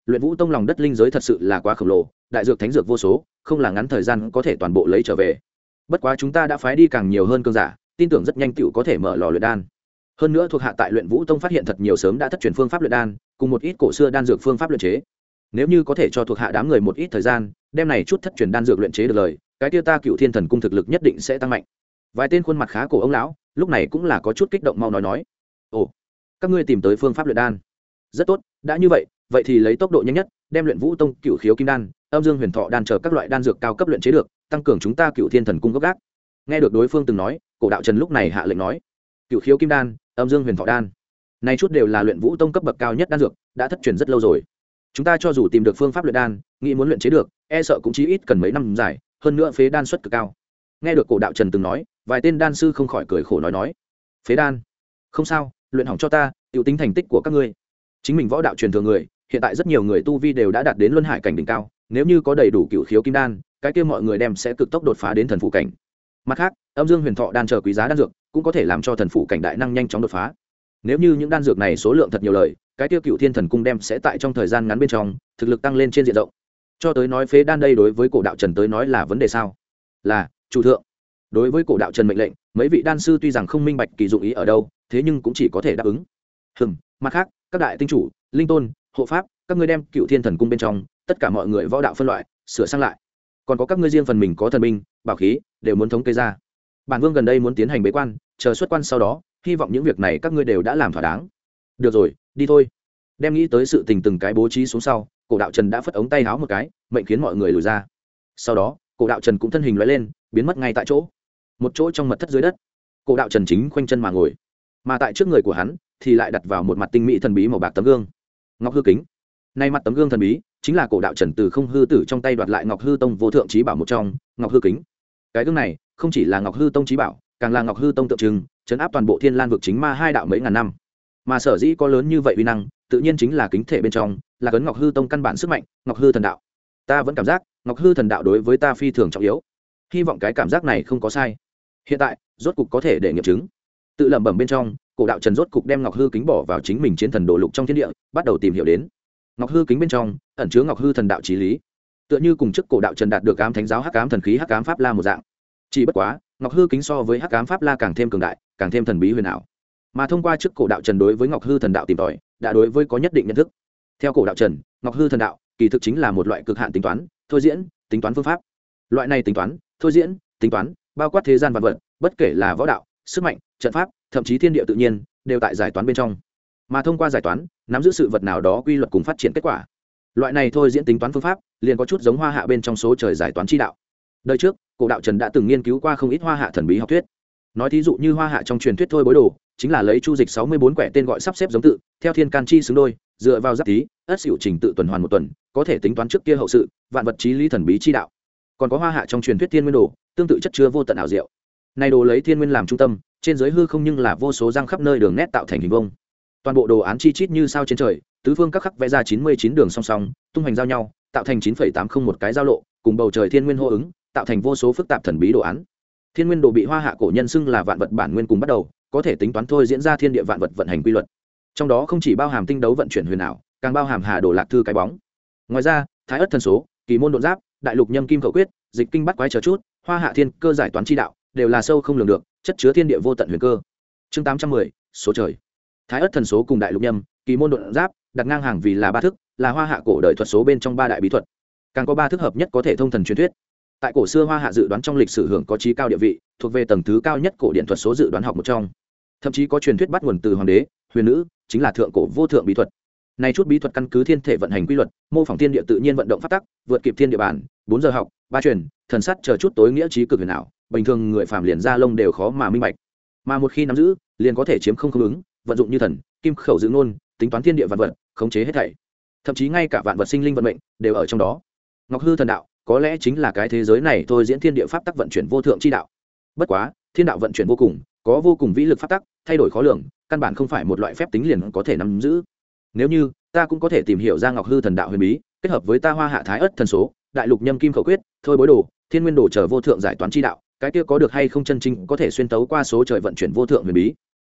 luyện vũ tông lòng đất linh giới thật sự là quá khổng lồ, đại dược thánh dược vô số, không là ngắn thời gian có thể toàn bộ lấy trở về. Bất quá chúng ta đã phái đi càng nhiều hơn cường giả, tin tưởng rất nhanh tựu có thể mở lò luyện đan. Hơn nữa thuộc hạ tại luyện vũ tông phát hiện thật nhiều sớm đã thất truyền phương pháp luyện đan, cùng một ít cổ xưa đan dược phương pháp luyện chế. Nếu như có thể cho thuộc hạ đám người một ít thời gian, đem này chút thất truyền đan dược luyện chế được lời, cái kia ta Cựu Thiên Thần Cung thực lực nhất định sẽ tăng mạnh. Vài tên khuôn mặt khá cổ ông lão lúc này cũng là có chút kích động, mau nói ồ, các ngươi tìm tới phương pháp luyện đan, rất tốt. Đã như vậy, vậy thì lấy tốc độ nhanh nhất đem luyện vũ tông Cựu khiếu kim đan, âm dương huyền thọ đan chờ các loại đan dược cao cấp luyện chế được, tăng cường chúng ta Cựu Thiên Thần Cung gốc gác. Nghe được đối phương từng nói, cổ đạo trần lúc này hạ lệnh nói, Cựu khiếu kim đan, âm dương huyền thọ đan, này chút đều là luyện vũ tông cấp bậc cao nhất đan dược, đã thất truyền rất lâu rồi. Chúng ta cho dù tìm được phương pháp luyện đan, nghĩ muốn luyện chế được, e sợ cũng chỉ ít cần mấy năm dài, hơn nữa phế đan suất cực cao. Nghe được cổ đạo trần từng nói, vài tên đan sư không khỏi cười khổ nói, phế đan không sao, luyện hỏng cho ta, tiểu tính thành tích của các ngươi. Chính mình võ đạo truyền thừa người, hiện tại rất nhiều người tu vi đều đã đạt đến luân hải cảnh đỉnh cao, nếu như có đầy đủ Cựu khiếu kim đan, cái kia mọi người đem sẽ cực tốc đột phá đến thần phụ cảnh. Mặt khác, âm dương huyền thọ đan chờ quý giá đan dược cũng có thể làm cho thần phụ cảnh đại năng nhanh chóng đột phá. Nếu như những đan dược này số lượng thật nhiều lời, cái tiêu Cựu Thiên Thần Cung đem sẽ tại trong thời gian ngắn bên trong thực lực tăng lên trên diện rộng. Cho tới nói phế đan đây đối với cổ đạo trần tới nói là vấn đề sao? Là chủ thượng. Đối với cổ đạo trần mệnh lệnh, mấy vị đan sư tuy rằng không minh bạch kỳ dụng ý ở đâu, thế nhưng cũng chỉ có thể đáp ứng. Mặt khác, các đại tinh chủ, linh tôn, hộ pháp, các ngươi đem Cựu Thiên Thần Cung bên trong tất cả mọi người võ đạo phân loại sửa sang lại, còn có các ngươi riêng phần mình có thần binh, bảo khí đều muốn thống kê ra. Bản vương gần đây muốn tiến hành bế quan, chờ xuất quan sau đó, hy vọng những việc này các ngươi đều đã làm thỏa đáng. Được rồi, đi thôi. Đem nghĩ tới sự tình từng cái bố trí xuống sau, cổ đạo trần đã phất ống tay háo một cái, mệnh khiến mọi người lùi ra. Sau đó, cổ đạo trần cũng thân hình lóe lên, biến mất ngay tại chỗ. Một chỗ trong mật thất dưới đất, cổ đạo trần chính khoanh chân mà ngồi, mà tại trước người của hắn thì lại đặt vào một mặt tinh mỹ thần bí màu bạc tấm gương, ngọc hư kính. Nay mặt tấm gương thần bí chính là cổ đạo trần từ Không Hư Tử trong tay đoạt lại Ngọc Hư Tông vô thượng chí bảo một trong, ngọc hư kính. Cái gương này không chỉ là Ngọc Hư Tông chí bảo, càng là Ngọc Hư Tông tượng trưng, trấn áp toàn bộ Thiên Lan vực chính ma hai đạo mấy ngàn năm. Mà sở dĩ có lớn như vậy uy năng, tự nhiên chính là kính thể bên trong là cấn Ngọc Hư Tông căn bản sức mạnh, Ngọc Hư Thần Đạo. Ta vẫn cảm giác Ngọc Hư Thần Đạo đối với ta phi thường trọng yếu, hy vọng cái cảm giác này không có sai. Hiện tại rốt cục có thể để nghiệm chứng. Tự lẩm bẩm bên trong, cổ đạo trần rốt cục đem Ngọc Hư kính bỏ vào chính mình chiến thần đồ lục trong thiên địa, bắt đầu tìm hiểu đến. Ngọc Hư kính bên trong ẩn chứa Ngọc Hư Thần Đạo chí lý, tựa như cùng trước cổ đạo trần đạt được ám thánh giáo hắc ám thần khí hắc ám pháp la một dạng. Chỉ bất quá, Ngọc Hư kính so với hắc ám pháp la càng thêm cường đại, càng thêm thần bí huyền ảo. Mà thông qua trước cổ đạo trần đối với Ngọc Hư Thần Đạo tìm tòi, đã đối với có nhất định nhận thức. Theo cổ đạo trần, Ngọc Hư Thần Đạo kỳ thực chính là một loại cực hạn tính toán, thôi diễn, tính toán phương pháp. Loại này tính toán, thôi diễn, tính toán, bao quát thế gian vạn vật, bất kể là võ đạo, sức mạnh, trận pháp, thậm chí thiên địa tự nhiên, đều tại giải toán bên trong. Mà thông qua giải toán, nắm giữ sự vật nào đó quy luật cùng phát triển kết quả. Loại này thôi diễn tính toán phương pháp, liền có chút giống Hoa Hạ bên trong số trời giải toán chi đạo. Đời trước, cổ đạo trần đã từng nghiên cứu qua không ít Hoa Hạ thần bí học thuyết. Nói thí dụ như Hoa Hạ trong truyền thuyết thôi bối đồ, chính là lấy chu dịch 64 quẻ tên gọi sắp xếp giống tự, theo thiên can chi xứng đôi, dựa vào giáp tý, ất xỉu trình tự tuần hoàn một tuần, có thể tính toán trước kia hậu sự, vạn vật chí lý thần bí chi đạo. Còn có Hoa Hạ trong truyền thuyết thiên nguyên đồ, tương tự chất chứa vô tận ảo diệu. Này đồ lấy thiên nguyên làm trung tâm, trên dưới hư không nhưng là vô số răng khắp nơi đường nét tạo thành hình vuông. Toàn bộ đồ án chi chít như sao trên trời, tứ phương các khắc vẽ ra 99 đường song song, tung hoành giao nhau, tạo thành 9,80 một cái giao lộ, cùng bầu trời thiên nguyên hô ứng, tạo thành vô số phức tạp thần bí đồ án. Thiên nguyên đồ bị Hoa Hạ cổ nhân xưng là vạn vật bản nguyên cùng bắt đầu, có thể tính toán thôi diễn ra thiên địa vạn vật vận hành quy luật. Trong đó không chỉ bao hàm tinh đấu vận chuyển huyền ảo, càng bao hàm hà đồ lạc thư cái bóng. Ngoài ra, thái ất thần số, kỳ môn độn giáp, đại lục nhâm kim khẩu quyết, dịch kinh bắt quái chờ chút, Hoa Hạ thiên cơ giải toán chi đạo, đều là sâu không lường được, chất chứa thiên địa vô tận huyền cơ. Chương 810, số trời. Thái ất thần số cùng đại lục nhâm, kỳ môn độn giáp, đặt ngang hàng vì là ba thức, là Hoa Hạ cổ đời thuật số bên trong ba đại bí thuật. Càng có ba thức hợp nhất có thể thông thần truyền thuyết. Tại cổ xưa Hoa Hạ dự đoán trong lịch sử hưởng có chí cao địa vị, thuộc về tầng thứ cao nhất cổ điển thuật số dự đoán học một trong. Thậm chí có truyền thuyết bắt nguồn từ hoàng đế, huyền nữ, chính là thượng cổ vô thượng bí thuật. Này chút bí thuật căn cứ thiên thể vận hành quy luật, mô phỏng thiên địa tự nhiên vận động pháp tắc, vượt kịp thiên địa bản, 4 giờ học, ba truyền, thần sắt chờ chút tối nghĩa trí cực huyền ảo, bình thường người phàm liền ra lông đều khó mà minh bạch. Mà một khi nắm giữ, liền có thể chiếm không không ứng, vận dụng như thần, kim khẩu giữ ngôn, tính toán thiên địa vạn vật, khống chế hết thảy. Thậm chí ngay cả vạn vật sinh linh vận mệnh đều ở trong đó. Ngọc Hư Thần Đạo có lẽ chính là cái thế giới này thôi diễn thiên địa pháp tắc vận chuyển vô thượng chi đạo. Bất quá, thiên đạo vận chuyển vô cùng, có vô cùng vĩ lực pháp tắc, thay đổi khó lường, căn bản không phải một loại phép tính liền có thể nắm giữ. Nếu như ta cũng có thể tìm hiểu ra Ngọc Hư Thần Đạo huyền bí, kết hợp với ta Hoa Hạ thái ất thần số, đại lục nhâm kim khẩu quyết, thôi bối đồ, thiên nguyên đồ trở vô thượng giải toán chi đạo, cái kia có được hay không chân chính có thể xuyên tấu qua số trời vận chuyển vô thượng huyền bí.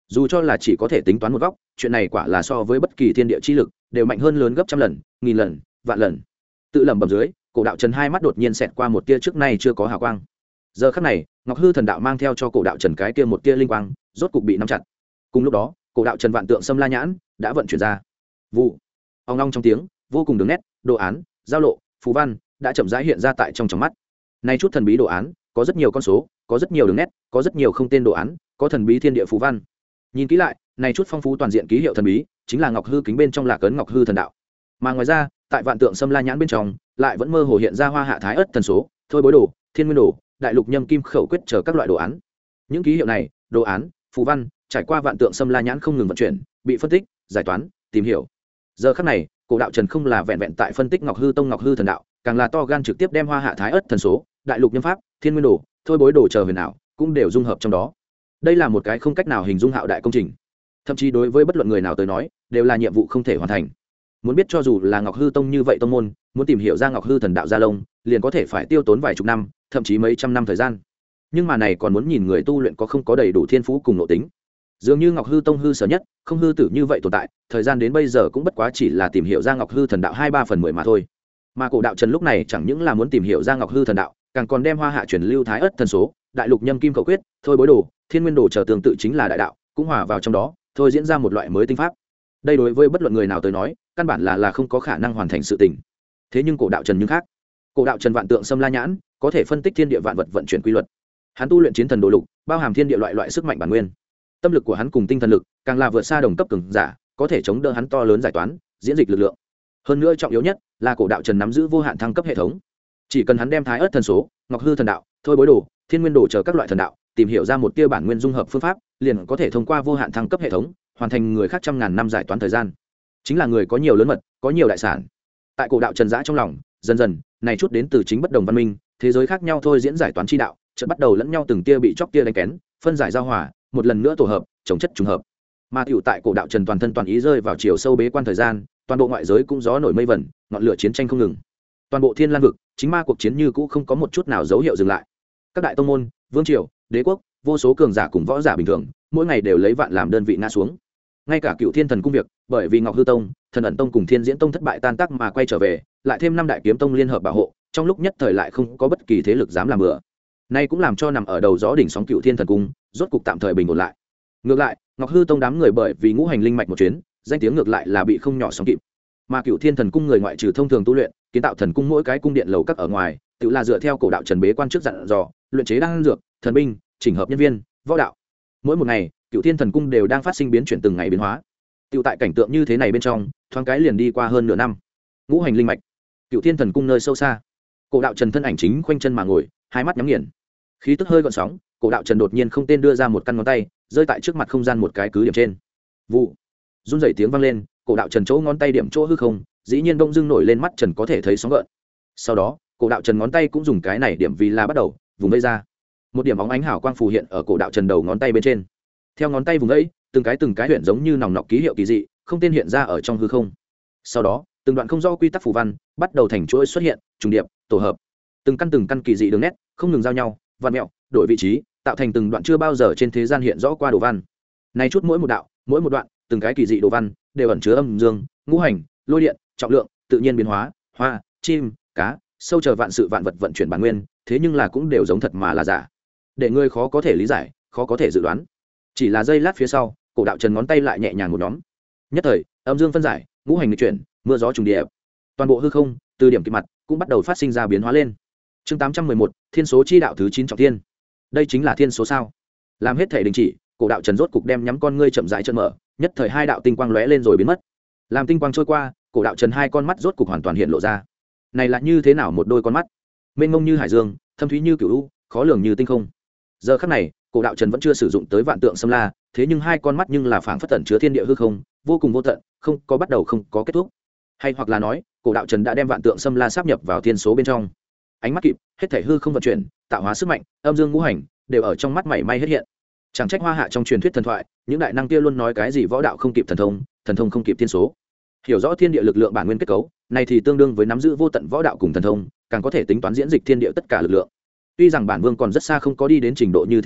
dù cho là chỉ có thể tính toán một góc, chuyện này quả là so với bất kỳ thiên địa chi lực đều mạnh hơn lớn gấp trăm lần, nghìn lần, vạn lần. Tự lẩm bẩm dưới, cổ đạo trần hai mắt đột nhiên xẹt qua một tia trước nay chưa có hào quang. Giờ khắc này, ngọc hư thần đạo mang theo cho cổ đạo trần cái kia một tia linh quang rốt cục bị nắm chặt. Cùng lúc đó, cổ đạo trần vạn tượng xâm la nhãn đã vận chuyển ra. Vụ, ong long trong tiếng, vô cùng đường nét, đồ án, giao lộ, phù văn đã chậm rãi hiện ra tại trong mắt. Nay chút thần bí đồ án, có rất nhiều con số, có rất nhiều đường nét, có rất nhiều không tên đồ án, có thần bí thiên địa phù văn. Nhìn kỹ lại, này chút phong phú toàn diện ký hiệu thần bí, chính là ngọc hư kính bên trong lạc ấn ngọc hư thần đạo. Mà ngoài ra, tại vạn tượng xâm la nhãn bên trong, lại vẫn mơ hồ hiện ra hoa hạ thái ất thần số, thôi bối đồ, thiên nguyên đồ, đại lục nhâm kim khẩu quyết chờ các loại đồ án. Những ký hiệu này, đồ án, phù văn, trải qua vạn tượng xâm la nhãn không ngừng vận chuyển, bị phân tích, giải toán, tìm hiểu. Giờ khắc này, cổ đạo trần không là vẹn vẹn tại phân tích ngọc hư tông ngọc hư thần đạo, càng là to gan trực tiếp đem hoa hạ thái ất thần số, đại lục nhâm pháp, thiên nguyên đồ, thôi bối đồ chờ huyền ảo cũng đều dung hợp trong đó. Đây là một cái không cách nào hình dung hạo đại công trình, thậm chí đối với bất luận người nào tới nói đều là nhiệm vụ không thể hoàn thành. Muốn biết cho dù là ngọc hư tông như vậy tông môn, muốn tìm hiểu ra ngọc hư thần đạo gia lông liền có thể phải tiêu tốn vài chục năm, thậm chí mấy trăm năm thời gian. Nhưng mà này còn muốn nhìn người tu luyện có không có đầy đủ thiên phú cùng nội tính. Dường như ngọc hư tông hư sở nhất không hư tử như vậy tồn tại, thời gian đến bây giờ cũng bất quá chỉ là tìm hiểu ra ngọc hư thần đạo 2/3/10 mà thôi. Mà cổ đạo trần lúc này chẳng những là muốn tìm hiểu ra ngọc hư thần đạo, càng còn đem hoa hạ truyền lưu thái ất thần số, đại lục nhâm kim khẩu quyết, thôi bối đồ, thiên nguyên đồ chờ tương tự chính là đại đạo, cũng hòa vào trong đó, thôi diễn ra một loại mới tinh pháp. Đây đối với bất luận người nào tới nói, căn bản là không có khả năng hoàn thành sự tình. Thế nhưng cổ đạo trần nhưng khác. Cổ đạo trần vạn tượng xâm la nhãn, có thể phân tích thiên địa vạn vật vận chuyển quy luật. Hắn tu luyện chiến thần đồ lục, bao hàm thiên địa loại sức mạnh bản nguyên. Tâm lực của hắn cùng tinh thần lực, càng là vượt xa đồng cấp cường giả, có thể chống đỡ hắn to lớn giải toán, diễn dịch lực lượng. Hơn nữa trọng yếu nhất là cổ đạo trần nắm giữ vô hạn thăng cấp hệ thống. Chỉ cần hắn đem thái ớt thần số, ngọc hư thần đạo, thôi bối đồ, thiên nguyên đồ chờ các loại thần đạo, tìm hiểu ra một tia bản nguyên dung hợp phương pháp, liền có thể thông qua vô hạn thăng cấp hệ thống, hoàn thành người khác trăm ngàn năm giải toán thời gian. Chính là người có nhiều lớn mật, có nhiều đại sản. Tại cổ đạo trần giã trong lòng, dần dần, này chút đến từ chính bất đồng văn minh, thế giới khác nhau thôi diễn giải toán chi đạo, chợt bắt đầu lẫn nhau từng tia bị chóc tia đánh kén, phân giải giao hòa, một lần nữa tổ hợp, chống chất trùng hợp. Mà tiểu tại cổ đạo trần toàn thân toàn ý rơi vào chiều sâu bế quan thời gian, toàn bộ ngoại giới cũng gió nổi mây vẩn, ngọn lửa chiến tranh không ngừng. Toàn bộ Thiên Lan vực, chính ma cuộc chiến như cũ không có một chút nào dấu hiệu dừng lại. Các đại tông môn, vương triều, đế quốc, vô số cường giả cùng võ giả bình thường, mỗi ngày đều lấy vạn làm đơn vị ngã xuống. Ngay cả Cựu Thiên Thần cung việc, bởi vì Ngọc Hư Tông, Thần ẩn Tông cùng Thiên Diễn Tông thất bại tan tác mà quay trở về, lại thêm năm đại kiếm tông liên hợp bảo hộ, trong lúc nhất thời lại không có bất kỳ thế lực dám làm bừa. Nay cũng làm cho nằm ở đầu gió đỉnh sóng Cựu Thiên Thần cung, rốt cục tạm thời bình ổn lại. Ngược lại, Ngọc Hư Tông đám người bởi vì ngũ hành linh mạch một chuyến, danh tiếng ngược lại là bị không nhỏ sóng kịp. Mà Cựu Thiên Thần cung người ngoại trừ thông thường tu luyện, kiến tạo thần cung mỗi cái cung điện lầu các ở ngoài, tự là dựa theo cổ đạo trần bế quan trước dặn dò, luyện chế đan dược, thần binh, chỉnh hợp nhân viên, võ đạo. Mỗi một ngày, Cựu Thiên Thần cung đều đang phát sinh biến chuyển từng ngày biến hóa. Tự tại cảnh tượng như thế này bên trong, thoáng cái liền đi qua hơn nửa năm. Ngũ hành linh mạch, Cựu Thiên Thần cung nơi sâu xa, cổ đạo trần thân ảnh chính khoanh chân mà ngồi, hai mắt nhắm nghiền, khí tức hơi gợn sóng. Cổ đạo trần đột nhiên không tên đưa ra một căn ngón tay, rơi tại trước mặt không gian một cái cứ điểm trên. Vụ, run rẩy tiếng vang lên, cổ đạo trần chỗ ngón tay điểm chỗ hư không, dĩ nhiên bỗng dưng nổi lên mắt trần có thể thấy sóng gợn. Sau đó, cổ đạo trần ngón tay cũng dùng cái này điểm vì là bắt đầu vùng vây ra, một điểm óng ánh hào quang phù hiện ở cổ đạo trần đầu ngón tay bên trên. Theo ngón tay vùng vây, từng cái huyện giống như nòng nọc ký hiệu kỳ dị, không tên hiện ra ở trong hư không. Sau đó, từng đoạn không do quy tắc phù văn bắt đầu thành chuỗi xuất hiện, trùng điệp, tổ hợp, từng căn kỳ dị đường nét không ngừng giao nhau, vặn mẹo, đổi vị trí, tạo thành từng đoạn chưa bao giờ trên thế gian hiện rõ qua đồ văn. Này chút mỗi một đạo, mỗi một đoạn, từng cái kỳ dị đồ văn đều ẩn chứa âm dương, ngũ hành, lôi điện, trọng lượng, tự nhiên biến hóa, hoa, chim, cá, sâu chờ vạn sự vạn vật vận chuyển bản nguyên, thế nhưng là cũng đều giống thật mà là giả, để ngươi khó có thể lý giải, khó có thể dự đoán. Chỉ là giây lát phía sau, cổ đạo trần ngón tay lại nhẹ nhàng một nhóm, nhất thời âm dương phân giải, ngũ hành nghịch chuyển, mưa gió trùng điệp, toàn bộ hư không từ điểm kịp mặt cũng bắt đầu phát sinh ra biến hóa lên. Chương 811, thiên số chi đạo thứ 9 trọng thiên. Đây chính là thiên số sao? Làm hết thể đình chỉ, cổ đạo trần rốt cục đem nhắm con ngươi chậm rãi trợn mở, nhất thời hai đạo tinh quang lóe lên rồi biến mất. Làm tinh quang trôi qua, cổ đạo trần hai con mắt rốt cục hoàn toàn hiện lộ ra. Này là như thế nào một đôi con mắt? Mênh mông như hải dương, thâm thúy như cửu u, khó lường như tinh không. Giờ khắc này, cổ đạo trần vẫn chưa sử dụng tới vạn tượng xâm la, thế nhưng hai con mắt nhưng là phảng phất tẩn chứa thiên địa hư không, vô cùng vô tận, không có bắt đầu không có kết thúc. Hay hoặc là nói, cổ đạo trần đã đem vạn tượng xâm la sáp nhập vào thiên số bên trong. Ánh mắt kịp, hết thảy hư không vận chuyển, tạo hóa sức mạnh, âm dương ngũ hành đều ở trong mắt mảy may hết hiện. Chẳng trách hoa hạ trong truyền thuyết thần thoại, những đại năng kia luôn nói cái gì võ đạo không kịp thần thông không kịp thiên số. Hiểu rõ thiên địa lực lượng bản nguyên kết cấu, này thì tương đương với nắm giữ vô tận võ đạo cùng thần thông, càng có thể tính toán diễn dịch thiên địa tất cả lực lượng. Tuy rằng bản vương còn rất xa không có đi đến trình độ như thế này,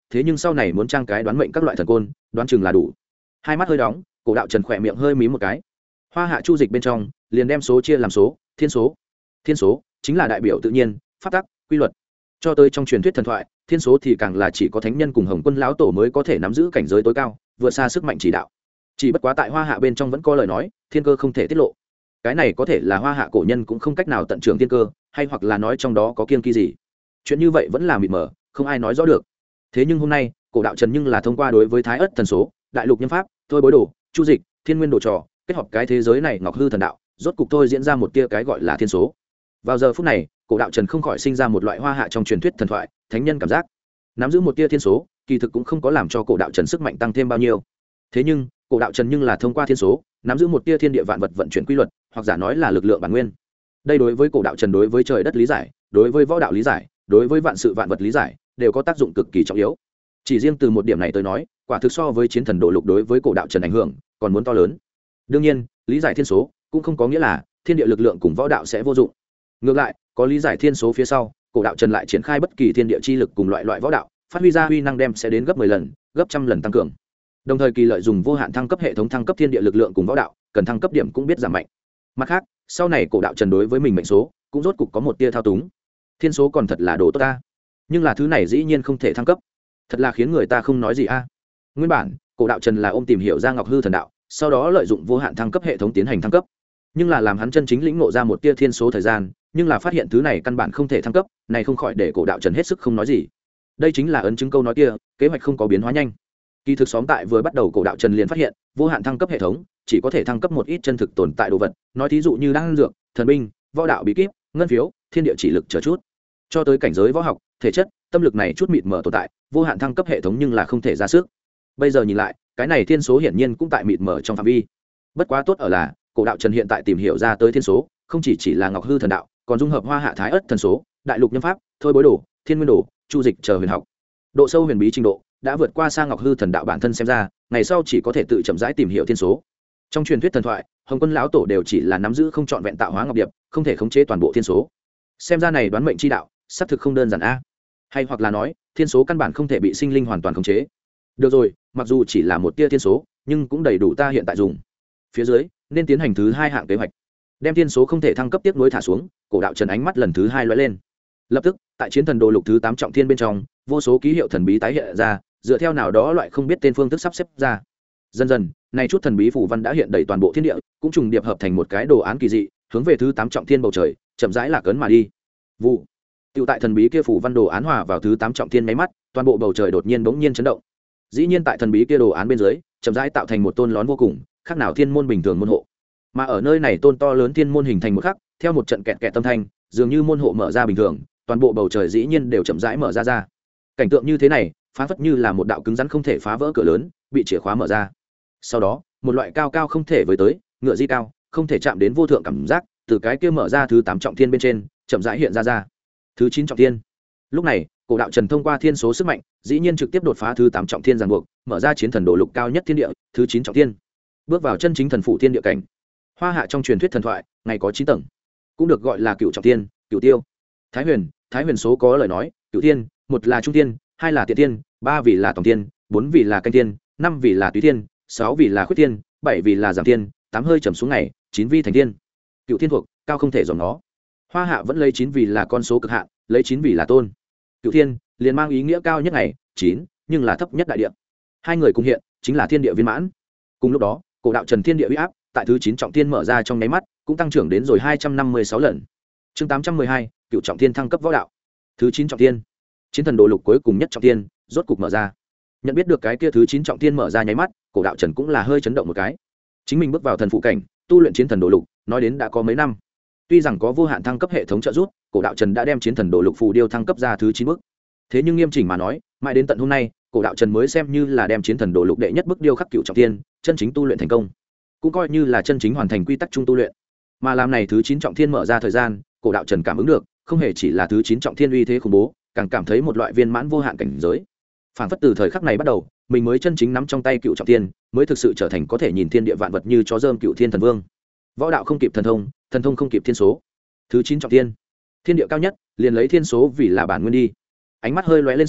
thế nhưng sau này muốn trang cái đoán mệnh các loại thần côn đoán chừng là đủ. Hai mắt hơi đóng, cổ đạo trần khỏe miệng hơi mí một cái. Hoa hạ chu dịch bên trong liền đem số chia làm số, thiên số. Thiên số chính là đại biểu tự nhiên, pháp tắc, quy luật. Cho tới trong truyền thuyết thần thoại, thiên số thì càng là chỉ có thánh nhân cùng Hồng Quân lão tổ mới có thể nắm giữ cảnh giới tối cao, vượt xa sức mạnh chỉ đạo. Chỉ bất quá tại Hoa Hạ bên trong vẫn có lời nói, thiên cơ không thể tiết lộ. Cái này có thể là Hoa Hạ cổ nhân cũng không cách nào tận trưởng thiên cơ, hay hoặc là nói trong đó có kiêng kỳ gì. Chuyện như vậy vẫn là mịt mờ, không ai nói rõ được. Thế nhưng hôm nay, cổ đạo trần nhưng là thông qua đối với Thái Ất thần số, đại lục nhân pháp, thôi bối đồ, chu dịch, thiên nguyên đồ trò, kết hợp cái thế giới này ngọc hư thần đạo, rốt cục thôi diễn ra một tia cái gọi là thiên số. Vào giờ phút này, cổ đạo trần không khỏi sinh ra một loại Hoa Hạ trong truyền thuyết thần thoại, thánh nhân cảm giác. Nắm giữ một tia thiên số, kỳ thực cũng không có làm cho cổ đạo trần sức mạnh tăng thêm bao nhiêu. Thế nhưng, cổ đạo trần nhưng là thông qua thiên số, nắm giữ một tia thiên địa vạn vật vận chuyển quy luật, hoặc giả nói là lực lượng bản nguyên. Đây đối với cổ đạo trần đối với trời đất lý giải, đối với võ đạo lý giải, đối với vạn sự vạn vật lý giải, đều có tác dụng cực kỳ trọng yếu. Chỉ riêng từ một điểm này tới nói, quả thực so với chiến thần độ lục đối với cổ đạo trần ảnh hưởng còn muốn to lớn. Đương nhiên, lý giải thiên số cũng không có nghĩa là thiên địa lực lượng cùng võ đạo sẽ vô dụng. Ngược lại, có lý giải thiên số phía sau, cổ đạo trần lại triển khai bất kỳ thiên địa chi lực cùng loại võ đạo, phát huy ra huy năng đem sẽ đến gấp 10 lần, gấp trăm lần tăng cường. Đồng thời kỳ lợi dùng vô hạn thăng cấp hệ thống thăng cấp thiên địa lực lượng cùng võ đạo, cần thăng cấp điểm cũng biết giảm mạnh. Mặt khác, sau này cổ đạo trần đối với mình mệnh số cũng rốt cục có một tia thao túng. Thiên số còn thật là đồ tốt ta, nhưng là thứ này dĩ nhiên không thể thăng cấp, thật là khiến người ta không nói gì a. Nguyên bản cổ đạo trần là ôm tìm hiểu ra ngọc hư thần đạo, sau đó lợi dụng vô hạn thăng cấp hệ thống tiến hành thăng cấp, nhưng là làm hắn chân chính lĩnh ngộ ra một tia thiên số thời gian, nhưng là phát hiện thứ này căn bản không thể thăng cấp, này không khỏi để cổ đạo trần hết sức không nói gì. Đây chính là ấn chứng câu nói kia, kế hoạch không có biến hóa nhanh. Kỳ thực xóm tại vừa bắt đầu cổ đạo trần liền phát hiện, vô hạn thăng cấp hệ thống chỉ có thể thăng cấp một ít chân thực tồn tại đồ vật, nói thí dụ như đan dược, thần binh, võ đạo bí kíp, ngân phiếu, thiên địa chỉ lực chờ chút. Cho tới cảnh giới võ học, thể chất, tâm lực này chút mịt mờ tồn tại, vô hạn thăng cấp hệ thống nhưng là không thể ra sức. Bây giờ nhìn lại, cái này thiên số hiển nhiên cũng tại mịt mờ trong phạm vi. Bất quá tốt ở là, cổ đạo trần hiện tại tìm hiểu ra tới thiên số, không chỉ là ngọc hư thần đạo, còn dung hợp Hoa Hạ Thái Ất thần số, đại lục nhân pháp, thôi bối đồ, thiên nguyên đồ, chu dịch chờ huyền học. Độ sâu huyền bí trình độ đã vượt qua xa ngọc hư thần đạo bản thân, xem ra ngày sau chỉ có thể tự chậm rãi tìm hiểu thiên số. Trong truyền thuyết thần thoại, Hồng Quân lão tổ đều chỉ là nắm giữ không trọn vẹn tạo hóa ngọc điệp, không thể khống chế toàn bộ thiên số. Xem ra này đoán mệnh chi đạo xác thực không đơn giản a. Hay hoặc là nói, thiên số căn bản không thể bị sinh linh hoàn toàn khống chế. Được rồi, mặc dù chỉ là một tia thiên số, nhưng cũng đầy đủ ta hiện tại dùng. Phía dưới nên tiến hành thứ hai hạng kế hoạch, đem thiên số không thể thăng cấp tiếp nối thả xuống. Cổ đạo trần ánh mắt lần thứ hai lóe lên. Lập tức, tại chiến thần đồ lục thứ 8 trọng thiên bên trong, vô số ký hiệu thần bí tái hiện ra, dựa theo nào đó loại không biết tên phương thức sắp xếp ra. Dần dần, này chút thần bí phù văn đã hiện đầy toàn bộ thiên địa, cũng trùng điệp hợp thành một cái đồ án kỳ dị, hướng về thứ 8 trọng thiên bầu trời, chậm rãi lạc ấn mà đi. Vụ. Tiêu tại thần bí kia phù văn đồ án hòa vào thứ 8 trọng thiên mấy mắt, toàn bộ bầu trời đột nhiên bỗng nhiên chấn động. Dĩ nhiên tại thần bí kia đồ án bên dưới, chậm rãi tạo thành một tôn lón vô cùng, khác nào thiên môn bình thường môn hộ. Mà ở nơi này tôn to lớn thiên môn hình thành một khắc, theo một trận kẹt kẹt tâm thanh, dường như môn hộ mở ra bình thường, toàn bộ bầu trời dĩ nhiên đều chậm rãi mở ra. Cảnh tượng như thế này, phán phất như là một đạo cứng rắn không thể phá vỡ cửa lớn, bị chìa khóa mở ra. Sau đó, một loại cao cao không thể với tới, ngựa di cao, không thể chạm đến vô thượng cảm giác, từ cái kia mở ra thứ 8 trọng thiên bên trên, chậm rãi hiện ra. Thứ 9 trọng thiên. Lúc này, cổ đạo trần thông qua thiên số sức mạnh, dĩ nhiên trực tiếp đột phá thứ 8 trọng thiên ràng buộc, mở ra chiến thần độ lục cao nhất thiên địa, thứ 9 trọng thiên. Bước vào chân chính thần phụ thiên địa cảnh. Hoa Hạ trong truyền thuyết thần thoại, ngày có 9 tầng, cũng được gọi là cựu trọng thiên, cựu tiêu. Thái huyền số có lời nói, cựu thiên, một là trung thiên, hai là tiện thiên, ba vì là tổng thiên, bốn vì là canh thiên, năm vì là túy thiên, sáu vì là khuyết thiên, bảy vì là giảm thiên, tám hơi trầm xuống ngày, chín vi thành thiên. Cựu thiên thuộc cao không thể dòm nó. Hoa Hạ vẫn lấy 9 vì là con số cực hạn, lấy 9 vì là tôn. Cựu thiên liền mang ý nghĩa cao nhất ngày 9, nhưng là thấp nhất đại địa. Hai người cùng hiện chính là thiên địa viên mãn. Cùng lúc đó, cổ đạo trần thiên địa uy áp tại thứ 9 trọng thiên mở ra trong nháy mắt, cũng tăng trưởng đến rồi 256 lần. Chương 812, cựu trọng thiên thăng cấp võ đạo. Thứ 9 trọng thiên, chiến thần đồ lục cuối cùng nhất trọng thiên, rốt cục mở ra. Nhận biết được cái kia thứ 9 trọng thiên mở ra nháy mắt, cổ đạo trần cũng là hơi chấn động một cái. Chính mình bước vào thần phụ cảnh, tu luyện chiến thần đồ lục, nói đến đã có mấy năm. Tuy rằng có vô hạn thăng cấp hệ thống trợ giúp, cổ đạo trần đã đem chiến thần đồ lục phù điêu thăng cấp ra thứ 9 bước. Thế nhưng nghiêm chỉnh mà nói, mãi đến tận hôm nay, cổ đạo trần mới xem như là đem chiến thần đồ lục đệ nhất bước điêu khắc cựu trọng thiên, chân chính tu luyện thành công, cũng coi như là chân chính hoàn thành quy tắc chung tu luyện. Mà làm này thứ 9 trọng thiên mở ra thời gian, cổ đạo trần cảm ứng được, không hề chỉ là thứ 9 trọng thiên uy thế khủng bố, càng cảm thấy một loại viên mãn vô hạn cảnh giới. Phản phất từ thời khắc này bắt đầu, mình mới chân chính nắm trong tay cựu trọng thiên, mới thực sự trở thành có thể nhìn thiên địa vạn vật như chó rơm cựu thiên thần vương. Võ đạo không kịp thần thông không kịp thiên số. Thứ 9 trọng thiên, thiên địa cao nhất, liền lấy thiên số vì là bản nguyên đi. Ánh mắt hơi lóe lên sau,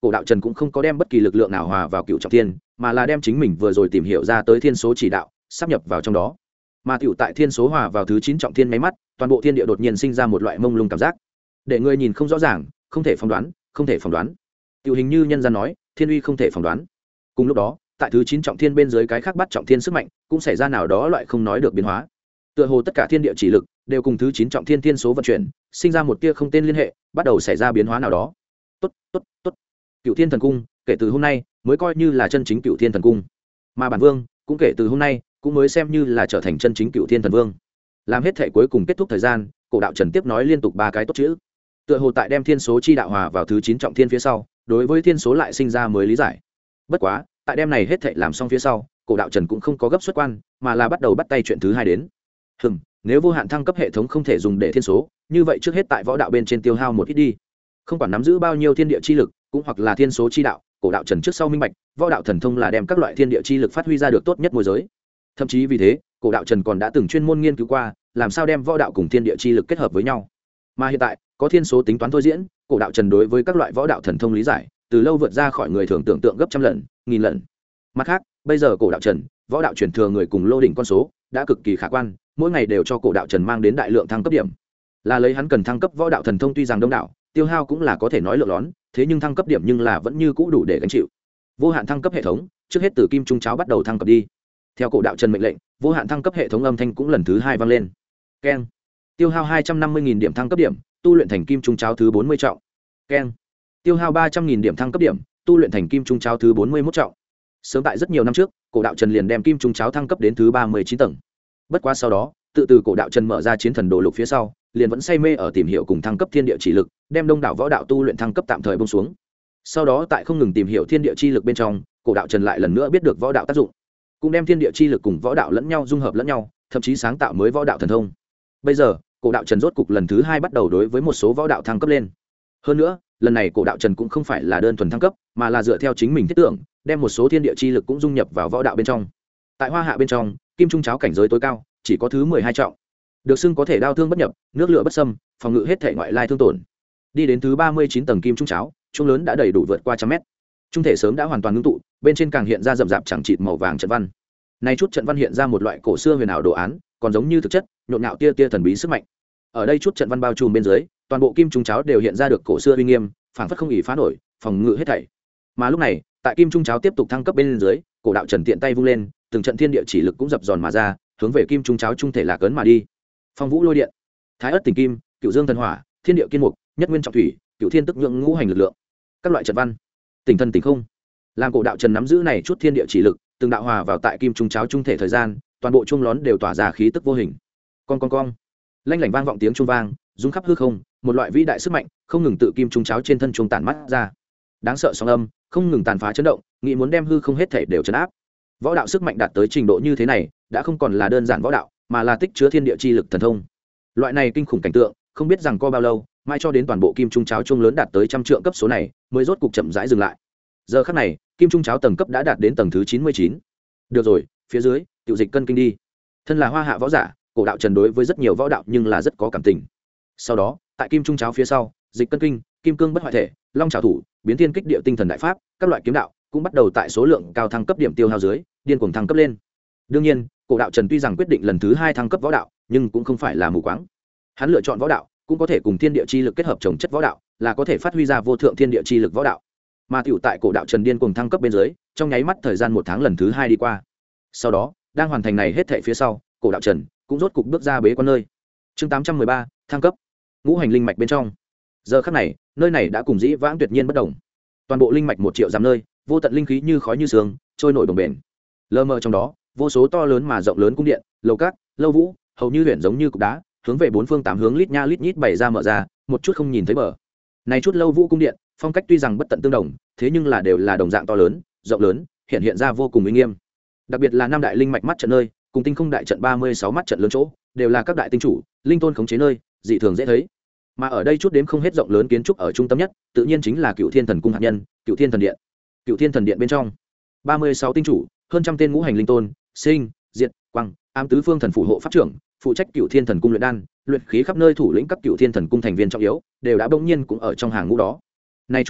cổ đạo trần cũng không có đem bất kỳ lực lượng nào hòa vào cựu trọng thiên, mà là đem chính mình vừa rồi tìm hiểu ra tới thiên số chỉ đạo sắp nhập vào trong đó. Mà tiểu tại thiên số hòa vào thứ 9 trọng thiên máy mắt, toàn bộ thiên địa đột nhiên sinh ra một loại mông lung cảm giác, để người nhìn không rõ ràng, không thể phỏng đoán, không thể phỏng đoán. Tiểu hình như nhân gian nói, thiên uy không thể phỏng đoán. Cùng lúc đó, tại thứ 9 trọng thiên bên dưới cái khác bắt trọng thiên sức mạnh, cũng xảy ra nào đó loại không nói được biến hóa. Tựa hồ tất cả thiên địa chỉ lực đều cùng thứ 9 trọng thiên thiên số vận chuyển, sinh ra một tia không tên liên hệ, bắt đầu xảy ra biến hóa nào đó. Tốt, tốt, tốt. Cựu Thiên Thần Cung, kể từ hôm nay mới coi như là chân chính Cựu Thiên Thần Cung. Mà bản vương cũng kể từ hôm nay cũng mới xem như là trở thành chân chính Cựu Thiên Thần Vương. Làm hết thể cuối cùng kết thúc thời gian, cổ đạo trần tiếp nói liên tục 3 cái tốt chữ. Tựa hồ tại đem thiên số chi đạo hòa vào thứ 9 trọng thiên phía sau, đối với thiên số lại sinh ra mới lý giải. Bất quá, tại đem này hết thảy làm xong phía sau, cổ đạo trần cũng không có gấp xuất quan, mà là bắt đầu bắt tay chuyện thứ hai đến. Nếu vô hạn thăng cấp hệ thống không thể dùng để thiên số, như vậy trước hết tại võ đạo bên trên tiêu hao một ít đi. Không quản nắm giữ bao nhiêu thiên địa chi lực, cũng hoặc là thiên số chi đạo, cổ đạo trần trước sau minh bạch, võ đạo thần thông là đem các loại thiên địa chi lực phát huy ra được tốt nhất môi giới. Thậm chí vì thế, cổ đạo trần còn đã từng chuyên môn nghiên cứu qua, làm sao đem võ đạo cùng thiên địa chi lực kết hợp với nhau. Mà hiện tại, có thiên số tính toán thôi diễn, cổ đạo trần đối với các loại võ đạo thần thông lý giải, từ lâu vượt ra khỏi người thường tưởng tượng gấp trăm lần, nghìn lần. Mặt khác, bây giờ cổ đạo trần, võ đạo truyền thừa người cùng lô đỉnh con số đã cực kỳ khả quan, mỗi ngày đều cho cổ đạo trần mang đến đại lượng thăng cấp điểm. Là lấy hắn cần thăng cấp võ đạo thần thông tuy rằng đông đảo, tiêu hao cũng là có thể nói lượng lớn, thế nhưng thăng cấp điểm nhưng là vẫn như cũ đủ để gánh chịu. Vô hạn thăng cấp hệ thống, trước hết từ kim trung cháo bắt đầu thăng cấp đi. Theo cổ đạo trần mệnh lệnh, vô hạn thăng cấp hệ thống âm thanh cũng lần thứ 2 vang lên. Keng. Tiêu hao 250.000 điểm thăng cấp điểm, tu luyện thành kim trung cháo thứ 40 trọng. Keng. Tiêu hao 300.000 điểm thăng cấp điểm, tu luyện thành kim trung cháo thứ 41 trọng. Sớm tại rất nhiều năm trước, cổ đạo trần liền đem kim trung cháo thăng cấp đến thứ 39 tầng. Bất quá sau đó, tự từ cổ đạo trần mở ra chiến thần đồ lục phía sau, liền vẫn say mê ở tìm hiểu cùng thăng cấp thiên địa chỉ lực, đem đông đảo võ đạo tu luyện thăng cấp tạm thời buông xuống. Sau đó tại không ngừng tìm hiểu thiên địa chi lực bên trong, cổ đạo trần lại lần nữa biết được võ đạo tác dụng, cũng đem thiên địa chi lực cùng võ đạo lẫn nhau dung hợp lẫn nhau, thậm chí sáng tạo mới võ đạo thần thông. Bây giờ, cổ đạo trần rốt cục lần thứ 2 bắt đầu đối với một số võ đạo thăng cấp lên. Hơn nữa, lần này cổ đạo trần cũng không phải là đơn thuần thăng cấp, mà là dựa theo chính mình thiết tưởng, đem một số thiên địa chi lực cũng dung nhập vào võ đạo bên trong. Tại hoa hạ bên trong, kim trung cháo cảnh giới tối cao chỉ có thứ 12 trọng, được xưng có thể đao thương bất nhập, nước lửa bất xâm, phòng ngự hết thể ngoại lai thương tổn. Đi đến thứ 39 tầng kim trung cháo, trung lớn đã đầy đủ vượt qua trăm mét. Trung thể sớm đã hoàn toàn ngưng tụ, bên trên càng hiện ra rậm rạp chẳng chịt màu vàng trận văn. Nay chút trận văn hiện ra một loại cổ xưa huyền ảo đồ án, còn giống như thực chất, nhộn nhạo tia tia thần bí sức mạnh. Ở đây chút trận văn bao trùm bên dưới, toàn bộ kim trung cháo đều hiện ra được cổ xưa uy nghiêm, phảng phất không ỉ phá nổi, phòng ngự hết thảy. Mà lúc này, tại kim trung cháo tiếp tục thăng cấp bên dưới, cổ đạo trần tiện tay vung lên, từng trận thiên địa chỉ lực cũng dập dòn mà ra, hướng về kim trung cháo trung thể lạc ấn mà đi. Phong vũ lôi điện, thái ất tình kim, cựu dương thần hỏa, thiên địa kiên mục, nhất nguyên trọng thủy, cựu thiên tức nhượng ngũ hành lực lượng, các loại trận văn, tỉnh thân tỉnh không, làm cổ đạo trần nắm giữ này chút thiên địa chỉ lực, từng đạo hòa vào tại kim trung cháo trung thể thời gian, toàn bộ trung lón đều tỏa ra khí tức vô hình. Con lanh lảnh vang vọng tiếng trung vang, rung khắp hư không, một loại vĩ đại sức mạnh không ngừng tự kim trung cháo trên thân trung tản mắt ra. Đáng sợ sóng âm không ngừng tàn phá chấn động, nghĩ muốn đem hư không hết thể đều chấn áp. Võ đạo sức mạnh đạt tới trình độ như thế này, đã không còn là đơn giản võ đạo, mà là tích chứa thiên địa chi lực thần thông. Loại này kinh khủng cảnh tượng, không biết rằng có bao lâu, mãi cho đến toàn bộ kim trung cháo trung lớn đạt tới trăm trượng cấp số này, mới rốt cục chậm rãi dừng lại. Giờ khắc này, kim trung cháo tầng cấp đã đạt đến tầng thứ 99. Được rồi, phía dưới, tiểu dịch cân kinh đi. Thân là hoa hạ võ giả, cổ đạo trần đối với rất nhiều võ đạo nhưng là rất có cảm tình. Sau đó, tại kim trung cháo phía sau, dịch cân kinh, kim cương bất hoại thể, long trảo thủ, biến thiên kích địa tinh thần đại pháp, các loại kiếm đạo cũng bắt đầu tại số lượng cao thăng cấp điểm tiêu hao dưới, điên cuồng thăng cấp lên. Đương nhiên, cổ đạo trần tuy rằng quyết định lần thứ 2 thăng cấp võ đạo, nhưng cũng không phải là mù quáng. Hắn lựa chọn võ đạo, cũng có thể cùng thiên địa chi lực kết hợp trồng chất võ đạo, là có thể phát huy ra vô thượng thiên địa chi lực võ đạo. Mà tiểu tại cổ đạo trần điên cuồng thăng cấp bên dưới, trong nháy mắt thời gian 1 tháng lần thứ 2 đi qua. Sau đó, đang hoàn thành này hết thảy phía sau, cổ đạo trần cũng rốt cục bước ra bế quan nơi. Chương 813, thăng cấp. Ngũ hành linh mạch bên trong. Giờ khắc này, nơi này đã cùng dĩ vãng tuyệt nhiên bất động. Toàn bộ linh mạch 1 triệu dặm nơi, vô tận linh khí như khói như sương, trôi nổi bồng bềnh. Lơ mơ trong đó, vô số to lớn mà rộng lớn cung điện, lầu các, lâu vũ, hầu như huyền giống như cục đá, hướng về 4 phương 8 hướng lít nha lít nhít bày ra mở ra, một chút không nhìn thấy bờ. Này chút lâu vũ cung điện, phong cách tuy rằng bất tận tương đồng, thế nhưng là đều là đồng dạng to lớn, rộng lớn, hiện ra vô cùng uy nghiêm. Đặc biệt là 5 đại linh mạch mắt trận nơi, cùng tinh không đại trận 36 mắt trận lớn chỗ, đều là các đại tinh chủ, linh tôn khống chế nơi, dị thường dễ thấy. Mà ở đây chút đếm không hết rộng lớn kiến trúc ở trung tâm nhất, tự nhiên chính là Cựu Thiên Thần Cung hạt nhân, Cựu Thiên Thần Điện. Cựu Thiên Thần Điện bên trong, 36 tinh chủ, hơn trăm tên ngũ hành linh tôn, sinh, diệt, quang, ám tứ phương thần phù hộ pháp trưởng, phụ trách Cựu Thiên Thần Cung luyện đan, luyện khí khắp nơi thủ lĩnh các Cựu Thiên Thần Cung thành viên trọng yếu, đều đã bỗng nhiên cũng ở trong hàng ngũ đó. Này chút người,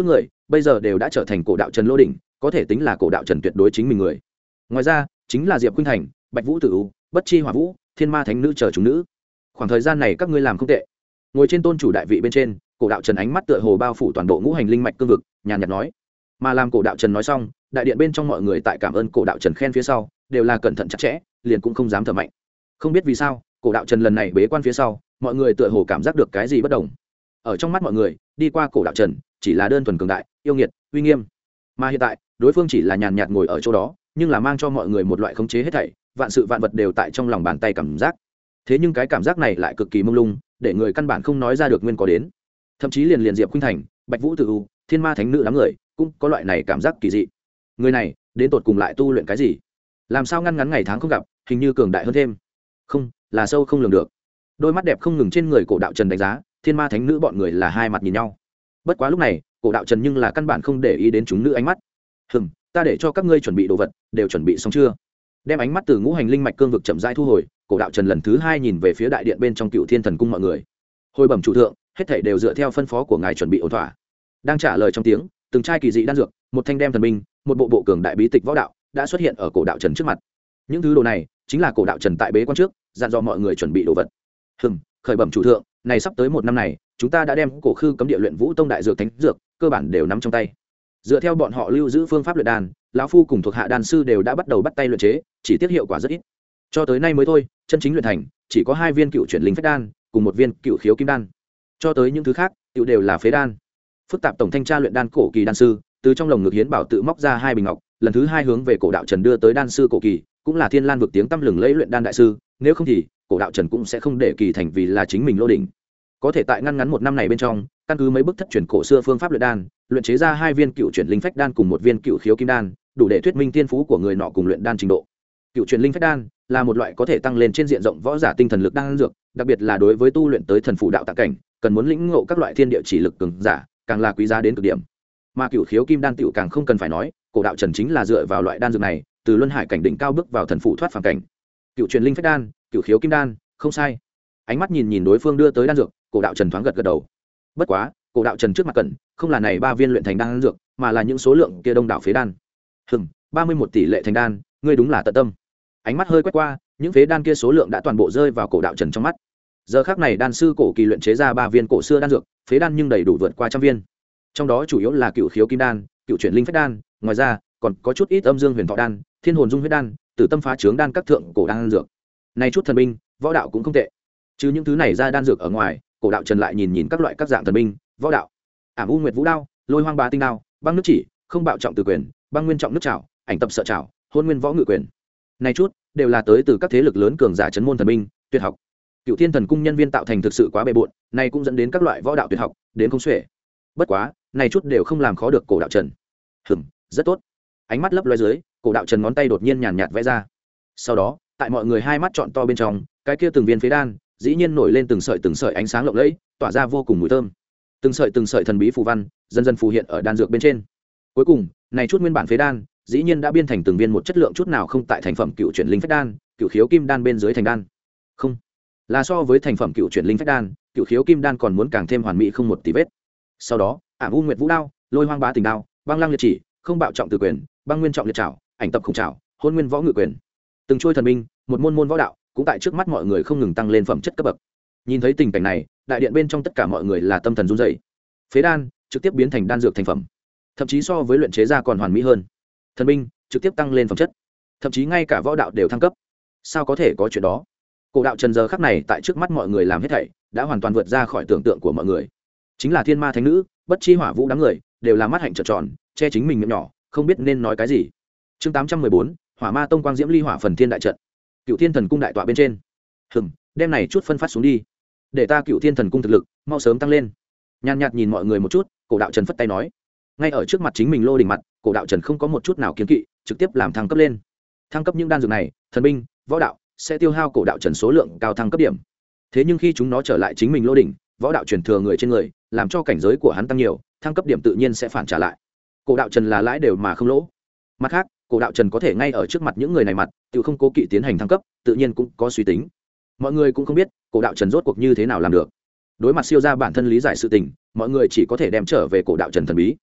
bây giờ đều đã trở thành cổ đạo trần lô đỉnh, có thể tính là cổ đạo trần tuyệt đối chính mình người. Ngoài ra chính là diệp khuynh thành, bạch vũ tử u, bất chi hỏa vũ, thiên ma thánh nữ chờ chúng nữ. Khoảng thời gian này các ngươi làm không tệ. Ngồi trên tôn chủ đại vị bên trên, cổ đạo trần ánh mắt tựa hồ bao phủ toàn bộ ngũ hành linh mạch cương vực, nhàn nhạt nói. Mà làm cổ đạo trần nói xong, đại điện bên trong mọi người tại cảm ơn cổ đạo trần khen phía sau đều là cẩn thận chặt chẽ, liền cũng không dám thở mạnh. Không biết vì sao cổ đạo trần lần này bế quan phía sau, mọi người tựa hồ cảm giác được cái gì bất đồng. Ở trong mắt mọi người, đi qua cổ đạo trần chỉ là đơn thuần cường đại, yêu nghiệt, uy nghiêm, mà hiện tại đối phương chỉ là nhàn nhạt ngồi ở chỗ đó, nhưng là mang cho mọi người một loại khống chế hết thảy, vạn sự vạn vật đều tại trong lòng bàn tay cảm giác. Thế nhưng cái cảm giác này lại cực kỳ mông lung, để người căn bản không nói ra được nguyên có đến. Thậm chí liền diệp khuynh thành, bạch vũ tử u, thiên ma thánh nữ đám người cũng có loại này cảm giác kỳ dị. Người này đến tột cùng lại tu luyện cái gì? Làm sao ngăn ngắn ngày tháng không gặp, hình như cường đại hơn thêm? Không, là sâu không lường được. Đôi mắt đẹp không ngừng trên người cổ đạo trần đánh giá, thiên ma thánh nữ bọn người là hai mặt nhìn nhau. Bất quá lúc này cổ đạo trần nhưng là căn bản không để ý đến chúng nữ ánh mắt. Ta để cho các ngươi chuẩn bị đồ vật đều chuẩn bị xong chưa? Đem ánh mắt từ ngũ hành linh mạch cương vực chậm rãi thu hồi, cổ đạo trần lần thứ hai nhìn về phía đại điện bên trong cựu thiên thần cung mọi người. Hồi bẩm chủ thượng, hết thảy đều dựa theo phân phó của ngài chuẩn bị ổn thỏa. Đang trả lời trong tiếng, từng chai kỳ dị đan dược, một thanh đem thần binh, một bộ cường đại bí tịch võ đạo đã xuất hiện ở cổ đạo trần trước mặt. Những thứ đồ này chính là cổ đạo trần tại bế quan trước dặn dò mọi người chuẩn bị đồ vật. Khởi bẩm chủ thượng, này sắp tới một năm này, chúng ta đã đem cổ khư cấm địa luyện vũ tông đại dược thánh dược cơ bản đều nắm trong tay. Dựa theo bọn họ lưu giữ phương pháp luyện đan, lão phu cùng thuộc hạ đan sư đều đã bắt đầu bắt tay luyện chế, chỉ tiếc hiệu quả rất ít. Cho tới nay mới thôi, chân chính luyện thành chỉ có 2 viên cựu chuyển linh phách đan cùng 1 viên cựu khiếu kim đan. Cho tới những thứ khác, tiểu đều là phế đan. Phức tạp tổng thanh tra luyện đan cổ kỳ đan sư từ trong lồng ngực hiến bảo tự móc ra 2 bình ngọc, lần thứ 2 hướng về cổ đạo trần đưa tới đan sư cổ kỳ, cũng là thiên lan vực tiếng tăm lừng lẫy luyện đan đại sư, nếu không thì cổ đạo trần cũng sẽ không để kỳ thành vì là chính mình lô đỉnh. Có thể tại ngăn ngắn một năm này bên trong, căn cứ mấy bức thất truyền cổ xưa phương pháp luyện đan, luyện chế ra 2 viên cựu chuyển linh phách đan cùng 1 viên cựu khiếu kim đan, đủ để thuyết minh thiên phú của người nọ cùng luyện đan trình độ. Cựu chuyển linh phách đan là một loại có thể tăng lên trên diện rộng võ giả tinh thần lực đan dược, đặc biệt là đối với tu luyện tới thần phủ đạo tạng cảnh, cần muốn lĩnh ngộ các loại thiên địa chỉ lực cường giả, càng là quý giá đến cực điểm. Mà cựu khiếu kim đan tiểu càng không cần phải nói, cổ đạo trần chính là dựa vào loại đan dược này, từ luân hải cảnh đỉnh cao bước vào thần phủ thoát phàm cảnh. Cựu chuyển linh phách đan, cựu khiếu kim đan, không sai. Ánh mắt nhìn đối phương đưa tới đan dược, cổ đạo trần thoáng gật gật đầu. Bất quá cổ đạo trần trước mặt cẩn không là này 3 viên luyện thành đan dược, mà là những số lượng kia đông đảo phế đan. 31 tỷ lệ thành đan, ngươi đúng là tận tâm. Ánh mắt hơi quét qua, những phế đan kia số lượng đã toàn bộ rơi vào cổ đạo trần trong mắt. Giờ khắc này đan sư cổ kỳ luyện chế ra 3 viên cổ xưa đan dược, phế đan nhưng đầy đủ vượt qua trăm viên. Trong đó chủ yếu là cựu khiếu kim đan, cựu chuyển linh phách đan, ngoài ra còn có chút ít âm dương huyền thọ đan, thiên hồn dung huyết đan, tử tâm phá trướng đan các thượng cổ đan dược. Này chút thần binh, võ đạo cũng không tệ. Chứ những thứ này ra đan dược ở ngoài, cổ đạo trần lại nhìn các loại các dạng thần binh, võ đạo. Ảm u nguyệt vũ đao, lôi hoang bá tinh đao, băng nước chỉ, không bạo trọng từ quyền, băng nguyên trọng nước trảo, ảnh tập sợ trảo, hôn nguyên võ ngự quyền. Này chút đều là tới từ các thế lực lớn cường giả chấn môn thần binh, tuyệt học. Cựu thiên thần cung nhân viên tạo thành thực sự quá bề bộn, này cũng dẫn đến các loại võ đạo tuyệt học đến không xuể. Bất quá này chút đều không làm khó được cổ đạo trần. Rất tốt. Ánh mắt lấp loé dưới, cổ đạo trần ngón tay đột nhiên nhàn nhạt vẽ ra. Sau đó tại mọi người hai mắt trọn to bên trong, cái kia từng viên phế đan dĩ nhiên nổi lên từng sợi ánh sáng lộng lẫy, tỏa ra vô cùng mùi thơm. Từng sợi thần bí phù văn dần dần phù hiện ở đan dược bên trên. Cuối cùng này chút nguyên bản phế đan dĩ nhiên đã biên thành từng viên một chất lượng chút nào không tại thành phẩm cựu chuyển linh phách đan, cựu khiếu kim đan bên dưới thành đan. Không, là so với thành phẩm cựu chuyển linh phách đan, cựu khiếu kim đan còn muốn càng thêm hoàn mỹ không một tì vết. Sau đó ảm u nguyệt vũ đao, lôi hoang bá tình đao, băng lăng liệt chỉ, không bạo trọng từ quyền, băng nguyên trọng liệt trảo, ảnh tập khủng trảo, hôn nguyên võ ngự quyền, từng trôi thần binh, một môn võ đạo cũng tại trước mắt mọi người không ngừng tăng lên phẩm chất cấp bậc. Nhìn thấy tình cảnh này, đại điện bên trong tất cả mọi người là tâm thần run rẩy. Phế đan trực tiếp biến thành đan dược thành phẩm, thậm chí so với luyện chế ra còn hoàn mỹ hơn. Thần binh trực tiếp tăng lên phẩm chất, thậm chí ngay cả võ đạo đều thăng cấp. Sao có thể có chuyện đó? Cổ đạo trần giờ khắc này tại trước mắt mọi người làm hết thảy đã hoàn toàn vượt ra khỏi tưởng tượng của mọi người. Chính là thiên ma thánh nữ, bất chi hỏa vũ đám người đều là mắt hạnh trợn tròn, che chính mình miệng nhỏ, không biết nên nói cái gì. Chương 814, Hỏa Ma tông quang diễm ly hỏa phần thiên đại trận. Cựu thiên thần cung đại tọa bên trên. Đem này chút phân phát xuống đi, để ta Cựu thiên thần cung thực lực mau sớm tăng lên. Nhàn nhạt nhìn mọi người một chút, cổ đạo trần phất tay nói. Ngay ở trước mặt chính mình lô đỉnh mặt, cổ đạo trần không có một chút nào kiêng kỵ, trực tiếp làm thăng cấp lên. Thăng cấp những đan dược này, thần binh, võ đạo sẽ tiêu hao cổ đạo trần số lượng cao thăng cấp điểm. Thế nhưng khi chúng nó trở lại chính mình lô đỉnh, võ đạo truyền thừa người trên người, làm cho cảnh giới của hắn tăng nhiều, thăng cấp điểm tự nhiên sẽ phản trả lại. Cổ đạo trần là lãi đều mà không lỗ. Mặt khác, cổ đạo trần có thể ngay ở trước mặt những người này mặt, tự không cố kỵ tiến hành thăng cấp, tự nhiên cũng có suy tính. Mọi người cũng không biết cổ đạo trần rốt cuộc như thế nào làm được. Đối mặt siêu ra bản thân lý giải sự tình, mọi người chỉ có thể đem trở về cổ đạo trần thần bí.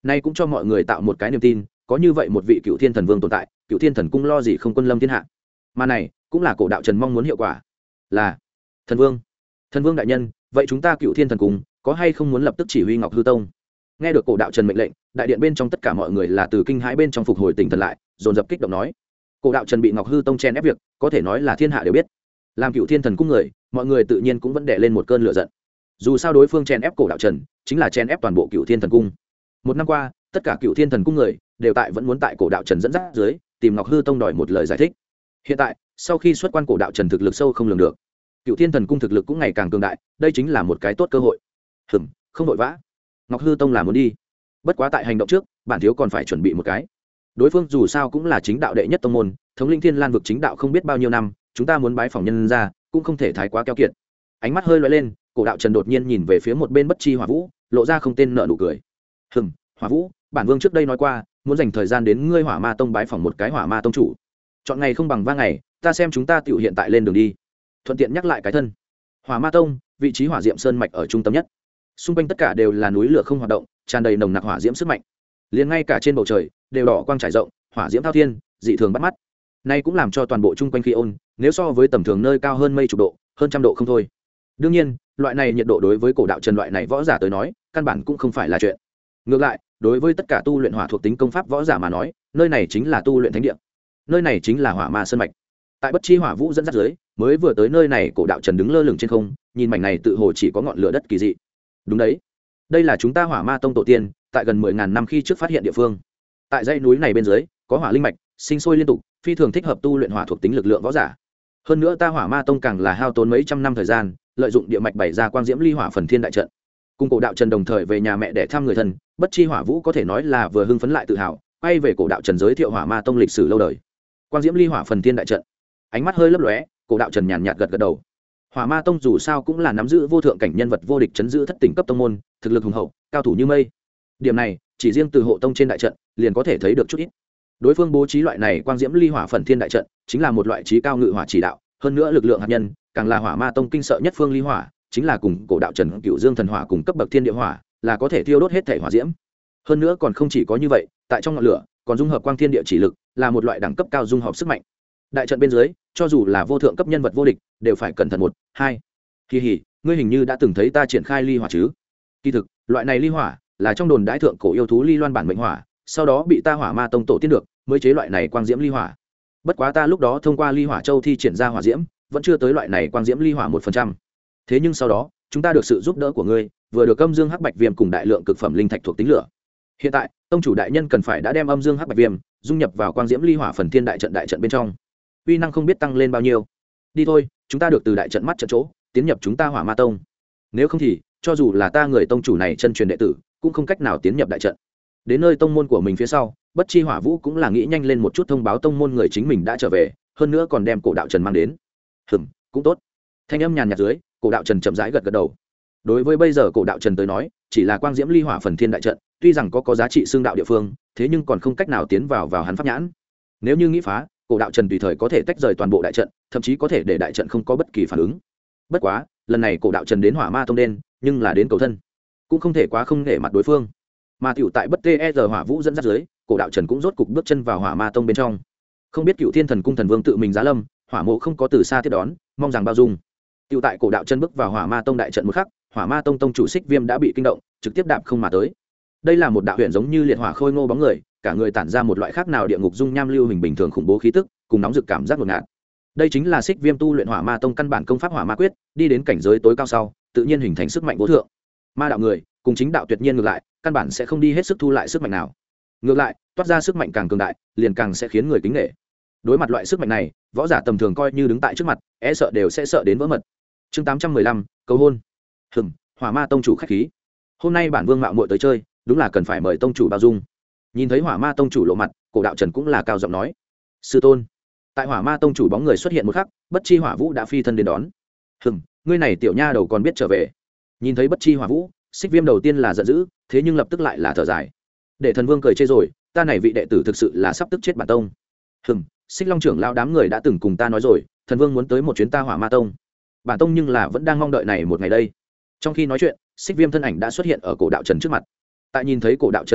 nay cũng cho mọi người tạo một cái niềm tin, có như vậy một vị Cựu Thiên Thần Vương tồn tại, Cựu Thiên Thần Cung lo gì không quân lâm thiên hạ. Mà này cũng là cổ đạo trần mong muốn hiệu quả. Là thần vương đại nhân, vậy chúng ta Cựu Thiên Thần Cung có hay không muốn lập tức chỉ huy Ngọc Hư Tông? Nghe được cổ đạo trần mệnh lệnh, đại điện bên trong tất cả mọi người là từ kinh hãi bên trong phục hồi tỉnh thần lại, dồn dập kích động nói. Cổ đạo trần bị Ngọc Hư Tông chen ép việc, có thể nói là thiên hạ đều biết. Làm Cựu Thiên Thần Cung người, mọi người tự nhiên cũng vẫn đè lên một cơn lửa giận. Dù sao đối phương chen ép cổ đạo trần, chính là chen ép toàn bộ Cựu Thiên Thần Cung. Một năm qua, tất cả Cựu Thiên Thần Cung người đều tại vẫn muốn tại cổ đạo trần dẫn dắt dưới, tìm Ngọc Hư Tông đòi một lời giải thích. Hiện tại, sau khi xuất quan cổ đạo trần thực lực sâu không lường được, Cựu Thiên Thần Cung thực lực cũng ngày càng cường đại, đây chính là một cái tốt cơ hội. Không vội vã. Ngọc Hư Tông là muốn đi, bất quá tại hành động trước, bản thiếu còn phải chuẩn bị một cái. Đối phương dù sao cũng là chính đạo đệ nhất tông môn, thống lĩnh Thiên Lan vực chính đạo không biết bao nhiêu năm, chúng ta muốn bái phỏng nhân ra, cũng không thể thái quá keo kiệt. Ánh mắt hơi lóe lên, cổ đạo trần đột nhiên nhìn về phía một bên Bất Chi Hỏa Vũ, lộ ra không tên nợ nụ cười. Hỏa Vũ, bản vương trước đây nói qua, muốn dành thời gian đến ngươi Hỏa Ma Tông bái phỏng một cái Hỏa Ma Tông chủ. Chọn ngày không bằng va ngày, ta xem chúng ta tiểu hiện tại lên đường đi. Thuận tiện nhắc lại cái thân. Hỏa Ma Tông, vị trí hỏa diệm sơn mạch ở trung tâm nhất. Xung quanh tất cả đều là núi lửa không hoạt động, tràn đầy nồng nặc hỏa diễm sức mạnh. Liền ngay cả trên bầu trời đều đỏ quang trải rộng, hỏa diễm thao thiên, dị thường bắt mắt. Nay cũng làm cho toàn bộ chung quanh khí ôn, nếu so với tầm thường nơi cao hơn mây chục độ, hơn trăm độ không thôi. Đương nhiên, loại này nhiệt độ đối với cổ đạo trần loại này võ giả tới nói, căn bản cũng không phải là chuyện. Ngược lại, đối với tất cả tu luyện hỏa thuộc tính công pháp võ giả mà nói, nơi này chính là tu luyện thánh địa. Nơi này chính là Hỏa Ma sơn mạch. Tại Bất Chi Hỏa Vũ dẫn dắt dưới, mới vừa tới nơi này, cổ đạo trần đứng lơ lửng trên không, nhìn mảnh này tự hồ chỉ có ngọn lửa đất kỳ dị. Đúng đấy, đây là chúng ta Hỏa Ma Tông tổ tiên tại gần 10.000 năm khi trước phát hiện địa phương. Tại dãy núi này bên dưới có hỏa linh mạch sinh sôi liên tục, phi thường thích hợp tu luyện hỏa thuộc tính lực lượng võ giả. Hơn nữa ta Hỏa Ma Tông càng là hao tốn mấy trăm năm thời gian, lợi dụng địa mạch bày ra quang diễm ly hỏa phần thiên đại trận. Cùng cổ đạo trần đồng thời về nhà mẹ để thăm người thân, Bất Chi Hỏa Vũ có thể nói là vừa hưng phấn lại tự hào, quay về cổ đạo trần giới thiệu Hỏa Ma Tông lịch sử lâu đời. Quang diễm ly hỏa phần thiên đại trận, ánh mắt hơi lấp lóe, cổ đạo trần nhàn nhạt gật gật đầu. Hỏa Ma Tông dù sao cũng là nắm giữ vô thượng cảnh nhân vật vô địch chấn giữ thất tỉnh cấp tông môn, thực lực hùng hậu, cao thủ như mây. Điểm này, chỉ riêng từ hộ tông trên đại trận, liền có thể thấy được chút ít. Đối phương bố trí loại này quang diễm ly hỏa phần thiên đại trận, chính là một loại trí cao ngự hỏa chỉ đạo, hơn nữa lực lượng hạt nhân, càng là Hỏa Ma Tông kinh sợ nhất phương ly hỏa, chính là cùng cổ đạo trần Cựu Dương thần hỏa cùng cấp bậc thiên địa hỏa, là có thể thiêu đốt hết thể hỏa diễm. Hơn nữa còn không chỉ có như vậy, tại trong ngọn lửa, còn dung hợp quang thiên địa chỉ lực, là một loại đẳng cấp cao dung hợp sức mạnh. Đại trận bên dưới, cho dù là vô thượng cấp nhân vật vô địch, đều phải cẩn thận một, hai. Kỳ hỉ, ngươi hình như đã từng thấy ta triển khai ly hỏa chứ? Kỳ thực, loại này ly hỏa là trong đồn đãi thượng cổ yêu thú ly loan bản mệnh hỏa, sau đó bị ta Hỏa Ma Tông tổ tiên được, mới chế loại này quang diễm ly hỏa. Bất quá ta lúc đó thông qua ly hỏa châu thi triển ra hỏa diễm, vẫn chưa tới loại này quang diễm ly hỏa 1%. Thế nhưng sau đó, chúng ta được sự giúp đỡ của ngươi, vừa được âm dương hắc bạch viêm cùng đại lượng cực phẩm linh thạch thuộc tính lửa. Hiện tại, tông chủ đại nhân cần phải đã đem âm dương hắc bạch viêm dung nhập vào quang diễm ly hỏa phần thiên đại trận bên trong. Uy năng không biết tăng lên bao nhiêu. Đi thôi, chúng ta được từ đại trận mắt trận chỗ, tiến nhập chúng ta Hỏa Ma Tông. Nếu không thì, cho dù là ta người tông chủ này chân truyền đệ tử, cũng không cách nào tiến nhập đại trận. Đến nơi tông môn của mình phía sau, Bất Chi Hỏa Vũ cũng là nghĩ nhanh lên một chút thông báo tông môn người chính mình đã trở về, hơn nữa còn đem cổ đạo trần mang đến. Cũng tốt. Thanh âm nhàn nhạt dưới, cổ đạo trần chậm rãi gật gật đầu. Đối với bây giờ cổ đạo trần tới nói, chỉ là quang diễm ly hỏa phần thiên đại trận, tuy rằng có giá trị xương đạo địa phương, thế nhưng còn không cách nào tiến vào hắn pháp nhãn. Nếu như nghĩ phá, cổ đạo trần tùy thời có thể tách rời toàn bộ đại trận, thậm chí có thể để đại trận không có bất kỳ phản ứng. Bất quá, lần này cổ đạo trần đến Hỏa Ma Tông đen, nhưng là đến cầu thân, cũng không thể quá không nể mặt đối phương. Mà tiểu tại Bất Tê Hỏa Vũ dẫn dắt dưới, cổ đạo trần cũng rốt cục bước chân vào Hỏa Ma Tông bên trong. Không biết Cựu Thiên Thần Cung thần vương tự mình giá lâm, Hỏa Mộ không có từ xa tiếp đón, mong rằng bao dung. Tiểu tại cổ đạo trần bước vào Hỏa Ma Tông đại trận một khắc, Hỏa Ma Tông tông chủ Xích Viêm đã bị kinh động, trực tiếp đạp không mà tới. Đây là một đạo huyền giống như liệt hỏa khôi ngô bóng người, cả người tản ra một loại khác nào địa ngục dung nham lưu hình bình thường khủng bố khí tức, cùng nóng rực cảm giác ngột ngạt. Đây chính là Xích Viêm tu luyện Hỏa Ma Tông căn bản công pháp Hỏa Ma Quyết, đi đến cảnh giới tối cao sau, tự nhiên hình thành sức mạnh vô thượng. Ma đạo người, cùng chính đạo tuyệt nhiên ngược lại, căn bản sẽ không đi hết sức thu lại sức mạnh nào. Ngược lại, toát ra sức mạnh càng cường đại, liền càng sẽ khiến người kính nể. Đối mặt loại sức mạnh này, võ giả tầm thường coi như đứng tại trước mặt, e sợ đều sẽ sợ đến vỡ mật. Chương 815, cầu hôn. Hỏa Ma Tông chủ khách khí. Hôm nay bản vương mạo muội tới chơi, đúng là cần phải mời tông chủ bao dung. Nhìn thấy Hỏa Ma Tông chủ lộ mặt, cổ đạo trần cũng là cao giọng nói: sư tôn. Tại Hỏa Ma Tông chủ bóng người xuất hiện một khắc, Bất Chi Hỏa Vũ đã phi thân đến đón. Ngươi này tiểu nha đầu còn biết trở về. Nhìn thấy Bất Chi Hỏa Vũ, Xích Viêm đầu tiên là giận dữ, thế nhưng lập tức lại là thở dài. Để thần vương cười chê rồi, ta này vị đệ tử thực sự là sắp tức chết bản tông. Xích Long trưởng lao đám người đã từng cùng ta nói rồi, thần vương muốn tới một chuyến ta Hỏa Ma Tông. Bản tông nhưng là vẫn đang mong đợi này một ngày đây. Trong khi nói chuyện, Xích Viêm thân ảnh đã xuất hiện ở cổ đạo trần trước mặt. Tại nhìn thấy cổ đạo trần một khắc,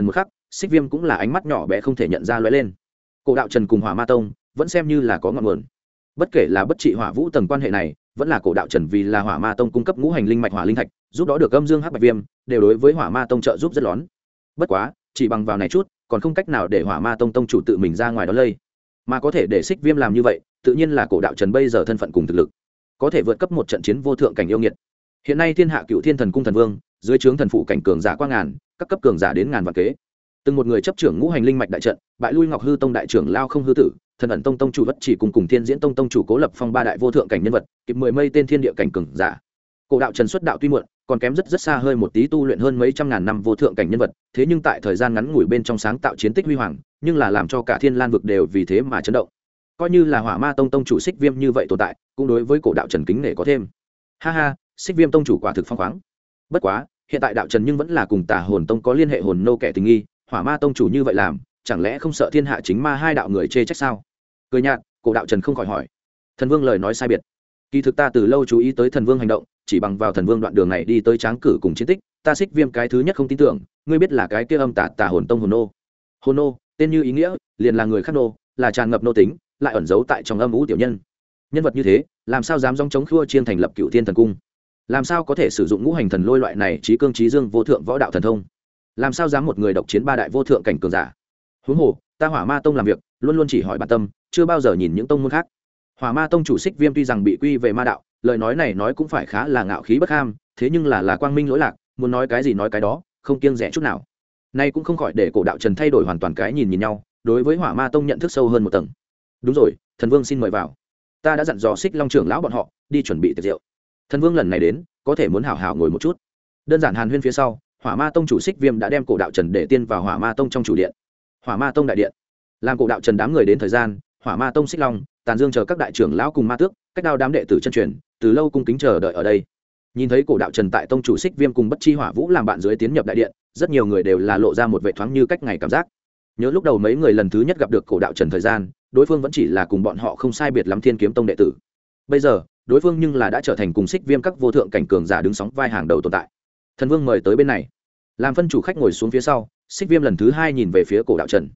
Xích Viêm cũng là ánh mắt nhỏ bé không thể nhận ra lóe lên. Cổ đạo trần cùng Hỏa Ma Tông vẫn xem như là có ngọn nguồn. Bất kể là bất trị hỏa vũ tầng quan hệ này, vẫn là cổ đạo trần vì là Hỏa Ma Tông cung cấp ngũ hành linh mạch hỏa linh thạch, giúp đó được âm dương hắc bạch viêm, đều đối với Hỏa Ma Tông trợ giúp rất lớn. Bất quá, chỉ bằng vào này chút, còn không cách nào để Hỏa Ma Tông tông chủ tự mình ra ngoài đó lây, mà có thể để Xích Viêm làm như vậy, tự nhiên là cổ đạo trần bây giờ thân phận cùng thực lực, có thể vượt cấp một trận chiến vô thượng cảnh yêu nghiệt. Hiện nay thiên hạ cựu thiên thần cung thần vương, dưới trướng thần phụ cảnh cường giả qua ngàn, các cấp cường giả đến ngàn vạn kế. Từng một người chấp trưởng ngũ hành linh mạch đại trận, bại lui Ngọc Hư Tông đại trưởng Lao Không Hư Tử, Thần ẩn tông tông chủ Bất Chỉ cùng Thiên Diễn tông tông chủ Cố Lập Phong ba đại vô thượng cảnh nhân vật, kịp 10 mây tên thiên địa cảnh cường giả. Cổ đạo trần xuất đạo tuy muộn, còn kém rất xa hơi một tí tu luyện hơn mấy trăm ngàn năm vô thượng cảnh nhân vật, thế nhưng tại thời gian ngắn ngủi bên trong sáng tạo chiến tích huy hoàng, nhưng là làm cho cả Thiên Lan vực đều vì thế mà chấn động. Coi như là Hỏa Ma Tông tông chủ Xích Viêm như vậy tồn tại, cũng đối với cổ đạo trần kính nể có thêm. Ha ha, Xích Viêm tông chủ quả thực phong khoáng. Bất quá, hiện tại đạo trần nhưng vẫn là cùng Tà Hồn Tông có liên hệ hồn nô kẻ tình nghi, Hỏa Ma tông chủ như vậy làm, chẳng lẽ không sợ thiên hạ chính ma hai đạo người chê trách sao? Cười nhạt, cổ đạo trần không khỏi hỏi. Thần Vương lời nói sai biệt. Kỳ thực ta từ lâu chú ý tới Thần Vương hành động, chỉ bằng vào Thần Vương đoạn đường này đi tới tráng cử cùng chiến tích, ta Xích Viêm cái thứ nhất không tin tưởng, ngươi biết là cái kia âm Tà Hồn Tông hồn nô. Hồn nô, tên như ý nghĩa, liền là người khác nô, là tràn ngập nô tính, lại ẩn giấu tại trong âm u tiểu nhân. Nhân vật như thế, làm sao dám dòng chống khua chiên thành lập Cựu Thiên Thần Cung? Làm sao có thể sử dụng ngũ hành thần lôi loại này trí cương trí dương vô thượng võ đạo thần thông? Làm sao dám một người độc chiến ba đại vô thượng cảnh cường giả? Huống hồ, ta Hỏa Ma tông làm việc luôn luôn chỉ hỏi bản tâm, chưa bao giờ nhìn những tông môn khác. Hỏa Ma tông chủ Xích Viêm tuy rằng bị quy về ma đạo, lời nói này nói cũng phải khá là ngạo khí bất ham, thế nhưng là quang minh lỗi lạc, muốn nói cái gì nói cái đó, không kiêng dè chút nào. Nay cũng không khỏi để cổ đạo trần thay đổi hoàn toàn cái nhìn nhau, đối với Hỏa Ma tông nhận thức sâu hơn một tầng. Đúng rồi, Thần Vương xin mời vào. Ta đã dặn dò Xích Long trưởng lão bọn họ đi chuẩn bị tiệc rượu. Thần Vương lần này đến, có thể muốn hảo hảo ngồi một chút. Đơn giản hàn huyên phía sau, Hỏa Ma tông chủ Xích Viêm đã đem cổ đạo trần để tiên vào Hỏa Ma tông trong chủ điện. Hỏa Ma tông đại điện, làm cổ đạo trần đám người đến thời gian, Hỏa Ma tông Xích Long, Tàn Dương chờ các đại trưởng lão cùng ma tước, cách đao đám đệ tử chân truyền, từ lâu cung kính chờ đợi ở đây. Nhìn thấy cổ đạo trần tại tông chủ Xích Viêm cùng Bất Chi Hỏa Vũ làm bạn dưới tiến nhập đại điện, rất nhiều người đều là lộ ra một vẻ thoáng như cách ngày cảm giác. Nhớ lúc đầu mấy người lần thứ nhất gặp được cổ đạo trần thời gian, đối phương vẫn chỉ là cùng bọn họ không sai biệt lắm Thiên Kiếm tông đệ tử. Bây giờ, đối phương nhưng là đã trở thành cùng Xích Viêm các vô thượng cảnh cường giả đứng sóng vai hàng đầu tồn tại. Thần Vương mời tới bên này, làm phân chủ khách ngồi xuống phía sau, Xích Viêm lần thứ hai nhìn về phía cổ đạo trần.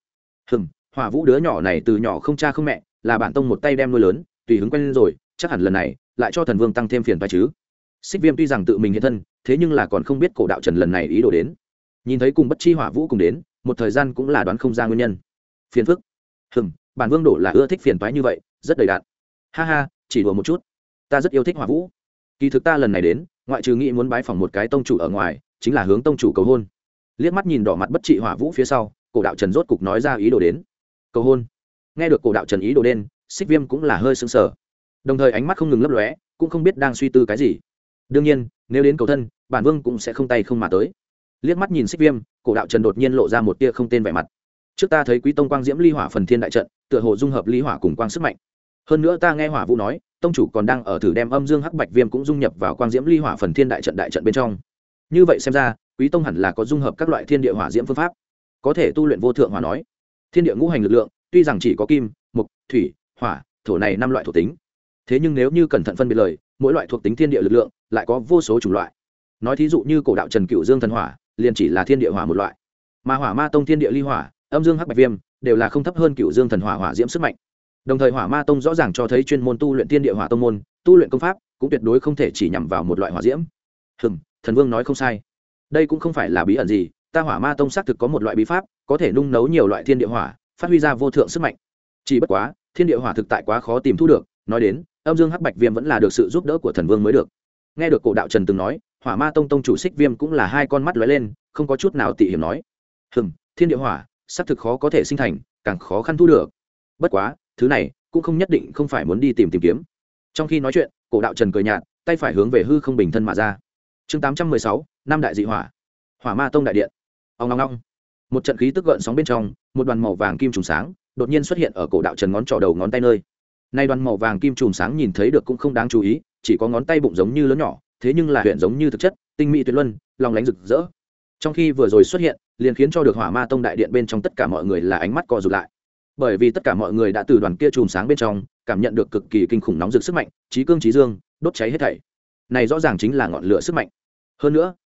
Hỏa Vũ đứa nhỏ này từ nhỏ không cha không mẹ, là bản tông một tay đem nuôi lớn, tùy hứng quen lên rồi, chắc hẳn lần này lại cho Thần Vương tăng thêm phiền phải chứ. Xích Viêm tuy rằng tự mình hiện thân, thế nhưng là còn không biết cổ đạo trần lần này ý đồ đến. Nhìn thấy cùng Bất Chi Hỏa Vũ cùng đến, một thời gian cũng là đoán không ra nguyên nhân. Phiền phức. Bản Vương đổ là ưa thích phiền toái như vậy, rất đầy đặn. Ha ha, chỉ đùa một chút. Ta rất yêu thích Hỏa Vũ. Kỳ thực ta lần này đến, ngoại trừ nghĩ muốn bái phỏng một cái tông chủ ở ngoài, chính là hướng tông chủ cầu hôn. Liếc mắt nhìn đỏ mặt Bất Trị Hỏa Vũ phía sau, cổ đạo trần rốt cục nói ra ý đồ đến. Cầu hôn. Nghe được cổ đạo trần ý đồ đến, Xích Viêm cũng là hơi sững sờ, đồng thời ánh mắt không ngừng lấp lóe, cũng không biết đang suy tư cái gì. Đương nhiên, nếu đến cầu thân, bản Vương cũng sẽ không tay không mà tới. Liếc mắt nhìn Xích Viêm, cổ đạo trần đột nhiên lộ ra một tia không tên vẻ mặt. Trước ta thấy Quý tông quang diễm ly hỏa phần thiên đại trận, tựa hồ dung hợp ly hỏa cùng quang sức mạnh. Hơn nữa ta nghe Hỏa Vũ nói, tông chủ còn đang ở thử đem âm dương hắc bạch viêm cũng dung nhập vào quang diễm ly hỏa phần thiên đại trận bên trong. Như vậy xem ra, Quý tông hẳn là có dung hợp các loại thiên địa hỏa diễm phương pháp, có thể tu luyện vô thượng hỏa nói. Thiên địa ngũ hành lực lượng, tuy rằng chỉ có kim, mộc, thủy, hỏa, thổ này 5 loại thuộc tính, thế nhưng nếu như cẩn thận phân biệt lời, mỗi loại thuộc tính thiên địa lực lượng lại có vô số chủng loại. Nói thí dụ như cổ đạo trần cựu dương thần hỏa, liền chỉ là thiên địa hỏa một loại, mà Hỏa Ma tông thiên địa ly hỏa, âm dương hắc bạch viêm đều là không thấp hơn cựu dương thần hỏa hỏa diễm sức mạnh. Đồng thời Hỏa Ma tông rõ ràng cho thấy chuyên môn tu luyện thiên địa hỏa tông môn, tu luyện công pháp cũng tuyệt đối không thể chỉ nhằm vào một loại hỏa diễm. Thần Vương nói không sai, đây cũng không phải là bí ẩn gì, ta Hỏa Ma tông xác thực có một loại bí pháp, có thể nung nấu nhiều loại thiên địa hỏa, phát huy ra vô thượng sức mạnh. Chỉ bất quá, thiên địa hỏa thực tại quá khó tìm thu được, nói đến, âm dương hắc bạch viêm vẫn là được sự giúp đỡ của Thần Vương mới được. Nghe được cổ đạo trần từng nói, Hỏa Ma tông tông chủ Xích Viêm cũng là hai con mắt lóe lên, không có chút nào tị hiểm nói: thiên địa hỏa xác thực khó có thể sinh thành, càng khó khăn thu được. Bất quá, thứ này cũng không nhất định không phải muốn đi tìm kiếm. Trong khi nói chuyện, cổ đạo trần cười nhạt, tay phải hướng về hư không bình thân mà ra. Chương 816, năm đại dị hỏa. Hỏa Ma tông đại điện. Ong ong ong. Một trận khí tức gợn sóng bên trong, một đoàn màu vàng kim trùng sáng đột nhiên xuất hiện ở cổ đạo trần ngón trỏ đầu ngón tay nơi. Nay đoàn màu vàng kim trùng sáng nhìn thấy được cũng không đáng chú ý, chỉ có ngón tay bụng giống như lớn nhỏ, thế nhưng là huyện giống như thực chất, tinh mỹ tuyệt luân, long lánh rực rỡ. Trong khi vừa rồi xuất hiện, liền khiến cho được Hỏa Ma tông đại điện bên trong tất cả mọi người là ánh mắt co rụt lại, bởi vì tất cả mọi người đã từ đoàn kia chùm sáng bên trong cảm nhận được cực kỳ kinh khủng nóng rực sức mạnh, chí cương chí dương, đốt cháy hết thảy. Này rõ ràng chính là ngọn lửa sức mạnh. Hơn nữa,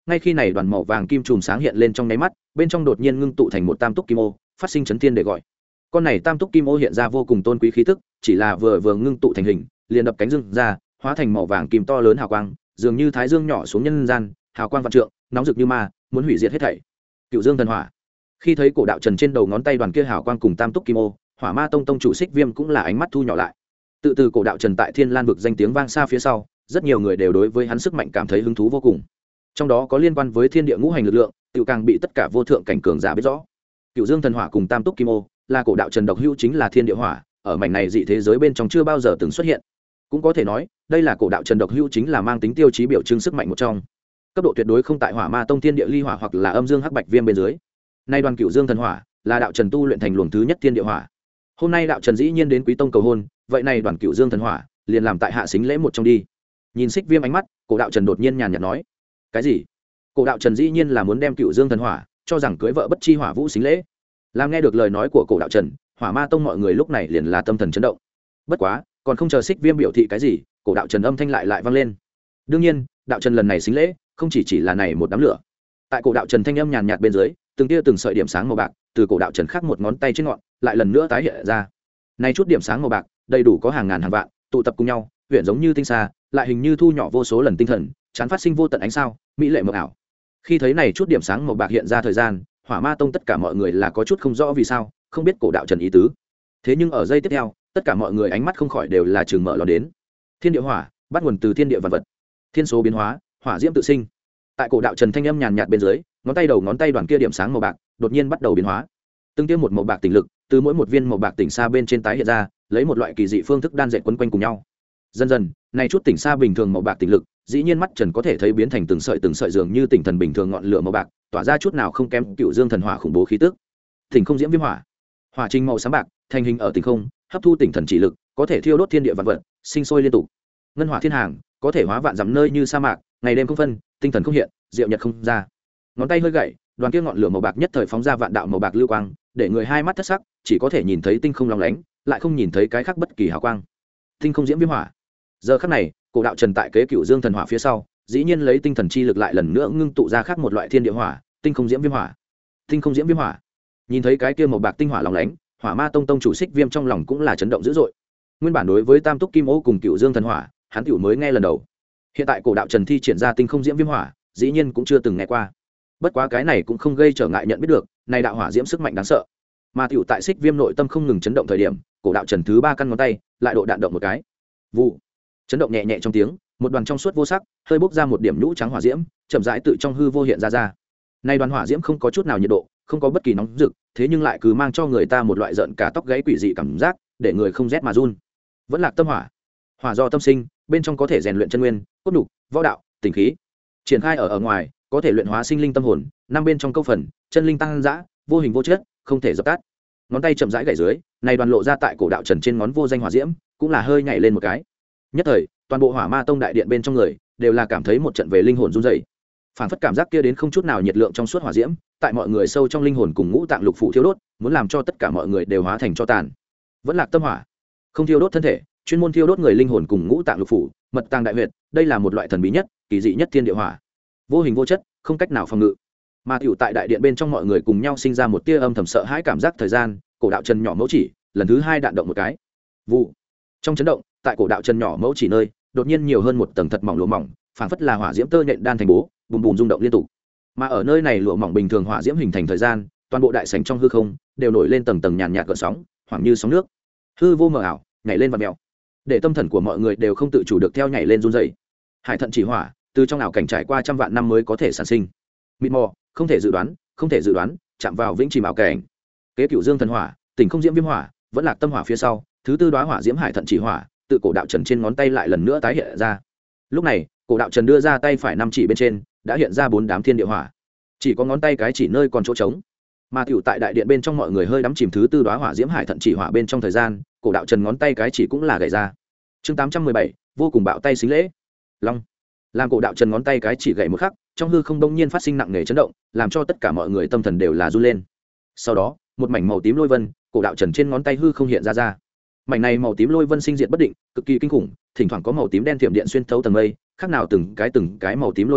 ngay khi này đoàn màu vàng kim chùm sáng hiện lên trong nháy mắt, bên trong đột nhiên ngưng tụ thành một tam túc kim ô, phát sinh chấn thiên để gọi. Con này tam túc kim ô hiện ra vô cùng tôn quý khí tức, chỉ là vừa ngưng tụ thành hình, liền đập cánh dưng ra, hóa thành màu vàng kim to lớn hào quang, dường như thái dương nhỏ xuống nhân gian, hào quang vạn trượng, nóng rực như ma, muốn hủy diệt hết thảy. Cựu Dương thần hỏa. Khi thấy cổ đạo trần trên đầu ngón tay đoàn kia hào quang cùng tam túc kim ô, Hỏa Ma Tông tông chủ Xích Viêm cũng là ánh mắt thu nhỏ lại. Tự từ cổ đạo trần tại Thiên Lan vực danh tiếng vang xa phía sau, rất nhiều người đều đối với hắn sức mạnh cảm thấy hứng thú vô cùng. Trong đó có liên quan với thiên địa ngũ hành lực lượng, tự càng bị tất cả vô thượng cảnh cường giả biết rõ. Cựu Dương thần hỏa cùng tam túc kim ô là cổ đạo trần độc hữu, chính là thiên địa hỏa, ở mảnh này dị thế giới bên trong chưa bao giờ từng xuất hiện. Cũng có thể nói, đây là cổ đạo trần độc hữu chính là mang tính tiêu chí biểu trưng sức mạnh một trong. Cấp độ tuyệt đối không tại Hỏa Ma Tông thiên địa ly hỏa hoặc là âm dương hắc bạch viêm bên dưới. Nay đoàn Cựu Dương thần hỏa là đạo trần tu luyện thành luồng thứ nhất thiên địa hỏa. Hôm nay đạo trần dĩ nhiên đến Quý Tông cầu hôn, vậy này đoàn Cựu Dương thần hỏa liền làm tại hạ xính lễ một trong đi. Nhìn Xích Viêm ánh mắt, cổ đạo trần đột nhiên nhàn nhạt nói: cái gì? Cổ đạo trần dĩ nhiên là muốn đem Cựu Dương thần hỏa cho rằng cưới vợ bất chi hỏa vũ xính lễ. Làm nghe được lời nói của cổ đạo trần, Hỏa Ma Tông mọi người lúc này liền là tâm thần chấn động. Bất quá còn không chờ Xích Viêm biểu thị cái gì, cổ đạo trần âm thanh lại vang lên. Đương nhiên đạo trần lần này xính lễ không chỉ là này một đám lửa. Tại cổ đạo trần thanh âm nhàn nhạt bên dưới, từng tia từng sợi điểm sáng màu bạc từ cổ đạo trần khác một ngón tay trên ngọn lại lần nữa tái hiện ra. Nay chút điểm sáng màu bạc đầy đủ có hàng ngàn hàng vạn tụ tập cùng nhau, huyện giống như tinh xa, lại hình như thu nhỏ vô số lần tinh thần, chán phát sinh vô tận ánh sao, mỹ lệ mộng ảo. Khi thấy này chút điểm sáng màu bạc hiện ra thời gian, Hỏa Ma Tông tất cả mọi người là có chút không rõ vì sao, không biết cổ đạo trần ý tứ. Thế nhưng ở giây tiếp theo, tất cả mọi người ánh mắt không khỏi đều là trường mở lò đến. Thiên địa hỏa bắt nguồn từ thiên địa vạn vật, thiên số biến hóa, hỏa diễm tự sinh. Tại cổ đạo trần thanh âm nhàn nhạt bên dưới, ngón tay đầu ngón tay đoàn kia điểm sáng màu bạc đột nhiên bắt đầu biến hóa. Từng tiêm một màu bạc tỉnh lực từ mỗi một viên màu bạc tỉnh xa bên trên tái hiện ra, lấy một loại kỳ dị phương thức đan dệt quấn quanh cùng nhau. Dần dần, này chút tỉnh xa bình thường màu bạc tỉnh lực, dĩ nhiên mắt trần có thể thấy biến thành từng sợi dường như tỉnh thần bình thường ngọn lửa màu bạc, tỏa ra chút nào không kém Cựu Dương thần hỏa khủng bố khí tức. Tỉnh không diễm viêm hỏa, hỏa trình màu sáng bạc, thành hình ở tỉnh không, hấp thu tỉnh thần chỉ lực, có thể thiêu đốt thiên địa vạn vật, sinh sôi liên tục. Ngân hỏa thiên hàng, có thể hóa vạn dặm nơi như sa mạc, ngày đêm không phân, tinh thần không hiện, diệu nhật không ra. Ngón tay hơi gậy, đoàn kia ngọn lửa màu bạc nhất thời phóng ra vạn đạo màu bạc lưu quang, để người hai mắt thất sắc, chỉ có thể nhìn thấy tinh không long lánh, lại không nhìn thấy cái khác bất kỳ hào quang. Tinh không diễm viêm hỏa. Giờ khắc này, cổ đạo trần tại kế Cựu Dương thần hỏa phía sau, dĩ nhiên lấy tinh thần chi lực lại lần nữa ngưng tụ ra khác một loại thiên địa hỏa, tinh không diễm viêm hỏa. Tinh không diễm viêm hỏa. Nhìn thấy cái kia màu bạc tinh hỏa long lánh, Hỏa Ma Tông tông chủ Xích Viêm trong lòng cũng là chấn động dữ dội. Nguyên bản đối với Tam Túc Kim Ô cùng Cựu Dương thần hỏa, hắn tiểu mới nghe lần đầu. Hiện tại cổ đạo trần thi triển ra tinh không diễm viêm hỏa, dĩ nhiên cũng chưa từng nghe qua. Bất quá cái này cũng không gây trở ngại nhận biết được, này đạo hỏa diễm sức mạnh đáng sợ. Mà tiểu tại Xích Viêm nội tâm không ngừng chấn động thời điểm, cổ đạo trần thứ ba căn ngón tay lại độ đạn động một cái. Vụ. Chấn động nhẹ nhẹ trong tiếng, một đoàn trong suốt vô sắc, hơi bốc ra một điểm nhũ trắng hỏa diễm, chậm rãi tự trong hư vô hiện ra. Này đoàn hỏa diễm không có chút nào nhiệt độ, không có bất kỳ nóng rực, thế nhưng lại cứ mang cho người ta một loại giận cả tóc gáy quỷ dị cảm giác, để người không rét mà run. Vẫn Lạc tâm hỏa. Hỏa do tâm sinh, bên trong có thể rèn luyện chân nguyên, cốt nhục, võ đạo, tình khí. Triển khai ở ngoài, có thể luyện hóa sinh linh tâm hồn, năm bên trong câu phần, chân linh tăng dã, vô hình vô chất, không thể dập tắt. Ngón tay chậm rãi gảy dưới, này đoàn lộ ra tại cổ đạo trần trên ngón vô danh hỏa diễm, cũng là hơi nhảy lên một cái. Nhất thời, toàn bộ Hỏa Ma Tông đại điện bên trong người đều là cảm thấy một trận về linh hồn run rẩy. Phản phất cảm giác kia đến không chút nào nhiệt lượng trong suốt hỏa diễm, tại mọi người sâu trong linh hồn cùng ngũ tạng lục phủ thiêu đốt, muốn làm cho tất cả mọi người đều hóa thành tro tàn. Vẫn Lạc tâm hỏa, không thiêu đốt thân thể, chuyên môn thiêu đốt người linh hồn cùng ngũ tạng lục phủ, mật tàng đại huyệt, đây là một loại thần bí nhất, kỳ dị nhất thiên địa hỏa. Vô hình vô chất, không cách nào phòng ngự. Mà tiểu tại đại điện bên trong mọi người cùng nhau sinh ra một tia âm thầm sợ hãi cảm giác thời gian, cổ đạo trần nhỏ mẫu chỉ, lần thứ hai đạn động một cái. Vụ. Trong chấn động, tại cổ đạo trần nhỏ mẫu chỉ nơi, đột nhiên nhiều hơn một tầng thật mỏng lụa mỏng, phảng phất là hỏa diễm tơ nhện đan thành bố, bùm bùm rung động liên tục. Mà ở nơi này lụa mỏng bình thường hỏa diễm hình thành thời gian, toàn bộ đại sảnh trong hư không đều nổi lên tầng tầng nhàn nhạt gợn sóng, hoảng như sóng nước. Hư vô mờ ảo, nhảy lên vặn mèo, để tâm thần của mọi người đều không tự chủ được theo nhảy lên run rẩy. Hải thận chỉ hỏa, từ trong ảo cảnh trải qua trăm vạn năm mới có thể sản sinh. Mịt mò, không thể dự đoán, chạm vào vĩnh chìm ảo cảnh. Kế Cựu Dương thần hỏa, tỉnh không diễm viêm hỏa, Vẫn Lạc tâm hỏa phía sau, thứ tư đóa hỏa diễm hải thận chỉ hỏa, tự cổ đạo trần trên ngón tay lại lần nữa tái hiện ra. Lúc này, cổ đạo trần đưa ra tay phải năm chỉ bên trên, đã hiện ra bốn đám thiên địa hỏa. Chỉ có ngón tay cái chỉ nơi còn chỗ trống. Mà tiểu tại đại điện bên trong mọi người hơi đắm chìm thứ tư đóa hỏa diễm hải thận chỉ hỏa bên trong thời gian, cổ đạo trần ngón tay cái chỉ cũng là gảy ra. Chương 817, vô cùng bạo tay xính lễ. Long. Làm cổ đạo trần ngón tay cái chỉ gảy một khắc, trong hư không đông nhiên phát sinh nặng nề chấn động, làm cho tất cả mọi người tâm thần đều là run lên. Sau đó, một mảnh màu tím lôi vân, cổ đạo trần trên ngón tay hư không hiện ra. Mảnh này màu tím lôi vân sinh diệt bất định, cực kỳ kinh khủng, thỉnh thoảng có màu tím đen thiểm điện xuyên thấu tầng mây, khác nào từng cái màu tím lôi long,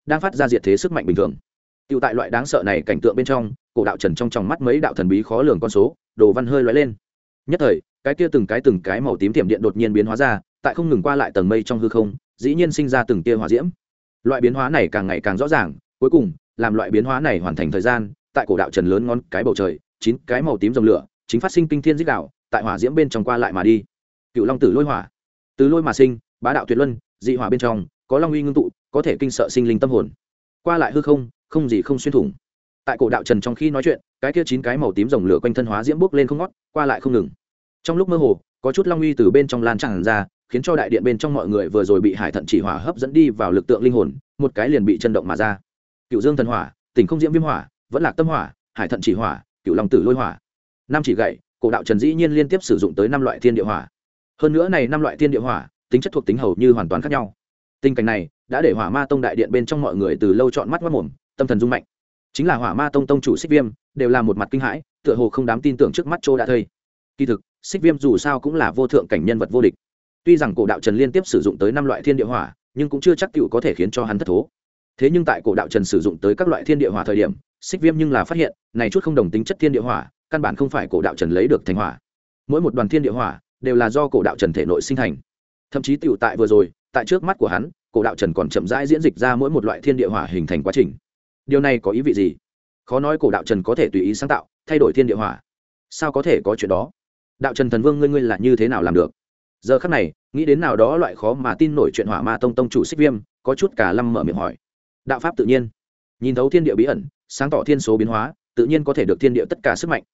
đang phát ra diệt thế sức mạnh bình thường. Tiêu tại loại đáng sợ này cảnh tượng bên trong, cổ đạo trần trong tròng mắt mấy đạo thần bí khó lường con số đồ văn hơi lóe lên. Nhất thời cái kia từng cái màu tím tiệm điện đột nhiên biến hóa ra, tại không ngừng qua lại tầng mây trong hư không, dĩ nhiên sinh ra từng tia hỏa diễm. Loại biến hóa này càng ngày càng rõ ràng, cuối cùng làm loại biến hóa này hoàn thành thời gian, tại cổ đạo trần lớn ngón cái bầu trời, 9 cái màu tím rồng lửa chính phát sinh kinh thiên rít đạo, tại hỏa diễm bên trong qua lại mà đi. Cựu long tử lôi hỏa, từ lôi mà sinh, bá đạo tuyệt luân, dị hỏa bên trong có long uy ngưng tụ, có thể kinh sợ sinh linh tâm hồn. Qua lại hư không, không gì không xuyên thủng. Tại cổ đạo trần trong khi nói chuyện, cái kia 9 cái màu tím rồng lửa quanh thân hóa diễm bốc lên không ngót, qua lại không ngừng. Trong lúc mơ hồ, có chút long uy từ bên trong lan tràn ra, khiến cho đại điện bên trong mọi người vừa rồi bị hải thận chỉ hỏa hấp dẫn đi vào lực tượng linh hồn, một cái liền bị chân động mà ra. Cựu dương thần hỏa, tỉnh không diễm viêm hỏa, vẫn lạc tâm hỏa, hải thận chỉ hỏa, cựu long tử lôi hỏa. Năm chỉ gậy, cổ đạo trần dĩ nhiên liên tiếp sử dụng tới 5 loại thiên địa hỏa. Hơn nữa này 5 loại thiên địa hỏa, tính chất thuộc tính hầu như hoàn toàn khác nhau. Tình cảnh này đã để Hỏa Ma Tông đại điện bên trong mọi người từ lâu trọn mắt ngoác mồm, tâm thần rung mạnh. Chính là Hỏa Ma Tông tông chủ Xích Viêm, đều là một mặt kinh hãi, tựa hồ không dám tin tưởng trước mắt Trô đã thấy. Kỳ thực, Xích Viêm dù sao cũng là vô thượng cảnh nhân vật vô địch. Tuy rằng cổ đạo trần liên tiếp sử dụng tới 5 loại thiên địa hỏa, nhưng cũng chưa chắc tiểu có thể khiến cho hắn thất thố. Thế nhưng tại cổ đạo trần sử dụng tới các loại thiên địa hỏa thời điểm, Xích Viêm nhưng là phát hiện, này chút không đồng tính chất thiên địa hỏa, căn bản không phải cổ đạo trần lấy được thành hỏa. Mỗi một đoàn thiên địa hỏa đều là do cổ đạo trần thể nội sinh thành. Thậm chí tiểu tại vừa rồi, tại trước mắt của hắn, cổ đạo trần còn chậm rãi diễn dịch ra mỗi một loại thiên địa hỏa hình thành quá trình. Điều này có ý vị gì? Khó nói cổ đạo trần có thể tùy ý sáng tạo, thay đổi thiên địa hỏa. Sao có thể có chuyện đó? Đạo Trần Thần Vương ngươi là như thế nào làm được? Giờ khắc này, nghĩ đến nào đó loại khó mà tin nổi chuyện Hỏa Ma Tông tông chủ Xích Viêm, có chút cả lâm mở miệng hỏi. Đạo pháp tự nhiên, nhìn thấu thiên địa bí ẩn, sáng tỏ thiên số biến hóa, tự nhiên có thể được thiên địa tất cả sức mạnh.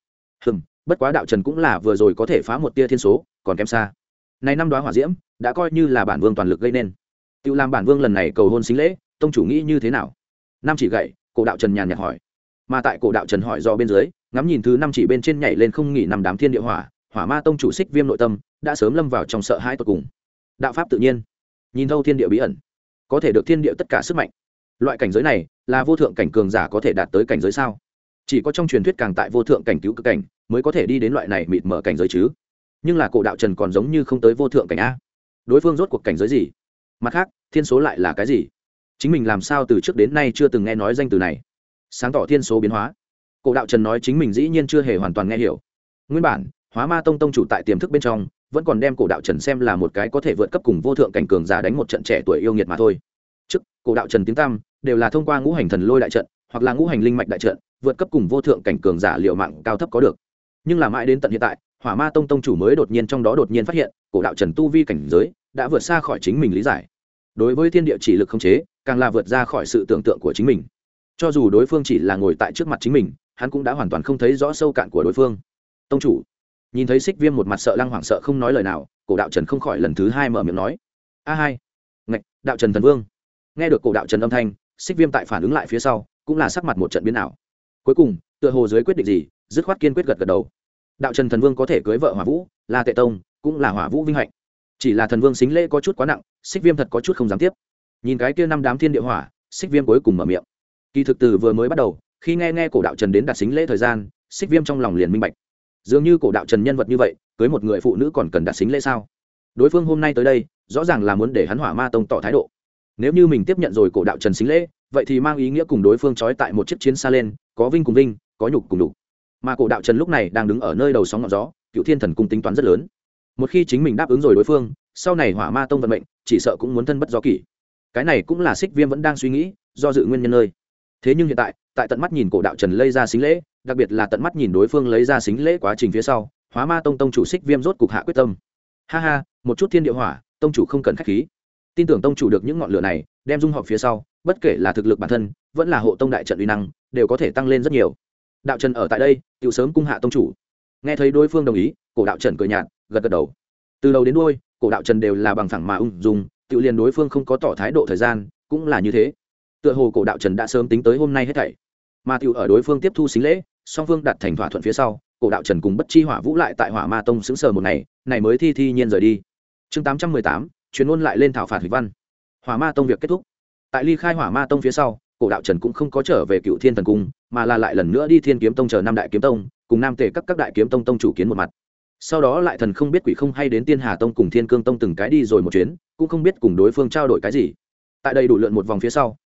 Bất quá đạo Trần cũng là vừa rồi có thể phá một tia thiên số, còn kém xa. Này 5 đóa hỏa diễm, đã coi như là bản vương toàn lực gây nên. Tiêu làm bản vương lần này cầu hôn xính lễ, tông chủ nghĩ như thế nào? Năm chỉ gậy, cổ đạo Trần nhàn nhạt hỏi. Mà tại cổ đạo Trần hỏi do bên dưới, ngắm nhìn thứ 5 chỉ bên trên nhảy lên không nghỉ 5 đám thiên địa hỏa, Hỏa Ma Tông chủ Xích Viêm nội tâm đã sớm lâm vào trong sợ hãi tột cùng. Đạo pháp tự nhiên, nhìn thấu thiên địa bí ẩn, có thể được thiên địa tất cả sức mạnh. Loại cảnh giới này, là vô thượng cảnh cường giả có thể đạt tới cảnh giới sao? Chỉ có trong truyền thuyết càng tại vô thượng cảnh cứu cực cảnh, mới có thể đi đến loại này mịt mở cảnh giới chứ. Nhưng là cổ đạo Trần còn giống như không tới vô thượng cảnh a. Đối phương rốt cuộc cảnh giới gì? Mặt khác, thiên số lại là cái gì? Chính mình làm sao từ trước đến nay chưa từng nghe nói danh từ này? Sáng tỏ thiên số biến hóa. Cổ đạo Trần nói chính mình dĩ nhiên chưa hề hoàn toàn nghe hiểu. Nguyên bản, Hóa Ma Tông tông chủ tại tiềm thức bên trong, vẫn còn đem cổ đạo Trần xem là một cái có thể vượt cấp cùng vô thượng cảnh cường giả đánh một trận trẻ tuổi yêu nghiệt mà thôi. Trước, cổ đạo Trần tiếng tăm đều là thông qua ngũ hành thần lôi đại trận, hoặc là ngũ hành linh mạch đại trận, vượt cấp cùng vô thượng cảnh cường giả liệu mạng cao thấp có được. Nhưng là mãi đến tận hiện tại, Hỏa Ma Tông tông chủ mới đột nhiên trong đó đột nhiên phát hiện, cổ đạo Trần tu vi cảnh giới đã vượt xa khỏi chính mình lý giải. Đối với thiên địa chỉ lực khống chế, càng là vượt ra khỏi sự tưởng tượng của chính mình. Cho dù đối phương chỉ là ngồi tại trước mặt chính mình, hắn cũng đã hoàn toàn không thấy rõ sâu cạn của đối phương. Tông chủ, nhìn thấy Xích Viêm một mặt sợ lăng hoảng sợ không nói lời nào, cổ đạo Trần không khỏi lần thứ 2 mở miệng nói: "A hai, ngạch, đạo Trần Thần Vương." Nghe được cổ đạo Trần âm thanh, Xích Viêm tại phản ứng lại phía sau, cũng là sắc mặt một trận biến ảo. Cuối cùng, tựa hồ dưới quyết định gì, dứt khoát kiên quyết gật gật đầu. Đạo Trần Thần Vương có thể cưới vợ Hỏa Vũ, là Tệ Tông, cũng là Hỏa Vũ vinh hạnh. Chỉ là Thần Vương xính lễ có chút quá nặng, Xích Viêm thật có chút không dám tiếp. Nhìn cái kia 5 đám thiên địa hỏa, Xích Viêm cuối cùng mở miệng. Kỳ thực từ vừa mới bắt đầu, khi nghe cổ đạo Trần đến đặt xính lễ thời gian, Xích Viêm trong lòng liền minh bạch. Dường như cổ đạo Trần nhân vật như vậy, cưới một người phụ nữ còn cần đặt xính lễ sao? Đối phương hôm nay tới đây, rõ ràng là muốn để hắn Hỏa Ma Tông tỏ thái độ. Nếu như mình tiếp nhận rồi cổ đạo Trần xính lễ, vậy thì mang ý nghĩa cùng đối phương trói tại một chiếc chiến xa lên, có vinh cùng vinh, có nhục cùng nhục. Mà cổ đạo Trần lúc này đang đứng ở nơi đầu sóng ngọn gió, Cựu Thiên Thần cung tính toán rất lớn. Một khi chính mình đáp ứng rồi đối phương, sau này Hỏa Ma Tông vận mệnh, chỉ sợ cũng muốn thân bất do kỷ. Cái này cũng là Xích Viêm vẫn đang suy nghĩ, do dự nguyên nhân nơi. Thế nhưng hiện tại, tại tận mắt nhìn cổ đạo Trần lấy ra xính lễ, đặc biệt là tận mắt nhìn đối phương lấy ra xính lễ quá trình phía sau, Hóa Ma Tông tông chủ Xích Viêm rốt cục hạ quyết tâm. Ha ha, một chút thiên địa hỏa, tông chủ không cần khách khí. Tin tưởng tông chủ được những ngọn lửa này, đem dung hợp phía sau, bất kể là thực lực bản thân, vẫn là hộ tông đại trận uy năng, đều có thể tăng lên rất nhiều. Đạo Trần ở tại đây, tiểu sớm cung hạ tông chủ. Nghe thấy đối phương đồng ý, cổ đạo Trần cười nhạt, gật gật đầu. Từ đầu đến đuôi, cổ đạo Trần đều là bằng phẳng mà ung dung, tự liền đối phương không có tỏ thái độ thời gian, cũng là như thế. Tựa hồ cổ đạo Trần đã sớm tính tới hôm nay hết thảy, mà tiểu ở đối phương tiếp thu xính lễ, song phương đạt thành thỏa thuận phía sau, cổ đạo Trần cùng Bất Chi Hỏa Vũ lại tại Hỏa Ma Tông sững sờ một ngày, này mới thi nhiên rời đi. Chương 818, truyền ngôn lại lên thảo phạt Hịch Văn. Hỏa Ma Tông việc kết thúc. Tại ly khai Hỏa Ma Tông phía sau, cổ đạo Trần cũng không có trở về Cựu Thiên Thần Cung, mà là lại lần nữa đi Thiên Kiếm Tông chờ 5 đại kiếm tông, cùng Nam Tề các đại kiếm tông tông chủ kiến một mặt. Sau đó lại thần không biết quỷ không hay đến Tiên Hà Tông cùng Thiên Cương Tông từng cái đi rồi một chuyến, cũng không biết cùng đối phương trao đổi cái gì. Tại đây đủ lượn một vòng phía sau,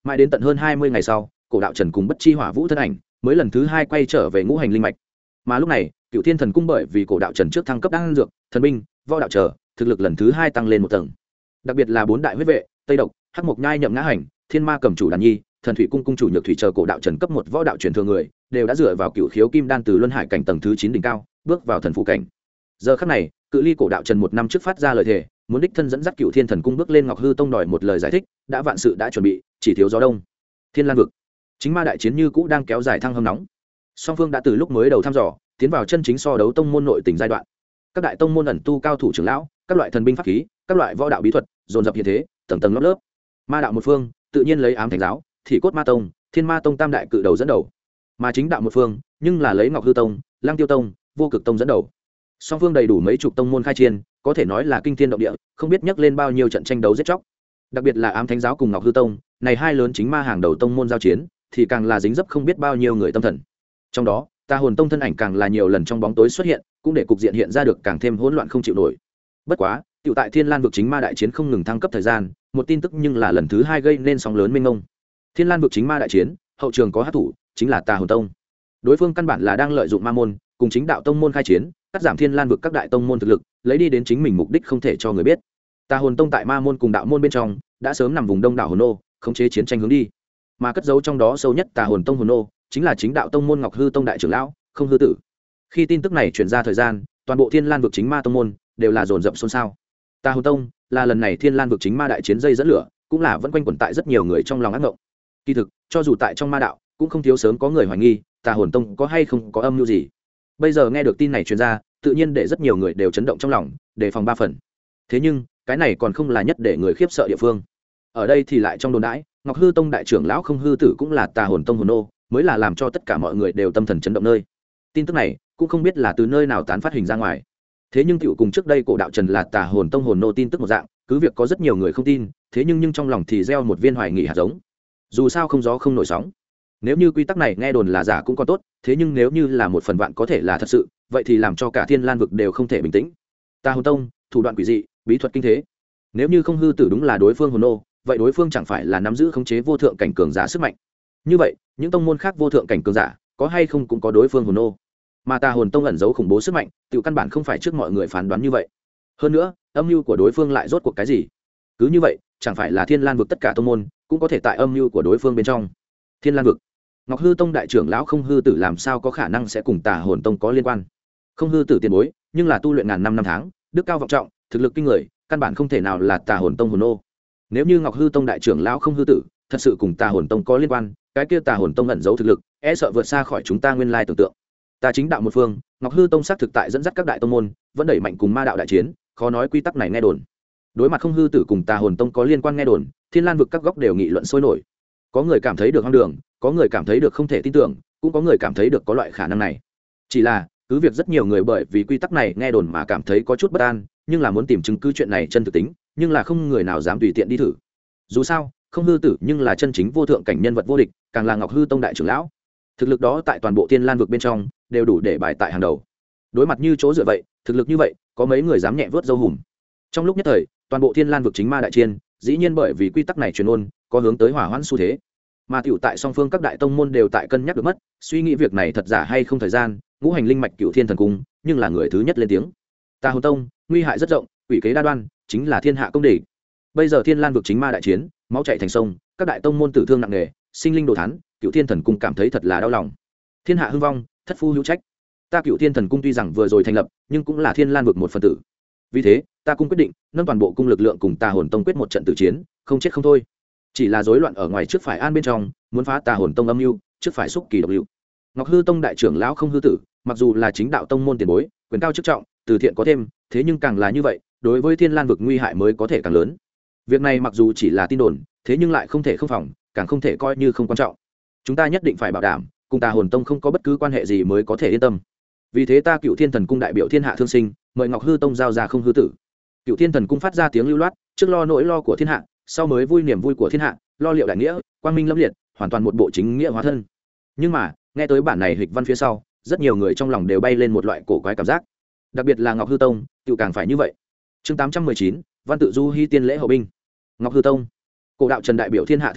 mãi đến tận hơn 20 ngày sau, cổ đạo trần cùng bất chi hỏa vũ thân ảnh mới lần thứ hai quay trở về ngũ hành linh mạch. Mà lúc này Cựu Thiên Thần Cung bởi vì cổ đạo trần trước thăng cấp đan dược, thần binh, võ đạo trở, thực lực lần thứ hai tăng lên một tầng. Đặc biệt là bốn đại huyết vệ, Tây Độc, Hắc Mộc Nhai nhậm ngã hành, Thiên Ma cầm chủ đàn nhi, Thần Thủy cung cung chủ nhược thủy chờ cổ đạo trần cấp một võ đạo truyền thừa người, đều đã dựa vào cựu khiếu kim đan từ luân hải cảnh tầng thứ 9 đỉnh cao, bước vào thần phụ cảnh. Giờ khắc này, cự ly cổ đạo trần một năm trước phát ra lời thề, muốn đích thân dẫn dắt Cựu Thiên Thần Cung bước lên Ngọc Hư Tông đòi một lời giải thích, đã vạn sự đã chuẩn bị, chỉ thiếu gió đông. Thiên Lan vực, chính ma đại chiến như cũ đang kéo dài thăng hâm nóng. Song phương đã từ lúc mới đầu thăm dò, tiến vào chân chính so đấu tông môn nội tình giai đoạn. Các đại tông môn ẩn tu cao thủ trưởng lão, các loại thần binh pháp khí, các loại võ đạo bí thuật, dồn dập hiện thế, tầng tầng lớp lớp. Ma đạo một phương, tự nhiên lấy Ám Thánh giáo, Thị Cốt Ma Tông, Thiên Ma Tông tam đại cự đầu dẫn đầu. Mà chính đạo một phương, nhưng là lấy Ngọc Hư Tông, Lăng Tiêu Tông, Vô Cực Tông dẫn đầu. Song phương đầy đủ mấy chục tông môn khai chiến, có thể nói là kinh thiên động địa, không biết nhắc lên bao nhiêu trận tranh đấu giết chóc. Đặc biệt là Ám Thánh giáo cùng Ngọc Hư Tông, này hai lớn chính ma hàng đầu tông môn giao chiến, thì càng là dính dấp không biết bao nhiêu người tâm thần. Trong đó, Tà Hồn Tông thân ảnh càng là nhiều lần trong bóng tối xuất hiện, cũng để cục diện hiện ra được càng thêm hỗn loạn không chịu nổi. Bất quá, tiểu tại Thiên Lan vực chính ma đại chiến không ngừng thăng cấp thời gian, một tin tức nhưng là lần thứ hai gây nên sóng lớn mênh mông. Thiên Lan vực chính ma đại chiến, hậu trường có hắc thủ, chính là Tà Hồn Tông. Đối phương căn bản là đang lợi dụng ma môn, cùng chính đạo tông môn khai chiến, cắt giảm Thiên Lan vực các đại tông môn thực lực, lấy đi đến chính mình mục đích không thể cho người biết. Tà Hồn Tông tại ma môn cùng đạo môn bên trong, đã sớm nằm vùng đông đảo hồn nô, khống chế chiến tranh hướng đi. Mà cất giấu trong đó sâu nhất Tà Hồn Tông hồn nô, chính là chính đạo tông môn Ngọc Hư Tông đại trưởng lão, Không Hư Tử. Khi tin tức này truyền ra thời gian, toàn bộ Thiên Lan vực chính ma tông môn đều là dồn dập xôn xao. Tà Hồn Tông là lần này Thiên Lan vực chính ma đại chiến dây dẫn lửa, cũng là vẫn quanh quẩn tại rất nhiều người trong lòng ác ngộng. Kỳ thực, cho dù tại trong ma đạo, cũng không thiếu sớm có người hoài nghi, Tà Hồn Tông có hay không có âm mưu gì. Bây giờ nghe được tin này truyền ra, tự nhiên để rất nhiều người đều chấn động trong lòng, đề phòng ba phần. Thế nhưng, cái này còn không là nhất để người khiếp sợ địa phương. Ở đây thì lại trong đồn đãi, Ngọc Hư Tông đại trưởng lão Không Hư Tử cũng là Tà Hồn Tông hồn nô, mới là làm cho tất cả mọi người đều tâm thần chấn động nơi. Tin tức này cũng không biết là từ nơi nào tán phát hình ra ngoài. Thế nhưng tiểu cùng trước đây cổ đạo Trần là Tà Hồn Tông hồn nô tin tức một dạng, cứ việc có rất nhiều người không tin, thế nhưng trong lòng thì gieo một viên hoài nghị hạt giống. Dù sao không gió không nổi sóng. Nếu như quy tắc này nghe đồn là giả cũng còn tốt, thế nhưng nếu như là một phần vạn có thể là thật sự, vậy thì làm cho cả Thiên Lan vực đều không thể bình tĩnh. Tà Hồn Tông, thủ đoạn quỷ dị, bí thuật kinh thế. Nếu như Không Hư Tử đúng là đối phương hồn nô, vậy đối phương chẳng phải là nắm giữ khống chế vô thượng cảnh cường giả sức mạnh. Như vậy, những tông môn khác vô thượng cảnh cường giả, có hay không cũng có đối phương hồn nô. Mà Tà Hồn Tông ẩn giấu khủng bố sức mạnh, tự căn bản không phải trước mọi người phán đoán như vậy. Hơn nữa, âm mưu của đối phương lại rốt cuộc cái gì? Cứ như vậy, chẳng phải là Thiên Lan vực tất cả tông môn cũng có thể tại âm mưu của đối phương bên trong. Thiên Lan vực, Ngọc Hư Tông đại trưởng lão Không Hư Tử làm sao có khả năng sẽ cùng Tà Hồn Tông có liên quan? Không Hư Tử tiền bối, nhưng là tu luyện ngàn năm năm tháng, đức cao vọng trọng, thực lực kinh người, căn bản không thể nào là Tà Hồn Tông hồn nô. Nếu như Ngọc Hư Tông đại trưởng lão Không Hư Tử thật sự cùng Tà Hồn Tông có liên quan, cái kia Tà Hồn Tông ẩn giấu thực lực, e sợ vượt xa khỏi chúng ta nguyên lai tưởng tượng. Ta chính đạo một phương, Ngọc Hư Tông xác thực tại dẫn dắt các đại tông môn, vẫn đẩy mạnh cùng ma đạo đại chiến, khó nói quy tắc này nghe đồn. Đối mặt Không Hư Tử cùng Tà Hồn Tông có liên quan nghe đồn, Thiên Lan vực các góc đều nghị luận sôi nổi. Có người cảm thấy được hoang đường, có người cảm thấy được không thể tin tưởng, cũng có người cảm thấy được có loại khả năng này. Chỉ là, cứ việc rất nhiều người bởi vì quy tắc này nghe đồn mà cảm thấy có chút bất an, nhưng là muốn tìm chứng cứ chuyện này chân thực tính, nhưng là không người nào dám tùy tiện đi thử. Dù sao, Không Hư Tử nhưng là chân chính vô thượng cảnh nhân vật vô địch, càng là Ngọc Hư Tông đại trưởng lão. Thực lực đó tại toàn bộ Thiên Lan vực bên trong đều đủ để bài tại hàng đầu. Đối mặt như chỗ dựa vậy, thực lực như vậy, có mấy người dám nhẹ vớt dâu hùm. Trong lúc nhất thời, toàn bộ Thiên Lan vực chính ma đại chiến, dĩ nhiên bởi vì quy tắc này truyền ôn, có hướng tới hỏa hoãn xu thế. Mà tiểu tại song phương các đại tông môn đều tại cân nhắc được mất, suy nghĩ việc này thật giả hay không thời gian, ngũ hành linh mạch Cựu Thiên Thần Cung, nhưng là người thứ nhất lên tiếng. Tà Hồn Tông, nguy hại rất rộng, quỷ kế đa đoan, chính là thiên hạ công địch. Bây giờ Thiên Lan vực chính ma đại chiến, máu chảy thành sông, các đại tông môn tử thương nặng nề, sinh linh đồ thán, Cựu Thiên Thần Cung cảm thấy thật là đau lòng. Thiên hạ hưng vong, thất phu hữu trách. Ta Cựu Thiên Thần Cung tuy rằng vừa rồi thành lập, nhưng cũng là Thiên Lan vực một phần tử. Vì thế, ta cung quyết định nâng toàn bộ cung lực lượng cùng Tà Hồn Tông quyết một trận tử chiến, không chết không thôi. Chỉ là rối loạn ở ngoài trước phải an bên trong, muốn phá Tà Hồn Tông âm mưu, trước phải xúc kỳ độc lưu. Ngọc Hư Tông đại trưởng lão Không Hư Tử, mặc dù là chính đạo tông môn tiền bối, quyền cao chức trọng, từ thiện có thêm, thế nhưng càng là như vậy, đối với Thiên Lan vực nguy hại mới có thể càng lớn. Việc này mặc dù chỉ là tin đồn, thế nhưng lại không thể không phòng, càng không thể coi như không quan trọng. Chúng ta nhất định phải bảo đảm, cùng Tà Hồn Tông không có bất cứ quan hệ gì mới có thể yên tâm. Vì thế ta Cựu Thiên Thần Cung đại biểu thiên hạ thương sinh, mời Ngọc Hư Tông giao ra Không Hư Tử. Cựu Thiên Thần Cung phát ra tiếng lưu loát, trước lo nỗi lo của thiên hạ, sau mới vui niềm vui của thiên hạ, lo liệu đại nghĩa, quang minh lâm liệt, hoàn toàn một bộ chính nghĩa hóa thân. Nhưng mà, nghe tới bản này hịch văn phía sau, rất nhiều người trong lòng đều bay lên một loại cổ quái cảm giác. Đặc biệt là Ngọc Hư Tông, tự càng phải như vậy. Chương 819, văn tự du hy tiên lễ hậu binh. Ngọc Hư Tông, cổ đạo Trần đại biểu thiên hạ thương sinh,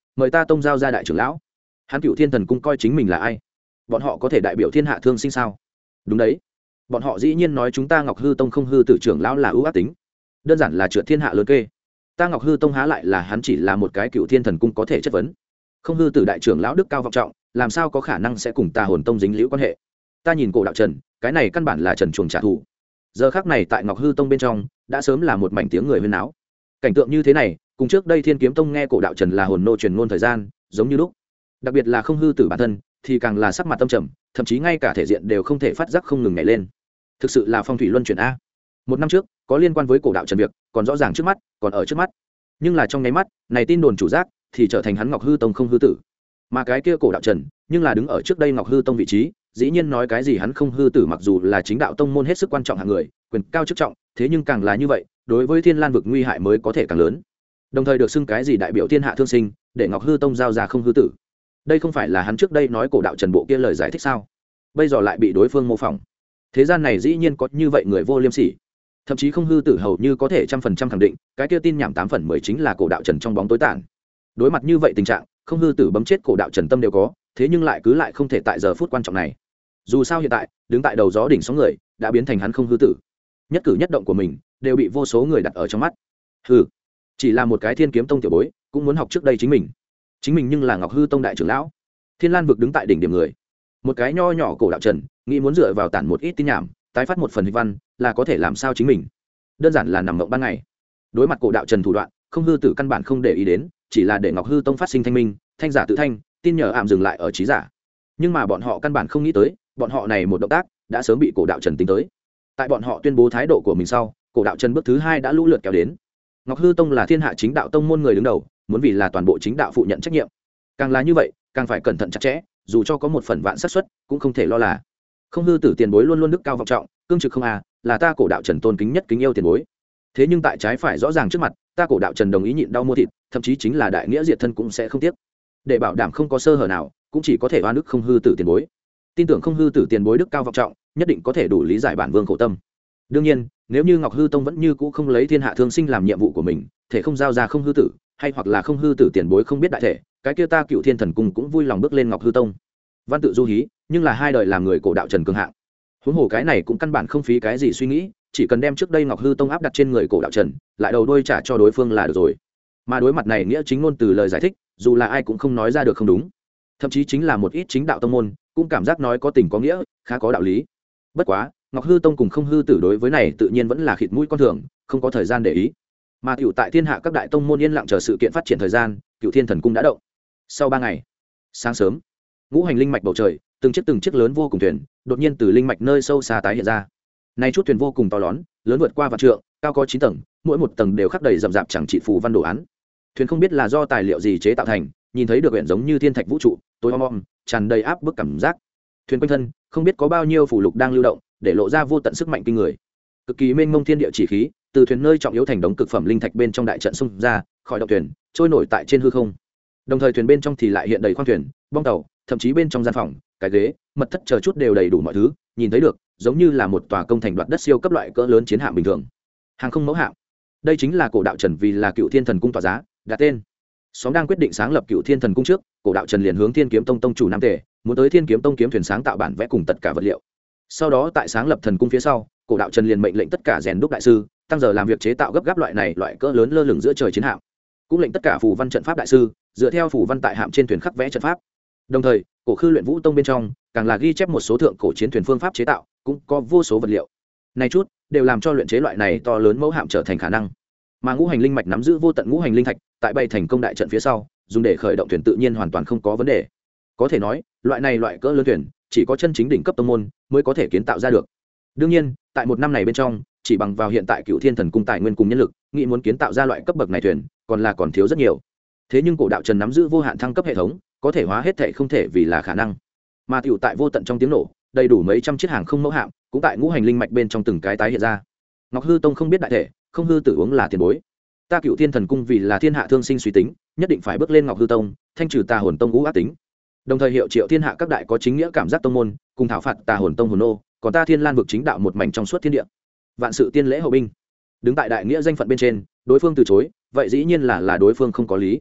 mời ta tông giao ra đại trưởng lão. Hắn Cựu Thiên Thần Cung coi chính mình là ai? Bọn họ có thể đại biểu thiên hạ thương sinh sao? Đúng đấy, bọn họ dĩ nhiên nói chúng ta Ngọc Hư Tông không hư tử trưởng lão là ưu ác tính, đơn giản là trượt thiên hạ lớn kê. Ta Ngọc Hư Tông há lại là hắn chỉ là một cái Cựu Thiên Thần Cung có thể chất vấn. Không hư tử đại trưởng lão đức cao vọng trọng, làm sao có khả năng sẽ cùng Tà Hồn Tông dính liễu quan hệ? Ta nhìn cổ đạo Trần, cái này căn bản là trần chuồng trả thù. Giờ khắc này tại Ngọc Hư Tông bên trong đã sớm là một mảnh tiếng người huyên náo. Cảnh tượng như thế này cùng trước đây Thiên Kiếm Tông nghe cổ đạo Trần là hồn nô truyền ngôn thời gian giống như lúc. Đặc biệt là không hư tử bản thân thì càng là sắc mặt tâm trầm, thậm chí ngay cả thể diện đều không thể phát giác không ngừng nhảy lên. Thực sự là phong thủy luân chuyển a. Một năm trước có liên quan với cổ đạo Trần việc còn rõ ràng trước mắt, còn ở trước mắt, nhưng là trong nháy mắt này tin đồn chủ giác thì trở thành hắn Ngọc Hư Tông không hư tử. Mà cái kia cổ đạo Trần nhưng là đứng ở trước đây Ngọc Hư Tông vị trí, dĩ nhiên nói cái gì hắn không hư tử, mặc dù là chính đạo tông môn hết sức quan trọng hạng người, quyền cao chức trọng, thế nhưng càng là như vậy đối với Thiên Lan vực nguy hại mới có thể càng lớn. Đồng thời được xưng cái gì đại biểu thiên hạ thương sinh, để Ngọc Hư Tông giao ra không hư tử. Đây không phải là hắn trước đây nói cổ đạo Trần bộ kia lời giải thích sao? Bây giờ lại bị đối phương mô phỏng. Thế gian này dĩ nhiên có như vậy người vô liêm sỉ. Thậm chí không hư tử hầu như có thể 100% khẳng định, cái kia tin nhảm 8 phần 10 chính là cổ đạo Trần trong bóng tối tàn. Đối mặt như vậy tình trạng, không hư tử bấm chết cổ đạo Trần tâm đều có, thế nhưng lại cứ lại không thể tại giờ phút quan trọng này. Dù sao hiện tại đứng tại đầu gió đỉnh sóng người đã biến thành hắn không hư tử, nhất cử nhất động của mình đều bị vô số người đặt ở trong mắt. Hừ, chỉ là một cái Thiên Kiếm Tông tiểu bối cũng muốn học trước đây chính mình nhưng là Ngọc Hư Tông đại trưởng lão, Thiên Lan vực đứng tại đỉnh điểm người, một cái nho nhỏ cổ đạo Trần nghĩ muốn dựa vào tản một ít tin nhảm tái phát một phần hịch văn là có thể làm sao chính mình, đơn giản là nằm mộng ban ngày. Đối mặt cổ đạo Trần thủ đoạn, không hư tử căn bản không để ý đến, chỉ là để Ngọc Hư Tông phát sinh thanh minh, thanh giả tự thanh, tin nhờ ảm dừng lại ở trí giả. Nhưng mà bọn họ căn bản không nghĩ tới, bọn họ này một động tác đã sớm bị cổ đạo Trần tính tới. Tại bọn họ tuyên bố thái độ của mình sau, cổ đạo Trần bước thứ 2 đã lũ lượt kéo đến. Ngọc Hư Tông là thiên hạ chính đạo tông môn người đứng đầu, muốn vì là toàn bộ chính đạo phụ nhận trách nhiệm. Càng là như vậy, càng phải cẩn thận chặt chẽ, dù cho có một phần vạn xác suất, cũng không thể lo là. Không hư tử tiền bối luôn luôn đức cao vọng trọng, cương trực không là ta cổ đạo Trần tôn kính nhất kính yêu tiền bối. Thế nhưng tại trái phải rõ ràng trước mặt, ta cổ đạo Trần đồng ý nhịn đau mua thịt, thậm chí chính là đại nghĩa diệt thân cũng sẽ không tiếc. Để bảo đảm không có sơ hở nào, cũng chỉ có thể oan ức không hư tử tiền bối. Tin tưởng không hư tử tiền bối đức cao vọng trọng, nhất định có thể đủ lý giải bản vương khổ tâm. Đương nhiên, nếu như Ngọc Hư Tông vẫn như cũ không lấy thiên hạ thương sinh làm nhiệm vụ của mình, thể không giao ra không hư tử, hay hoặc là không hư tử tiền bối không biết đại thể, cái kia ta Cựu Thiên Thần Cung cũng vui lòng bước lên Ngọc Hư Tông. Văn tự du hí, nhưng là 2 đời làm người cổ đạo Trần cường hạng. Huống hồ cái này cũng căn bản không phí cái gì suy nghĩ, chỉ cần đem trước đây Ngọc Hư Tông áp đặt trên người cổ đạo Trần, lại đầu đuôi trả cho đối phương là được rồi. Mà đối mặt này nghĩa chính ngôn từ lời giải thích, dù là ai cũng không nói ra được không đúng. Thậm chí chính là một ít chính đạo tông môn cũng cảm giác nói có tình có nghĩa, khá có đạo lý. Bất quá, Ngọc Hư Tông cùng không hư tử đối với này tự nhiên vẫn là khịt mũi con thường, không có thời gian để ý. Mà tiểu tại thiên hạ các đại tông môn yên lặng chờ sự kiện phát triển thời gian, Cựu Thiên Thần Cung đã động. Sau 3 ngày, sáng sớm, ngũ hành linh mạch bầu trời, từng chiếc lớn vô cùng thuyền, đột nhiên từ linh mạch nơi sâu xa tái hiện ra. Này chút thuyền vô cùng to lớn, lớn vượt qua vạn trượng, cao có 9 tầng, mỗi một tầng đều khắc đầy rậm rạp chẳng trị phù văn đồ án. Thuyền không biết là do tài liệu gì chế tạo thành, nhìn thấy được huyện giống như thiên thạch vũ trụ, tối om, tràn đầy áp bức cảm giác. Thuyền quanh thân không biết có bao nhiêu phù lục đang lưu động, để lộ ra vô tận sức mạnh kinh người. Cực kỳ mênh mông thiên địa chỉ khí, từ thuyền nơi trọng yếu thành đống cực phẩm linh thạch bên trong đại trận xung ra, khỏi động thuyền, trôi nổi tại trên hư không. Đồng thời thuyền bên trong thì lại hiện đầy khoang thuyền, bong tàu, thậm chí bên trong gian phòng, cái ghế, mật thất chờ chút đều đầy đủ mọi thứ, nhìn thấy được, giống như là một tòa công thành đoạt đất siêu cấp loại cỡ lớn chiến hạm bình thường. Hàng không mẫu hạm. Đây chính là cổ đạo Trần vì là Cựu Thiên Thần Cung tọa giá, đặt tên. Xóm đang quyết định sáng lập Cựu Thiên Thần Cung trước, cổ đạo Trần liền hướng Thiên Kiếm Tông tông chủ Nam Tề, muốn tới Thiên Kiếm Tông kiếm thuyền sáng tạo bản vẽ cùng tất cả vật liệu. Sau đó tại sáng lập thần cung phía sau, cổ đạo Trần liền mệnh lệnh tất cả rèn đúc đại sư tăng giờ làm việc chế tạo gấp gáp loại cỡ lớn lơ lửng giữa trời chiến hạm, cũng lệnh tất cả phù văn trận pháp đại sư dựa theo phù văn tại hạm trên thuyền khắc vẽ trận pháp. Đồng thời, cổ Khư Luyện Vũ Tông bên trong càng là ghi chép một số thượng cổ chiến thuyền phương pháp chế tạo, cũng có vô số vật liệu. Này chút đều làm cho luyện chế loại này to lớn mẫu hạm trở thành khả năng. Mà ngũ hành linh mạch nắm giữ vô tận ngũ hành linh thạch, tại bay thành công đại trận phía sau, dùng để khởi động thuyền tự nhiên hoàn toàn không có vấn đề. Có thể nói, loại cỡ lớn thuyền chỉ có chân chính đỉnh cấp tông môn mới có thể kiến tạo ra được. Đương nhiên, tại một năm này bên trong, chỉ bằng vào hiện tại Cựu Thiên Thần Cung tài nguyên cùng nhân lực, nghĩ muốn kiến tạo ra loại cấp bậc này thuyền, còn thiếu rất nhiều. Thế nhưng cổ đạo Trần nắm giữ vô hạn thăng cấp hệ thống, có thể hóa hết thể không thể vì là khả năng. Mà tiểu tại vô tận trong tiếng nổ, đầy đủ mấy trăm chiếc hàng không mẫu hạm, cũng tại ngũ hành linh mạch bên trong từng cái tái hiện ra. Ngọc Hư Tông không biết đại thể, không hư tử uống là tiền bối. Ta Cựu Thiên Thần Cung vì là thiên hạ thương sinh suy tính, nhất định phải bước lên Ngọc Hư Tông, thanh trừ Tà Hồn Tông ngũ ác tính. Đồng thời hiệu triệu thiên hạ các đại có chính nghĩa cảm giác tông môn, cùng thảo phạt Tà Hồn Tông hồn nô, còn ta Thiên Lan vực chính đạo một mảnh trong suốt thiên địa. Vạn sự tiên lễ hậu binh. Đứng tại đại nghĩa danh phận bên trên, đối phương từ chối, vậy dĩ nhiên là đối phương không có lý.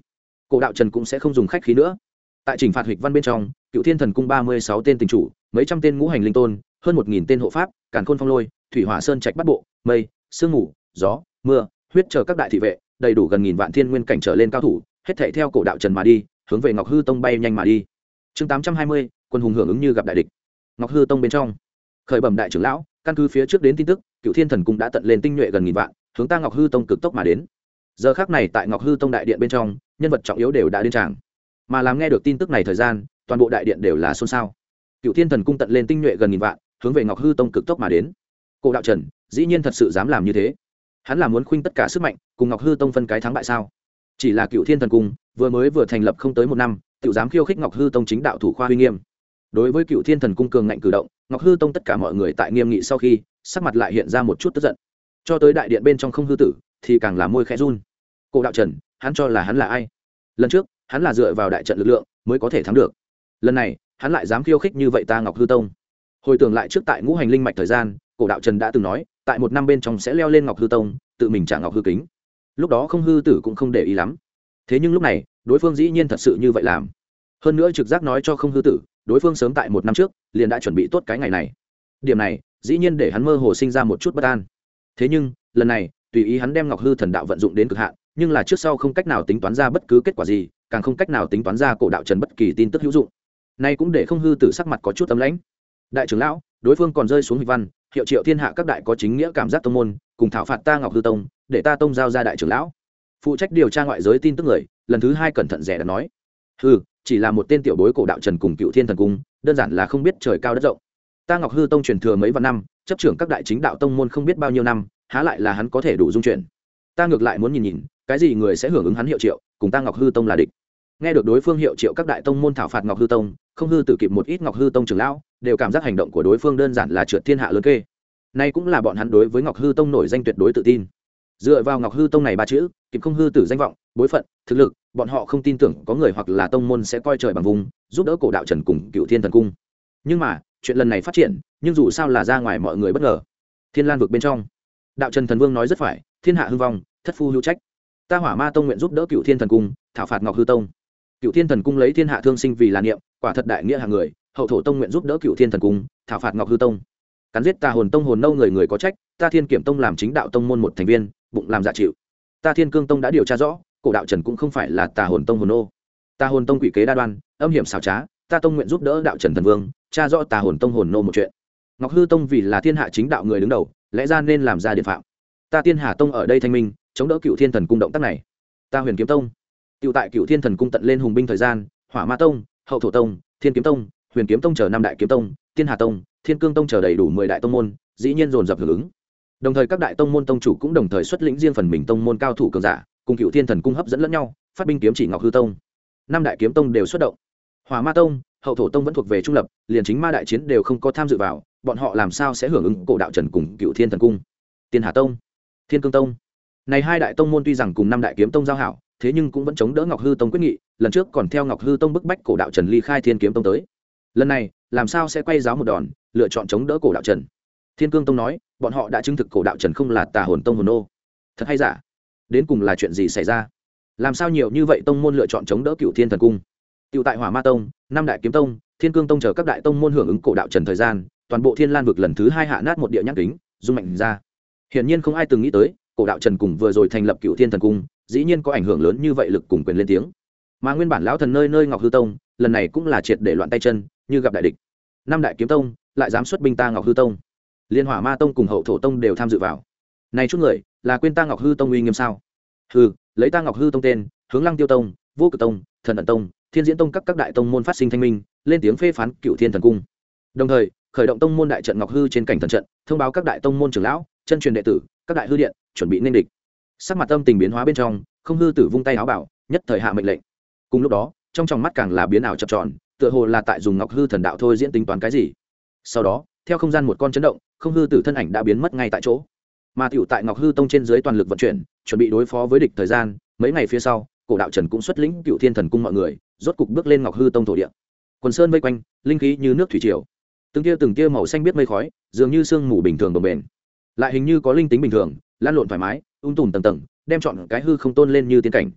cổ đạo trần cũng sẽ không dùng khách khí nữa. Tại trình phạt hịch văn bên trong, Cựu Thiên Thần Cung 36 tên tình chủ, mấy trăm tên ngũ hành linh tôn, hơn 1000 tên hộ pháp, càn khôn phong lôi, thủy hỏa sơn trạch bắt bộ, mây, sương mù, gió, mưa, huyết chờ các đại thị vệ, đầy đủ gần nghìn vạn thiên nguyên cảnh trở lên cao thủ, hết thảy theo cổ đạo trần mà đi, hướng về Ngọc Hư Tông bay nhanh mà đi. Chương 820, quân hùng hưởng ứng như gặp đại địch. Ngọc Hư Tông bên trong, khởi bẩm đại trưởng lão, căn cứ phía trước đến tin tức, Cựu Thiên Thần Cung đã tận lên tinh nhuệ gần nghìn vạn, hướng ta Ngọc Hư Tông cực tốc mà đến. Giờ khắc này tại Ngọc Hư Tông đại điện bên trong, nhân vật trọng yếu đều đã đến tràng. Mà làm nghe được tin tức này thời gian, toàn bộ đại điện đều là xôn xao. Cựu Thiên Thần Cung tận lên tinh nhuệ gần nghìn vạn, hướng về Ngọc Hư Tông cực tốc mà đến. Cổ đạo Trần, dĩ nhiên thật sự dám làm như thế. Hắn là muốn khuynh tất cả sức mạnh, cùng Ngọc Hư Tông phân cái thắng bại sao? Chỉ là Cựu Thiên Thần Cung, vừa thành lập không tới một năm, tự dám khiêu khích Ngọc Hư Tông chính đạo thủ khoa uy nghiêm. Đối với Cựu Thiên Thần Cung cường ngạnh cử động, Ngọc Hư Tông tất cả mọi người tại nghiêm nghị sau khi, sắc mặt lại hiện ra một chút tức giận. Cho tới đại điện bên trong không hư tử, thì càng là môi khẽ run. Cổ đạo Trần, hắn cho là hắn là ai? Lần trước, hắn là dựa vào đại trận lực lượng mới có thể thắng được. Lần này, hắn lại dám khiêu khích như vậy ta Ngọc Hư Tông. Hồi tưởng lại trước tại ngũ hành linh mạch thời gian, cổ đạo Trần đã từng nói, tại một năm bên trong sẽ leo lên Ngọc Hư Tông, tự mình trả Ngọc Hư kính. Lúc đó không hư tử cũng không để ý lắm. Thế nhưng lúc này, đối phương dĩ nhiên thật sự như vậy làm. Hơn nữa trực giác nói cho không hư tử, đối phương sớm tại một năm trước liền đã chuẩn bị tốt cái ngày này. Điểm này, dĩ nhiên để hắn mơ hồ sinh ra một chút bất an. Thế nhưng, lần này, tùy ý hắn đem Ngọc Hư thần đạo vận dụng đến cực hạn, nhưng là trước sau không cách nào tính toán ra bất cứ kết quả gì, càng không cách nào tính toán ra cổ đạo Trần bất kỳ tin tức hữu dụng. Nay cũng để không hư tử sắc mặt có chút ấm lãnh. Đại trưởng lão, đối phương còn rơi xuống hịch văn, hiệu triệu thiên hạ các đại có chính nghĩa cảm giác tông môn, cùng thảo phạt ta Ngọc Hư Tông, để ta tông giao ra đại trưởng lão. Phụ trách điều tra ngoại giới tin tức người, lần thứ hai cẩn thận rẻ đã nói. Hừ, chỉ là một tên tiểu bối cổ đạo Trần cùng Cựu Thiên Thần Cung, đơn giản là không biết trời cao đất rộng. Ta Ngọc Hư Tông truyền thừa mấy vạn năm, chấp trưởng các đại chính đạo tông môn không biết bao nhiêu năm, há lại là hắn có thể đủ dung chuyển. Ta ngược lại muốn nhìn, cái gì người sẽ hưởng ứng hắn hiệu triệu, cùng ta Ngọc Hư Tông là địch. Nghe được đối phương hiệu triệu các đại tông môn thảo phạt Ngọc Hư Tông, không hư tử kịp một ít Ngọc Hư Tông trưởng lão, đều cảm giác hành động của đối phương đơn giản là trượt thiên hạ lớn kê. Nay cũng là bọn hắn đối với Ngọc Hư Tông nổi danh tuyệt đối tự tin. Dựa vào Ngọc Hư Tông này ba chữ, kịp không hư tử danh vọng, bối phận, thực lực, bọn họ không tin tưởng có người hoặc là tông môn sẽ coi trời bằng vùng, giúp đỡ cổ đạo Trần cùng Cựu Thiên Thần Cung. Nhưng mà, chuyện lần này phát triển, nhưng dù sao là ra ngoài mọi người bất ngờ. Thiên Lan vực bên trong, đạo Trần Thần Vương nói rất phải, thiên hạ hư vong, thất phu hữu trách. Ta Hỏa Ma Tông nguyện giúp đỡ Cựu Thiên Thần Cung, thảo phạt Ngọc Hư Tông. Cựu Thiên Thần Cung lấy thiên hạ thương sinh vì là niệm, quả thật đại nghĩa hàng người. Hậu thổ tông nguyện giúp đỡ Cựu Thiên Thần Cung, thảo phạt Ngọc Hư Tông. Cắn giết Tà Hồn Tông hồn nâu người có trách, ta Thiên Kiểm Tông làm chính đạo tông môn một thành viên, bụng làm dạ chịu. Ta Thiên Cương Tông đã điều tra rõ, cổ đạo Trần cũng không phải là Tà Hồn Tông hồn nô. Tà Hồn Tông quỷ kế đa đoan, âm hiểm xảo trá, ta tông nguyện giúp đỡ đạo Trần Thần Vương, tra rõ Tà Hồn Tông hồn nô một chuyện. Ngọc Hư Tông vì là thiên hạ chính đạo người đứng đầu, lẽ ra nên làm ra điện phạm. Ta Tiên Hà Tông ở đây thanh minh, chống đỡ Cựu Thiên Thần Cung động tác này. Ta Huyền Kiếm Tông, tiểu tại Cựu Thiên Thần Cung tận lên hùng binh thời gian, Hỏa Ma Tông, Hậu Thổ Tông, Thiên Kiếm Tông, Huyền Kiếm Tông chờ năm đại kiếm tông, Tiên Hà Tông, Thiên Cương Tông chờ đầy đủ 10 đại tông môn, dĩ nhiên dồn dập hưởng ứng. Đồng thời các đại tông môn tông chủ cũng đồng thời xuất lĩnh riêng phần mình tông môn cao thủ cường giả, cùng Cựu Thiên Thần Cung hấp dẫn lẫn nhau, phát binh kiếm chỉ Ngọc Hư Tông. Năm đại kiếm tông đều xuất động. Hỏa Ma Tông, Hậu Thổ Tông vẫn thuộc về trung lập, liền chính ma đại chiến đều không có tham dự vào, bọn họ làm sao sẽ hưởng ứng cổ đạo Trần cùng Cựu Thiên Thần Cung. Tiên Hà Tông, Thiên Cương Tông, này hai đại tông môn tuy rằng cùng năm đại kiếm tông giao hảo, thế nhưng cũng vẫn chống đỡ Ngọc Hư Tông quyết nghị, lần trước còn theo Ngọc Hư Tông bức bách cổ đạo Trần ly khai Thiên Kiếm Tông tới. Lần này, làm sao sẽ quay giáo một đòn, lựa chọn chống đỡ cổ đạo Trần. Thiên Cương Tông nói, bọn họ đã chứng thực cổ đạo Trần không là Tà Hồn Tông hồn nô. Thật hay giả? Đến cùng là chuyện gì xảy ra? Làm sao nhiều như vậy tông môn lựa chọn chống đỡ Cựu Thiên Thần Cung? Tiểu tại Hỏa Ma Tông, năm đại kiếm tông, Thiên Cương Tông chờ các đại tông môn hưởng ứng cổ đạo Trần thời gian, toàn bộ Thiên Lan vực lần thứ 2 hạ nát một địa nhãn kính, rung mạnh ra. Hiển nhiên không ai từng nghĩ tới, cổ đạo Trần cùng vừa rồi thành lập Cựu Thiên Thần Cung, dĩ nhiên có ảnh hưởng lớn như vậy lực cùng quyền lên tiếng. Mà nguyên bản lão thần nơi nơi Ngọc Hư Tông, lần này cũng là triệt để loạn tay chân, như gặp đại địch. Năm đại kiếm tông lại dám xuất binh ta Ngọc Hư Tông. Liên Hỏa Ma Tông cùng Hậu Thổ Tông đều tham dự vào. Này chút người, là quên ta Ngọc Hư Tông uy nghiêm sao? Hừ, lấy ta Ngọc Hư Tông tên, hướng Lăng Tiêu Tông, Vô Cực Tông, Thần Ẩn Tông, Thiên Diễn Tông các đại tông môn phát sinh thanh minh, lên tiếng phê phán Cựu Thiên Thần Cung. Đồng thời, khởi động tông môn đại trận Ngọc Hư trên cảnh thần trận, thông báo các đại tông môn trưởng lão, chân truyền đệ tử, các đại hư điện, chuẩn bị nên địch. Sắc mặt âm tình biến hóa bên trong, không hư tử vung tay áo bảo, nhất thời hạ mệnh lệnh. Cùng lúc đó, trong tròng mắt càng là biến ảo chập tròn, tựa hồ là tại dùng Ngọc Hư thần đạo thôi diễn tính toán cái gì. Sau đó, theo không gian một con chấn động, không hư tử thân ảnh đã biến mất ngay tại chỗ. Mà tiểu tại Ngọc Hư Tông trên dưới toàn lực vận chuyển, chuẩn bị đối phó với địch thời gian, mấy ngày phía sau, cổ đạo Trần cũng xuất lĩnh Cựu Thiên Thần Cung mọi người, rốt cục bước lên Ngọc Hư Tông thổ địa. Quần sơn vây quanh, linh khí như nước thủy triều. Từng tia màu xanh biết mây khói, dường như sương mù bình thường bồng bềnh, lại hình như có linh tính bình thường, lan lộn thoải mái, tùm tầng tầng, đem chọn cái hư không tôn lên như tiên cảnh.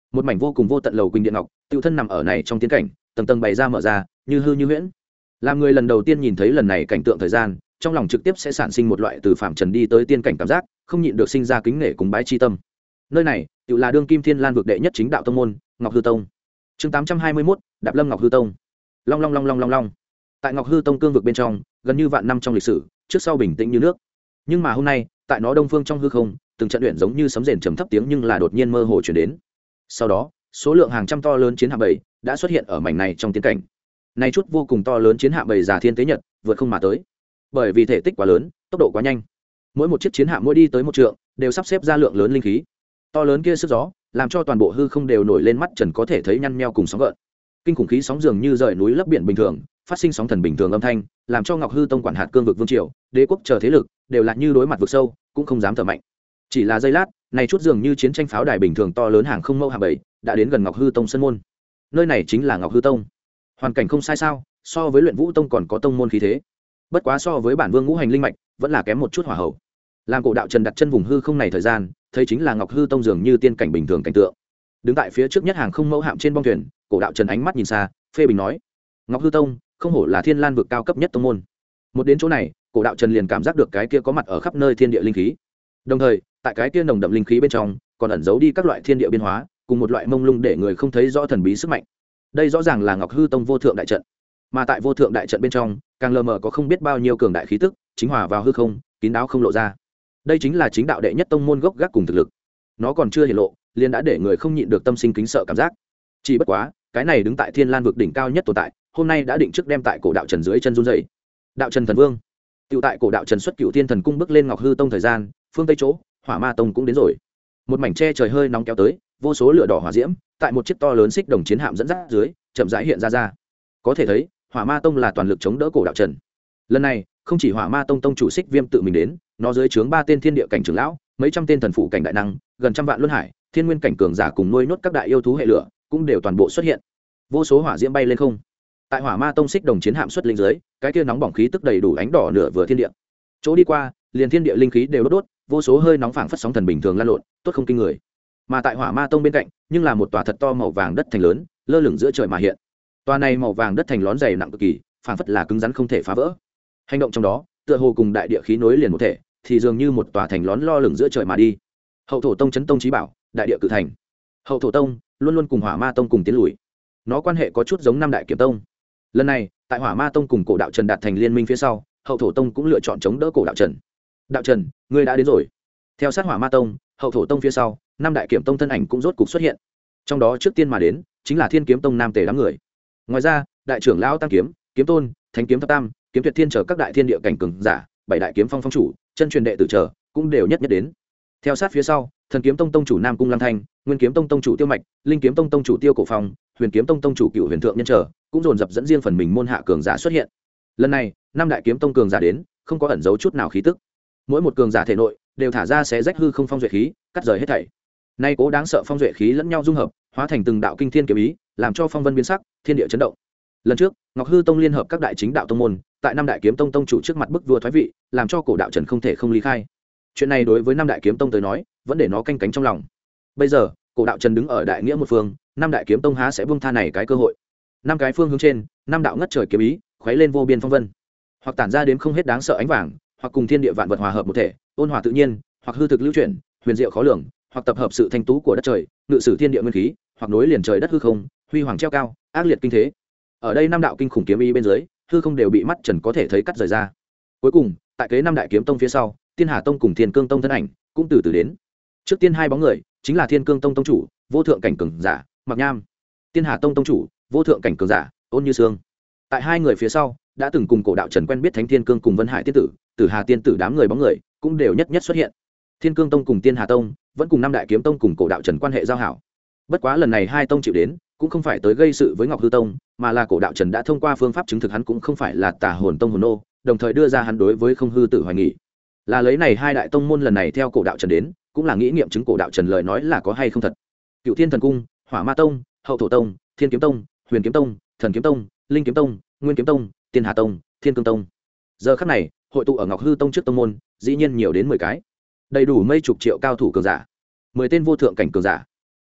một mảnh vô cùng vô tận lầu quỳnh điện ngọc tự thân nằm ở này trong tiên cảnh, tầng tầng bày ra mở ra như hư như huyễn. Làm người lần đầu tiên nhìn thấy lần này cảnh tượng thời gian, trong lòng trực tiếp sẽ sản sinh một loại từ phạm trần đi tới tiên cảnh cảm giác, không nhịn được sinh ra kính nể cúng bái chi tâm. Nơi này tự là đương kim thiên lan vực đệ nhất chính đạo tông môn Ngọc Hư Tông. Chương 821, Đạp Lâm Ngọc Hư Tông. Long long long long long long. Tại Ngọc Hư Tông cương vực bên trong, gần như vạn năm trong lịch sử, trước sau bình tĩnh như nước. Nhưng mà hôm nay, tại nó đông phương trong hư không, từng trận luyện giống như sấm rền trầm thấp tiếng nhưng là đột nhiên mơ hồ truyền đến. Sau đó, số lượng hàng trăm to lớn chiến hạm bầy đã xuất hiện ở mảnh này trong tiên cảnh. Này chút vô cùng to lớn chiến hạm bầy già thiên tế nhật, vượt không mà tới. Bởi vì thể tích quá lớn, tốc độ quá nhanh, mỗi một chiếc chiến hạm mỗi đi tới một trượng, đều sắp xếp ra lượng lớn linh khí. To lớn kia sức gió, làm cho toàn bộ hư không đều nổi lên mắt trần có thể thấy nhăn nheo cùng sóng gợn. Kinh khủng khí sóng dường như rời núi lấp biển bình thường, phát sinh sóng thần bình thường âm thanh, làm cho Ngọc Hư Tông quản hạt cương vực vương triều, đế quốc chờ thế lực, đều là như đối mặt vực sâu, cũng không dám thở mạnh. Chỉ là giây lát, này chút dường như chiến tranh pháo đài bình thường to lớn hàng không mẫu hạm bảy, đã đến gần Ngọc Hư Tông sân môn. Nơi này chính là Ngọc Hư Tông. Hoàn cảnh không sai sao, so với Luyện Vũ Tông còn có tông môn khí thế. Bất quá so với bản vương ngũ hành linh mạch, vẫn là kém một chút hỏa hậu. Làm Cổ Đạo Trần đặt chân vùng hư không này thời gian, thấy chính là Ngọc Hư Tông dường như tiên cảnh bình thường cảnh tượng. Đứng tại phía trước nhất hàng không mẫu hạm trên bong thuyền, Cổ Đạo Trần ánh mắt nhìn xa, phê bình nói: "Ngọc Hư Tông, không hổ là Thiên Lan vực cao cấp nhất tông môn." Một đến chỗ này, Cổ Đạo Trần liền cảm giác được cái kia có mặt ở khắp nơi thiên địa linh khí. Đồng thời, tại cái kia nồng đậm linh khí bên trong, còn ẩn giấu đi các loại thiên địa biến hóa, cùng một loại mông lung để người không thấy rõ thần bí sức mạnh. Đây rõ ràng là Ngọc Hư Tông vô thượng đại trận. Mà tại vô thượng đại trận bên trong, càng lờ mờ có không biết bao nhiêu cường đại khí tức, chính hòa vào hư không, kín đáo không lộ ra. Đây chính là chính đạo đệ nhất tông môn gốc gác cùng thực lực. Nó còn chưa hiển lộ, liền đã để người không nhịn được tâm sinh kính sợ cảm giác. Chỉ bất quá, cái này đứng tại Thiên Lan vực đỉnh cao nhất tồn tại, hôm nay đã định trước đem tại Cổ Đạo Trần dưới chân run rẩy. Đạo Trần thần vương. Tiểu tại Cổ Đạo Trần xuất Cửu Thiên thần cung bước lên Ngọc Hư Tông thời gian, phương tây chỗ, Hỏa Ma Tông cũng đến rồi. Một mảnh che trời hơi nóng kéo tới, vô số lửa đỏ hỏa diễm, tại một chiếc to lớn xích đồng chiến hạm dẫn dắt dưới, chậm rãi hiện ra. Có thể thấy, Hỏa Ma Tông là toàn lực chống đỡ Cổ Đạo Trần. Lần này, không chỉ Hỏa Ma Tông tông chủ Xích Viêm tự mình đến, nó dưới trướng 3 tên thiên địa cảnh trưởng lão, mấy trăm tên thần phụ cảnh đại năng, gần trăm vạn luân hải, thiên nguyên cảnh cường giả cùng nuôi nốt các đại yêu thú hệ lửa, cũng đều toàn bộ xuất hiện. Vô số hỏa diễm bay lên không. Tại Hỏa Ma Tông xích đồng chiến hạm xuất linh dưới, cái kia nóng bỏng khí tức đầy đủ ánh đỏ nửa vừa thiên địa. Chỗ đi qua, liền thiên địa linh khí đều đốt, vô số hơi nóng phảng phất sóng thần bình thường lan lộn, tốt không kinh người. Mà tại Hỏa Ma Tông bên cạnh, nhưng là một tòa thật to màu vàng đất thành lớn, lơ lửng giữa trời mà hiện. Tòa này màu vàng đất thành lón dày nặng cực kỳ, phảng phất là cứng rắn không thể phá vỡ. Hành động trong đó, tựa hồ cùng đại địa khí nối liền một thể, thì dường như một tòa thành lón lo lửng giữa trời mà đi. Hậu thổ tông chấn tông chí bảo, đại địa cự thành. Hậu thổ tông luôn luôn cùng Hỏa Ma Tông cùng tiến lùi, nó quan hệ có chút giống năm đại kiếm tông. Lần này, tại Hỏa Ma Tông cùng Cổ Đạo Trần đạt thành liên minh phía sau, Hậu thổ tông cũng lựa chọn chống đỡ Cổ Đạo Trần. Đạo Trần, ngươi đã đến rồi. Theo sát Hỏa Ma Tông, Hậu thổ tông phía sau, năm đại kiếm tông thân ảnh cũng rốt cục xuất hiện. Trong đó trước tiên mà đến, chính là Thiên Kiếm Tông Nam Tề đám người. Ngoài ra, đại trưởng lão Tăng Kiếm, Kiếm Tôn, Thánh Kiếm Thập Tam, Kiếm Tuyệt Thiên chờ các đại thiên địa cảnh cường giả, bảy đại kiếm phong phong chủ, chân truyền đệ tử chờ, cũng đều nhất đến. Theo sát phía sau, Thần Kiếm Tông tông chủ Nam Cung Lăng Thanh, Nguyên Kiếm Tông tông chủ Tiêu Mạch, Linh Kiếm Tông tông chủ Tiêu Cổ Phong, Huyền Kiếm Tông tông chủ Cựu Huyền Thượng Nhân chờ, cũng dồn dập dẫn riêng phần mình môn hạ cường giả xuất hiện. Lần này, năm đại kiếm tông cường giả đến, không có ẩn giấu chút nào khí tức. Mỗi một cường giả thể nội đều thả ra xé rách hư không phong duệ khí, cắt rời hết thảy. Nay cố đáng sợ phong duệ khí lẫn nhau dung hợp, hóa thành từng đạo kinh thiên kiếm ý, làm cho phong vân biến sắc, thiên địa chấn động. Lần trước, Ngọc Hư Tông liên hợp các đại chính đạo tông môn, tại năm đại kiếm tông tông chủ trước mặt bức vua thoái vị, làm cho Cổ Đạo Trần không thể không ly khai. Chuyện này đối với năm đại kiếm tông tới nói, vẫn để nó canh cánh trong lòng. Bây giờ, Cổ Đạo Trần đứng ở đại nghĩa một phương, năm đại kiếm tông há sẽ buông tha này cái cơ hội. Năm cái phương hướng trên, năm đạo ngất trời kiếm ý, khuấy lên vô biên phong vân, hoặc tản ra đến không hết đáng sợ ánh vàng, hoặc cùng thiên địa vạn vật hòa hợp một thể, ôn hòa tự nhiên, hoặc hư thực lưu chuyển, huyền diệu khó lường, hoặc tập hợp sự thanh tú của đất trời, ngự sử thiên địa nguyên khí, hoặc nối liền trời đất hư không, huy hoàng treo cao, ác liệt kinh thế. Ở đây năm đạo kinh khủng kiếm ý bên dưới, hư không đều bị mắt trần có thể thấy cắt rời ra. Cuối cùng, tại kế năm đại kiếm tông phía sau, Tiên Hà Tông cùng Thiên Cương Tông thân ảnh cũng từ từ đến. Trước tiên hai bóng người, chính là Thiên Cương Tông tông chủ, vô thượng cảnh cường giả, Mặc Nham. Tiên Hà Tông tông chủ, vô thượng cảnh cường giả, Ôn Như Sương. Tại hai người phía sau, đã từng cùng Cổ Đạo Trần quen biết Thánh Thiên Cương cùng Vân Hải tiên tử, Tử Hà tiên tử đám người bóng người, cũng đều nhất xuất hiện. Thiên Cương Tông cùng Tiên Hà Tông, vẫn cùng năm đại kiếm tông cùng Cổ Đạo Trần quan hệ giao hảo. Bất quá lần này hai tông chịu đến, cũng không phải tới gây sự với Ngọc Hư Tông, mà là Cổ Đạo Trần đã thông qua phương pháp chứng thực hắn cũng không phải là Tà Hồn Tông hồn nô, đồng thời đưa ra hắn đối với Không Hư Tử hoài nghị. Là lấy này hai đại tông môn lần này theo Cổ Đạo Trần đến, cũng là nghĩ nghiệm chứng Cổ Đạo Trần lời nói là có hay không thật. Cựu Thiên Thần Cung, Hỏa Ma Tông, Hậu Thổ Tông, Thiên Kiếm Tông, Huyền Kiếm Tông, Thần Kiếm Tông, Linh Kiếm Tông, Nguyên Kiếm Tông, Tiên Hà Tông, Thiên Cương Tông. Giờ khắc này, hội tụ ở Ngọc Hư Tông trước tông môn, dĩ nhiên nhiều đến 10 cái. Đầy đủ mấy chục triệu cao thủ cường giả, 10 tên vô thượng cảnh cường giả. Không,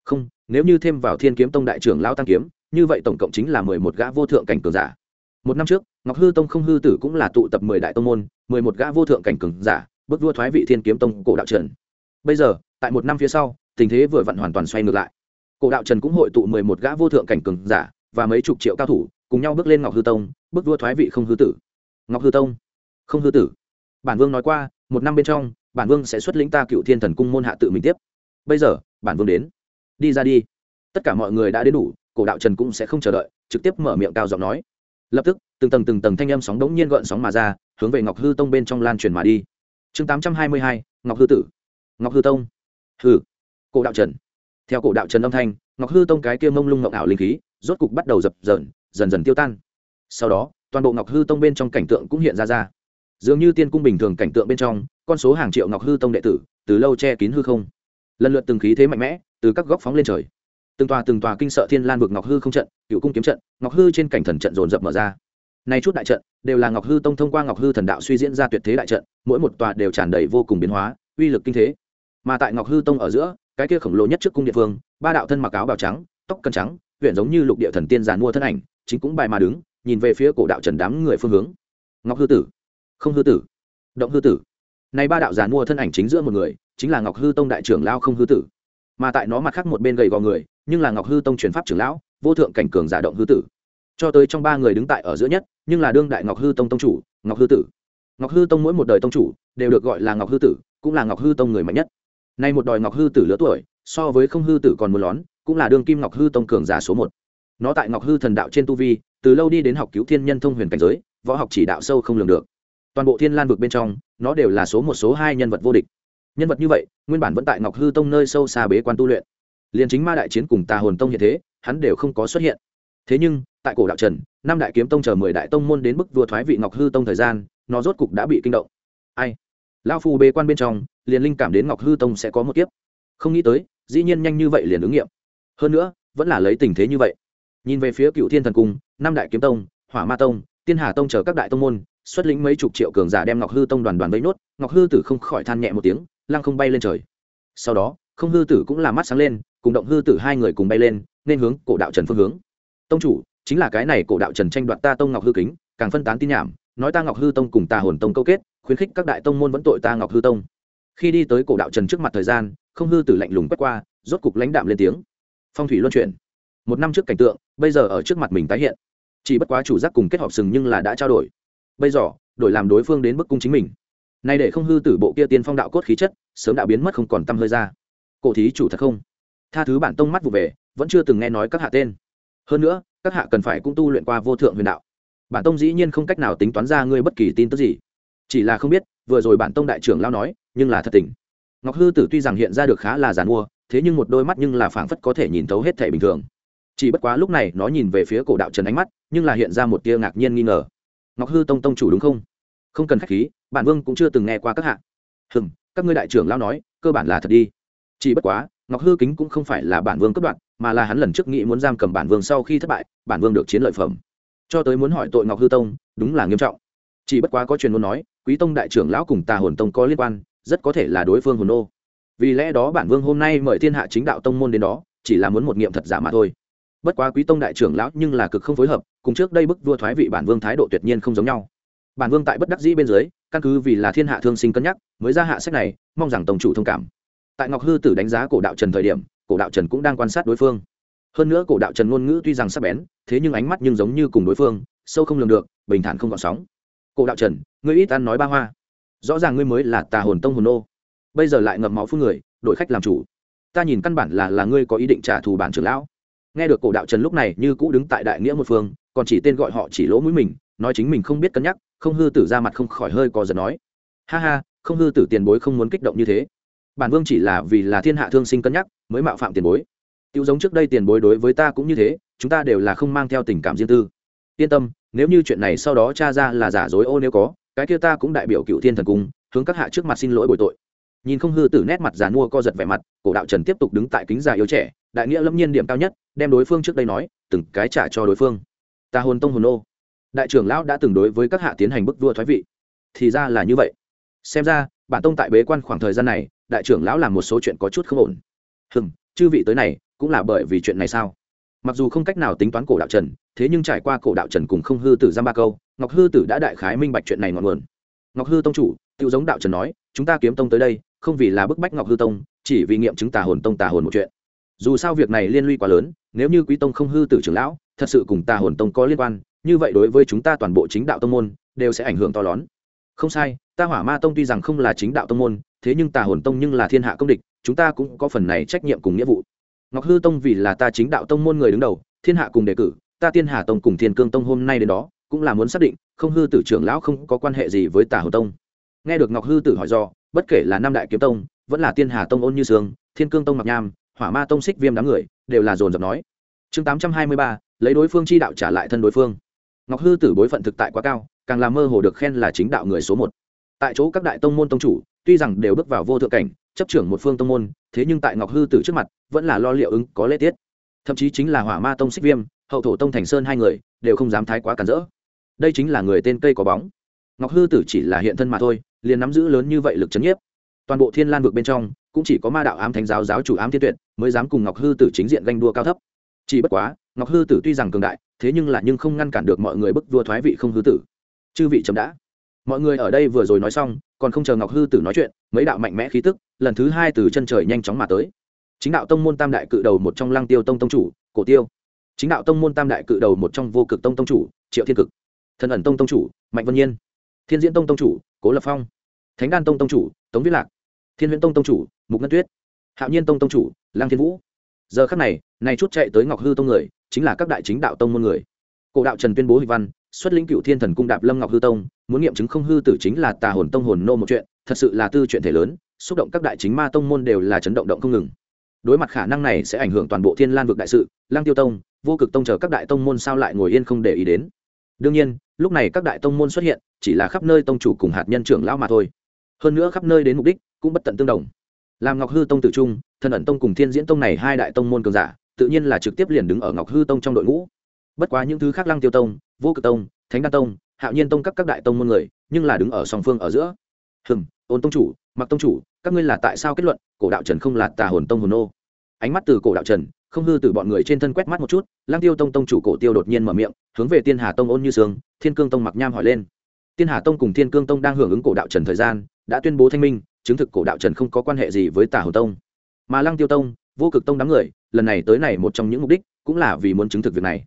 nếu như thêm vào thiên kiếm tông đại trưởng lão tăng kiếm như vậy tổng cộng chính là 11 gã vô thượng cảnh cường giả. Một năm trước Ngọc Hư Tông Không Hư Tử cũng là tụ tập 10 đại tông môn, 11 gã vô thượng cảnh cường giả bước vua thoái vị thiên kiếm tông Cổ Đạo Trần. Bây giờ tại một năm phía sau tình thế vừa vặn hoàn toàn xoay ngược lại, Cổ Đạo Trần cũng hội tụ 11 gã vô thượng cảnh cường giả và mấy chục triệu cao thủ cùng nhau bước lên Ngọc Hư Tông bước vua thoái vị Không Hư Tử. Ngọc Hư Tông Không Hư Tử, bản vương nói qua một năm bên trong bản vương sẽ xuất lĩnh ta Cựu Thiên Thần Cung môn hạ tự mình tiếp. Bây giờ bản vương đến, đi ra đi. Tất cả mọi người đã đến đủ, Cổ Đạo Trần cũng sẽ không chờ đợi, trực tiếp mở miệng cao giọng nói. Lập tức từng tầng thanh âm sóng đống nhiên gợn sóng mà ra, hướng về Ngọc Hư Tông bên trong lan truyền mà đi. Chương 822, Ngọc Hư Tử. Ngọc Hư Tông. Hừ. Cổ Đạo Trần. Theo Cổ Đạo Trần âm thanh, Ngọc Hư Tông cái kia mông lung ngọc ảo linh khí rốt cục bắt đầu dập dờn, dần dần tiêu tan. Sau đó toàn bộ Ngọc Hư Tông bên trong cảnh tượng cũng hiện ra dường như tiên cung bình thường cảnh tượng bên trong, con số hàng triệu Ngọc Hư Tông đệ tử từ lâu che kín hư không, lần lượt từng khí thế mạnh mẽ từ các góc phóng lên trời. Từng tòa kinh sợ thiên lan vực Ngọc Hư không trận, Cựu cung kiếm trận, Ngọc Hư trên cảnh thần trận dồn dập mở ra. Nay chút đại trận đều là Ngọc Hư Tông thông qua Ngọc Hư thần đạo suy diễn ra tuyệt thế đại trận, mỗi một tòa đều tràn đầy vô cùng biến hóa, uy lực kinh thế. Mà tại Ngọc Hư Tông ở giữa, cái kia khổng lồ nhất trước cung địa phương, ba đạo thân mặc áo bào trắng, tóc cân trắng, huyện giống như lục địa thần tiên giàn mua thân ảnh, chính cũng bài mà đứng, nhìn về phía Cổ Đạo Trần đám người phương hướng. Ngọc Hư Tử, Không Hư Tử, Động Hư Tử. Này ba đạo giàn mua thân ảnh chính giữa một người, chính là Ngọc Hư Tông đại trưởng lão Không Hư Tử. Mà tại nó mặt khác một bên gầy gò người, nhưng là Ngọc Hư Tông truyền pháp trưởng lão, vô thượng cảnh cường giả Động Hư Tử. Cho tới trong ba người đứng tại ở giữa nhất, nhưng là đương đại Ngọc Hư Tông tông chủ, Ngọc Hư Tử. Ngọc Hư Tông mỗi một đời tông chủ đều được gọi là Ngọc Hư Tử, cũng là Ngọc Hư Tông người mạnh nhất. Nay một đời Ngọc Hư Tử lứa tuổi, so với Không Hư Tử còn muốn lón, cũng là đương kim Ngọc Hư Tông cường giả số 1. Nó tại Ngọc Hư thần đạo trên tu vi, từ lâu đi đến học cứu thiên nhân thông huyền cảnh giới, võ học chỉ đạo sâu không lường được. Toàn bộ Thiên Lan vực bên trong, nó đều là số 1 số 2 nhân vật vô địch. Nhân vật như vậy, nguyên bản vẫn tại Ngọc Hư Tông nơi sâu xa bế quan tu luyện. Liên chính ma đại chiến cùng Tà Hồn Tông hiện thế, hắn đều không có xuất hiện. Thế nhưng, tại Cổ Đạo Trần, năm đại kiếm tông chờ 10 đại tông môn đến bức vua thoái vị Ngọc Hư Tông thời gian, nó rốt cục đã bị kinh động. Ai? Lão phu bế quan bên trong, liền linh cảm đến Ngọc Hư Tông sẽ có một kiếp. Không nghĩ tới, dĩ nhiên nhanh như vậy liền ứng nghiệm. Hơn nữa, vẫn là lấy tình thế như vậy. Nhìn về phía Cựu Thiên Thần Cung, năm đại kiếm tông, Hỏa Ma Tông, Tiên Hà Tông chờ các đại tông môn, xuất lĩnh mấy chục triệu cường giả đem Ngọc Hư Tông đoàn vây nốt, Ngọc Hư Tử không khỏi than nhẹ một tiếng, lăng không bay lên trời. Sau đó, Không Hư Tử cũng là mắt sáng lên, cùng Động Hư Tử hai người cùng bay lên, nên hướng Cổ Đạo Trần phương hướng. Tông chủ, chính là cái này Cổ Đạo Trần tranh đoạt ta tông Ngọc Hư kính, càng phân tán tin nhảm, nói ta Ngọc Hư Tông cùng Tà Hồn Tông câu kết, khuyến khích các đại tông môn vẫn tội ta Ngọc Hư Tông. Khi đi tới Cổ Đạo Trần trước mặt thời gian, Không Hư Tử lạnh lùng quét qua, rốt cục lãnh đạm lên tiếng. Phong thủy luân chuyển. Một năm trước cảnh tượng, bây giờ ở trước mặt mình tái hiện. Chỉ bất quá chủ giác cùng kết hợp sừng nhưng là đã trao đổi. Bây giờ, đổi làm đối phương đến bức cung chính mình. Nay để Không Hư Tử bộ kia tiên phong đạo cốt khí chất, sớm đã biến mất không còn tăm hơi ra. Cổ thí chủ thật không? Tha thứ bản tông mắt vụ về, vẫn chưa từng nghe nói các hạ tên. Hơn nữa, các hạ cần phải cũng tu luyện qua vô thượng huyền đạo. Bản tông dĩ nhiên không cách nào tính toán ra ngươi bất kỳ tin tức gì. Chỉ là không biết, vừa rồi bản tông đại trưởng lão nói, nhưng là thật tình. Ngọc Hư Tử tuy rằng hiện ra được khá là giàn mua, thế nhưng một đôi mắt nhưng là phảng phất có thể nhìn thấu hết thảy bình thường. Chỉ bất quá lúc này nó nhìn về phía Cổ Đạo Trần ánh mắt, nhưng là hiện ra một tia ngạc nhiên nghi ngờ. Ngọc Hư Tông tông chủ đúng không? Không cần khách khí, bản vương cũng chưa từng nghe qua các hạ. Các ngươi đại trưởng lão nói, cơ bản là thật đi. Chỉ bất quá, Ngọc Hư kính cũng không phải là bản vương cấp đoạn, mà là hắn lần trước nghĩ muốn giam cầm bản vương sau khi thất bại, bản vương được chiến lợi phẩm. Cho tới muốn hỏi tội Ngọc Hư Tông, đúng là nghiêm trọng. Chỉ bất quá có truyền ngôn nói, Quý Tông đại trưởng lão cùng Tà Hồn Tông có liên quan, rất có thể là đối phương hồn ô. Vì lẽ đó bản vương hôm nay mời thiên hạ chính đạo tông môn đến đó, chỉ là muốn một nghiệm thật giả mà thôi. Bất quá Quý Tông đại trưởng lão nhưng là cực không phối hợp, cùng trước đây bức vua thoái vị bản vương thái độ tuyệt nhiên không giống nhau. Bản vương tại bất đắc dĩ bên dưới, căn cứ vì là thiên hạ thương sinh cân nhắc, mới ra hạ sách này, mong rằng tông chủ thông cảm. Tại Ngọc Hư Tử đánh giá Cổ Đạo Trần thời điểm, Cổ Đạo Trần cũng đang quan sát đối phương. Hơn nữa Cổ Đạo Trần ngôn ngữ tuy rằng sắc bén, thế nhưng ánh mắt nhưng giống như cùng đối phương, sâu không lường được, bình thản không gợn sóng. Cổ Đạo Trần, ngươi ít ăn nói ba hoa, rõ ràng ngươi mới là Tà Hồn Tông hồn ô, bây giờ lại ngậm máu phun người, đổi khách làm chủ. Ta nhìn căn bản là ngươi có ý định trả thù bản trưởng lão. Nghe được Cổ Đạo Trần lúc này như cũ đứng tại đại nghĩa một phương, còn chỉ tên gọi họ chỉ lỗ mũi mình, nói chính mình không biết cân nhắc. Không Hư Tử ra mặt không khỏi hơi co giật nói, ha ha, Không Hư Tử tiền bối không muốn kích động như thế, bản vương chỉ là vì là thiên hạ thương sinh cân nhắc mới mạo phạm tiền bối. Tiêu giống trước đây tiền bối đối với ta cũng như thế, chúng ta đều là không mang theo tình cảm riêng tư. Yên tâm, nếu như chuyện này sau đó tra ra là giả dối ô nếu có, cái kia ta cũng đại biểu Cựu Thiên Thần Cung, hướng các hạ trước mặt xin lỗi bồi tội. Nhìn Không Hư Tử nét mặt giàn mua co giật vẻ mặt, Cổ Đạo Trần tiếp tục đứng tại kính già yếu trẻ, đại nghĩa lâm nhiên điểm cao nhất, đem đối phương trước đây nói từng cái trả cho đối phương. Tà Hồn Tông hồn ô, đại trưởng lão đã từng đối với các hạ tiến hành bức vua thoái vị, thì ra là như vậy. Xem ra bản tông tại bế quan khoảng thời gian này, đại trưởng lão làm một số chuyện có chút không ổn. Chư vị tới này cũng là bởi vì chuyện này sao? Mặc dù không cách nào tính toán cổ đạo trần, thế nhưng trải qua cổ đạo trần cùng không hư tử giam ba câu, ngọc hư tử đã đại khái minh bạch chuyện này ngọn nguồn. Ngọc hư tông chủ, tự giống đạo trần nói, chúng ta kiếm tông tới đây không vì là bức bách ngọc hư tông, chỉ vì nghiệm chứng tà hồn tông tà hồn một chuyện. Dù sao việc này liên lụy quá lớn, nếu như quý tông không hư tử trưởng lão thật sự cùng tà hồn tông có liên quan, như vậy đối với chúng ta toàn bộ chính đạo tông môn đều sẽ ảnh hưởng to lớn. Không sai, ta hỏa ma tông tuy rằng không là chính đạo tông môn, thế nhưng tà hồn tông nhưng là thiên hạ công địch, chúng ta cũng có phần này trách nhiệm cùng nghĩa vụ. Ngọc hư tông vì là ta chính đạo tông môn người đứng đầu, thiên hạ cùng đề cử, ta tiên hà tông cùng thiên cương tông hôm nay đến đó cũng là muốn xác định không hư tử trưởng lão không có quan hệ gì với tà hồn tông. Nghe được Ngọc hư tử hỏi do, bất kể là năm đại kiếm tông vẫn là tiên hà tông ôn như sương, thiên cương tông mặc nham, hỏa ma tông xích viêm đám người đều là dồn dập nói. Chương 823, lấy đối phương chi đạo trả lại thân đối phương. Ngọc hư tử bối phận thực tại quá cao, càng làm mơ hồ được khen là chính đạo người số một. Tại chỗ các đại tông môn tông chủ tuy rằng đều bước vào vô thượng cảnh, chấp trưởng một phương tông môn, thế nhưng tại Ngọc hư tử trước mặt vẫn là lo liệu ứng có lễ tiết. Thậm chí chính là hỏa ma tông xích viêm, hậu thổ tông thành sơn hai người đều không dám thái quá cản rỡ. Đây chính là người tên cây có bóng. Ngọc hư tử chỉ là hiện thân mà thôi, liền nắm giữ lớn như vậy lực chấn nhiếp. Toàn bộ thiên lan vực bên trong cũng chỉ có ma đạo ám thánh giáo giáo chủ ám thiên tuyệt mới dám cùng Ngọc hư tử chính diện ganh đua cao thấp. Chỉ bất quá Ngọc hư tử tuy rằng cường đại, thế nhưng không ngăn cản được mọi người bức vua thoái vị không hư tử. Chư vị chấm đã. Mọi người ở đây vừa rồi nói xong, còn không chờ Ngọc hư tử nói chuyện, mấy đạo mạnh mẽ khí tức lần thứ hai từ chân trời nhanh chóng mà tới. Chính đạo tông môn tam đại cự đầu một trong Lăng Tiêu tông tông chủ Cổ Tiêu, chính đạo tông môn tam đại cự đầu một trong Vô Cực tông tông chủ Triệu Thiên Cực, Thần ẩn tông tông chủ Mạnh Vân Nhiên, Thiên diễn tông tông chủ Cố Lập Phong, Thánh đan tông tông chủ Tống Viết Lạc, Thiên huyễn tông tông chủ Mục Ngân Tuyết, Hạo nhiên tông tông chủ Lăng Thiên Vũ. Giờ khắc này chút chạy tới Ngọc hư tông người chính là các đại chính đạo tông môn người. Cổ đạo Trần tuyên bố hịch văn, xuất lĩnh Cựu Thiên Thần cung đạp lâm Ngọc hư tông, muốn nghiệm chứng không hư tử chính là tà hồn tông hồn nô một chuyện, thật sự là tư chuyện thể lớn, xúc động các đại chính ma tông môn đều là chấn động không ngừng. Đối mặt khả năng này sẽ ảnh hưởng toàn bộ Thiên Lan vực đại sự, Lăng Tiêu tông, Vô Cực tông chờ các đại tông môn sao lại ngồi yên không để ý đến. Đương nhiên, lúc này các đại tông môn xuất hiện, chỉ là khắp nơi tông chủ cùng hạt nhân trưởng lão mà thôi. Hơn nữa khắp nơi đến mục đích cũng bất tận tương đồng. Làm Ngọc hư tông tử trung, Thần ẩn tông cùng Thiên diễn tông này hai đại tông môn cường giả, tự nhiên là trực tiếp liền đứng ở Ngọc hư tông trong đội ngũ. Bất quá những thứ khác Lăng Tiêu tông, Vô Cực tông, Thánh đan tông, Hạo nhiên tông các đại tông môn người, nhưng là đứng ở song phương ở giữa. Ôn tông chủ, Mặc tông chủ, các ngươi là tại sao kết luận Cổ đạo Trần không là tà hồn tông hồn nô? Ánh mắt từ Cổ đạo Trần, không hư từ bọn người trên thân quét mắt một chút, Lăng Tiêu tông tông chủ Cổ Tiêu đột nhiên mở miệng, hướng về Tiên Hà tông ôn như sương, Thiên cương tông Mặc nham hỏi lên. Tiên Hà tông cùng Thiên cương tông đang hưởng ứng Cổ đạo Trần thời gian, đã tuyên bố thanh minh, chứng thực Cổ đạo Trần không có quan hệ gì với tà hồn tông. Mà Lăng Tiêu tông, Vô Cực tông đám người, lần này tới này một trong những mục đích, cũng là vì muốn chứng thực việc này.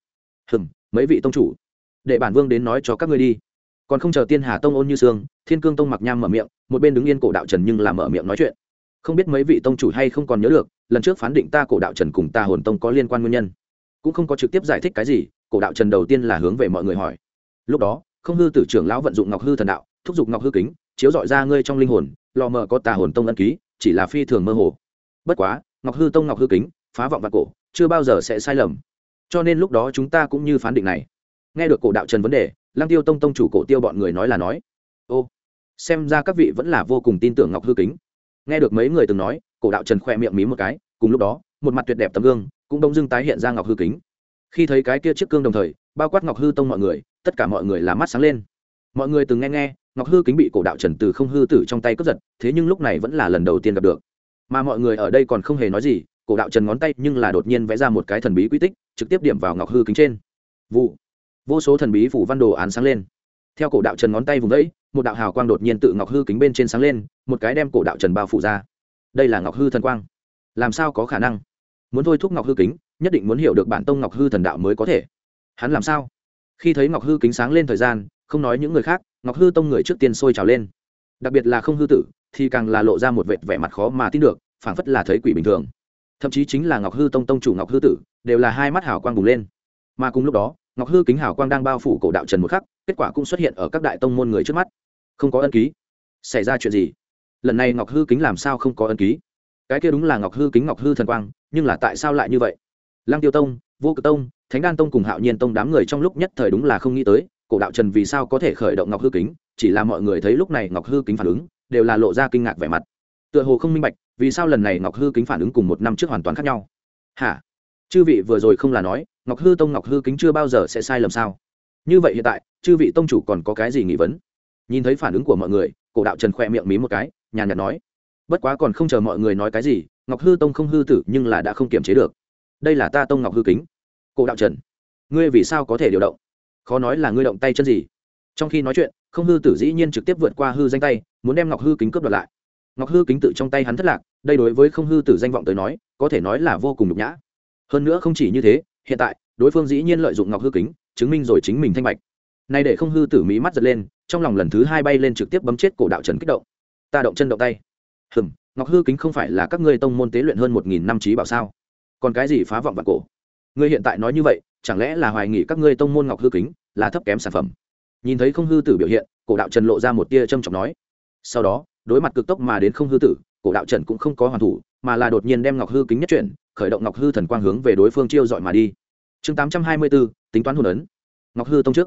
Mấy vị tông chủ, để bản vương đến nói cho các ngươi đi. Còn không chờ Tiên Hà tông ôn như sương, Thiên cương tông Mặc nham mở miệng, một bên đứng yên Cổ đạo Trần nhưng là mở miệng nói chuyện. Không biết mấy vị tông chủ hay không còn nhớ được, lần trước phán định ta Cổ đạo Trần cùng tà hồn tông có liên quan nguyên nhân, cũng không có trực tiếp giải thích cái gì. Cổ đạo Trần đầu tiên là hướng về mọi người hỏi. Lúc đó không hư tử trưởng lão vận dụng Ngọc hư thần đạo, thúc giục Ngọc hư kính, chiếu dọi ra ngươi trong linh hồn lò mờ có tà hồn tông ân ký, chỉ là phi thường mơ hồ. Bất quá Ngọc hư tông Ngọc hư kính phá vọng vạn cổ, chưa bao giờ sẽ sai lầm, cho nên lúc đó chúng ta cũng như phán định này. Nghe được Cổ đạo Trần vấn đề, Lăng Tiêu tông tông chủ Cổ Tiêu bọn người nói là nói, ô, xem ra các vị vẫn là vô cùng tin tưởng Ngọc hư kính. Nghe được mấy người từng nói, Cổ đạo Trần khoe miệng mím một cái, cùng lúc đó một mặt tuyệt đẹp tấm gương cũng đông dưng tái hiện ra Ngọc hư kính. Khi thấy cái kia chiếc gương đồng thời, bao quát Ngọc hư tông mọi người, tất cả mọi người là mắt sáng lên. Mọi người từng nghe Ngọc hư kính bị Cổ đạo Trần từ không hư tử trong tay cướp giật, thế nhưng lúc này vẫn là lần đầu tiên gặp được. Mà mọi người ở đây còn không hề nói gì, Cổ đạo Trần ngón tay nhưng là đột nhiên vẽ ra một cái thần bí quy tích, trực tiếp điểm vào Ngọc hư kính trên. Vô số thần bí phủ văn đồ án sáng lên. Theo Cổ đạo Trần ngón tay vùng vẫy, một đạo hào quang đột nhiên tự Ngọc hư kính bên trên sáng lên, một cái đem Cổ đạo Trần bao phủ ra. Đây là Ngọc hư thần quang. Làm sao có khả năng? Muốn thôi thúc Ngọc hư kính, nhất định muốn hiểu được bản tông Ngọc hư thần đạo mới có thể. Hắn làm sao? Khi thấy Ngọc hư kính sáng lên thời gian, không nói những người khác, Ngọc hư tông người trước tiên sôi trào lên. Đặc biệt là không hư tử, thì càng là lộ ra một vẻ mặt khó mà tin được, phảng phất là thấy quỷ bình thường. Thậm chí chính là Ngọc hư tông tông chủ Ngọc hư tử, đều là hai mắt hào quang bùng lên. Mà cùng lúc đó, Ngọc hư kính hào quang đang bao phủ Cổ đạo Trần một khắc, kết quả cũng xuất hiện ở các đại tông môn người trước mắt. Không có ân ký. Xảy ra chuyện gì? Lần này Ngọc hư kính làm sao không có ân ký? Cái kia đúng là Ngọc hư kính Ngọc hư thần quang, nhưng là tại sao lại như vậy? Lăng Tiêu tông, Vô Cực tông, Thánh đan tông cùng Hạo nhiên tông đám người trong lúc nhất thời đúng là không nghĩ tới, Cổ đạo Trần vì sao có thể khởi động Ngọc hư kính, chỉ là mọi người thấy lúc này Ngọc hư kính phản ứng, đều là lộ ra kinh ngạc vẻ mặt. Tựa hồ không minh bạch, vì sao lần này Ngọc hư kính phản ứng cùng một năm trước hoàn toàn khác nhau. Hả? Chư vị vừa rồi không là nói, Ngọc hư tông Ngọc hư kính chưa bao giờ sẽ sai lầm sao? Như vậy hiện tại, chư vị tông chủ còn có cái gì nghi vấn? Nhìn thấy phản ứng của mọi người, Cổ đạo Trần khẽ miệng mím một cái, nhàn nhạt nói. Bất quá còn không chờ mọi người nói cái gì, Ngọc hư tông không hư tử nhưng là đã không kiềm chế được. đây là ta tông ngọc hư kính. Cổ đạo trần, ngươi vì sao có thể điều động? Khó nói là ngươi động tay chân gì? Trong khi nói chuyện, không hư tử dĩ nhiên trực tiếp vượt qua hư danh tay, muốn đem ngọc hư kính cướp đoạt lại. Ngọc hư kính tự trong tay hắn thất lạc, đây đối với không hư tử danh vọng tới nói, có thể nói là vô cùng nhục nhã. Hơn nữa không chỉ như thế, hiện tại đối phương dĩ nhiên lợi dụng ngọc hư kính, chứng minh rồi chính mình thanh bạch. Này để không hư tử mí mắt giật lên, trong lòng lần thứ hai bay lên trực tiếp bấm chết cổ đạo trần kích động. Ta động chân động tay. Ngọc hư kính không phải là các ngươi tông môn tế luyện hơn 1000 năm chí bảo sao? Còn cái gì phá vọng vạn cổ? Ngươi hiện tại nói như vậy, chẳng lẽ là hoài nghi các ngươi tông môn ngọc hư kính là thấp kém sản phẩm? Nhìn thấy không hư tử biểu hiện, cổ đạo trần lộ ra một tia trâm trọng nói. Sau đó, đối mặt cực tốc mà đến không hư tử, cổ đạo trần cũng không có hoàn thủ, mà là đột nhiên đem ngọc hư kính nhất chuyển, khởi động ngọc hư thần quang hướng về đối phương chiêu dọi mà đi. Chương 824, tính toán hồn ấn. Ngọc hư tông trước.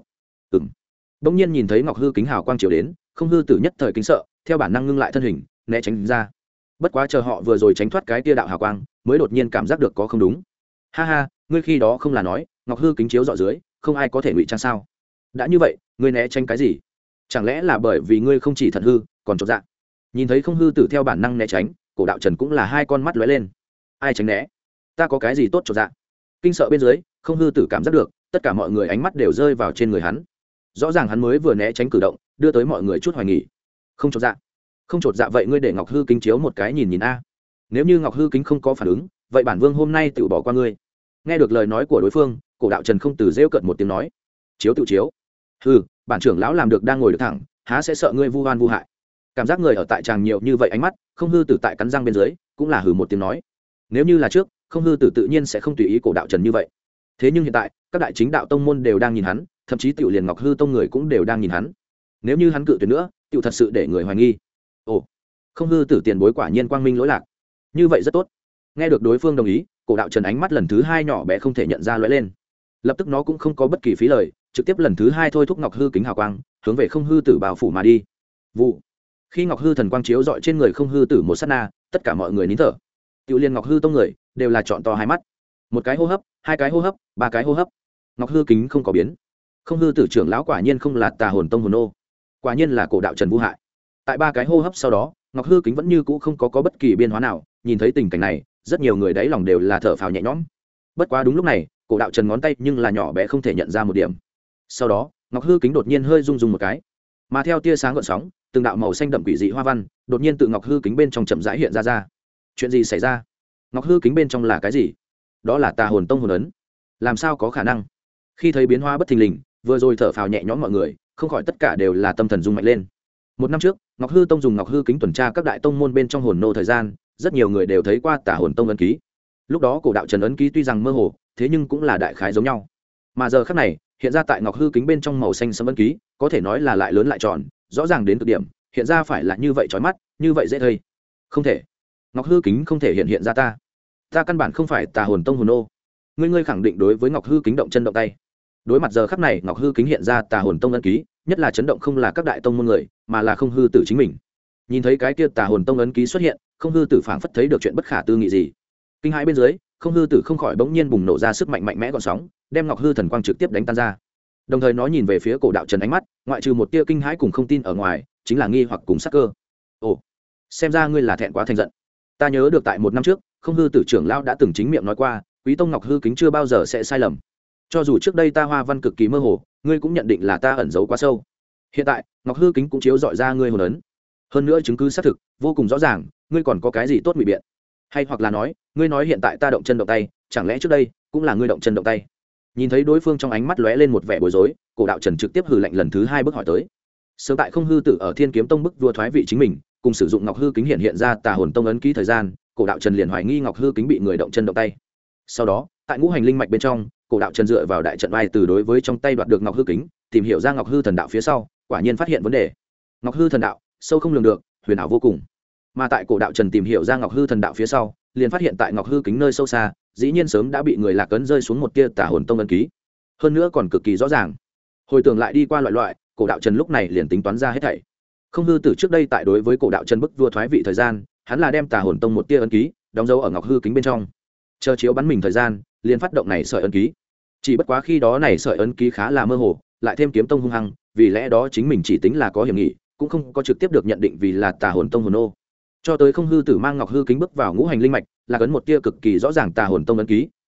Bỗng nhiên nhìn thấy ngọc hư kính hào quang chiếu đến, không hư tử nhất thời kính sợ, theo bản năng ngưng lại thân hình, né tránh ra. Bất quá chờ họ vừa rồi tránh thoát cái tia đạo hào quang, mới đột nhiên cảm giác được có không đúng. Ha ha, ngươi khi đó không là nói ngọc hư kính chiếu dọi dưới, không ai có thể ngụy trang sao? Đã như vậy, ngươi né tránh cái gì? Chẳng lẽ là bởi vì ngươi không chỉ thận hư, còn chột dạ? Nhìn thấy không hư tử theo bản năng né tránh, cổ đạo trần cũng là hai con mắt lóe lên. Ai tránh né? Ta có cái gì tốt chột dạ? Kinh sợ bên dưới, không hư tử cảm giác được, tất cả mọi người ánh mắt đều rơi vào trên người hắn. Rõ ràng hắn mới vừa né tránh cử động, đưa tới mọi người chút hoài nghi. Không chột dạ? Không chột dạ vậy ngươi để ngọc hư kính chiếu một cái nhìn nhìn a. Nếu như ngọc hư kính không có phản ứng, vậy bản vương hôm nay tự bỏ qua ngươi. Nghe được lời nói của đối phương, cổ đạo trần không từ rêu cợt một tiếng nói. Chiếu tự chiếu. Hừ, bản trưởng lão làm được đang ngồi được thẳng, há sẽ sợ ngươi vu oan vu hại. Cảm giác người ở tại tràng nhiều như vậy ánh mắt, không hư tử tại cắn răng bên dưới, cũng là hừ một tiếng nói. Nếu như là trước, không hư tử tự nhiên sẽ không tùy ý cổ đạo trần như vậy. Thế nhưng hiện tại, các đại chính đạo tông môn đều đang nhìn hắn, thậm chí tiểu liền ngọc hư tông người cũng đều đang nhìn hắn. Nếu như hắn cự tuyệt nữa, tiểu thật sự để người hoài nghi. Ồ, không hư tử tiền bối quả nhiên quang minh lỗi lạc. Như vậy rất tốt. Nghe được đối phương đồng ý, cổ đạo trần ánh mắt lần thứ hai nhỏ bé không thể nhận ra lóe lên. Lập tức nó cũng không có bất kỳ phí lời, trực tiếp lần thứ hai thôi thúc ngọc hư kính hào quang, hướng về không hư tử bao phủ mà đi. Vụ. Khi ngọc hư thần quang chiếu dọi trên người không hư tử một sát na, tất cả mọi người nín thở. Tiểu liên ngọc hư tông người đều là trọn to hai mắt. Một cái hô hấp, hai cái hô hấp, ba cái hô hấp. Ngọc hư kính không có biến. Không hư tử trưởng lão quả nhiên không là tà hồn tông hồn ô, quả nhiên là cổ đạo trần vũ hại. Tại ba cái hô hấp sau đó, ngọc hư kính vẫn như cũ không có bất kỳ biến hóa nào. Nhìn thấy tình cảnh này, rất nhiều người đáy lòng đều là thở phào nhẹ nhõm. Bất quá đúng lúc này, cổ đạo trần ngón tay nhưng là nhỏ bé không thể nhận ra một điểm. Sau đó, ngọc hư kính đột nhiên hơi rung rung một cái, mà theo tia sáng gợn sóng, từng đạo màu xanh đậm quỷ dị hoa văn đột nhiên tự ngọc hư kính bên trong chậm rãi hiện ra. Chuyện gì xảy ra? Ngọc hư kính bên trong là cái gì? Đó là tà hồn tông hồn ấn. Làm sao có khả năng? Khi thấy biến hóa bất thình lình, vừa rồi thở phào nhẹ nhõm mọi người, không khỏi tất cả đều là tâm thần rung mạnh lên. Một năm trước, ngọc hư tông dùng ngọc hư kính tuần tra các đại tông môn bên trong hồn nô thời gian, rất nhiều người đều thấy qua tà hồn tông ấn ký. Lúc đó cổ đạo trần ấn ký tuy rằng mơ hồ, thế nhưng cũng là đại khái giống nhau. Mà giờ khắc này, hiện ra tại ngọc hư kính bên trong màu xanh sẫm ấn ký, có thể nói là lại lớn lại tròn, rõ ràng đến cực điểm, hiện ra phải là như vậy chói mắt, như vậy dễ thấy. Không thể. Ngọc hư kính không thể hiện ra ta căn bản không phải tà hồn tông hồn nô. Ngươi khẳng định đối với ngọc hư kính động chân động tay. Đối mặt giờ khắc này ngọc hư kính hiện ra tà hồn tông ấn ký, nhất là chấn động không là các đại tông môn người, mà là không hư tử chính mình. Nhìn thấy cái kia tà hồn tông ấn ký xuất hiện, không hư tử phảng phất thấy được chuyện bất khả tư nghị gì. Kinh hãi bên dưới, không hư tử không khỏi bỗng nhiên bùng nổ ra sức mạnh mẽ gọn sóng, đem ngọc hư thần quang trực tiếp đánh tan ra. Đồng thời nó nhìn về phía cổ đạo trần ánh mắt, ngoại trừ một tia kinh hãi cùng không tin ở ngoài, chính là nghi hoặc cùng sắc cơ. Ồ, xem ra ngươi là thẹn quá thành giận. Ta nhớ được tại một năm trước, không hư tử trưởng lão đã từng chính miệng nói qua, quý tông ngọc hư kính chưa bao giờ sẽ sai lầm. Cho dù trước đây ta hoa văn cực kỳ mơ hồ, ngươi cũng nhận định là ta ẩn giấu quá sâu. Hiện tại ngọc hư kính cũng chiếu dọi ra ngươi hồn ấn, hơn nữa chứng cứ xác thực vô cùng rõ ràng, ngươi còn có cái gì tốt ngụy biện? Hay hoặc là nói, ngươi nói hiện tại ta động chân động tay, chẳng lẽ trước đây cũng là ngươi động chân động tay? Nhìn thấy đối phương trong ánh mắt lóe lên một vẻ bối rối, cổ đạo trần trực tiếp hừ lạnh lần thứ hai bước hỏi tới. Sớm tại không hư tử ở thiên kiếm tông bức vua thoái vị chính mình, cùng sử dụng ngọc hư kính hiện ra tà hồn tông ấn ký thời gian, cổ đạo trần liền hoài nghi ngọc hư kính bị người động chân động tay. Sau đó, tại ngũ hành linh mạch bên trong, cổ đạo trần dựa vào đại trận vai từ đối với trong tay đoạt được ngọc hư kính, tìm hiểu ra ngọc hư thần đạo phía sau, quả nhiên phát hiện vấn đề. Ngọc hư thần đạo sâu không lường được, huyền ảo vô cùng. Mà tại cổ đạo trần tìm hiểu ra ngọc hư thần đạo phía sau, liền phát hiện tại ngọc hư kính nơi sâu xa, dĩ nhiên sớm đã bị người lạc ấn rơi xuống một tia tà hồn tông ấn ký, hơn nữa còn cực kỳ rõ ràng. Hồi tưởng lại đi qua loại, cổ đạo trần lúc này liền tính toán ra hết thảy. Không hư tử trước đây tại đối với cổ đạo trần bức vua thoái vị thời gian, hắn là đem tà hồn tông một tia ấn ký đóng dấu ở ngọc hư kính bên trong, chờ chiếu bắn mình thời gian liền phát động này sợi ấn ký. Chỉ bất quá khi đó này sợi ấn ký khá là mơ hồ, lại thêm kiếm tông hung hăng, vì lẽ đó chính mình chỉ tính là có hiểm nghị, cũng không có trực tiếp được nhận định vì là tà hồn tông hồn ô. Cho tới không hư tử mang ngọc hư kính bước vào ngũ hành linh mạch, là ấn một tia cực kỳ rõ ràng tà hồn tông ấn ký,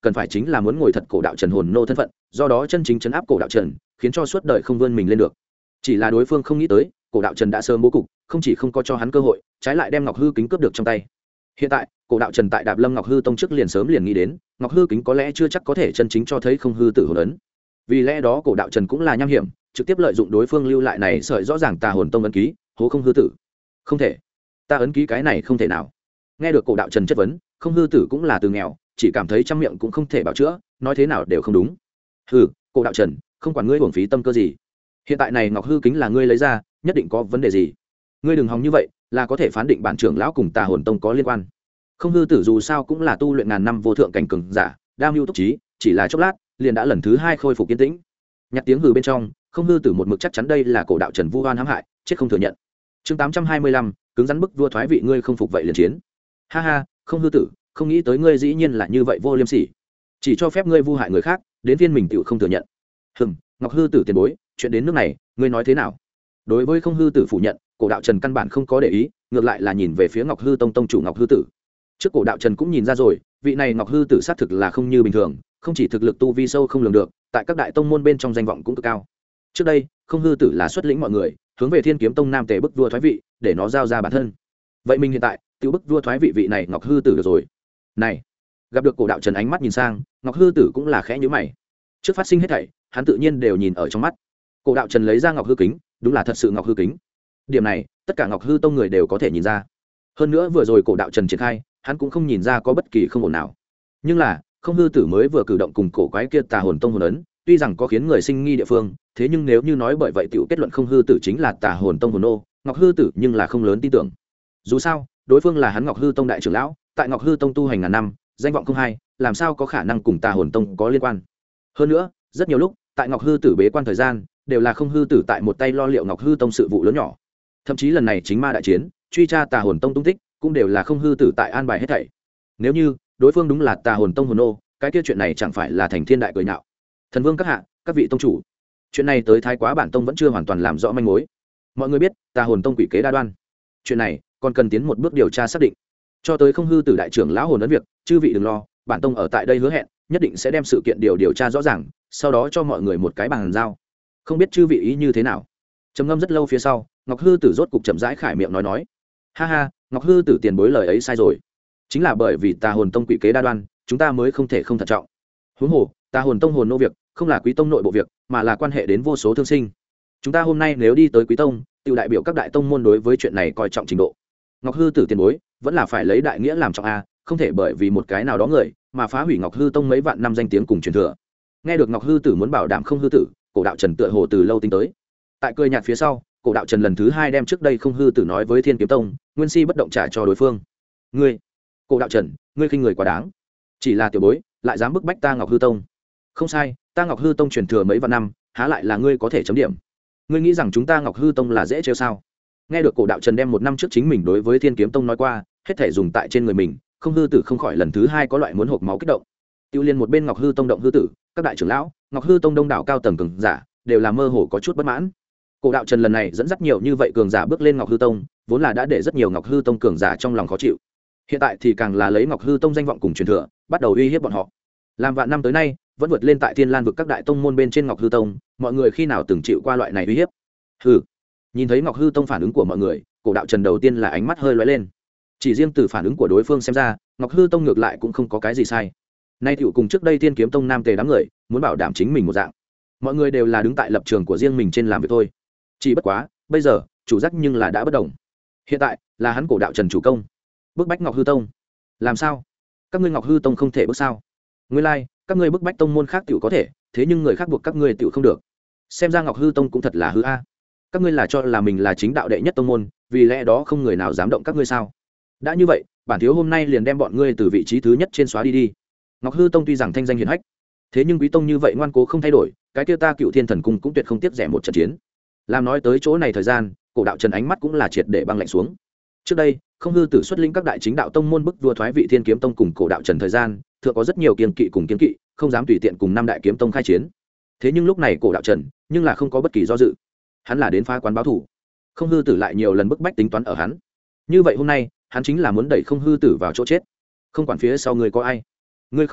cần phải chính là muốn ngồi thật cổ đạo trần hồn nô thân phận, do đó chân chính chấn áp cổ đạo trần, khiến cho suốt đời không vươn mình lên được. Chỉ là đối phương không nghĩ tới, cổ đạo trần đã sớm bố cục, không chỉ không có cho hắn cơ hội, trái lại đem ngọc hư kính cướp được trong tay. Hiện tại cổ đạo trần tại Đạp Lâm Ngọc Hư Tông trước liền sớm liền nghĩ đến ngọc hư kính có lẽ chưa chắc có thể chân chính cho thấy không hư tử hồn ấn, vì lẽ đó cổ đạo trần cũng là nham hiểm, trực tiếp lợi dụng đối phương lưu lại này sợi rõ ràng tà hồn tông ấn ký, hố không hư tử. Không thể, ta ấn ký cái này không thể nào. Nghe được cổ đạo trần chất vấn, không hư tử cũng là từ nghèo, chỉ cảm thấy trăm miệng cũng không thể bảo chữa, nói thế nào đều không đúng. Hừ, cổ đạo trần, không quản ngươi uổng phí tâm cơ gì, hiện tại này ngọc hư kính là ngươi lấy ra, nhất định có vấn đề gì. Ngươi đừng hòng như vậy, là có thể phán định bản trưởng lão cùng tà hồn tông có liên quan. Không hư tử dù sao cũng là tu luyện ngàn năm vô thượng cảnh cường giả, đam mưu túc trí, chỉ là chốc lát liền đã lần thứ hai khôi phục kiên tĩnh. Nhặt tiếng hừ bên trong, không hư tử một mực chắc chắn đây là cổ đạo trần vu oan hãm hại, chết không thừa nhận. Chương 825, cứng rắn bức vua thoái vị, ngươi không phục vậy liền chiến. Ha ha, không hư tử, không nghĩ tới ngươi dĩ nhiên là như vậy vô liêm sỉ, chỉ cho phép ngươi vu hại người khác, đến phiên mình tựu không thừa nhận. Ngọc hư tử tiền bối, chuyện đến nước này, ngươi nói thế nào? Đối với không hư tử phủ nhận, cổ đạo trần căn bản không có để ý, ngược lại là nhìn về phía Ngọc hư tông tông chủ Ngọc hư tử. Trước cổ đạo trần cũng nhìn ra rồi, vị này Ngọc hư tử xác thực là không như bình thường, không chỉ thực lực tu vi sâu không lường được, tại các đại tông môn bên trong danh vọng cũng cực cao. Trước đây không hư tử là xuất lĩnh mọi người hướng về Thiên Kiếm Tông nam tề bức vua thoái vị, để nó giao ra bản thân. Vậy mình hiện tại tiêu bức vua thoái vị này Ngọc hư tử được rồi. Này, gặp được cổ đạo trần ánh mắt nhìn sang, Ngọc hư tử cũng là khẽ nhíu mày. Trước phát sinh hết thảy, hắn tự nhiên đều nhìn ở trong mắt. Cổ đạo trần lấy ra Ngọc hư kính, đúng là thật sự Ngọc hư kính. Điểm này tất cả Ngọc hư tông người đều có thể nhìn ra. Hơn nữa vừa rồi cổ đạo trần triển khai, hắn cũng không nhìn ra có bất kỳ không ổn nào. Nhưng là không hư tử mới vừa cử động cùng cổ quái kia tà hồn tông hồn ấn, tuy rằng có khiến người sinh nghi địa phương, thế nhưng nếu như nói bởi vậy tiểu kết luận không hư tử chính là tà hồn tông hồn nô, Ngọc hư tử nhưng là không lớn tin tưởng. Dù sao đối phương là hắn Ngọc hư tông đại trưởng lão, tại Ngọc hư tông tu hành ngàn năm, danh vọng không hay, làm sao có khả năng cùng tà hồn tông có liên quan. Hơn nữa rất nhiều lúc tại Ngọc hư tử bế quan thời gian, đều là không hư tử tại một tay lo liệu Ngọc hư tông sự vụ lớn nhỏ. Thậm chí lần này chính ma đại chiến, truy tra tà hồn tông tung tích, cũng đều là không hư tử tại an bài hết thảy. Nếu như đối phương đúng là tà hồn tông hồn nô, cái kia chuyện này chẳng phải là thành thiên đại cười nhạo. Thần vương các hạ, các vị tông chủ, chuyện này tới thái quá bản tông vẫn chưa hoàn toàn làm rõ manh mối. Mọi người biết tà hồn tông quỷ kế đa đoan, chuyện này còn cần tiến một bước điều tra xác định. Cho tới không hư tử đại trưởng lão hồn ấn việc, chư vị đừng lo, bản tông ở tại đây hứa hẹn nhất định sẽ đem sự kiện điều tra rõ ràng, sau đó cho mọi người một cái bàn giao. Không biết chư vị ý như thế nào? Trầm ngâm rất lâu phía sau, Ngọc hư tử rốt cục chậm rãi khải miệng nói, ha ha, Ngọc hư tử tiền bối lời ấy sai rồi, chính là bởi vì tà hồn tông quỷ kế đa đoan, chúng ta mới không thể không thận trọng. Huống hồ tà hồn tông hồn nô việc không là quý tông nội bộ việc, mà là quan hệ đến vô số thương sinh. Chúng ta hôm nay nếu đi tới quý tông, tự đại biểu các đại tông môn đối với chuyện này coi trọng trình độ. Ngọc hư tử tiền bối vẫn là phải lấy đại nghĩa làm trọng a, không thể bởi vì một cái nào đó người mà phá hủy Ngọc hư tông mấy vạn năm danh tiếng cùng truyền thừa. Nghe được Ngọc hư tử muốn bảo đảm không hư tử, cổ đạo trần tựa hồ từ lâu tính tới. Tại cười nhạt phía sau, cổ đạo trần lần thứ hai đem trước đây không hư tử nói với Thiên Kiếm Tông nguyên si bất động trả cho đối phương. Ngươi, cổ đạo trần, ngươi khinh người quá đáng, chỉ là tiểu bối lại dám bức bách ta Ngọc hư tông. Không sai, ta Ngọc hư tông truyền thừa mấy vạn năm, há lại là ngươi có thể chấm điểm. Ngươi nghĩ rằng chúng ta Ngọc hư tông là dễ trêu sao? Nghe được cổ đạo trần đem một năm trước chính mình đối với Thiên Kiếm Tông nói qua hết thể dùng tại trên người mình, không hư tử không khỏi lần thứ hai có loại muốn hộc máu kích động. Tiêu liên một bên Ngọc hư tông động hư tử, các đại trưởng lão, Ngọc hư tông đông đảo cao tầng cường giả đều là mơ hồ có chút bất mãn. Cổ đạo trần lần này dẫn dắt nhiều như vậy cường giả bước lên Ngọc hư tông, vốn là đã để rất nhiều Ngọc hư tông cường giả trong lòng khó chịu. Hiện tại thì càng là lấy Ngọc hư tông danh vọng cùng truyền thừa, bắt đầu uy hiếp bọn họ. Làm vạn năm tới nay vẫn vượt lên tại Thiên Lan vực các đại tông môn bên trên Ngọc hư tông, mọi người khi nào từng chịu qua loại này uy hiếp? Hừ. Nhìn thấy Ngọc hư tông phản ứng của mọi người, cổ đạo trần đầu tiên là ánh mắt hơi lóe lên. Chỉ riêng từ phản ứng của đối phương xem ra, Ngọc hư tông ngược lại cũng không có cái gì sai. Nay tiểu cùng trước đây Thiên Kiếm Tông nam tề đám người muốn bảo đảm chính mình một dạng, mọi người đều là đứng tại lập trường của riêng mình trên làm việc thôi. Chỉ bất quá bây giờ chủ giác nhưng là đã bất đồng. Hiện tại là hắn cổ đạo trần chủ công bức bách Ngọc hư tông. Làm sao các ngươi Ngọc hư tông không thể bước sao? Ngươi lai các ngươi bức bách tông môn khác tiểu có thể, thế nhưng người khác buộc các ngươi tiểu không được. Xem ra Ngọc hư tông cũng thật là hư a. Các ngươi là cho là mình là chính đạo đệ nhất tông môn, vì lẽ đó không người nào dám động các ngươi sao? Đã như vậy, bản thiếu hôm nay liền đem bọn ngươi từ vị trí thứ nhất trên xóa đi đi. Ngọc hư tông tuy rằng thanh danh hiển hách, thế nhưng quý tông như vậy ngoan cố không thay đổi, cái kia ta Cựu Thiên Thần Cung cũng tuyệt không tiếc rẻ một trận chiến. Làm nói tới chỗ này thời gian, cổ đạo trần ánh mắt cũng là triệt để băng lạnh xuống. Trước đây không hư tử xuất lĩnh các đại chính đạo tông môn bức vua thoái vị Thiên Kiếm Tông cùng cổ đạo trần thời gian, thượng có rất nhiều kiên kỵ cùng kiên kỵ, không dám tùy tiện cùng năm đại kiếm tông khai chiến. Thế nhưng lúc này cổ đạo trần nhưng là không có bất kỳ do dự, hắn là đến phá quán báo thủ. Không hư tử lại nhiều lần bức bách tính toán ở hắn, như vậy hôm nay hắn chính là muốn đẩy không hư tử vào chỗ chết. Không quản phía sau người có ai, ngươi không phục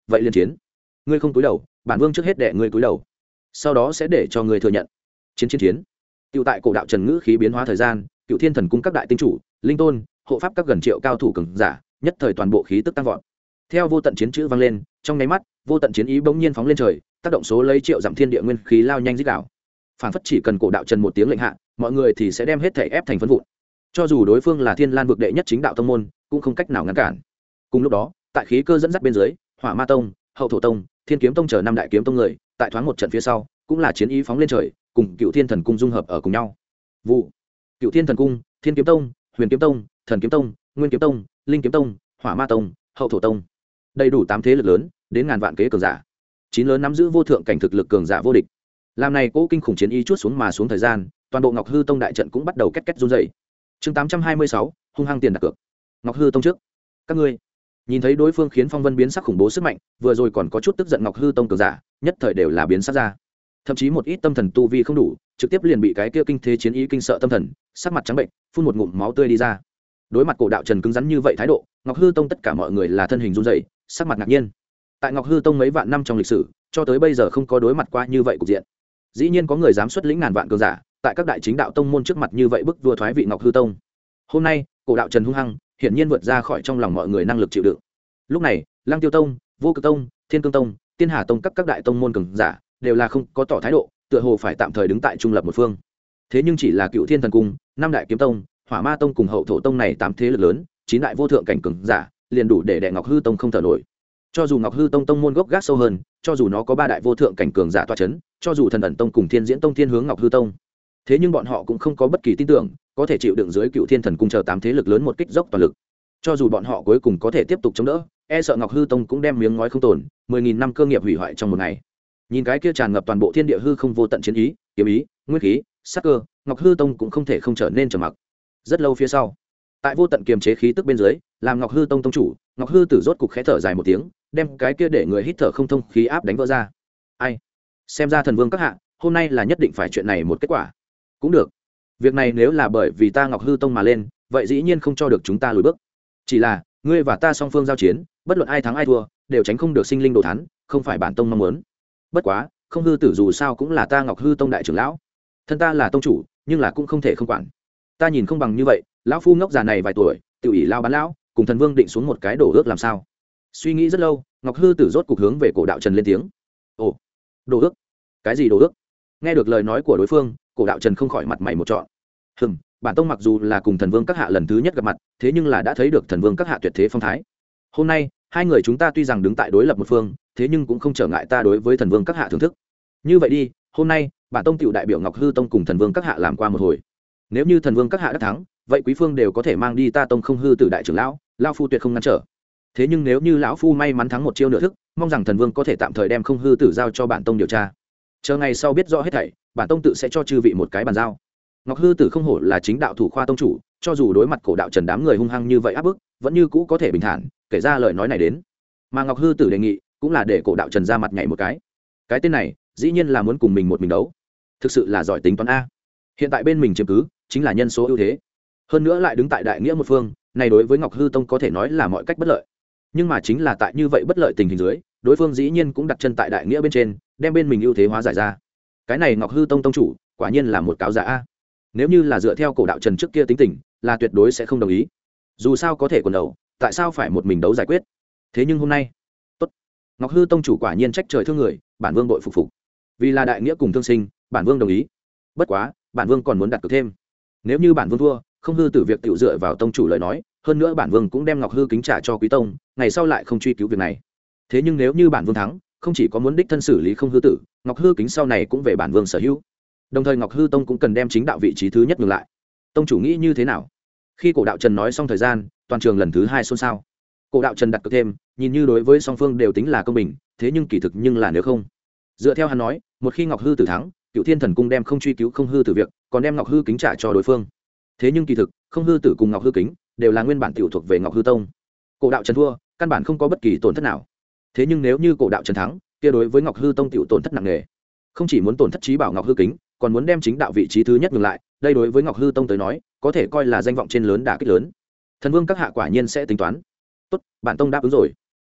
vậy liền chiến. Ngươi không cúi đầu, bản vương trước hết để ngươi cúi đầu, sau đó sẽ để cho ngươi thừa nhận. Chiến. Tiểu tại cổ đạo trần ngữ khí biến hóa thời gian, Cựu Thiên Thần cung các đại tinh chủ, linh tôn, hộ pháp các gần triệu cao thủ cường giả, nhất thời toàn bộ khí tức tăng vọt. Theo vô tận chiến chữ vang lên, trong nháy mắt, vô tận chiến ý bỗng nhiên phóng lên trời, tác động số lấy triệu dặm thiên địa nguyên khí lao nhanh rít đảo. Phản phất chỉ cần cổ đạo trần một tiếng lệnh hạ, mọi người thì sẽ đem hết thể ép thành phấn vụn. Cho dù đối phương là Thiên Lan vực đệ nhất chính đạo tông môn, cũng không cách nào ngăn cản. Cùng lúc đó, tại khí cơ dẫn dắt bên dưới, Hỏa Ma tông, Hậu Thổ tông, Thiên Kiếm tông chờ năm đại kiếm tông người, tại thoáng một trận phía sau, cũng là chiến ý phóng lên trời, cùng Cựu Thiên Thần cung dung hợp ở cùng nhau. Vụ. Cựu Thiên Thần cung, Thiên Kiếm tông, Huyền Kiếm tông, Thần Kiếm tông, Nguyên Kiếm tông, Linh Kiếm tông, Hỏa Ma tông, Hậu Thổ tông, đầy đủ 8 thế lực lớn, đến ngàn vạn kế cường giả. 9 lớn nắm giữ vô thượng cảnh thực lực cường giả vô địch. Làm này cố kinh khủng chiến ý chuốt xuống mà xuống thời gian, toàn bộ Ngọc Hư tông đại trận cũng bắt đầu két két run rẩy. Chương 826, hung hăng tiền đặt cược. Ngọc Hư tông trước. Các ngươi nhìn thấy đối phương khiến phong vân biến sắc khủng bố sức mạnh, vừa rồi còn có chút tức giận Ngọc Hư tông cường giả, nhất thời đều là biến sắc ra. Thậm chí một ít tâm thần tu vi không đủ, trực tiếp liền bị cái kia kinh thế chiến ý kinh sợ tâm thần, sắc mặt trắng bệnh, phun một ngụm máu tươi đi ra. Đối mặt cổ đạo trần cứng rắn như vậy thái độ, Ngọc Hư tông tất cả mọi người là thân hình run rẩy, sắc mặt ngạc nhiên. Tại Ngọc Hư tông mấy vạn năm trong lịch sử, cho tới bây giờ không có đối mặt qua như vậy cục diện. Dĩ nhiên có người dám xuất lĩnh ngàn vạn cường giả, tại các đại chính đạo tông môn trước mặt như vậy bức vua thoái vị Ngọc Hư tông. Hôm nay, cổ đạo trần hung hăng, hiển nhiên vượt ra khỏi trong lòng mọi người năng lực chịu đựng. Lúc này, Lăng Tiêu tông, Vô Cực tông, Thiên Cương tông, Tiên Hà tông các đại tông môn cường giả đều là không có tỏ thái độ, tựa hồ phải tạm thời đứng tại trung lập một phương. Thế nhưng chỉ là Cựu Thiên Thần cung, năm đại kiếm tông, Hỏa Ma tông cùng Hậu Thổ tông này 8 thế lực lớn, 9 đại vô thượng cảnh cường giả, liền đủ để đè Ngọc Hư tông không thở nổi. Cho dù Ngọc Hư tông tông môn gốc gác sâu hơn, cho dù nó có 3 đại vô thượng cảnh cường giả tọa chấn, cho dù Thần ẩn tông cùng Thiên Diễn tông thiên hướng Ngọc Hư tông, thế nhưng bọn họ cũng không có bất kỳ tin tưởng có thể chịu đựng dưới Cựu Thiên Thần cung chờ 8 thế lực lớn một kích dốc toàn lực. Cho dù bọn họ cuối cùng có thể tiếp tục chống đỡ, e sợ Ngọc Hư tông cũng đem miếng ngói không tồn, 10.000 năm cơ nghiệp hủy hoại trong một ngày. Nhìn cái kia tràn ngập toàn bộ thiên địa hư không vô tận chiến ý, kiếm ý, nguyên khí, sát cơ, Ngọc Hư tông cũng không thể không trở nên trầm mặc. Rất lâu phía sau, tại vô tận kiềm chế khí tức bên dưới, làm Ngọc Hư tông tông chủ, Ngọc Hư tử rốt cục khẽ thở dài một tiếng, đem cái kia để người hít thở không thông khí áp đánh vỡ ra. Ai? Xem ra thần vương các hạ, hôm nay là nhất định phải chuyện này một kết quả. Cũng được. Việc này nếu là bởi vì ta Ngọc Hư tông mà lên, vậy dĩ nhiên không cho được chúng ta lùi bước. Chỉ là, ngươi và ta song phương giao chiến, bất luận ai thắng ai thua, đều tránh không được sinh linh đồ thán, không phải bản tông mong muốn. Bất quá, không hư tử dù sao cũng là ta Ngọc Hư tông đại trưởng lão, thân ta là tông chủ, nhưng là cũng không thể không quản. Ta nhìn không bằng như vậy, lão phu ngốc già này vài tuổi, tự ỷ lao bán lão, cùng thần vương định xuống một cái đổ ước làm sao? Suy nghĩ rất lâu, Ngọc Hư tử rốt cục hướng về cổ đạo trần lên tiếng. Ồ, đổ ước? Cái gì đổ ước? Nghe được lời nói của đối phương, cổ đạo trần không khỏi mặt mày một trọn. Bản tông mặc dù là cùng thần vương các hạ lần thứ nhất gặp mặt, thế nhưng là đã thấy được thần vương các hạ tuyệt thế phong thái. Hôm nay, hai người chúng ta tuy rằng đứng tại đối lập một phương, thế nhưng cũng không trở ngại ta đối với thần vương các hạ thưởng thức. Như vậy đi, hôm nay, bản tông tiểu đại biểu Ngọc Hư tông cùng thần vương các hạ làm qua một hồi. Nếu như thần vương các hạ đã thắng, vậy quý phương đều có thể mang đi ta tông không hư tử đại trưởng lão, lão phu tuyệt không ngăn trở. Thế nhưng nếu như lão phu may mắn thắng một chiêu nửa thức, mong rằng thần vương có thể tạm thời đem không hư tử giao cho bản tông điều tra. Chờ ngày sau biết rõ hết thảy, bản tông tự sẽ cho chư vị một cái bàn giao. Ngọc Hư tử không hổ là chính đạo thủ khoa tông chủ, cho dù đối mặt cổ đạo trần đám người hung hăng như vậy áp bức, vẫn như cũ có thể bình thản kể ra lời nói này đến. Mà Ngọc Hư tử đề nghị cũng là để cổ đạo trần ra mặt nhảy một cái. Cái tên này dĩ nhiên là muốn cùng mình một mình đấu, thực sự là giỏi tính toán a. Hiện tại bên mình chiếm cứ chính là nhân số ưu thế, hơn nữa lại đứng tại đại nghĩa một phương, này đối với Ngọc Hư tông có thể nói là mọi cách bất lợi. Nhưng mà chính là tại như vậy bất lợi tình hình dưới, đối phương dĩ nhiên cũng đặt chân tại đại nghĩa bên trên, đem bên mình ưu thế hóa giải ra. Cái này Ngọc Hư tông tông chủ quả nhiên là một cáo giả a. Nếu như là dựa theo cổ đạo trần trước kia tính tình, là tuyệt đối sẽ không đồng ý. Dù sao có thể quần đầu, tại sao phải một mình đấu giải quyết? Thế nhưng hôm nay, tốt, Ngọc Hư tông chủ quả nhiên trách trời thương người, bản vương đội phục phục. Vì là đại nghĩa cùng thương sinh, bản vương đồng ý. Bất quá, bản vương còn muốn đặt cược thêm. Nếu như bản vương thua, không hư tử việc tiểu dựa vào tông chủ lời nói, hơn nữa bản vương cũng đem Ngọc Hư kính trả cho quý tông, ngày sau lại không truy cứu việc này. Thế nhưng nếu như bản vương thắng, không chỉ có muốn đích thân xử lý không hư tử, Ngọc Hư kính sau này cũng về bản vương sở hữu. Đồng thời Ngọc Hư tông cũng cần đem chính đạo vị trí thứ nhất ngược lại. Tông chủ nghĩ như thế nào? Khi cổ đạo trần nói xong thời gian, toàn trường lần thứ hai xôn xao. Cổ đạo trần đặt cược thêm, nhìn như đối với song phương đều tính là công bình, thế nhưng kỳ thực nhưng là nếu không. Dựa theo hắn nói, một khi Ngọc Hư tử thắng, Cựu Thiên Thần cung đem không truy cứu không hư tử việc, còn đem Ngọc Hư kính trả cho đối phương. Thế nhưng kỳ thực, không hư tử cùng Ngọc Hư kính đều là nguyên bản tiểu thuộc về Ngọc Hư tông. Cổ đạo trần thua, căn bản không có bất kỳ tổn thất nào. Thế nhưng nếu như cổ đạo trần thắng, kia đối với Ngọc Hư tông tiểu tổn thất nặng nề. Không chỉ muốn tổn thất trí bảo Ngọc Hư kính, còn muốn đem chính đạo vị trí thứ nhất ngừng lại, đây đối với Ngọc Hư tông tới nói, có thể coi là danh vọng trên lớn đả kích lớn. Thần vương các hạ quả nhiên sẽ tính toán. Tốt, bản tông đáp ứng rồi.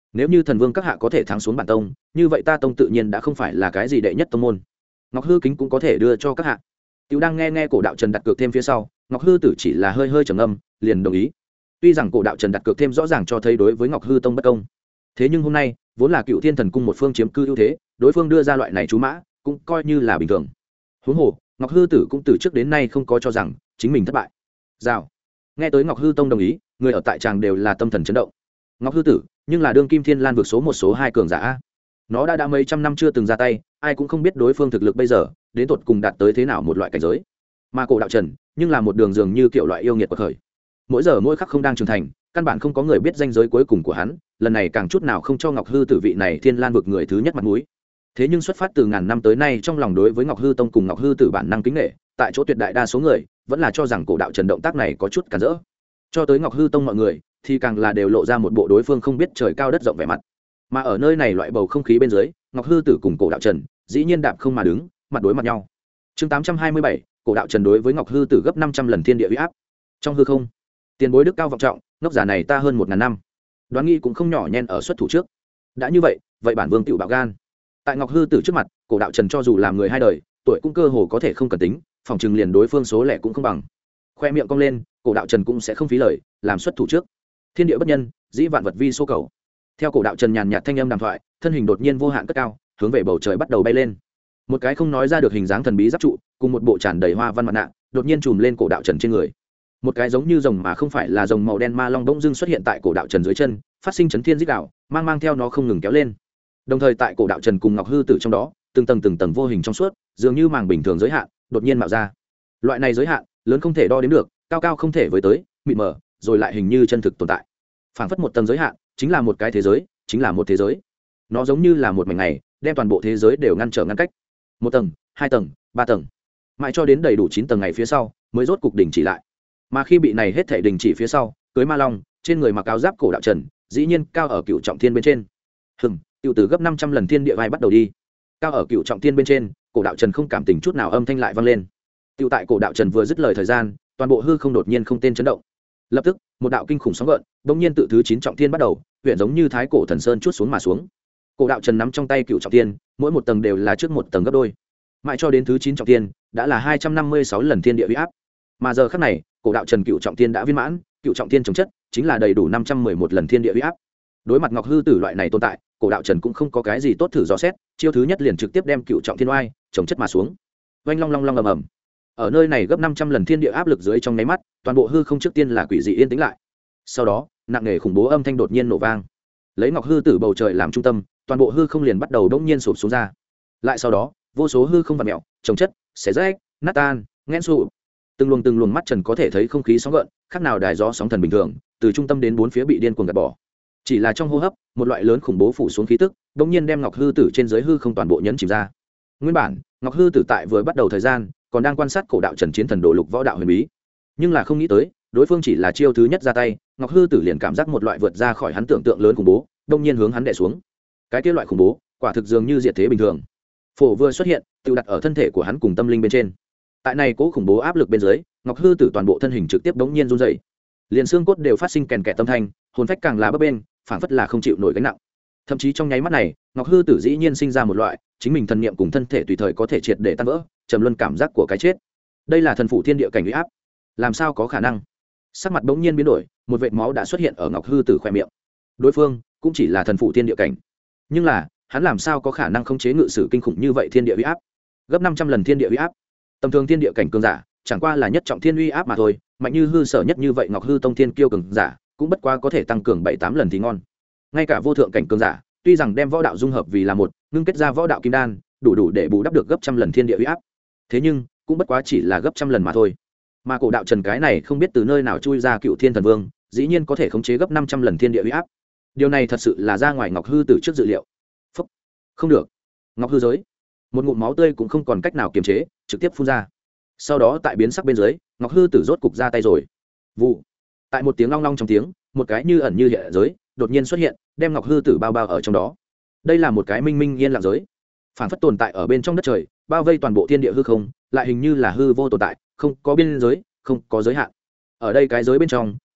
nếu như thần vương các hạ có thể thắng xuống bản tông, như vậy ta tông tự nhiên đã không phải là cái gì đệ nhất tông môn. Ngọc hư kính cũng có thể đưa cho các hạ. Tiểu đang nghe cổ đạo trần đặt cược thêm phía sau, Ngọc hư tử chỉ là hơi trầm ngâm, liền đồng ý. Tuy rằng cổ đạo trần đặt cược thêm rõ ràng cho thấy đối với Ngọc hư tông bất công, thế nhưng hôm nay vốn là Cựu Thiên Thần cung một phương chiếm cư ưu thế, đối phương đưa ra loại này chú mã cũng coi như là bình thường. Huống hồ Ngọc hư tử cũng từ trước đến nay không có cho rằng chính mình thất bại. Rào. Nghe tới Ngọc hư tông đồng ý, người ở tại tràng đều là tâm thần chấn động. Ngọc hư tử nhưng là đương kim thiên lan vượt số một số hai cường giả, nó đã mấy trăm năm chưa từng ra tay, ai cũng không biết đối phương thực lực bây giờ đến tột cùng đạt tới thế nào một loại cảnh giới. Mà cổ đạo trần nhưng là một đường dường như kiểu loại yêu nghiệt bậc khởi, mỗi giờ mỗi khắc không đang trưởng thành, căn bản không có người biết danh giới cuối cùng của hắn. Lần này càng chút nào không cho Ngọc hư tử vị này thiên lan vực người thứ nhất mặt mũi. Thế nhưng xuất phát từ ngàn năm tới nay trong lòng đối với Ngọc hư tông cùng Ngọc hư tử bản năng kính nghệ, tại chỗ tuyệt đại đa số người vẫn là cho rằng cổ đạo trần động tác này có chút cản rỡ. Cho tới Ngọc hư tông mọi người thì càng là đều lộ ra một bộ đối phương không biết trời cao đất rộng vẻ mặt. Mà ở nơi này loại bầu không khí bên dưới, Ngọc hư tử cùng cổ đạo trần dĩ nhiên đạp không mà đứng, mặt đối mặt nhau. Chương 827, cổ đạo trần đối với Ngọc hư tử gấp 500 lần thiên địa uy áp. Trong hư không, tiền bối đức cao vọng trọng, ngốc giả này ta hơn 1000 năm, đoán nghi cũng không nhỏ nhen ở xuất thủ trước. Đã như vậy, vậy bản vương tiểu bạo gan. Tại Ngọc hư tử trước mặt, cổ đạo trần cho dù làm người hai đời, tuổi cũng cơ hồ có thể không cần tính, phòng trừng liền đối phương số lẻ cũng không bằng. Khoe miệng cong lên, cổ đạo trần cũng sẽ không phí lời, làm xuất thủ trước. Thiên địa bất nhân, dĩ vạn vật vi số cầu. Theo cổ đạo trần nhàn nhạt thanh âm đàm thoại, thân hình đột nhiên vô hạn cất cao, hướng về bầu trời bắt đầu bay lên. Một cái không nói ra được hình dáng thần bí giáp trụ, cùng một bộ tràn đầy hoa văn mặt nạ, đột nhiên trùm lên cổ đạo trần trên người. Một cái giống như rồng mà không phải là rồng màu đen ma long bỗng dưng xuất hiện tại cổ đạo trần dưới chân, phát sinh chấn thiên rít gào, mang theo nó không ngừng kéo lên. Đồng thời tại cổ đạo trần cùng Ngọc hư tử trong đó, từng tầng vô hình trong suốt, dường như màng bình thường giới hạn, đột nhiên mạo ra. Loại này giới hạn, lớn không thể đo đếm được, cao không thể với tới, mịt mờ, rồi lại hình như chân thực tồn tại. Phảng phất một tầng giới hạn, chính là một cái thế giới, chính là một thế giới. Nó giống như là một mảnh ngày, đem toàn bộ thế giới đều ngăn trở ngăn cách. Một tầng, hai tầng, ba tầng, mãi cho đến đầy đủ 9 tầng ngày phía sau, mới rốt cục đình chỉ lại. Mà khi bị này hết thảy đình chỉ phía sau, cưới ma long, trên người mặc áo giáp cổ đạo trần, dĩ nhiên cao ở Cựu Trọng Thiên bên trên. Tiểu từ gấp 500 lần thiên địa vai bắt đầu đi. Cao ở Cựu Trọng Thiên bên trên, cổ đạo trần không cảm tình chút nào, âm thanh lại vang lên. Tiểu tại cổ đạo trần vừa dứt lời thời gian, toàn bộ hư không đột nhiên không tên chấn động. Lập tức, một đạo kinh khủng sóng gợn, bỗng nhiên tự thứ 9 trọng thiên bắt đầu, huyện giống như thái cổ thần sơn chuốt xuống mà xuống. Cổ đạo trần nắm trong tay Cựu Trọng Thiên, mỗi một tầng đều là trước một tầng gấp đôi. Mãi cho đến thứ 9 trọng thiên, đã là 256 lần thiên địa uy áp. Mà giờ khắc này, cổ đạo trần Cựu Trọng Thiên đã viên mãn, Cựu Trọng Thiên chống chất, chính là đầy đủ 511 lần thiên địa uy áp. Đối mặt Ngọc hư tử loại này tồn tại, cổ đạo trần cũng không có cái gì tốt thử dò xét, chiêu thứ nhất liền trực tiếp đem Cựu Trọng Thiên oai chống chất mà xuống. Oanh long long long ầm ầm. Ở nơi này gấp 500 lần thiên địa áp lực dưới trong nháy mắt, toàn bộ hư không trước tiên là quỷ dị yên tĩnh lại. Sau đó, nặng nề khủng bố âm thanh đột nhiên nổ vang. Lấy Ngọc hư tử bầu trời làm trung tâm, toàn bộ hư không liền bắt đầu đột nhiên sụp xuống ra. Lại sau đó, vô số hư không vặn mèo, chồng chất, xé rách, nát tan, nghẽn sụp. Từng luồng mắt trần có thể thấy không khí sóng gợn, khác nào đài gió sóng thần bình thường, từ trung tâm đến bốn phía bị điên cuồng gạt bỏ. Chỉ là trong hô hấp, một loại lớn khủng bố phủ xuống khí tức, đột nhiên đem Ngọc hư tử trên dưới hư không toàn bộ nhấn chìm ra. Nguyên bản, Ngọc hư tử tại vừa bắt đầu thời gian, còn đang quan sát cổ đạo trần chiến thần đồ lục võ đạo huyền bí, nhưng là không nghĩ tới, đối phương chỉ là chiêu thứ nhất ra tay, Ngọc hư tử liền cảm giác một loại vượt ra khỏi hắn tưởng tượng lớn khủng bố, đột nhiên hướng hắn đè xuống. Cái kia loại khủng bố, quả thực dường như diệt thế bình thường. Phổ vừa xuất hiện, tự đặt ở thân thể của hắn cùng tâm linh bên trên. Tại này cố khủng bố áp lực bên dưới, Ngọc hư tử toàn bộ thân hình trực tiếp đống nhiên run rẩy, liền xương cốt đều phát sinh kèn kẹt tâm thanh, hồn phách càng là bấp bênh, phảng phất là không chịu nổi gánh nặng. Thậm chí trong nháy mắt này, Ngọc hư tử dĩ nhiên sinh ra một loại chính mình thần niệm cùng thân thể tùy thời có thể triệt để tan vỡ, trầm luân cảm giác của cái chết. Đây là thần phủ thiên địa cảnh uy áp, làm sao có khả năng? Sắc mặt bỗng nhiên biến đổi, một vệt máu đã xuất hiện ở Ngọc hư tử khóe miệng. Đối phương cũng chỉ là thần phủ thiên địa cảnh, nhưng là hắn làm sao có khả năng khống chế ngự sử kinh khủng như vậy thiên địa uy áp, gấp 500 lần thiên địa uy áp. Tầm thường thiên địa cảnh cường giả chẳng qua là nhất trọng thiên uy áp mà thôi, mạnh như hư sở nhất như vậy Ngọc hư tông thiên kiêu cường giả cũng bất quá có thể tăng cường 7-8 lần thì ngon. Ngay cả vô thượng cảnh cường giả, tuy rằng đem võ đạo dung hợp vì là một, ngưng kết ra võ đạo kim đan, đủ để bù đắp được gấp trăm lần thiên địa uy áp. Thế nhưng cũng bất quá chỉ là gấp trăm lần mà thôi. Mà cổ đạo trần cái này không biết từ nơi nào chui ra Cựu Thiên thần vương, dĩ nhiên có thể khống chế gấp 500 lần thiên địa uy áp. Điều này thật sự là ra ngoài Ngọc hư tử trước dự liệu. Phúc. Không được. Ngọc hư giới, một ngụm máu tươi cũng không còn cách nào kiềm chế, trực tiếp phun ra. Sau đó tại biến sắc bên dưới, Ngọc hư tử rốt cục ra tay rồi. Vụ. Tại một tiếng long long trong tiếng, một cái như ẩn như hiện giới đột nhiên xuất hiện, đem Ngọc hư tử bao ở trong đó. Đây là một cái minh minh yên lặng giới, phản phất tồn tại ở bên trong đất trời, bao vây toàn bộ thiên địa hư không, lại hình như là hư vô tồn tại, không có biên giới, không có giới hạn. Ở đây cái giới bên trong,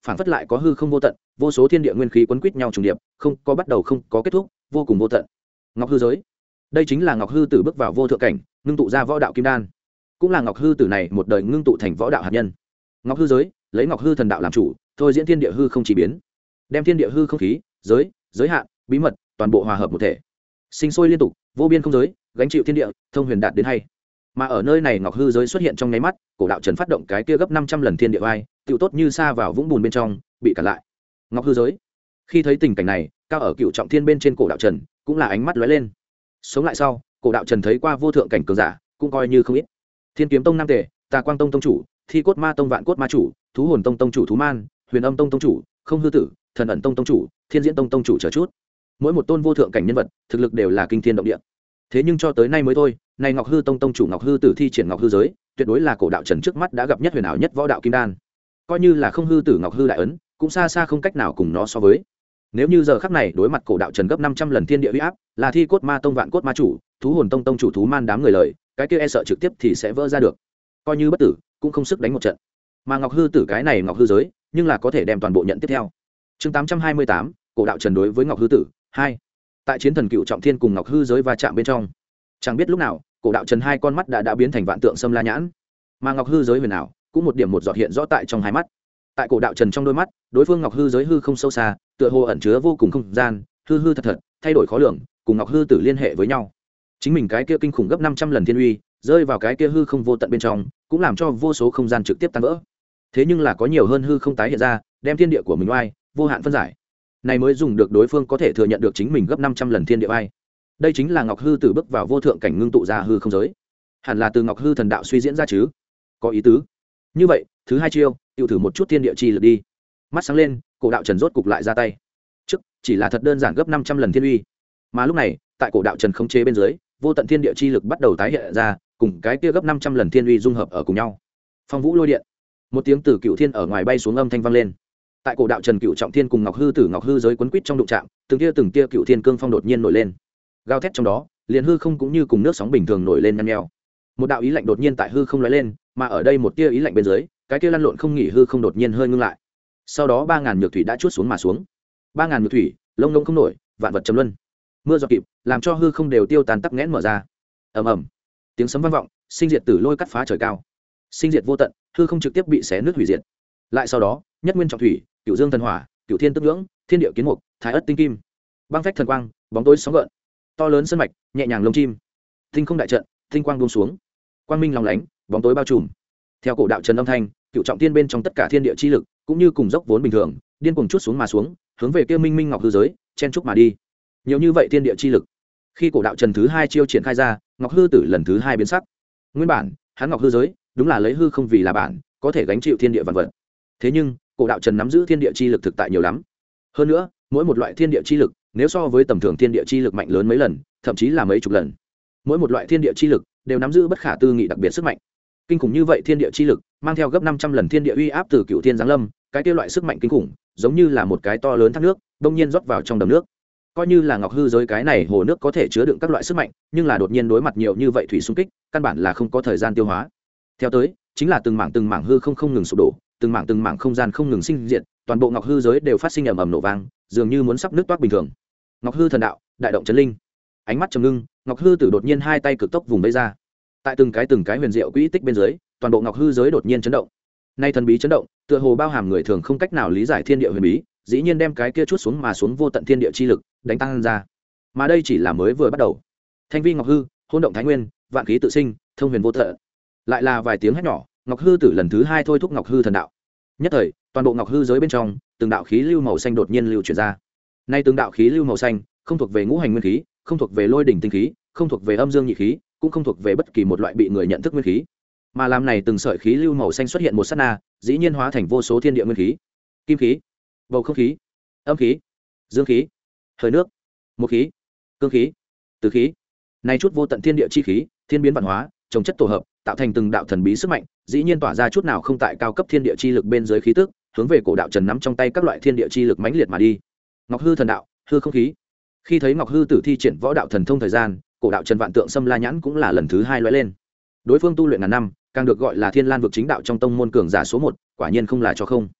phản phất lại có hư không vô tận, vô số thiên địa nguyên khí quấn quýt nhau trùng điệp, không có bắt đầu không có kết thúc, vô cùng vô tận. Ngọc hư giới, đây chính là Ngọc hư tử bước vào vô thượng cảnh, ngưng tụ ra võ đạo kim đan, cũng là Ngọc hư tử này một đời ngưng tụ thành võ đạo hạt nhân. Ngọc hư giới lấy Ngọc hư thần đạo làm chủ, thôi diễn thiên địa hư không chỉ biến, đem thiên địa hư không khí, giới hạn, bí mật toàn bộ hòa hợp một thể, sinh sôi liên tục, vô biên không giới, gánh chịu thiên địa, thông huyền đạt đến hay. Mà ở nơi này Ngọc hư giới xuất hiện trong nháy mắt, cổ đạo trần phát động cái kia gấp 500 lần thiên địa vai, tựu tốt như sa vào vũng bùn bên trong, bị cản lại. Ngọc hư giới, khi thấy tình cảnh này, cao ở cựu trọng thiên bên trên cổ đạo trần cũng là ánh mắt lóe lên. Sống lại sau, cổ đạo trần thấy qua vô thượng cảnh cường giả, cũng coi như không ít. Thiên kiếm tông nam tề, Tà Quang tông tông chủ, Thi cốt ma tông vạn cốt ma chủ, Thú hồn tông tông chủ Thú Man, Huyền âm tông tông chủ, Không hư tử, Thần ẩn tông tông chủ, Thiên diễn tông tông chủ chờ chút. Mỗi một tôn vô thượng cảnh nhân vật, thực lực đều là kinh thiên động địa. Thế nhưng cho tới nay mới thôi, này Ngọc hư tông tông chủ Ngọc hư tử thi triển Ngọc hư giới, tuyệt đối là cổ đạo trần trước mắt đã gặp nhất huyền ảo nhất võ đạo kim đan. Coi như là Không hư tử Ngọc hư đại ấn, cũng xa xa không cách nào cùng nó so với. Nếu như giờ khắc này đối mặt cổ đạo trần gấp 500 lần thiên địa uy áp, là Thi cốt ma tông vạn cốt ma chủ, Thú hồn tông tông chủ Thú Man đám người lời, cái kia e sợ trực tiếp thì sẽ vỡ ra được. Coi như bất tử, cũng không sức đánh một trận. Mà Ngọc hư tử cái này Ngọc hư giới, nhưng là có thể đem toàn bộ nhận tiếp theo. Chương 828, cổ đạo trần đối với Ngọc hư tử 2. Tại chiến thần cựu trọng thiên cùng Ngọc hư giới va chạm bên trong, chẳng biết lúc nào, cổ đạo trần hai con mắt đã biến thành vạn tượng sâm la nhãn, mà Ngọc hư giới huyền ảo cũng một điểm một giọt hiện rõ tại trong hai mắt. Tại cổ đạo trần trong đôi mắt, đối phương Ngọc hư giới hư không sâu xa, tựa hồ ẩn chứa vô cùng không gian, hư hư thật thật, thay đổi khó lường, cùng Ngọc hư tử liên hệ với nhau. Chính mình cái kia kinh khủng gấp 500 lần thiên uy, rơi vào cái kia hư không vô tận bên trong, cũng làm cho vô số không gian trực tiếp tan vỡ. Thế nhưng là có nhiều hơn hư không tái hiện ra, đem thiên địa của mình oai vô hạn phân giải. Này mới dùng được đối phương có thể thừa nhận được chính mình gấp 500 lần thiên địa oai. Đây chính là Ngọc hư tử bước vào vô thượng cảnh ngưng tụ ra hư không giới. Hẳn là từ Ngọc hư thần đạo suy diễn ra chứ? Có ý tứ. Như vậy, thứ hai chiêu, tiêu thử một chút thiên địa chi lực đi. Mắt sáng lên, cổ đạo trần rốt cục lại ra tay. Trước, chỉ là thật đơn giản gấp 500 lần thiên uy. Mà lúc này, tại cổ đạo trần khống chế bên dưới, vô tận thiên địa chi lực bắt đầu tái hiện ra, cùng cái kia gấp 500 lần thiên uy dung hợp ở cùng nhau. Phong vũ lôi điện. Một tiếng từ cựu thiên ở ngoài bay xuống âm thanh vang lên. Tại cổ đạo trần cựu trọng thiên cùng Ngọc hư tử Ngọc hư giới quấn quýt trong đụng chạm, từng tia cựu thiên cương phong đột nhiên nổi lên. Gào thét trong đó, liền hư không cũng như cùng nước sóng bình thường nổi lên nhăn nheo. Một đạo ý lạnh đột nhiên tại hư không lóe lên, mà ở đây một tia ý lạnh bên dưới, cái kia lăn lộn không nghỉ hư không đột nhiên hơi ngưng lại. Sau đó 3000 nhược thủy đã chuốt xuống mà xuống. 3000 nhược thủy, lông lông không nổi, vạn vật trầm luân. Mưa giọt kịp, làm cho hư không đều tiêu tan tắc nghẽn mở ra. Ầm ầm. Tiếng sấm vang vọng, sinh diệt tử lôi cắt phá trời cao. Sinh diệt vô tận, hư không trực tiếp bị xé nứt hủy diệt. Lại sau đó, nhất nguyên trọng thủy, cửu dương thần hỏa, cửu thiên tức ngưỡng, thiên địa kiến mục, thái ất tinh kim, băng phách thần quang, bóng tối sóng gợn, to lớn sơn mạch, nhẹ nhàng lông chim, tinh không đại trận, tinh quang buông xuống, quang minh long lánh, bóng tối bao trùm. Theo cổ đạo trần âm thanh, cựu trọng thiên bên trong tất cả thiên địa chi lực cũng như cùng dốc vốn bình thường, điên cuồng chút xuống mà xuống, hướng về kia minh minh ngọc hư giới chen trúc mà đi. Nhiều như vậy thiên địa chi lực, khi cổ đạo trần thứ hai chiêu triển khai ra, Ngọc hư tử lần thứ hai biến sắc. Nguyên bản, hắn Ngọc hư giới đúng là lấy hư không vì là bản, có thể gánh chịu thiên địa vạn vật. Thế nhưng, cổ đạo trần nắm giữ thiên địa chi lực thực tại nhiều lắm. Hơn nữa, mỗi một loại thiên địa chi lực, nếu so với tầm thường thiên địa chi lực mạnh lớn mấy lần, thậm chí là mấy chục lần. Mỗi một loại thiên địa chi lực đều nắm giữ bất khả tư nghị đặc biệt sức mạnh. Kinh khủng như vậy thiên địa chi lực, mang theo gấp 500 lần thiên địa uy áp từ cựu thiên giáng lâm, cái kia loại sức mạnh kinh khủng, giống như là một cái to lớn thác nước, đông nhiên rót vào trong đầm nước. Coi như là Ngọc hư giới cái này hồ nước có thể chứa đựng các loại sức mạnh, nhưng là đột nhiên đối mặt nhiều như vậy thủy xung kích, căn bản là không có thời gian tiêu hóa. Theo tới, chính là từng mảng hư không ngừng sụp đổ, từng mảng không gian không ngừng sinh diệt, toàn bộ Ngọc hư giới đều phát sinh ầm ầm nổ vang, dường như muốn sắp nứt toác bình thường. Ngọc hư thần đạo, đại động chấn linh. Ánh mắt trầm ngưng, Ngọc hư tử đột nhiên hai tay cực tốc vùng vẫy ra. Tại từng cái huyền diệu quỹ tích bên dưới, toàn bộ Ngọc hư giới đột nhiên chấn động. Nay thần bí chấn động, tựa hồ bao hàm người thường không cách nào lý giải thiên địa huyền bí, dĩ nhiên đem cái kia chuốt xuống mà xuống vô tận thiên địa chi lực đánh tan ra. Mà đây chỉ là mới vừa bắt đầu. Thanh vi Ngọc hư, hỗn động thái nguyên, vạn khí tự sinh, thông huyền vô tận. Lại là vài tiếng hét nhỏ, Ngọc hư tử lần thứ hai thôi thúc Ngọc hư thần đạo. Nhất thời, toàn bộ Ngọc hư giới bên trong, từng đạo khí lưu màu xanh đột nhiên lưu chuyển ra. Nay từng đạo khí lưu màu xanh, không thuộc về ngũ hành nguyên khí, không thuộc về lôi đỉnh tinh khí, không thuộc về âm dương nhị khí, cũng không thuộc về bất kỳ một loại bị người nhận thức nguyên khí, mà làm này từng sợi khí lưu màu xanh xuất hiện một sát na, dĩ nhiên hóa thành vô số thiên địa nguyên khí, kim khí, bầu không khí, âm khí, dương khí, hơi nước, một khí, cương khí, từ khí. Này chút vô tận thiên địa chi khí, thiên biến văn hóa, trồng chất tổ hợp, tạo thành từng đạo thần bí sức mạnh, dĩ nhiên tỏa ra chút nào không tại cao cấp thiên địa chi lực bên dưới khí tức, hướng về cổ đạo trần nắm trong tay các loại thiên địa chi lực mãnh liệt mà đi. Ngọc hư thần đạo, hư không khí. Khi thấy Ngọc hư tử thi triển võ đạo thần thông thời gian, cổ đạo trần vạn tượng xâm la nhãn cũng là lần thứ hai lóe lên. Đối phương tu luyện ngàn năm, càng được gọi là thiên lan vực chính đạo trong tông môn cường giả số 1, quả nhiên không là cho không.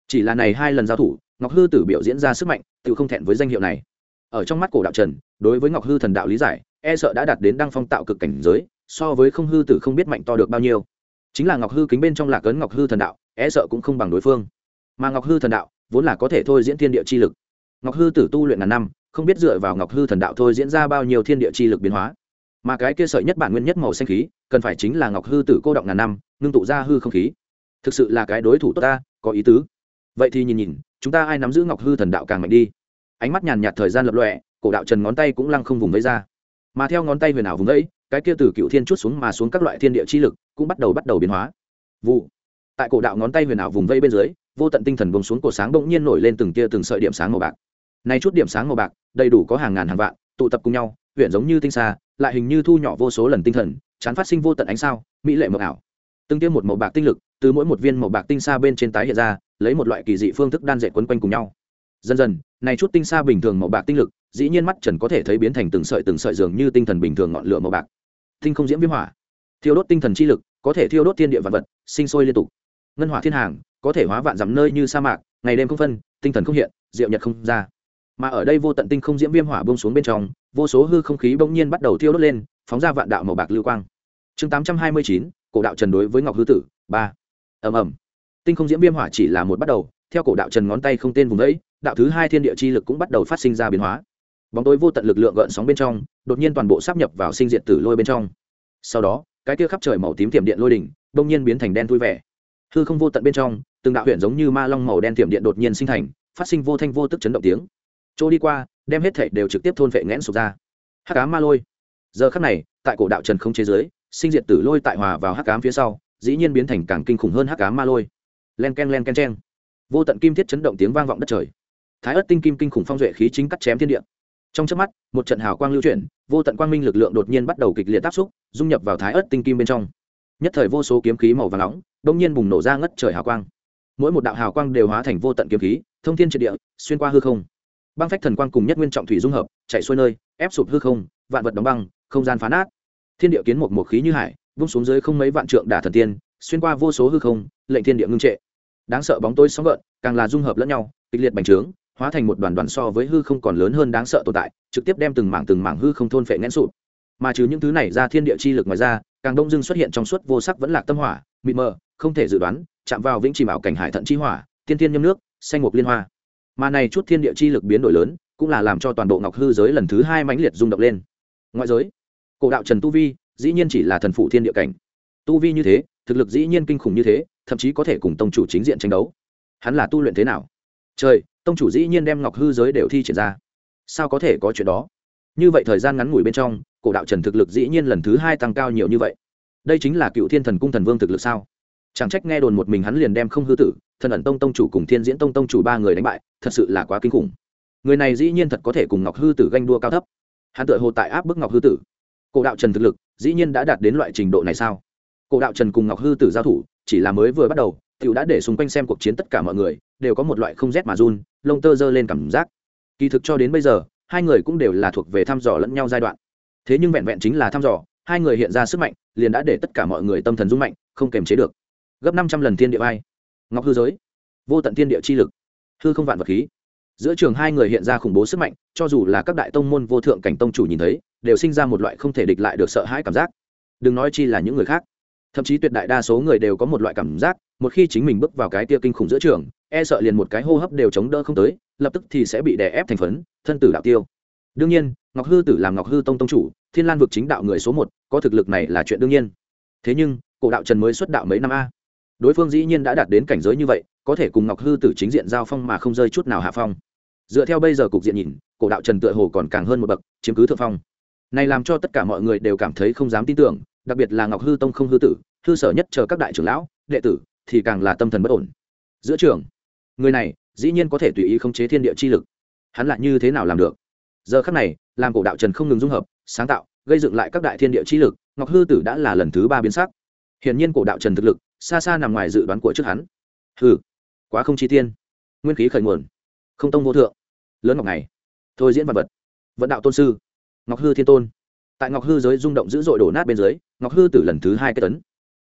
chỉ là này 2 lần giao thủ, Ngọc Hư Tử biểu diễn ra sức mạnh tự không thẹn với danh hiệu này. Ở trong mắt cổ đạo trần, đối với Ngọc Hư thần đạo lý giải e sợ đã đạt đến đăng phong tạo cực cảnh giới, so với không hư tử không biết mạnh to được bao nhiêu. Chính là Ngọc Hư kính bên trong lạc ấn Ngọc Hư thần đạo e sợ cũng không bằng đối phương, mà Ngọc Hư thần đạo vốn là có thể thôi diễn thiên địa chi lực. Ngọc Hư tử tu luyện ngàn năm, không biết dựa vào Ngọc Hư thần đạo thôi diễn ra bao nhiêu thiên địa chi lực biến hóa, mà cái kia sợi nhất bản nguyên nhất màu xanh khí cần phải chính là Ngọc Hư tử cô động ngàn năm ngưng tụ ra hư không khí. Thực sự là cái đối thủ tốt ta, có ý tứ. Vậy thì nhìn chúng ta ai nắm giữ Ngọc Hư thần đạo càng mạnh đi. Ánh mắt nhàn nhạt thời gian lập lòe, cổ đạo trần ngón tay cũng lăng không vùng vẫy ra, mà theo ngón tay huyền ảo vùng vẫy, cái kia từ cựu thiên chút xuống mà xuống các loại thiên địa chi lực cũng bắt đầu biến hóa. Vụ. Tại cổ đạo ngón tay huyền ảo vùng vẫy bên dưới, vô tận tinh thần bùng xuống, cổ sáng bỗng nhiên nổi lên từng tia từng sợi điểm sáng màu bạc. Này chút điểm sáng màu bạc đầy đủ có hàng ngàn hàng vạn tụ tập cùng nhau, huyền giống như tinh xa, lại hình như thu nhỏ vô số lần tinh thần, chán phát sinh vô tận ánh sao, mỹ lệ mộng ảo. Từng tia một màu bạc tinh lực từ mỗi một viên màu bạc tinh xa bên trên tái hiện ra, lấy một loại kỳ dị phương thức đan dệt quấn quanh cùng nhau. Dần dần, này chút tinh xa bình thường màu bạc tinh lực, dĩ nhiên mắt trần có thể thấy biến thành từng sợi dường như tinh thần bình thường ngọn lửa màu bạc. Tinh không diễm viêm hỏa, thiêu đốt tinh thần chi lực, có thể thiêu đốt thiên địa vạn vật, sinh sôi liên tục. Ngân hỏa thiên hàng, có thể hóa vạn dặm nơi như sa mạc, ngày đêm không phân, tinh thần không hiện, diệu nhật không ra. Mà ở đây vô tận tinh không diễm viêm hỏa buông xuống bên trong, vô số hư không khí bỗng nhiên bắt đầu thiêu đốt lên, phóng ra vạn đạo màu bạc lưu quang. Chương 829, cổ đạo trần đối với Ngọc Hư Tử 3. Ầm ầm. Tinh không diễm viêm hỏa chỉ là một bắt đầu, theo cổ đạo trần ngón tay không tên vùng đấy, đạo thứ 2 thiên địa chi lực cũng bắt đầu phát sinh ra biến hóa. Bóng tối vô tận lực lượng gợn sóng bên trong, đột nhiên toàn bộ sáp nhập vào sinh diệt tử lôi bên trong. Sau đó, cái kia khắp trời màu tím tiềm điện lôi đỉnh, đột nhiên biến thành đen thui vẻ. Hư không vô tận bên trong, từng đạo huyền giống như ma long màu đen tiềm điện đột nhiên sinh thành, phát sinh vô thanh vô tức chấn động tiếng. Chỗ đi qua, đem hết thảy đều trực tiếp thôn phệ nghẽn sụp ra. Hắc ám ma lôi. Giờ khắc này, tại cổ đạo trần không chế giới, sinh diệt tử lôi tại hòa vào hắc ám phía sau, dĩ nhiên biến thành càng kinh khủng hơn hắc ám ma lôi. Len ken chen. Vô tận kim thiết chấn động tiếng vang vọng đất trời. Thái ớt tinh kim kinh khủng phong duệ khí chính cắt chém thiên địa. Trong chớp mắt, một trận hào quang lưu chuyển, vô tận quang minh lực lượng đột nhiên bắt đầu kịch liệt áp xúc, dung nhập vào thái ớt tinh kim bên trong. Nhất thời vô số kiếm khí màu vàng nóng, đột nhiên bùng nổ ra ngất trời hào quang. Mỗi một đạo hào quang đều hóa thành vô tận kiếm khí, thông thiên triệt địa, xuyên qua hư không. Băng phách thần quang cùng nhất nguyên trọng thủy dung hợp, chạy xuôi nơi, ép sụp hư không, vạn vật đóng băng, không gian phá nát. Thiên địa kiến một khí như hải, vung xuống dưới không mấy vạn trượng đả thần tiên, xuyên qua vô số hư không, lệnh thiên địa ngưng trệ. Đáng sợ bóng tối sóng gợn, càng là dung hợp lẫn nhau, kịch liệt bành trướng, hóa thành một đoàn đoàn so với hư không còn lớn hơn đáng sợ tồn tại, trực tiếp đem từng mảng hư không thôn phệ nghẽn sụp. Mà trừ những thứ này ra, thiên địa chi lực ngoài ra, càng đông dưng xuất hiện trong suốt vô sắc vẫn lạc tâm hỏa, mịt mờ, không thể dự đoán, chạm vào vĩnh trì bảo cảnh hải thận chi hỏa, tiên tiên nhâm nước, xanh mục liên hoa. Mà này chút thiên địa chi lực biến đổi lớn, cũng là làm cho toàn bộ Ngọc Hư giới lần thứ 2 mãnh liệt rung động lên. Ngoại giới, cổ đạo trần tu vi, dĩ nhiên chỉ là thần phụ thiên địa cảnh. Tu vi như thế, thực lực dĩ nhiên kinh khủng như thế, thậm chí có thể cùng tông chủ chính diện tranh đấu. Hắn là tu luyện thế nào? Trời, tông chủ dĩ nhiên đem Ngọc Hư giới đều thi triển ra. Sao có thể có chuyện đó? Như vậy thời gian ngắn ngủi bên trong, cổ đạo trần thực lực dĩ nhiên lần thứ 2 tăng cao nhiều như vậy. Đây chính là Cựu Thiên Thần Cung thần vương thực lực sao? Chẳng trách nghe đồn một mình hắn liền đem Không Hư Tử, Thần ẩn tông tông chủ cùng Thiên Diễn tông tông chủ 3 người đánh bại, thật sự là quá kinh khủng. Người này dĩ nhiên thật có thể cùng Ngọc Hư Tử ganh đua cao thấp. Hắn tựa hồ tại áp bức Ngọc Hư Tử. Cổ đạo trần thực lực dĩ nhiên đã đạt đến loại trình độ này sao? Cổ đạo trần cùng Ngọc Hư Tử giao thủ, chỉ là mới vừa bắt đầu, tiểu đã để xung quanh xem cuộc chiến tất cả mọi người đều có một loại không rét mà run, lông tơ dơ lên cảm giác. Kỳ thực cho đến bây giờ, hai người cũng đều là thuộc về thăm dò lẫn nhau giai đoạn. Thế nhưng vẹn vẹn chính là thăm dò, hai người hiện ra sức mạnh, liền đã để tất cả mọi người tâm thần rung mạnh, không kềm chế được. Gấp 500 lần thiên địa ai. Ngọc Hư giới, vô tận thiên địa chi lực, hư không vạn vật khí. Giữa trường hai người hiện ra khủng bố sức mạnh, cho dù là các đại tông môn vô thượng cảnh tông chủ nhìn thấy, đều sinh ra một loại không thể địch lại được sợ hãi cảm giác. Đừng nói chi là những người khác, thậm chí tuyệt đại đa số người đều có một loại cảm giác, một khi chính mình bước vào cái tia kinh khủng giữa trường, e sợ liền một cái hô hấp đều chống đỡ không tới, lập tức thì sẽ bị đè ép thành phấn, thân tử đạo tiêu. Đương nhiên, Ngọc Hư Tử làm Ngọc Hư tông tông chủ, Thiên Lan vực chính đạo người số 1, có thực lực này là chuyện đương nhiên. Thế nhưng, cổ đạo trần mới xuất đạo mấy năm a, đối phương dĩ nhiên đã đạt đến cảnh giới như vậy, có thể cùng Ngọc Hư Tử chính diện giao phong mà không rơi chút nào hạ phong. Dựa theo bây giờ cục diện nhìn, cổ đạo trần tựa hồ còn càng hơn một bậc, chiếm cứ thượng phong. Này làm cho tất cả mọi người đều cảm thấy không dám tin tưởng, đặc biệt là Ngọc Hư tông Không Hư Tử, hư sở nhất chờ các đại trưởng lão, đệ tử thì càng là tâm thần bất ổn. Giữa trường, người này dĩ nhiên có thể tùy ý khống chế thiên địa chi lực, hắn lại như thế nào làm được? Giờ khắc này, làm cổ đạo trần không ngừng dung hợp, sáng tạo, gây dựng lại các đại thiên địa chi lực, Ngọc Hư Tử đã là lần thứ 3 biến sắc. Hiển nhiên cổ đạo trần thực lực xa xa nằm ngoài dự đoán của trước hắn. Hừ, quá không chi tiên, nguyên khí khởi nguồn, không tông vô thượng, lớn ngọc này, thôi diễn vật vật, vận đạo tôn sư, Ngọc Hư Thiên Tôn. Tại Ngọc Hư giới rung động dữ dội đổ nát bên dưới, Ngọc Hư Tử lần thứ 2 kết tấn.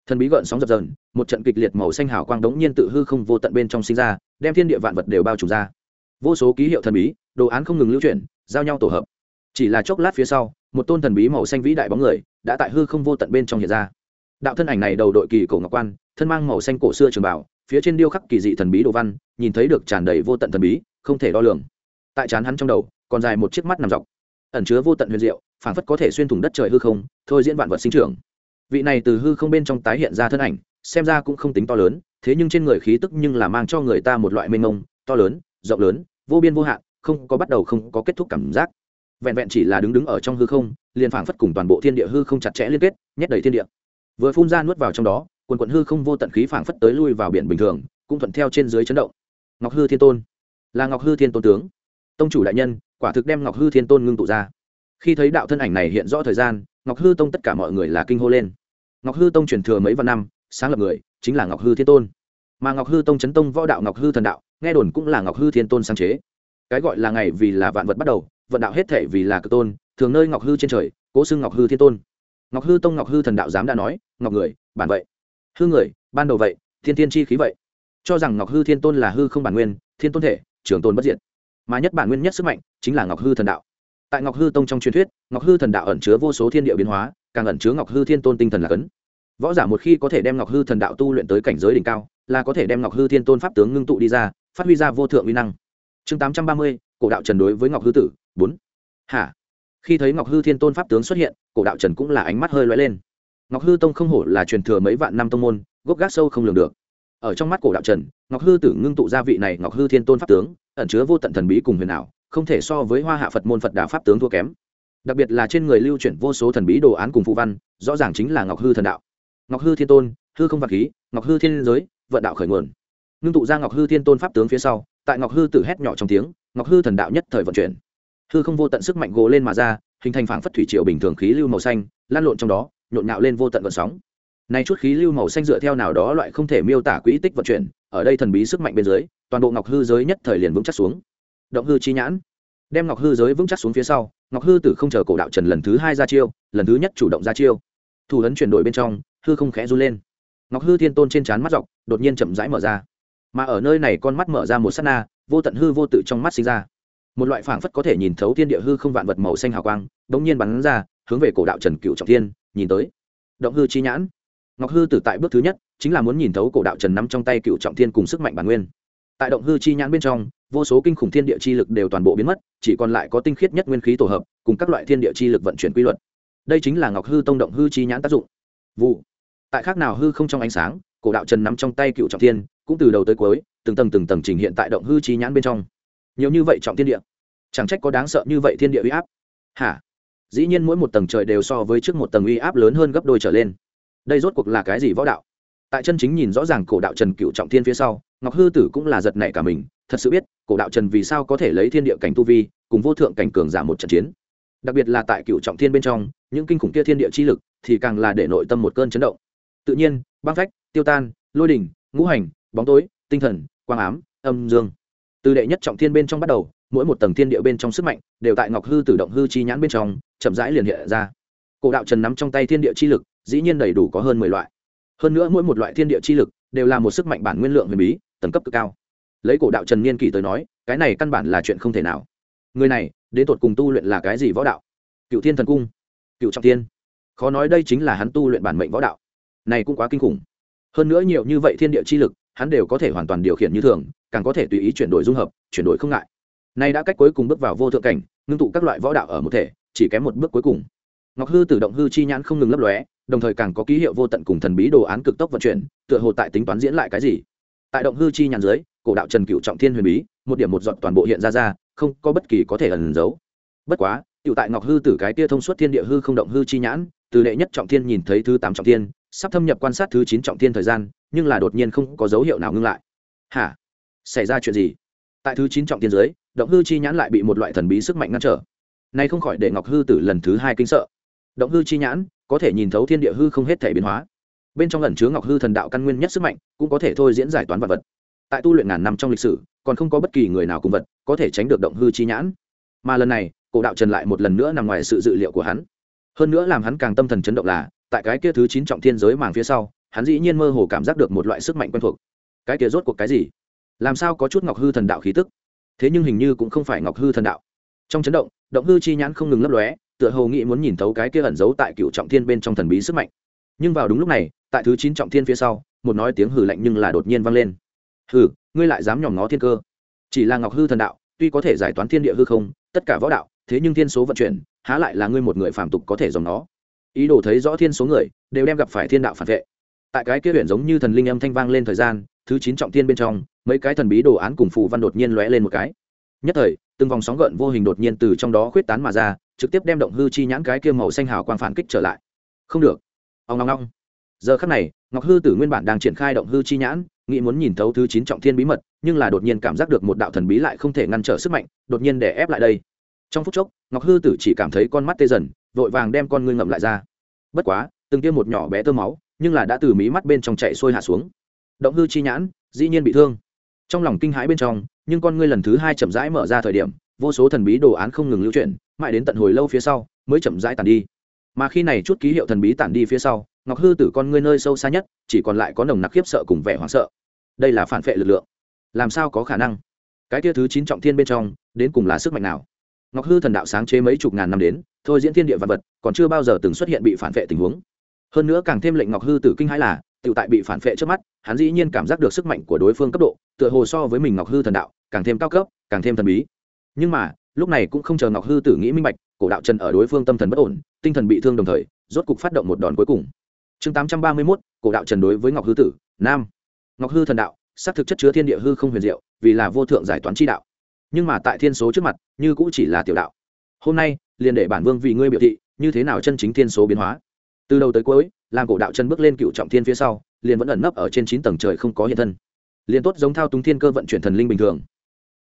Thần bí gợn sóng dập dờn, một trận kịch liệt màu xanh hào quang đống nhiên tự hư không vô tận bên trong sinh ra, đem thiên địa vạn vật đều bao trùm ra. Vô số ký hiệu thần bí, đồ án không ngừng lưu chuyển, giao nhau tổ hợp. Chỉ là chốc lát phía sau, một tôn thần bí màu xanh vĩ đại bóng người đã tại hư không vô tận bên trong hiện ra. Đạo thân ảnh này đầu đội kỳ cổ ngọc quan, thân mang màu xanh cổ xưa trường bảo, phía trên điêu khắc kỳ dị thần bí đồ văn, nhìn thấy được tràn đầy vô tận thần bí, không thể đo lường. Tại trán hắn trong đầu, còn dài một chiếc mắt nằm dọc, ẩn chứa vô tận huyền diệu, phảng phất có thể xuyên thủng đất trời hư không, thôi diễn vạn vật sinh trưởng. Vị này từ hư không bên trong tái hiện ra thân ảnh, xem ra cũng không tính to lớn, thế nhưng trên người khí tức nhưng là mang cho người ta một loại mênh mông, to lớn, rộng lớn, vô biên vô hạn, không có bắt đầu không có kết thúc cảm giác. Vẹn vẹn chỉ là đứng ở trong hư không, liền phảng phất cùng toàn bộ thiên địa hư không chặt chẽ liên kết, nhét đầy thiên địa. Vừa phun ra nuốt vào trong đó, quần quần hư không vô tận khí phảng phất tới lui vào biển bình thường, cũng thuận theo trên dưới chấn động. Ngọc Hư Thiên Tôn, là Ngọc Hư Thiên Tôn tướng. Tông chủ đại nhân, quả thực đem Ngọc Hư Thiên Tôn ngưng tụ ra. Khi thấy đạo thân ảnh này hiện rõ thời gian, Ngọc Hư Tông tất cả mọi người là kinh hô lên. Ngọc Hư Tông truyền thừa mấy vạn năm, sáng lập người chính là Ngọc Hư Thiên Tôn. Mà Ngọc Hư Tông chấn tông võ đạo Ngọc Hư Thần Đạo, nghe đồn cũng là Ngọc Hư Thiên Tôn sáng chế. Cái gọi là ngày vì là vạn vật bắt đầu, vận đạo hết thể vì là cực tôn, thường nơi Ngọc Hư trên trời, cố xưng Ngọc Hư Thiên Tôn. Ngọc Hư Tông Ngọc Hư Thần Đạo dám đã nói, Ngọc người, bản vậy. Hư người, ban đầu vậy, thiên thiên chi khí vậy. Cho rằng Ngọc Hư Thiên Tôn là hư không bản nguyên, thiên tôn thể, trường tôn bất diệt. Mà nhất bản nguyên nhất sức mạnh chính là Ngọc Hư Thần Đạo. Tại Ngọc Hư Tông trong truyền thuyết, Ngọc Hư Thần Đạo ẩn chứa vô số thiên địa biến hóa, càng ẩn chứa Ngọc Hư Thiên Tôn tinh thần là cấn. Võ giả một khi có thể đem Ngọc Hư Thần Đạo tu luyện tới cảnh giới đỉnh cao, là có thể đem Ngọc Hư Thiên Tôn pháp tướng ngưng tụ đi ra, phát huy ra vô thượng uy năng. Chương 830, cổ đạo Trần đối với Ngọc Hư Tử, 4. Hả? Khi thấy Ngọc Hư Thiên Tôn pháp tướng xuất hiện, cổ đạo Trần cũng là ánh mắt hơi lóe lên. Ngọc Hư Tông không hổ là truyền thừa mấy vạn năm tông môn, gốc gác sâu không lường được. Ở trong mắt cổ đạo Trần, Ngọc Hư Tử ngưng tụ ra vị này Ngọc Hư Thiên Tôn pháp tướng, ẩn chứa vô tận thần bí cùng huyền ảo, không thể so với Hoa Hạ Phật môn Phật Đà pháp tướng thua kém. Đặc biệt là trên người lưu chuyển vô số thần bí đồ án cùng phù văn, rõ ràng chính là Ngọc Hư Thần Đạo. Ngọc Hư Thiên Tôn, hư không vạn khí, Ngọc Hư Thiên giới, vận đạo khởi nguồn. Ngưng tụ ra Ngọc Hư Thiên Tôn pháp tướng phía sau, tại Ngọc Hư Tử hét nhỏ trong tiếng, Ngọc Hư Thần Đạo nhất thời vận chuyển. Hư không vô tận sức mạnh gồ lên mà ra, hình thành phảng phất thủy triều bình thường khí lưu màu xanh, lan lộn trong đó, nhộn nhạo lên vô tận gợn sóng. Này chút khí lưu màu xanh dựa theo nào đó loại không thể miêu tả quỹ tích vận chuyển, ở đây thần bí sức mạnh bên dưới, toàn bộ Ngọc Hư giới nhất thời liền vững chắc xuống. Động hư chi nhãn, đem Ngọc Hư giới vững chắc xuống phía sau, Ngọc Hư Tử không chờ cổ đạo Trần lần thứ 2 ra chiêu, lần thứ nhất chủ động ra chiêu. Thủ ấn chuyển đổi bên trong, hư không khẽ run lên. Ngọc Hư Thiên Tôn trên trán mắt dọc, đột nhiên chậm rãi mở ra. Mà ở nơi này con mắt mở ra một sát na, vô tận hư vô tự trong mắt sinh ra. Một loại phảng phất có thể nhìn thấu thiên địa hư không vạn vật màu xanh hào quang, bỗng nhiên bắn ra, hướng về cổ đạo Trần Cửu Trọng Thiên, nhìn tới. Động hư chi nhãn. Ngọc Hư Tử tại bước thứ nhất, chính là muốn nhìn thấu cổ đạo Trần nắm trong tay Cửu Trọng Thiên cùng sức mạnh bản nguyên. Tại động hư chi nhãn bên trong, vô số kinh khủng thiên địa chi lực đều toàn bộ biến mất, chỉ còn lại có tinh khiết nhất nguyên khí tổ hợp, cùng các loại thiên địa chi lực vận chuyển quy luật. Đây chính là Ngọc Hư Tông động hư chi nhãn tác dụng. Vụ. Tại khác nào hư không trong ánh sáng, cổ đạo Trần nắm trong tay Cửu Trọng Thiên, cũng từ đầu tới cuối, từng tầng trình hiện tại động hư chi nhãn bên trong. Nhiều như vậy trọng thiên địa, chẳng trách có đáng sợ như vậy thiên địa uy áp. Hả? Dĩ nhiên mỗi một tầng trời đều so với trước một tầng uy áp lớn hơn gấp đôi trở lên. Đây rốt cuộc là cái gì võ đạo? Tại chân chính nhìn rõ ràng cổ đạo Trần Cửu Trọng Thiên phía sau, Ngọc Hư Tử cũng là giật nảy cả mình, thật sự biết cổ đạo Trần vì sao có thể lấy thiên địa cảnh tu vi cùng vô thượng cảnh cường giả một trận chiến. Đặc biệt là tại Cửu Trọng Thiên bên trong, những kinh khủng kia thiên địa chi lực thì càng là để nội tâm một cơn chấn động. Tự nhiên, băng phách, tiêu tan, lôi đỉnh, ngũ hành, bóng tối, tinh thần, quang ám, âm dương. Từ đệ nhất trọng thiên bên trong bắt đầu, mỗi một tầng thiên địa bên trong sức mạnh đều tại Ngọc Hư Tử động hư chi nhãn bên trong chậm rãi liền hiện ra. Cổ đạo Trần nắm trong tay thiên địa chi lực, dĩ nhiên đầy đủ có hơn 10 loại. Hơn nữa mỗi một loại thiên địa chi lực đều là một sức mạnh bản nguyên lượng huyền bí, tầng cấp cực cao. Lấy cổ đạo Trần niên kỷ tới nói, cái này căn bản là chuyện không thể nào. Người này, đến tột cùng tu luyện là cái gì võ đạo? Cựu Thiên Thần Cung, Cựu Trọng Thiên. Khó nói đây chính là hắn tu luyện bản mệnh võ đạo. Này cũng quá kinh khủng. Hơn nữa nhiều như vậy thiên địa chi lực, hắn đều có thể hoàn toàn điều khiển như thường, càng có thể tùy ý chuyển đổi dung hợp, chuyển đổi không ngại. Nay đã cách cuối cùng bước vào vô thượng cảnh, ngưng tụ các loại võ đạo ở một thể, chỉ kém một bước cuối cùng. Ngọc Hư Tử động hư chi nhãn không ngừng lấp lóe, đồng thời càng có ký hiệu vô tận cùng thần bí đồ án cực tốc vận chuyển, tựa hồ tại tính toán diễn lại cái gì. Tại động hư chi nhãn dưới, cổ đạo Trần Cửu Trọng Thiên huyền bí, một điểm một dọn toàn bộ hiện ra, không có bất kỳ có thể ẩn giấu. Bất quá, tiểu tại Ngọc Hư Tử cái tia thông suốt thiên địa hư không động hư chi nhãn, từ đệ nhất trọng thiên nhìn thấy thứ 8 trọng thiên, sắp thâm nhập quan sát thứ 9 trọng thiên thời gian, nhưng là đột nhiên không có dấu hiệu nào ngưng lại. Hả? Xảy ra chuyện gì? Tại thứ 9 trọng thiên dưới, động hư chi nhãn lại bị một loại thần bí sức mạnh ngăn trở. Này không khỏi để Ngọc Hư Tử lần thứ 2 kinh sợ. Động hư chi nhãn có thể nhìn thấu thiên địa hư không hết thể biến hóa, bên trong ẩn chứa Ngọc Hư Thần Đạo căn nguyên nhất sức mạnh, cũng có thể thôi diễn giải toán vật vật. Tại tu luyện ngàn năm trong lịch sử, còn không có bất kỳ người nào cùng vật có thể tránh được động hư chi nhãn. Mà lần này, cổ đạo Trần lại một lần nữa nằm ngoài sự dự liệu của hắn. Hơn nữa làm hắn càng tâm thần chấn động là, tại cái kia thứ 9 trọng thiên giới màng phía sau, hắn dĩ nhiên mơ hồ cảm giác được một loại sức mạnh quen thuộc. Cái kia rốt cuộc cái gì? Làm sao có chút Ngọc Hư Thần Đạo khí tức? Thế nhưng hình như cũng không phải Ngọc Hư Thần Đạo. Trong chấn động, động hư chi nhãn không ngừng lấp lóe, tựa hồ nghĩ muốn nhìn thấu cái kia ẩn giấu tại Cựu Trọng Thiên bên trong thần bí sức mạnh. Nhưng vào đúng lúc này, tại thứ 9 trọng thiên phía sau, một nói tiếng hừ lạnh nhưng là đột nhiên vang lên. "Hừ, ngươi lại dám nhòm ngó thiên cơ? Chỉ là Ngọc Hư Thần Đạo, tuy có thể giải toán thiên địa hư không, tất cả võ đạo, thế nhưng thiên số vận chuyển, há lại là ngươi một người phàm tục có thể dòng nó." Ý đồ thấy rõ thiên số người, đều đem gặp phải thiên đạo phản vệ. Tại cái kia huyền giống như thần linh âm thanh vang lên thời gian, thứ 9 trọng thiên bên trong, mấy cái thần bí đồ án cùng phù văn đột nhiên lóe lên một cái. Nhất thời, từng vòng sóng gợn vô hình đột nhiên từ trong đó khuyết tán mà ra, trực tiếp đem động hư chi nhãn cái kia màu xanh hào quang phản kích trở lại. Không được. Ong ong ong. Giờ khắc này, Ngọc Hư Tử nguyên bản đang triển khai động hư chi nhãn, nghĩ muốn nhìn thấu thứ 9 trọng thiên bí mật, nhưng là đột nhiên cảm giác được một đạo thần bí lại không thể ngăn trở sức mạnh, đột nhiên đè ép lại đây. Trong phút chốc, Ngọc Hư Tử chỉ cảm thấy con mắt tê dần, vội vàng đem con ngươi ngậm lại ra. Bất quá, từng tiêm một nhỏ bé tơ máu, nhưng là đã từ mí mắt bên trong chảy xuôi hạ xuống. Động hư chi nhãn, dĩ nhiên bị thương. Trong lòng kinh hãi bên trong, nhưng con ngươi lần thứ 2 chậm rãi mở ra thời điểm, vô số thần bí đồ án không ngừng lưu chuyển, mãi đến tận hồi lâu phía sau, mới chậm rãi tàn đi. Mà khi này chút ký hiệu thần bí tản đi phía sau, Ngọc Hư Tử con ngươi nơi sâu xa nhất, chỉ còn lại có nồng nặc khiếp sợ cùng vẻ hoảng sợ. Đây là phản phệ lực lượng. Làm sao có khả năng? Cái kia thứ 9 trọng thiên bên trong, đến cùng là sức mạnh nào? Ngọc Hư Thần Đạo sáng chế mấy chục ngàn năm đến, thôi diễn thiên địa vạn vật, còn chưa bao giờ từng xuất hiện bị phản phệ tình huống. Hơn nữa càng thêm lệnh Ngọc Hư Tử kinh hãi là, tiểu tại bị phản phệ trước mắt, hắn dĩ nhiên cảm giác được sức mạnh của đối phương cấp độ, tựa hồ so với mình Ngọc Hư Thần Đạo, càng thêm cao cấp, càng thêm thần bí. Nhưng mà, lúc này cũng không chờ Ngọc Hư Tử nghĩ minh bạch, cổ đạo Trần ở đối phương tâm thần bất ổn, tinh thần bị thương đồng thời, rốt cục phát động một đòn cuối cùng. Chương 831, cổ đạo Trần đối với Ngọc Hư Tử, nam. Ngọc Hư Thần Đạo, xác thực chất chứa thiên địa hư không huyền diệu, vì là vô thượng giải toán chi đạo. Nhưng mà tại thiên số trước mặt, như cũng chỉ là tiểu đạo. Hôm nay, liền để bản vương vì ngươi biểu thị, như thế nào chân chính thiên số biến hóa. Từ đầu tới cuối, làm cổ đạo Trần bước lên Cựu Trọng Thiên phía sau, liền vẫn ẩn nấp ở trên 9 tầng trời không có hiện thân. Liền tốt giống thao túng thiên cơ vận chuyển thần linh bình thường.